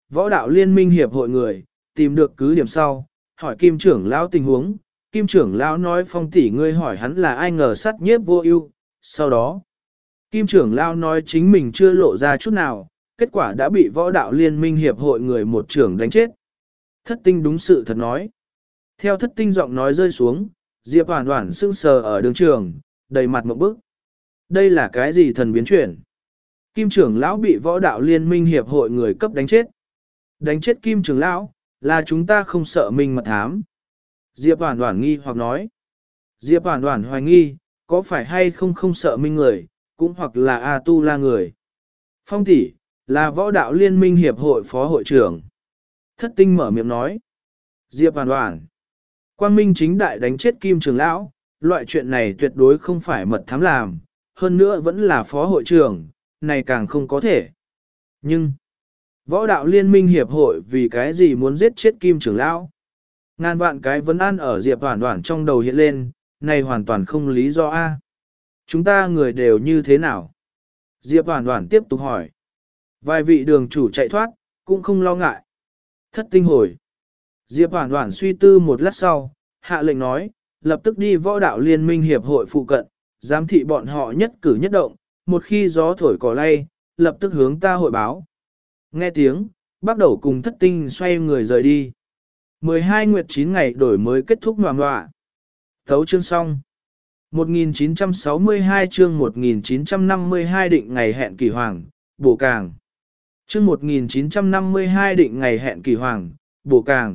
võ đạo liên minh hiệp hội người, tìm được cứ điểm sau, hỏi kim trưởng lão tình huống, kim trưởng lão nói phong tỷ ngươi hỏi hắn là ai ngờ sát nhiếp vô ưu. Sau đó, kim trưởng lão nói chính mình chưa lộ ra chút nào, kết quả đã bị võ đạo liên minh hiệp hội người một trưởng đánh chết. Thất tinh đúng sự thật nói. Theo thất tinh giọng nói rơi xuống, Diệp Hoàn Hoàn sững sờ ở đường trường, đầy mặt một bức. Đây là cái gì thần biến chuyển? Kim trưởng lão bị võ đạo liên minh hiệp hội người cấp đánh chết. Đánh chết kim trưởng lão, là chúng ta không sợ mình mật thám. Diệp Hoàn Hoàn nghi hoặc nói. Diệp Hoàn Hoàn hoài nghi, có phải hay không không sợ minh người, cũng hoặc là A Tu La người. Phong tỷ, là võ đạo liên minh hiệp hội phó hội trưởng. Thất tinh mở miệng nói. Diệp Hoàn Hoàn. Quang minh chính đại đánh chết kim trưởng lão, loại chuyện này tuyệt đối không phải mật thám làm, hơn nữa vẫn là phó hội trưởng, này càng không có thể. Nhưng, võ đạo liên minh hiệp hội vì cái gì muốn giết chết kim trưởng lão? Ngàn vạn cái vấn an ở Diệp Hoàn Hoàn trong đầu hiện lên, này hoàn toàn không lý do A. Chúng ta người đều như thế nào? Diệp Hoàn Hoàn tiếp tục hỏi. Vài vị đường chủ chạy thoát, cũng không lo ngại. Thất tinh hồi. Diệp Hoàn Hoàn suy tư một lát sau, hạ lệnh nói, lập tức đi võ đạo liên minh hiệp hội phụ cận, giám thị bọn họ nhất cử nhất động, một khi gió thổi cỏ lay, lập tức hướng ta hội báo. Nghe tiếng, bắt đầu cùng thất tinh xoay người rời đi. mười hai nguyệt chín ngày đổi mới kết thúc ngoạm ngoạ. Thấu chương xong. một nghìn chín trăm sáu mươi hai chương một nghìn chín trăm năm mươi hai định ngày hẹn kỳ hoàng, bổ càng. Chương một nghìn chín trăm năm mươi hai định ngày hẹn kỳ hoàng, bổ càng.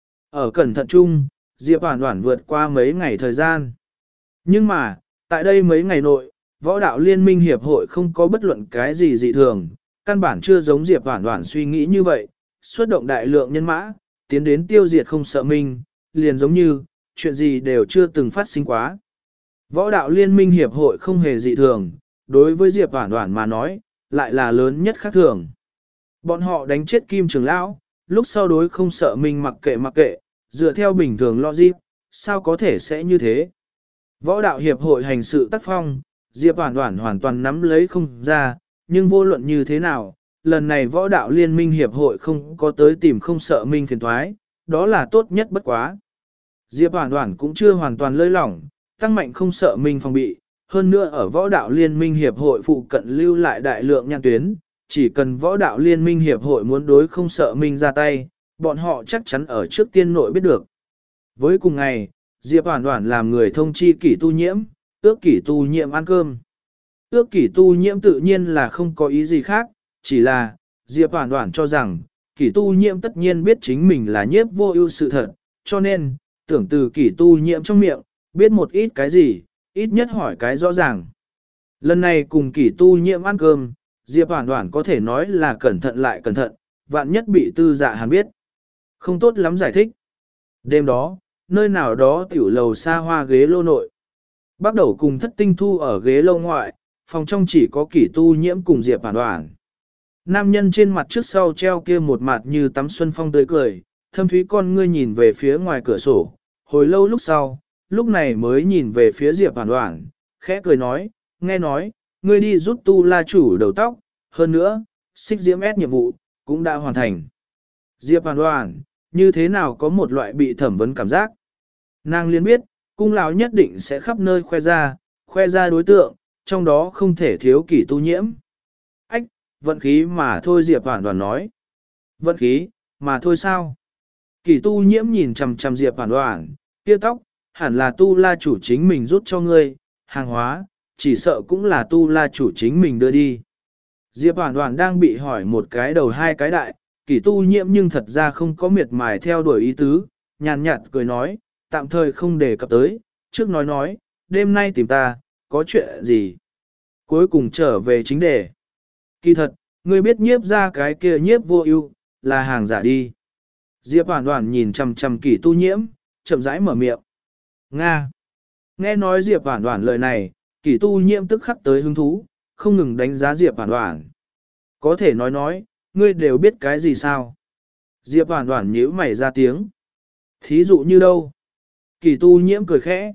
Ở cẩn thận chung, Diệp Hoàn Hoàn vượt qua mấy ngày thời gian. Nhưng mà, tại đây mấy ngày nội, võ đạo liên minh hiệp hội không có bất luận cái gì dị thường, căn bản chưa giống Diệp Hoàn Hoàn suy nghĩ như vậy, xuất động đại lượng nhân mã, tiến đến tiêu diệt không sợ minh, liền giống như, chuyện gì đều chưa từng phát sinh quá. Võ đạo liên minh hiệp hội không hề dị thường, đối với Diệp Hoàn Hoàn mà nói, lại là lớn nhất khác thường. Bọn họ đánh chết Kim Trường Lão, lúc sau đối không sợ minh mặc kệ mặc kệ, dựa theo bình thường logic, sao có thể sẽ như thế. Võ đạo hiệp hội hành sự tác phong, Diệp Hoàn Hoàn hoàn toàn nắm lấy không ra, nhưng vô luận như thế nào, lần này võ đạo liên minh hiệp hội không có tới tìm không sợ minh phiền thoái, đó là tốt nhất bất quá. Diệp Hoàn Hoàn cũng chưa hoàn toàn lơi lỏng, tăng mạnh không sợ minh phòng bị, hơn nữa ở võ đạo liên minh hiệp hội phụ cận lưu lại đại lượng nhãn tuyến, chỉ cần võ đạo liên minh hiệp hội muốn đối không sợ minh ra tay, bọn họ chắc chắn ở trước tiên nội biết được. Với cùng ngày, Diệp Hoàn Hoàn làm người thông chi kỷ tu nhiễm, ước kỷ tu nhiễm ăn cơm. Ước kỷ tu nhiễm tự nhiên là không có ý gì khác, chỉ là, Diệp Hoàn Hoàn cho rằng, kỷ tu nhiễm tất nhiên biết chính mình là nhiếp vô ưu sự thật, cho nên, tưởng từ kỷ tu nhiễm trong miệng, biết một ít cái gì, ít nhất hỏi cái rõ ràng. Lần này cùng kỷ tu nhiễm ăn cơm, Diệp Hoàn Hoàn có thể nói là cẩn thận lại cẩn thận, vạn nhất bị tư dạ hàn biết. Không tốt lắm giải thích. Đêm đó, nơi nào đó tiểu lầu xa hoa ghế lô nội. Bắt đầu cùng thất tinh thu ở ghế lô ngoại, phòng trong chỉ có kỷ tu nhiễm cùng Diệp Hoàn Hoàn. Nam nhân trên mặt trước sau treo kia một mặt như tắm xuân phong tươi cười, thâm thúy con ngươi nhìn về phía ngoài cửa sổ, hồi lâu lúc sau, lúc này mới nhìn về phía Diệp Hoàn Hoàn, khẽ cười nói, nghe nói, ngươi đi rút tu la chủ đầu tóc, hơn nữa, xích diễm ép nhiệm vụ, cũng đã hoàn thành. Diệp Hoàn Hoàn, như thế nào có một loại bị thẩm vấn cảm giác. Nàng liên biết, cung lão nhất định sẽ khắp nơi khoe ra, khoe ra đối tượng, trong đó không thể thiếu kỷ tu nhiễm. Ách, vận khí mà thôi Diệp Hoàn Hoàn nói. Vận khí, mà thôi sao? Kỷ tu nhiễm nhìn chằm chằm Diệp Hoàn Hoàn, kia tóc, hẳn là tu la chủ chính mình rút cho ngươi, hàng hóa, chỉ sợ cũng là tu la chủ chính mình đưa đi. Diệp Hoàn Hoàn đang bị hỏi một cái đầu hai cái đại, kỷ tu nhiễm nhưng thật ra không có miệt mài theo đuổi ý tứ, nhàn nhạt cười nói, tạm thời không đề cập tới, trước nói nói, đêm nay tìm ta, có chuyện gì? Cuối cùng trở về chính đề. Kỳ thật, ngươi biết nhiếp ra cái kia nhiếp vô ưu là hàng giả đi. Diệp Hoàn Hoàn nhìn chằm chằm kỷ tu nhiễm, chậm rãi mở miệng. Nga. Nghe nói Diệp Hoàn Hoàn lời này, kỷ tu nhiễm tức khắc tới hứng thú, không ngừng đánh giá Diệp Hoàn Hoàn. Có thể nói nói, ngươi đều biết cái gì sao? Diệp Hoàn Hoàn nhíu mày ra tiếng. Thí dụ như đâu? Kỷ tu nhiễm cười khẽ.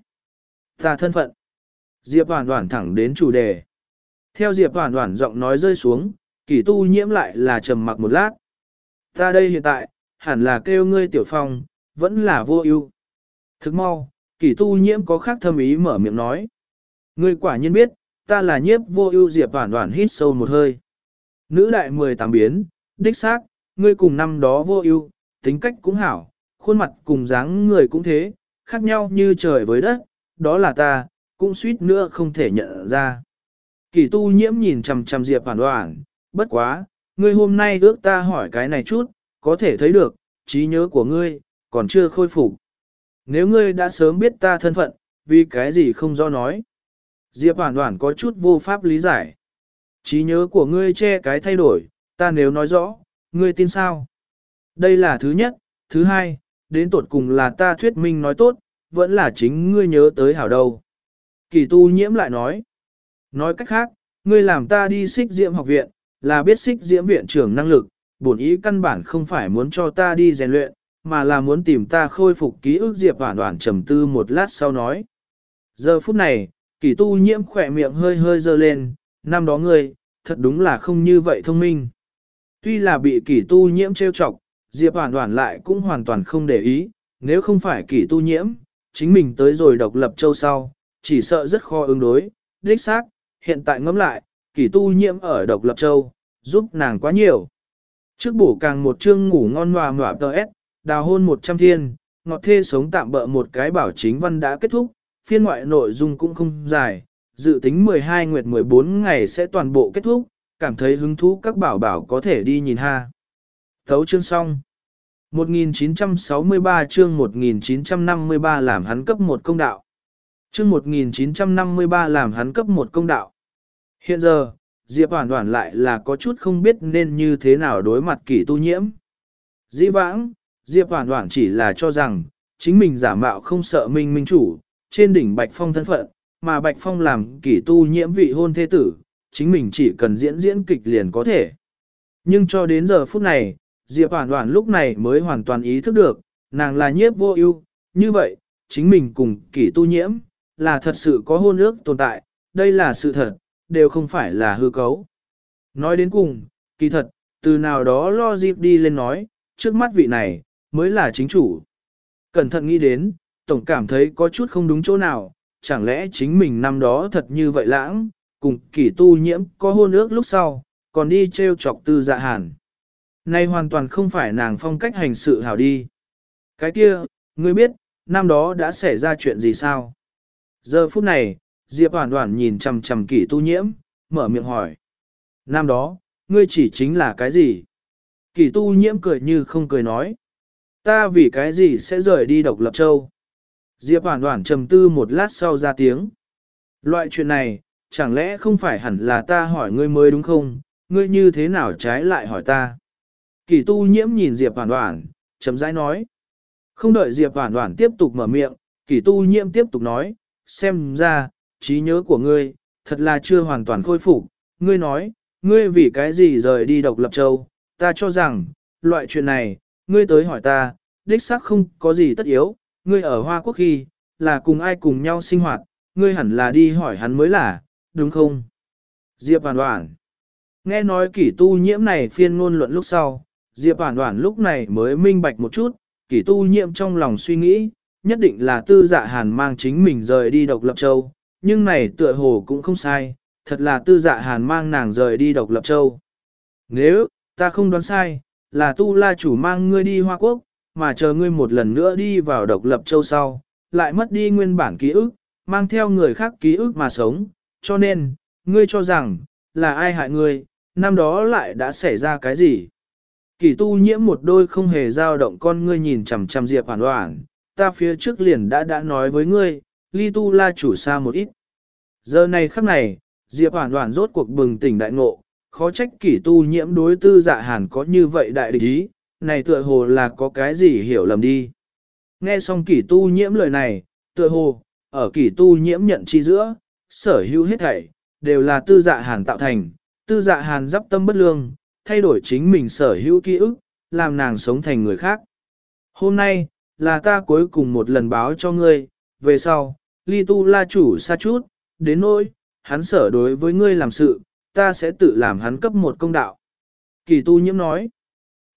Ta thân phận. Diệp Hoàn Hoàn thẳng đến chủ đề. Theo Diệp Hoàn Hoàn giọng nói rơi xuống, kỷ tu nhiễm lại là trầm mặc một lát. Ta đây hiện tại, hẳn là kêu ngươi Tiểu Phong, vẫn là vô ưu. Thức mau, Kỷ tu nhiễm có khác thâm ý mở miệng nói. Ngươi quả nhiên biết, ta là nhiếp vô ưu. Diệp Hoản Hoản hít sâu một hơi. Nữ đại mười tám biến, đích xác, ngươi cùng năm đó vô ưu, tính cách cũng hảo, khuôn mặt cùng dáng người cũng thế, khác nhau như trời với đất, đó là ta, cũng suýt nữa không thể nhận ra. Kỷ tu nhiễm nhìn chằm chằm Diệp Hoản Hoản, bất quá, ngươi hôm nay ước ta hỏi cái này chút, có thể thấy được, trí nhớ của ngươi, còn chưa khôi phục. Nếu ngươi đã sớm biết ta thân phận, vì cái gì không do nói. Diệp Hoản Hoản có chút vô pháp lý giải. Trí nhớ của ngươi che cái thay đổi, ta nếu nói rõ, ngươi tin sao? Đây là thứ nhất, thứ hai, đến tột cùng là ta thuyết minh nói tốt, vẫn là chính ngươi nhớ tới hảo đâu. Kỳ tu nhiễm lại nói. Nói cách khác, ngươi làm ta đi xích diễm học viện, là biết xích diễm viện trưởng năng lực, bổn ý căn bản không phải muốn cho ta đi rèn luyện, mà là muốn tìm ta khôi phục ký ức. Diệp Hoản Hoản trầm tư một lát sau nói. Giờ phút này, Kỳ tu nhiễm khỏe miệng hơi hơi dơ lên, năm đó ngươi, thật đúng là không như vậy thông minh. Tuy là bị Kỳ tu nhiễm trêu chọc, Diệp Hoản Hoản lại cũng hoàn toàn không để ý, nếu không phải Kỳ tu nhiễm, chính mình tới rồi độc lập châu sau, chỉ sợ rất khó ứng đối. Đích xác, hiện tại ngẫm lại, Kỳ tu nhiễm ở độc lập châu, giúp nàng quá nhiều. Trước bổ càng một chương ngủ ngon hòa ngọa tờ S, đào hôn một trăm thiên, ngọt thê sống tạm bợ một cái bảo chính văn đã kết thúc, phiên ngoại nội dung cũng không dài, dự tính mười hai nguyệt mười bốn ngày sẽ toàn bộ kết thúc, cảm thấy hứng thú các bảo bảo có thể đi nhìn ha. Thấu chương xong. một nghìn chín trăm sáu mươi ba chương một nghìn chín trăm năm mươi ba làm hắn cấp một công đạo. Chương một nghìn chín trăm năm mươi ba làm hắn cấp một công đạo. Hiện giờ, Diệp Hoản Hoản lại là có chút không biết nên như thế nào đối mặt Kỷ tu nhiễm. Dĩ vãng, Diệp Hoản Hoản chỉ là cho rằng, chính mình giả mạo không sợ minh minh chủ, trên đỉnh Bạch Phong thân phận, mà Bạch Phong làm Kỷ tu nhiễm vị hôn thê tử, chính mình chỉ cần diễn diễn kịch liền có thể. Nhưng cho đến giờ phút này, Diệp Hoản Hoản lúc này mới hoàn toàn ý thức được, nàng là nhiếp vô ưu, như vậy, chính mình cùng Kỷ tu nhiễm, là thật sự có hôn ước tồn tại, đây là sự thật, đều không phải là hư cấu. Nói đến cùng, kỳ thật, từ nào đó lo dịp đi lên nói, trước mắt vị này, mới là chính chủ. Cẩn thận nghĩ đến, tổng cảm thấy có chút không đúng chỗ nào, chẳng lẽ chính mình năm đó thật như vậy lãng, cùng Kỷ tu nhiễm có hôn ước lúc sau, còn đi trêu chọc Tư Dạ Hàn. Nay hoàn toàn không phải nàng phong cách hành sự hảo đi. Cái kia, ngươi biết, năm đó đã xảy ra chuyện gì sao? Giờ phút này, Diệp Hoản Hoản nhìn chằm chằm Kỷ tu nhiễm, mở miệng hỏi. Năm đó, ngươi chỉ chính là cái gì? Kỷ tu nhiễm cười như không cười nói. Ta vì cái gì sẽ rời đi độc lập châu? Diệp Hoản Hoản trầm tư một lát sau ra tiếng. Loại chuyện này, chẳng lẽ không phải hẳn là ta hỏi ngươi mới đúng không? Ngươi như thế nào trái lại hỏi ta? Kỷ tu nhiễm nhìn Diệp Hoản Hoản, chậm rãi nói. Không đợi Diệp Hoản Hoản tiếp tục mở miệng, Kỷ tu nhiễm tiếp tục nói, xem ra, trí nhớ của ngươi, thật là chưa hoàn toàn khôi phục. Ngươi nói, ngươi vì cái gì rời đi độc lập châu, ta cho rằng, loại chuyện này, ngươi tới hỏi ta, đích xác không có gì tất yếu, ngươi ở Hoa Quốc khi, là cùng ai cùng nhau sinh hoạt, ngươi hẳn là đi hỏi hắn mới là, đúng không? Diệp Hoản Hoản. Nghe nói Kỷ tu nhiễm này phiên ngôn luận lúc sau, Diệp Hoản Hoản lúc này mới minh bạch một chút, Kỷ tu nhiễm trong lòng suy nghĩ, nhất định là Tư Dạ Hàn mang chính mình rời đi độc lập châu, nhưng này tựa hồ cũng không sai, thật là Tư Dạ Hàn mang nàng rời đi độc lập châu. Nếu, ta không đoán sai, là Tu La chủ mang ngươi đi Hoa Quốc, mà chờ ngươi một lần nữa đi vào độc lập châu sau, lại mất đi nguyên bản ký ức, mang theo người khác ký ức mà sống, cho nên, ngươi cho rằng, là ai hại ngươi, năm đó lại đã xảy ra cái gì? Kỷ tu nhiễm một đôi không hề dao động con ngươi nhìn chằm chằm Diệp Hoản Hoản, ta phía trước liền đã đã nói với ngươi, ly Tu La chủ xa một ít. Giờ này khắc này, Diệp Hoản Hoản rốt cuộc bừng tỉnh đại ngộ, khó trách Kỷ tu nhiễm đối Tư Dạ Hàn có như vậy đại địch ý, này tựa hồ là có cái gì hiểu lầm đi. Nghe xong Kỷ tu nhiễm lời này, tựa hồ, ở Kỷ tu nhiễm nhận chi giữa, sở hữu hết thảy, đều là Tư Dạ Hàn tạo thành, Tư Dạ Hàn giáp tâm bất lương, thay đổi chính mình sở hữu ký ức, làm nàng sống thành người khác. Hôm nay, là ta cuối cùng một lần báo cho ngươi, về sau, ly Tu La chủ xa chút, đến nỗi, hắn sở đối với ngươi làm sự, ta sẽ tự làm hắn cấp một công đạo. Kỷ tu nhiễm nói.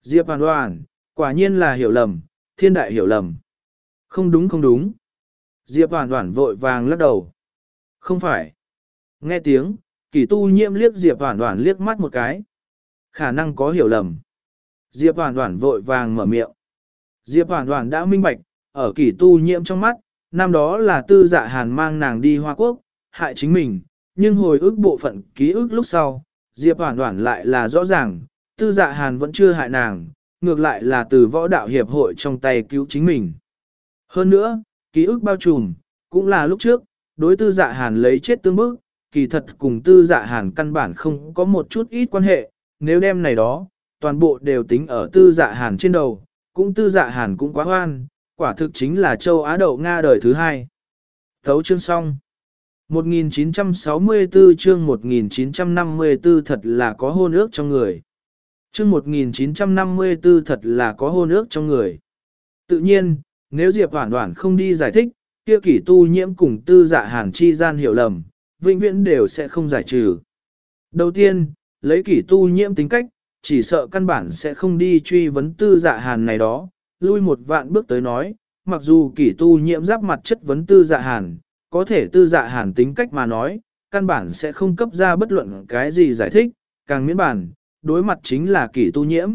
Diệp Hoàn Hoàn, quả nhiên là hiểu lầm, thiên đại hiểu lầm. Không đúng không đúng. Diệp Hoàn Hoàn vội vàng lắc đầu. Không phải. Nghe tiếng, Kỷ Tu Nhiễm liếc Diệp Hoàn Hoàn liếc mắt một cái. Khả năng có hiểu lầm. Diệp Hoàn Hoàn vội vàng mở miệng. Diệp Hoàn Hoàn đã minh bạch, ở Kỷ Tu Nhiễm trong mắt, năm đó là Tư Dạ Hàn mang nàng đi Hoa Quốc, hại chính mình, nhưng hồi ức bộ phận ký ức lúc sau, Diệp Hoàn Hoàn lại là rõ ràng, Tư Dạ Hàn vẫn chưa hại nàng, ngược lại là từ võ đạo hiệp hội trong tay cứu chính mình. Hơn nữa, ký ức bao trùm, cũng là lúc trước, đối Tư Dạ Hàn lấy chết tương bức, kỳ thật cùng Tư Dạ Hàn căn bản không có một chút ít quan hệ, nếu đem này đó, toàn bộ đều tính ở Tư Dạ Hàn trên đầu, cũng Tư Dạ Hàn cũng quá hoan, quả thực chính là châu Á đậu Nga đời thứ hai. Thấu chương xong. một nghìn chín trăm sáu mươi tư chương một nghìn chín trăm năm mươi tư thật là có hôn ước trong người. Chương một nghìn chín trăm năm mươi tư thật là có hôn ước trong người. Tự nhiên, nếu Diệp Hoản Hoản không đi giải thích, kia Kỷ Tu Nhiễm cùng Tư Dạ Hàn chi gian hiểu lầm, vĩnh viễn đều sẽ không giải trừ. Đầu tiên, lấy Kỷ Tu Nhiễm tính cách, chỉ sợ căn bản sẽ không đi truy vấn Tư Dạ Hàn này đó, lui một vạn bước tới nói, mặc dù Kỷ Tu Nhiễm giáp mặt chất vấn Tư Dạ Hàn, có thể Tư Dạ Hàn tính cách mà nói, căn bản sẽ không cấp ra bất luận cái gì giải thích, càng miễn bản, đối mặt chính là Kỷ Tu Nhiễm.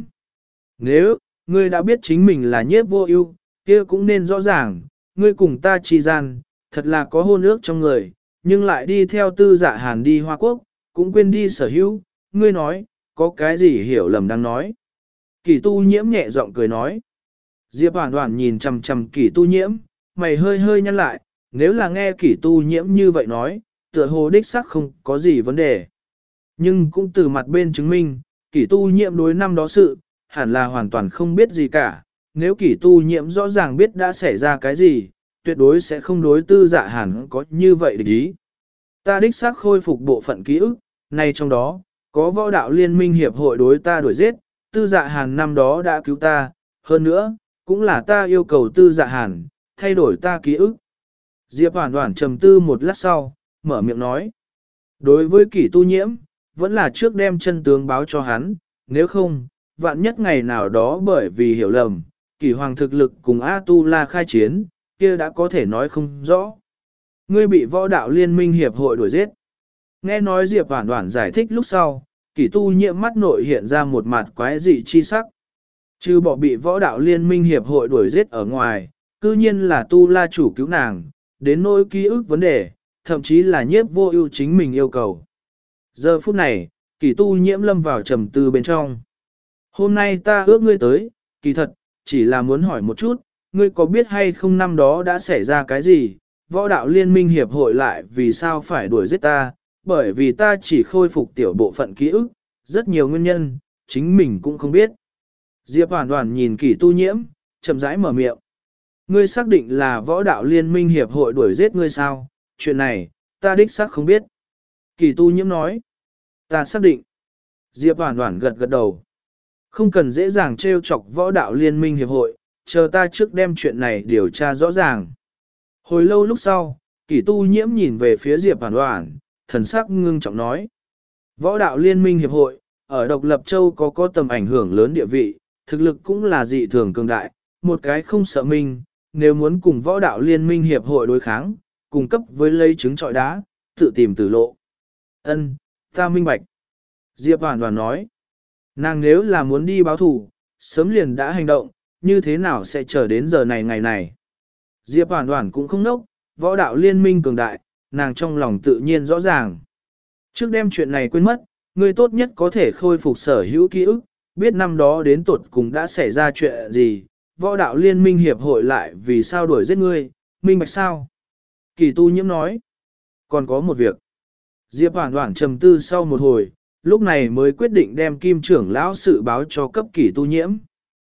Nếu, ngươi đã biết chính mình là Nhiếp Vô Ưu, kia cũng nên rõ ràng, ngươi cùng ta chi gian, thật là có hôn ước trong người, nhưng lại đi theo Tư Dạ Hàn đi Hoa Quốc, cũng quên đi sở hữu, ngươi nói, có cái gì hiểu lầm đang nói. Kỷ Tu Nhiễm nhẹ giọng cười nói. Diệp Hoản Hoản nhìn chằm chằm Kỷ Tu Nhiễm, mày hơi hơi nhăn lại, nếu là nghe Kỷ Tu Nhiễm như vậy nói, tựa hồ đích xác không có gì vấn đề. Nhưng cũng từ mặt bên chứng minh, Kỷ Tu Nhiễm đối năm đó sự, hẳn là hoàn toàn không biết gì cả. Nếu Kỷ Tu Nhiễm rõ ràng biết đã xảy ra cái gì, tuyệt đối sẽ không đối Tư Dạ Hàn có như vậy địch ý. Ta đích xác khôi phục bộ phận ký ức, này trong đó, có võ đạo liên minh hiệp hội đối ta đuổi giết, Tư Dạ Hàn năm đó đã cứu ta, hơn nữa, cũng là ta yêu cầu Tư Dạ Hàn, thay đổi ta ký ức. Diệp Hoản Hoản trầm tư một lát sau, mở miệng nói. Đối với Kỷ Tu Nhiễm, vẫn là trước đem chân tướng báo cho hắn, nếu không, vạn nhất ngày nào đó bởi vì hiểu lầm, Kỷ Hoàng thực lực cùng A Tu La khai chiến, kia đã có thể nói không rõ. Ngươi bị võ đạo liên minh hiệp hội đuổi giết. Nghe nói Diệp Hoản Hoản giải thích lúc sau, Kỷ Tu Nhiễm mắt nội hiện ra một mặt quái dị chi sắc. Trừ bỏ bị võ đạo liên minh hiệp hội đuổi giết ở ngoài, cư nhiên là Tu La chủ cứu nàng, đến nỗi ký ức vấn đề, thậm chí là Nhiếp Vô Ưu chính mình yêu cầu. Giờ phút này, Kỷ Tu Nhiễm lâm vào trầm tư bên trong. Hôm nay ta ước ngươi tới, kỳ thật, chỉ là muốn hỏi một chút, ngươi có biết hay không năm đó đã xảy ra cái gì, võ đạo liên minh hiệp hội lại vì sao phải đuổi giết ta, bởi vì ta chỉ khôi phục tiểu bộ phận ký ức, rất nhiều nguyên nhân, chính mình cũng không biết. Diệp Hoản Hoản nhìn Kỷ Tu Nhiễm, chậm rãi mở miệng. Ngươi xác định là võ đạo liên minh hiệp hội đuổi giết ngươi sao? Chuyện này, ta đích xác không biết. Kỷ Tu Nhiễm nói. Ta xác định. Diệp Hoản Hoản gật gật đầu. Không cần dễ dàng trêu chọc võ đạo liên minh hiệp hội, chờ ta trước đem chuyện này điều tra rõ ràng. Hồi lâu lúc sau, Kỷ Tu Nhiễm nhìn về phía Diệp Hoản Hoản, thần sắc ngưng trọng nói. Võ đạo liên minh hiệp hội, ở độc lập châu có có tầm ảnh hưởng lớn địa vị, thực lực cũng là dị thường cường đại, một cái không sợ minh, nếu muốn cùng võ đạo liên minh hiệp hội đối kháng, cung cấp với lấy trứng trọi đá, tự tìm tử lộ. Ân, ta minh bạch. Diệp Hoản Hoản nói, nàng nếu là muốn đi báo thù, sớm liền đã hành động, như thế nào sẽ chờ đến giờ này ngày này. Diệp Hoản Hoản cũng không nốc, võ đạo liên minh cường đại, nàng trong lòng tự nhiên rõ ràng. Trước đem chuyện này quên mất, người tốt nhất có thể khôi phục sở hữu ký ức, biết năm đó đến tuột cùng đã xảy ra chuyện gì, võ đạo liên minh hiệp hội lại vì sao đuổi giết ngươi, minh bạch sao? Kỷ Tu Nhiễm nói, còn có một việc. Diệp Hoản Hoản trầm tư sau một hồi, lúc này mới quyết định đem Kim trưởng lão sự báo cho cấp Kỷ Tu Nhiễm.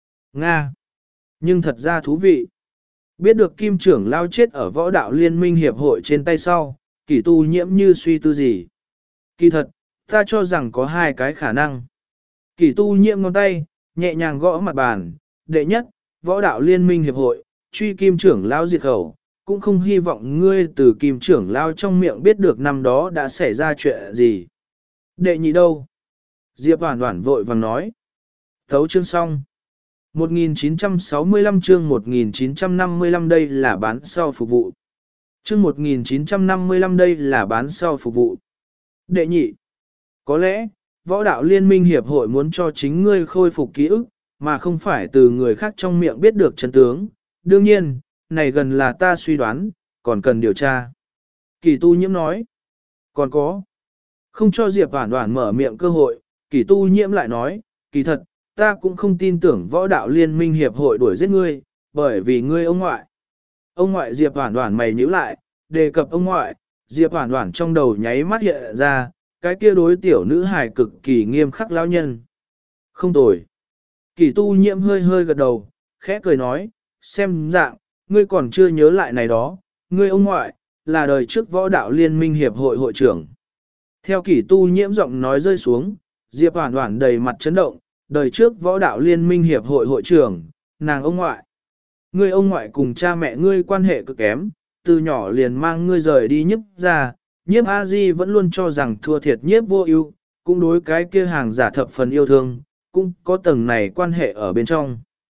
Nga! Nhưng thật ra thú vị. Biết được Kim trưởng lão chết ở võ đạo liên minh hiệp hội trên tay sau, Kỷ Tu Nhiễm như suy tư gì. Kỳ thật, ta cho rằng có hai cái khả năng. Kỷ Tu Nhiễm ngón tay, nhẹ nhàng gõ mặt bàn, đệ nhất, võ đạo liên minh hiệp hội, truy Kim trưởng lão diệt khẩu, cũng không hy vọng ngươi từ Kim trưởng lão trong miệng biết được năm đó đã xảy ra chuyện gì. Đệ nhị đâu? Diệp Hoản Hoản vội vàng nói. Thấu chương xong. một nghìn chín trăm sáu mươi lăm chương một nghìn chín trăm năm mươi lăm đây là bán sau phục vụ. Chương một nghìn chín trăm năm mươi lăm đây là bán sau phục vụ. Đệ nhị. Có lẽ, võ đạo liên minh hiệp hội muốn cho chính ngươi khôi phục ký ức, mà không phải từ người khác trong miệng biết được chân tướng. Đương nhiên, này gần là ta suy đoán, còn cần điều tra. Kỳ tu nhiễm nói. Còn có. Không cho Diệp Hoản Hoản mở miệng cơ hội, kỳ tu nhiễm lại nói, kỳ thật, ta cũng không tin tưởng võ đạo liên minh hiệp hội đuổi giết ngươi, bởi vì ngươi ông ngoại. Ông ngoại Diệp Hoản Hoản mày nhíu lại, đề cập ông ngoại, Diệp Hoản Hoản trong đầu nháy mắt hiện ra, cái kia đối tiểu nữ hài cực kỳ nghiêm khắc lão nhân. Không tồi. Kỳ tu nhiễm hơi hơi gật đầu, khẽ cười nói, xem dạng, ngươi còn chưa nhớ lại này đó, ngươi ông ngoại, là đời trước võ đạo liên minh hiệp hội hội trưởng. Theo kỳ tu nhiễm giọng nói rơi xuống, Diệp Hoản Hoản đầy mặt chấn động, đời trước võ đạo liên minh hiệp hội hội trưởng, nàng ông ngoại. Ngươi ông ngoại cùng cha mẹ ngươi quan hệ cực kém, từ nhỏ liền mang ngươi rời đi Nhiếp ra, Nhiếp A Di vẫn luôn cho rằng thua thiệt Nhiếp Vô Ưu, cũng đối cái kia hàng giả thập phần yêu thương, cũng có tầng này quan hệ ở bên trong.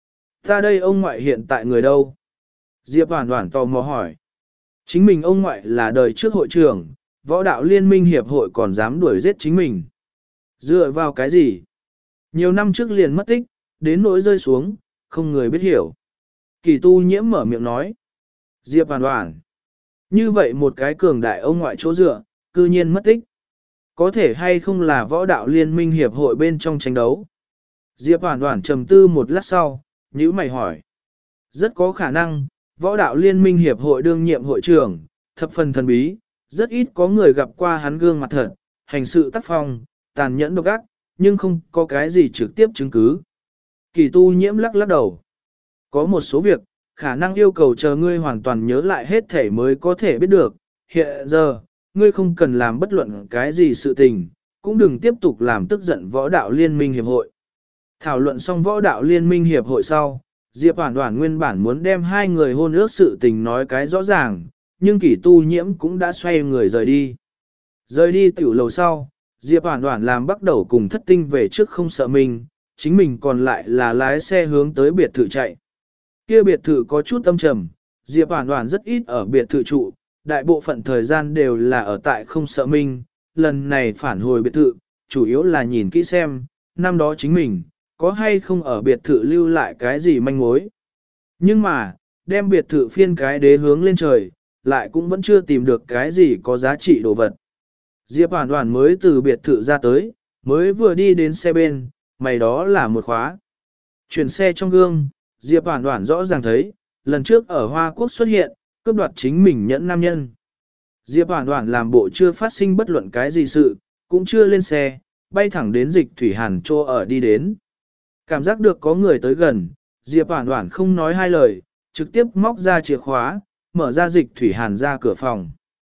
Ta đây ông ngoại hiện tại người đâu? Diệp Hoản Hoản tò mò hỏi. Chính mình ông ngoại là đời trước hội trưởng, võ đạo liên minh hiệp hội còn dám đuổi giết chính mình. Dựa vào cái gì? Nhiều năm trước liền mất tích, đến nỗi rơi xuống, không người biết hiểu. Kỳ tu nhiễm mở miệng nói. Diệp Hoản Hoản. Như vậy một cái cường đại ông ngoại chỗ dựa, cư nhiên mất tích. Có thể hay không là võ đạo liên minh hiệp hội bên trong tranh đấu? Diệp Hoản Hoản trầm tư một lát sau, nhíu mày hỏi. Rất có khả năng, võ đạo liên minh hiệp hội đương nhiệm hội trưởng, thập phần thần bí, rất ít có người gặp qua hắn gương mặt thật, hành sự tác phong, tàn nhẫn độc ác, nhưng không có cái gì trực tiếp chứng cứ. Kỳ tu nhiễm lắc lắc đầu. Có một số việc, khả năng yêu cầu chờ ngươi hoàn toàn nhớ lại hết thể mới có thể biết được. Hiện giờ, ngươi không cần làm bất luận cái gì sự tình, cũng đừng tiếp tục làm tức giận võ đạo liên minh hiệp hội. Thảo luận xong võ đạo liên minh hiệp hội sau, Diệp Hoản Hoản nguyên bản muốn đem hai người hôn ước sự tình nói cái rõ ràng, nhưng Kỷ tu nhiễm cũng đã xoay người rời đi. Rời đi tiểu lầu sau, Diệp Hoản Hoản làm bắt đầu cùng thất tinh về trước không sợ mình, chính mình còn lại là lái xe hướng tới biệt thự chạy. Kia biệt thự có chút âm trầm, Diệp Hoản Hoản rất ít ở biệt thự trụ, đại bộ phận thời gian đều là ở tại không sợ mình, lần này phản hồi biệt thự, chủ yếu là nhìn kỹ xem, năm đó chính mình, có hay không ở biệt thự lưu lại cái gì manh mối. Nhưng mà, đem biệt thự phiên cái đế hướng lên trời, lại cũng vẫn chưa tìm được cái gì có giá trị đồ vật. Diệp Hoản Hoản mới từ biệt thự ra tới, mới vừa đi đến xe bên, mày đó là một khóa. Chuyển xe trong gương, Diệp Hoản Hoản rõ ràng thấy, lần trước ở Hoa Quốc xuất hiện, cướp đoạt chính mình nhẫn nam nhân. Diệp Hoản Hoản làm bộ chưa phát sinh bất luận cái gì sự, cũng chưa lên xe, bay thẳng đến Dịch Thủy Hàn chỗ ở đi đến. Cảm giác được có người tới gần, Diệp Hoản Hoản không nói hai lời, trực tiếp móc ra chìa khóa, mở ra Dịch Thủy Hàn ra cửa phòng.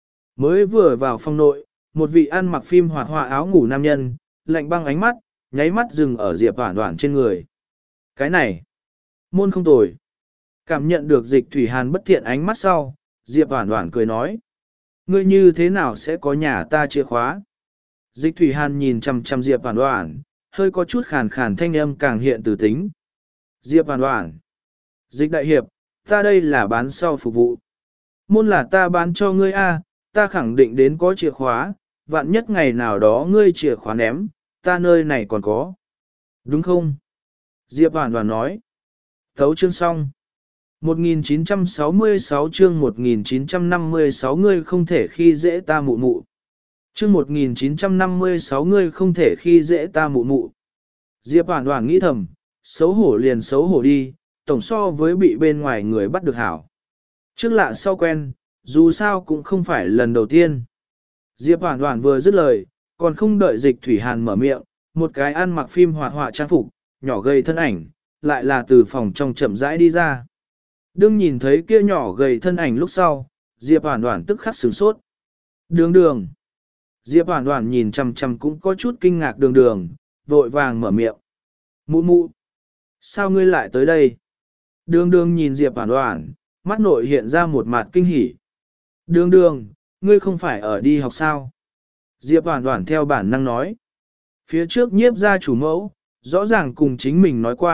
Mới vừa vào phòng nội, một vị ăn mặc phim hoạt họa áo ngủ nam nhân, lạnh băng ánh mắt, nháy mắt dừng ở Diệp Hoản Hoản trên người. Cái này, môn không tồi. Cảm nhận được Dịch Thủy Hàn bất thiện ánh mắt sau, Diệp Hoản Hoản cười nói. Ngươi như thế nào sẽ có nhà ta chìa khóa? Dịch Thủy Hàn nhìn chằm chằm Diệp Hoản Hoản, hơi có chút khàn khàn thanh âm càng hiện từ tính. Diệp Hoản Hoản. Dịch đại hiệp, ta đây là bán sau phục vụ. Môn là ta bán cho ngươi a, ta khẳng định đến có chìa khóa, vạn nhất ngày nào đó ngươi chìa khóa ném, ta nơi này còn có. Đúng không? Diệp Hoản Hoản nói. Thấu chương xong. một nghìn chín trăm sáu mươi sáu chương một nghìn chín trăm năm mươi sáu ngươi không thể khi dễ ta mụ mụ. Chương một nghìn chín trăm năm mươi sáu ngươi không thể khi dễ ta mụ mụ. Diệp Hoản Hoản nghĩ thầm, xấu hổ liền xấu hổ đi, tổng so với bị bên ngoài người bắt được hảo. Trước lạ sau quen, dù sao cũng không phải lần đầu tiên. Diệp Hoản Hoản vừa dứt lời, còn không đợi Dịch Thủy Hàn mở miệng, một cái ăn mặc phim hoạt họa trang phục, nhỏ gầy thân ảnh, lại là từ phòng trong chậm rãi đi ra. Đương nhìn thấy kia nhỏ gầy thân ảnh lúc sau, Diệp Hoản Hoản tức khắc sửng sốt. Đường đường. Diệp Hoản Hoản nhìn chằm chằm cũng có chút kinh ngạc đường đường, vội vàng mở miệng. Mụ mụ. Sao ngươi lại tới đây? Đường đường nhìn Diệp Hoản Hoản, mắt nội hiện ra một mặt kinh hỉ. Đường đường, ngươi không phải ở đi học sao? Diệp Hoản Hoản theo bản năng nói. Phía trước Nhiếp gia chủ mẫu, rõ ràng cùng chính mình nói qua,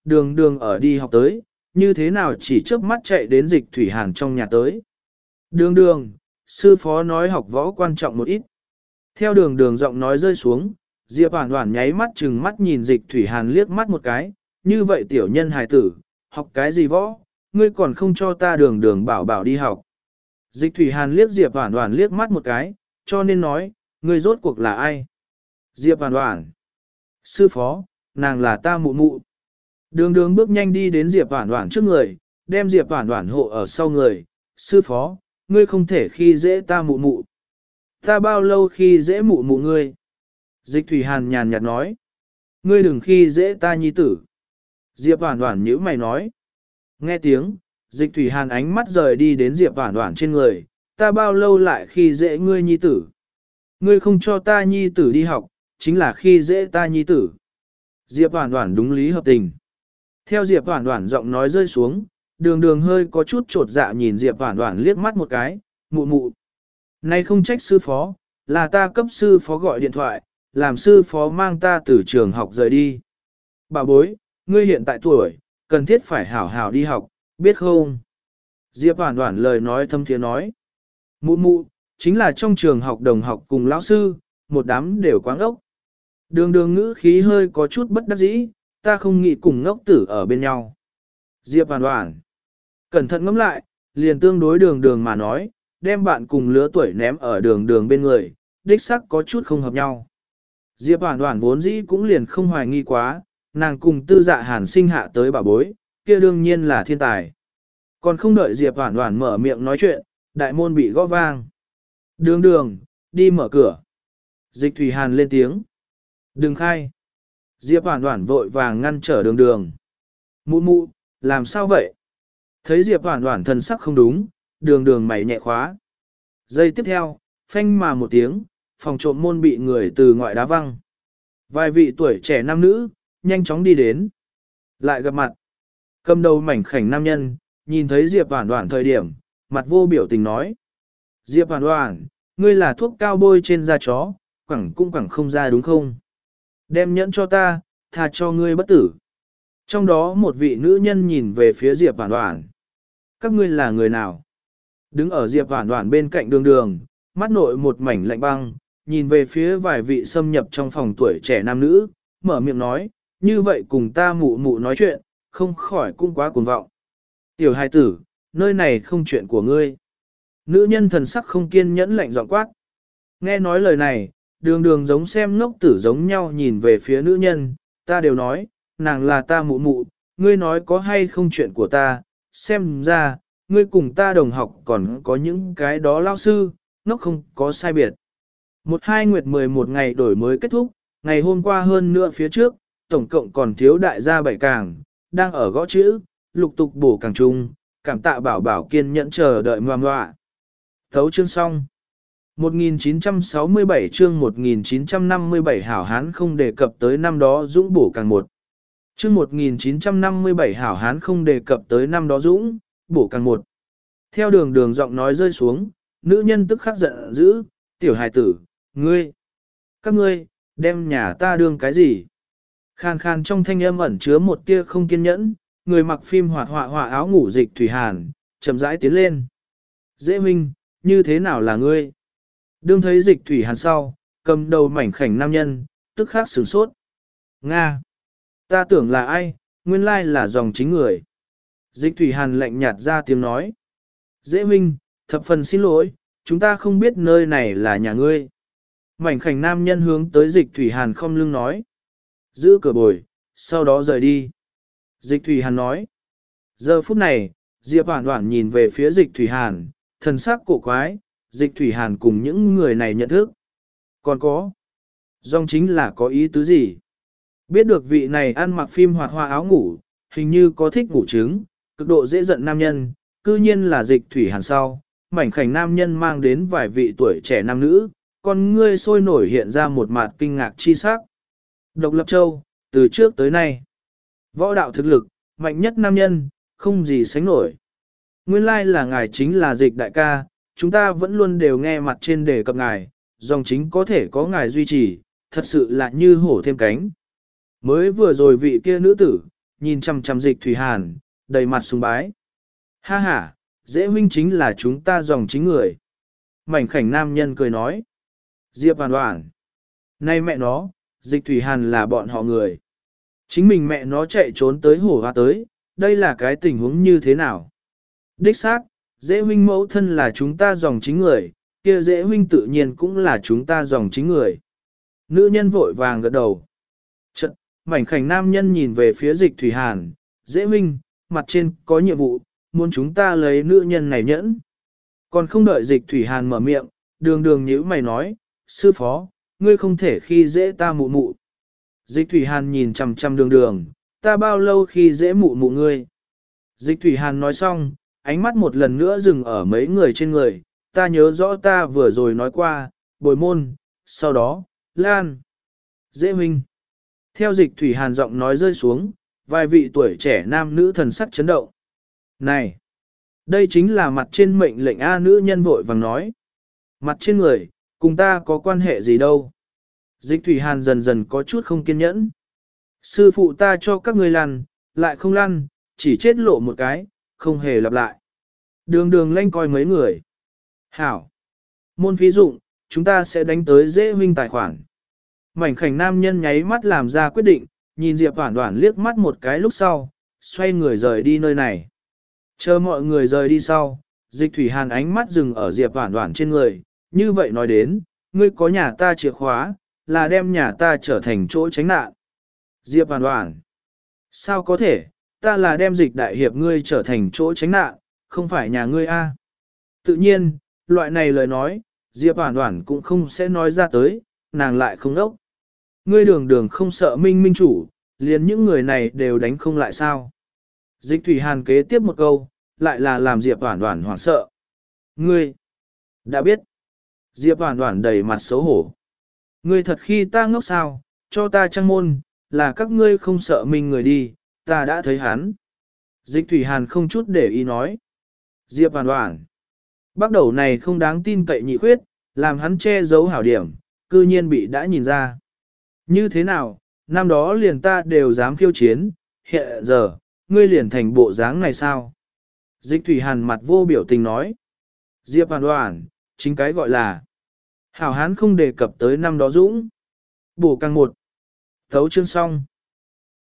đường đường ở đi học tới, như thế nào chỉ chớp mắt chạy đến dịch thủy hàn trong nhà tới. Đường đường, sư phó nói học võ quan trọng một ít. Theo đường đường giọng nói rơi xuống, Diệp Hoản Hoản nháy mắt chừng mắt nhìn dịch thủy hàn liếc mắt một cái, như vậy tiểu nhân hài tử, học cái gì võ, ngươi còn không cho ta đường đường bảo bảo đi học. Dịch thủy hàn liếc Diệp Hoản Hoản liếc mắt một cái, cho nên nói, ngươi rốt cuộc là ai? Diệp Hoản Hoản. Sư phó, nàng là ta mụ mụ. Đường đường bước nhanh đi đến Diệp Hoản Hoản trước người, đem Diệp Hoản Hoản hộ ở sau người. Sư phó, ngươi không thể khi dễ ta mụ mụ. Ta bao lâu khi dễ mụ mụ ngươi? Dịch thủy hàn nhàn nhạt nói. Ngươi đừng khi dễ ta nhi tử. Diệp Hoản Hoản nhíu mày nói. Nghe tiếng, dịch thủy hàn ánh mắt rời đi đến Diệp Hoản Hoản trên người. Ta bao lâu lại khi dễ ngươi nhi tử? Ngươi không cho ta nhi tử đi học, chính là khi dễ ta nhi tử. Diệp Hoản Hoản đúng lý hợp tình. Theo Diệp Hoản Hoản giọng nói rơi xuống, đường đường hơi có chút trột dạ nhìn Diệp Hoản Hoản liếc mắt một cái, mụ mụ. Nay không trách sư phó, là ta cấp sư phó gọi điện thoại, làm sư phó mang ta từ trường học rời đi. Bà bối, ngươi hiện tại tuổi, cần thiết phải hảo hảo đi học, biết không? Diệp Hoản Hoản lời nói thâm thiế nói. Mụ mụ, chính là trong trường học đồng học cùng lão sư, một đám đều quáng ốc. Đường đường ngữ khí hơi có chút bất đắc dĩ, ta không nghĩ cùng ngốc tử ở bên nhau. Diệp Hoản Hoản. Cẩn thận ngẫm lại, liền tương đối đường đường mà nói, đem bạn cùng lứa tuổi ném ở đường đường bên người, đích sắc có chút không hợp nhau. Diệp Hoản Hoản vốn dĩ cũng liền không hoài nghi quá, nàng cùng tư dạ hàn sinh hạ tới bà bối, kia đương nhiên là thiên tài. Còn không đợi Diệp Hoản Hoản mở miệng nói chuyện, đại môn bị gõ vang. Đường đường, đi mở cửa. Dịch thủy hàn lên tiếng. Đừng khai. Diệp Hoản Hoản vội vàng ngăn trở đường đường. Mụ mụ, làm sao vậy? Thấy Diệp Hoản Hoản thần sắc không đúng, đường đường mày nhẹ khóa. Giây tiếp theo, phanh mà một tiếng, phòng trộm môn bị người từ ngoại đá văng. Vài vị tuổi trẻ nam nữ, nhanh chóng đi đến. Lại gặp mặt. Cầm đầu mảnh khảnh nam nhân, nhìn thấy Diệp Hoản Hoản thời điểm, mặt vô biểu tình nói. Diệp Hoản Hoản, ngươi là thuốc cao bôi trên da chó, quẳng cũng quẳng không ra đúng không? Đem nhẫn cho ta, tha cho ngươi bất tử. Trong đó một vị nữ nhân nhìn về phía Diệp Hoản Hoản. Các ngươi là người nào? Đứng ở Diệp Hoản Hoản bên cạnh đường đường, mắt nội một mảnh lạnh băng, nhìn về phía vài vị xâm nhập trong phòng tuổi trẻ nam nữ, mở miệng nói, như vậy cùng ta mụ mụ nói chuyện, không khỏi cũng quá cuồng vọng. Tiểu hài tử, nơi này không chuyện của ngươi. Nữ nhân thần sắc không kiên nhẫn lạnh giọng quát. Nghe nói lời này, đường đường giống xem ngốc tử giống nhau nhìn về phía nữ nhân, ta đều nói, nàng là ta mụ mụ, ngươi nói có hay không chuyện của ta, xem ra, ngươi cùng ta đồng học còn có những cái đó lao sư, ngốc không có sai biệt. Một hai nguyệt mười một ngày đổi mới kết thúc, ngày hôm qua hơn nữa phía trước, tổng cộng còn thiếu đại gia bảy càng, đang ở gõ chữ, lục tục bổ càng trung, cảm tạ bảo bảo kiên nhẫn chờ đợi ngoan ngoạ. Thấu chương xong. một nghìn chín trăm sáu mươi bảy chương một nghìn chín trăm năm mươi bảy hảo hán không đề cập tới năm đó dũng bổ càng một. Chương một nghìn chín trăm năm mươi bảy hảo hán không đề cập tới năm đó dũng, bổ càng một. Theo đường đường giọng nói rơi xuống, nữ nhân tức khắc giận dữ, tiểu hài tử, ngươi, các ngươi, đem nhà ta đương cái gì? Khan khan trong thanh âm ẩn chứa một tia không kiên nhẫn, người mặc phim hoạt họa họa áo ngủ dịch thủy hàn, chậm rãi tiến lên. Dễ minh, như thế nào là ngươi? Đương thấy dịch thủy hàn sau, cầm đầu mảnh khảnh nam nhân, tức khắc sửng sốt. Nga! Ta tưởng là ai, nguyên lai là dòng chính người. Dịch thủy hàn lạnh nhạt ra tiếng nói. Dễ minh, thập phần xin lỗi, chúng ta không biết nơi này là nhà ngươi. Mảnh khảnh nam nhân hướng tới dịch thủy hàn không lưng nói. Giữ cửa bồi, sau đó rời đi. Dịch thủy hàn nói. Giờ phút này, Diệp Hoản Hoản nhìn về phía dịch thủy hàn, thần sắc cổ quái, dịch thủy hàn cùng những người này nhận thức. Còn có, dòng chính là có ý tứ gì? Biết được vị này ăn mặc phim hoạt hoa áo ngủ, hình như có thích ngủ trứng, cực độ dễ giận nam nhân, cư nhiên là dịch thủy hàn sau, mảnh khảnh nam nhân mang đến vài vị tuổi trẻ nam nữ, con ngươi sôi nổi hiện ra một mặt kinh ngạc chi sắc. Độc Lập Châu, từ trước tới nay, võ đạo thực lực, mạnh nhất nam nhân, không gì sánh nổi. Nguyên lai là ngài chính là dịch đại ca, chúng ta vẫn luôn đều nghe mặt trên đề cập ngài, dòng chính có thể có ngài duy trì, thật sự là như hổ thêm cánh. Mới vừa rồi vị kia nữ tử, nhìn chằm chằm Dịch Thủy Hàn, đầy mặt sùng bái. Ha ha, dễ huynh chính là chúng ta dòng chính người. Mảnh khảnh nam nhân cười nói. Diệp Hoàn Hoàn. Nay mẹ nó, Dịch Thủy Hàn là bọn họ người. Chính mình mẹ nó chạy trốn tới hổ hoa tới, đây là cái tình huống như thế nào? Đích xác, dễ huynh mẫu thân là chúng ta dòng chính người, kia dễ huynh tự nhiên cũng là chúng ta dòng chính người. Nữ nhân vội vàng gật đầu. Chật, mảnh khảnh nam nhân nhìn về phía Dịch Thủy Hàn, dễ huynh, mặt trên có nhiệm vụ, muốn chúng ta lấy nữ nhân này nhẫn. Còn không đợi Dịch Thủy Hàn mở miệng, đường đường nhíu mày nói, sư phó, ngươi không thể khi dễ ta mụ mụ. Dịch Thủy Hàn nhìn chằm chằm đường đường, ta bao lâu khi dễ mụ mụ ngươi. Dịch Thủy Hàn nói xong, ánh mắt một lần nữa dừng ở mấy người trên người, ta nhớ rõ ta vừa rồi nói qua, bồi môn, sau đó, lan, dễ huynh. Theo Dịch Thủy Hàn giọng nói rơi xuống, vài vị tuổi trẻ nam nữ thần sắc chấn động. Này, đây chính là mặt trên mệnh lệnh A, nữ nhân vội vàng nói. Mặt trên người, cùng ta có quan hệ gì đâu. Dịch Thủy Hàn dần dần có chút không kiên nhẫn. Sư phụ ta cho các ngươi lăn, lại không lăn, chỉ chết lộ một cái, không hề lặp lại. Đường đường lanh coi mấy người. Hảo. Môn phí dụng, chúng ta sẽ đánh tới dễ huynh tài khoản. Mảnh khảnh nam nhân nháy mắt làm ra quyết định, nhìn Diệp Hoản Hoản liếc mắt một cái lúc sau, xoay người rời đi nơi này. Chờ mọi người rời đi sau, Dịch Thủy Hàn ánh mắt dừng ở Diệp Hoản Hoản trên người, như vậy nói đến, ngươi có nhà ta chìa khóa, là đem nhà ta trở thành chỗ tránh nạn. Diệp Hoản Hoản, sao có thể, ta là đem Dịch đại hiệp ngươi trở thành chỗ tránh nạn, không phải nhà ngươi a. Tự nhiên, loại này lời nói, Diệp Hoản Hoản cũng không sẽ nói ra tới, nàng lại không đốc. Ngươi đường đường không sợ minh minh chủ, liền những người này đều đánh không lại sao. Dịch Thủy Hàn kế tiếp một câu, lại là làm Diệp Hoản Hoản hoảng sợ. Ngươi, đã biết. Diệp Hoản Hoản đầy mặt xấu hổ. Ngươi thật khi ta ngốc sao, cho ta trăng môn, là các ngươi không sợ mình người đi, ta đã thấy hắn. Dịch Thủy Hàn không chút để ý nói. Diệp Hoản Hoản, bắt đầu này không đáng tin cậy nhị khuyết, làm hắn che giấu hảo điểm, cư nhiên bị đã nhìn ra. Như thế nào, năm đó liền ta đều dám khiêu chiến, hiện giờ, ngươi liền thành bộ dáng này sao? Dịch Thủy Hàn mặt vô biểu tình nói. Diệp Hoản Hoản, chính cái gọi là hảo hán không đề cập tới năm đó dũng. Bổ càng một. Thấu chương xong.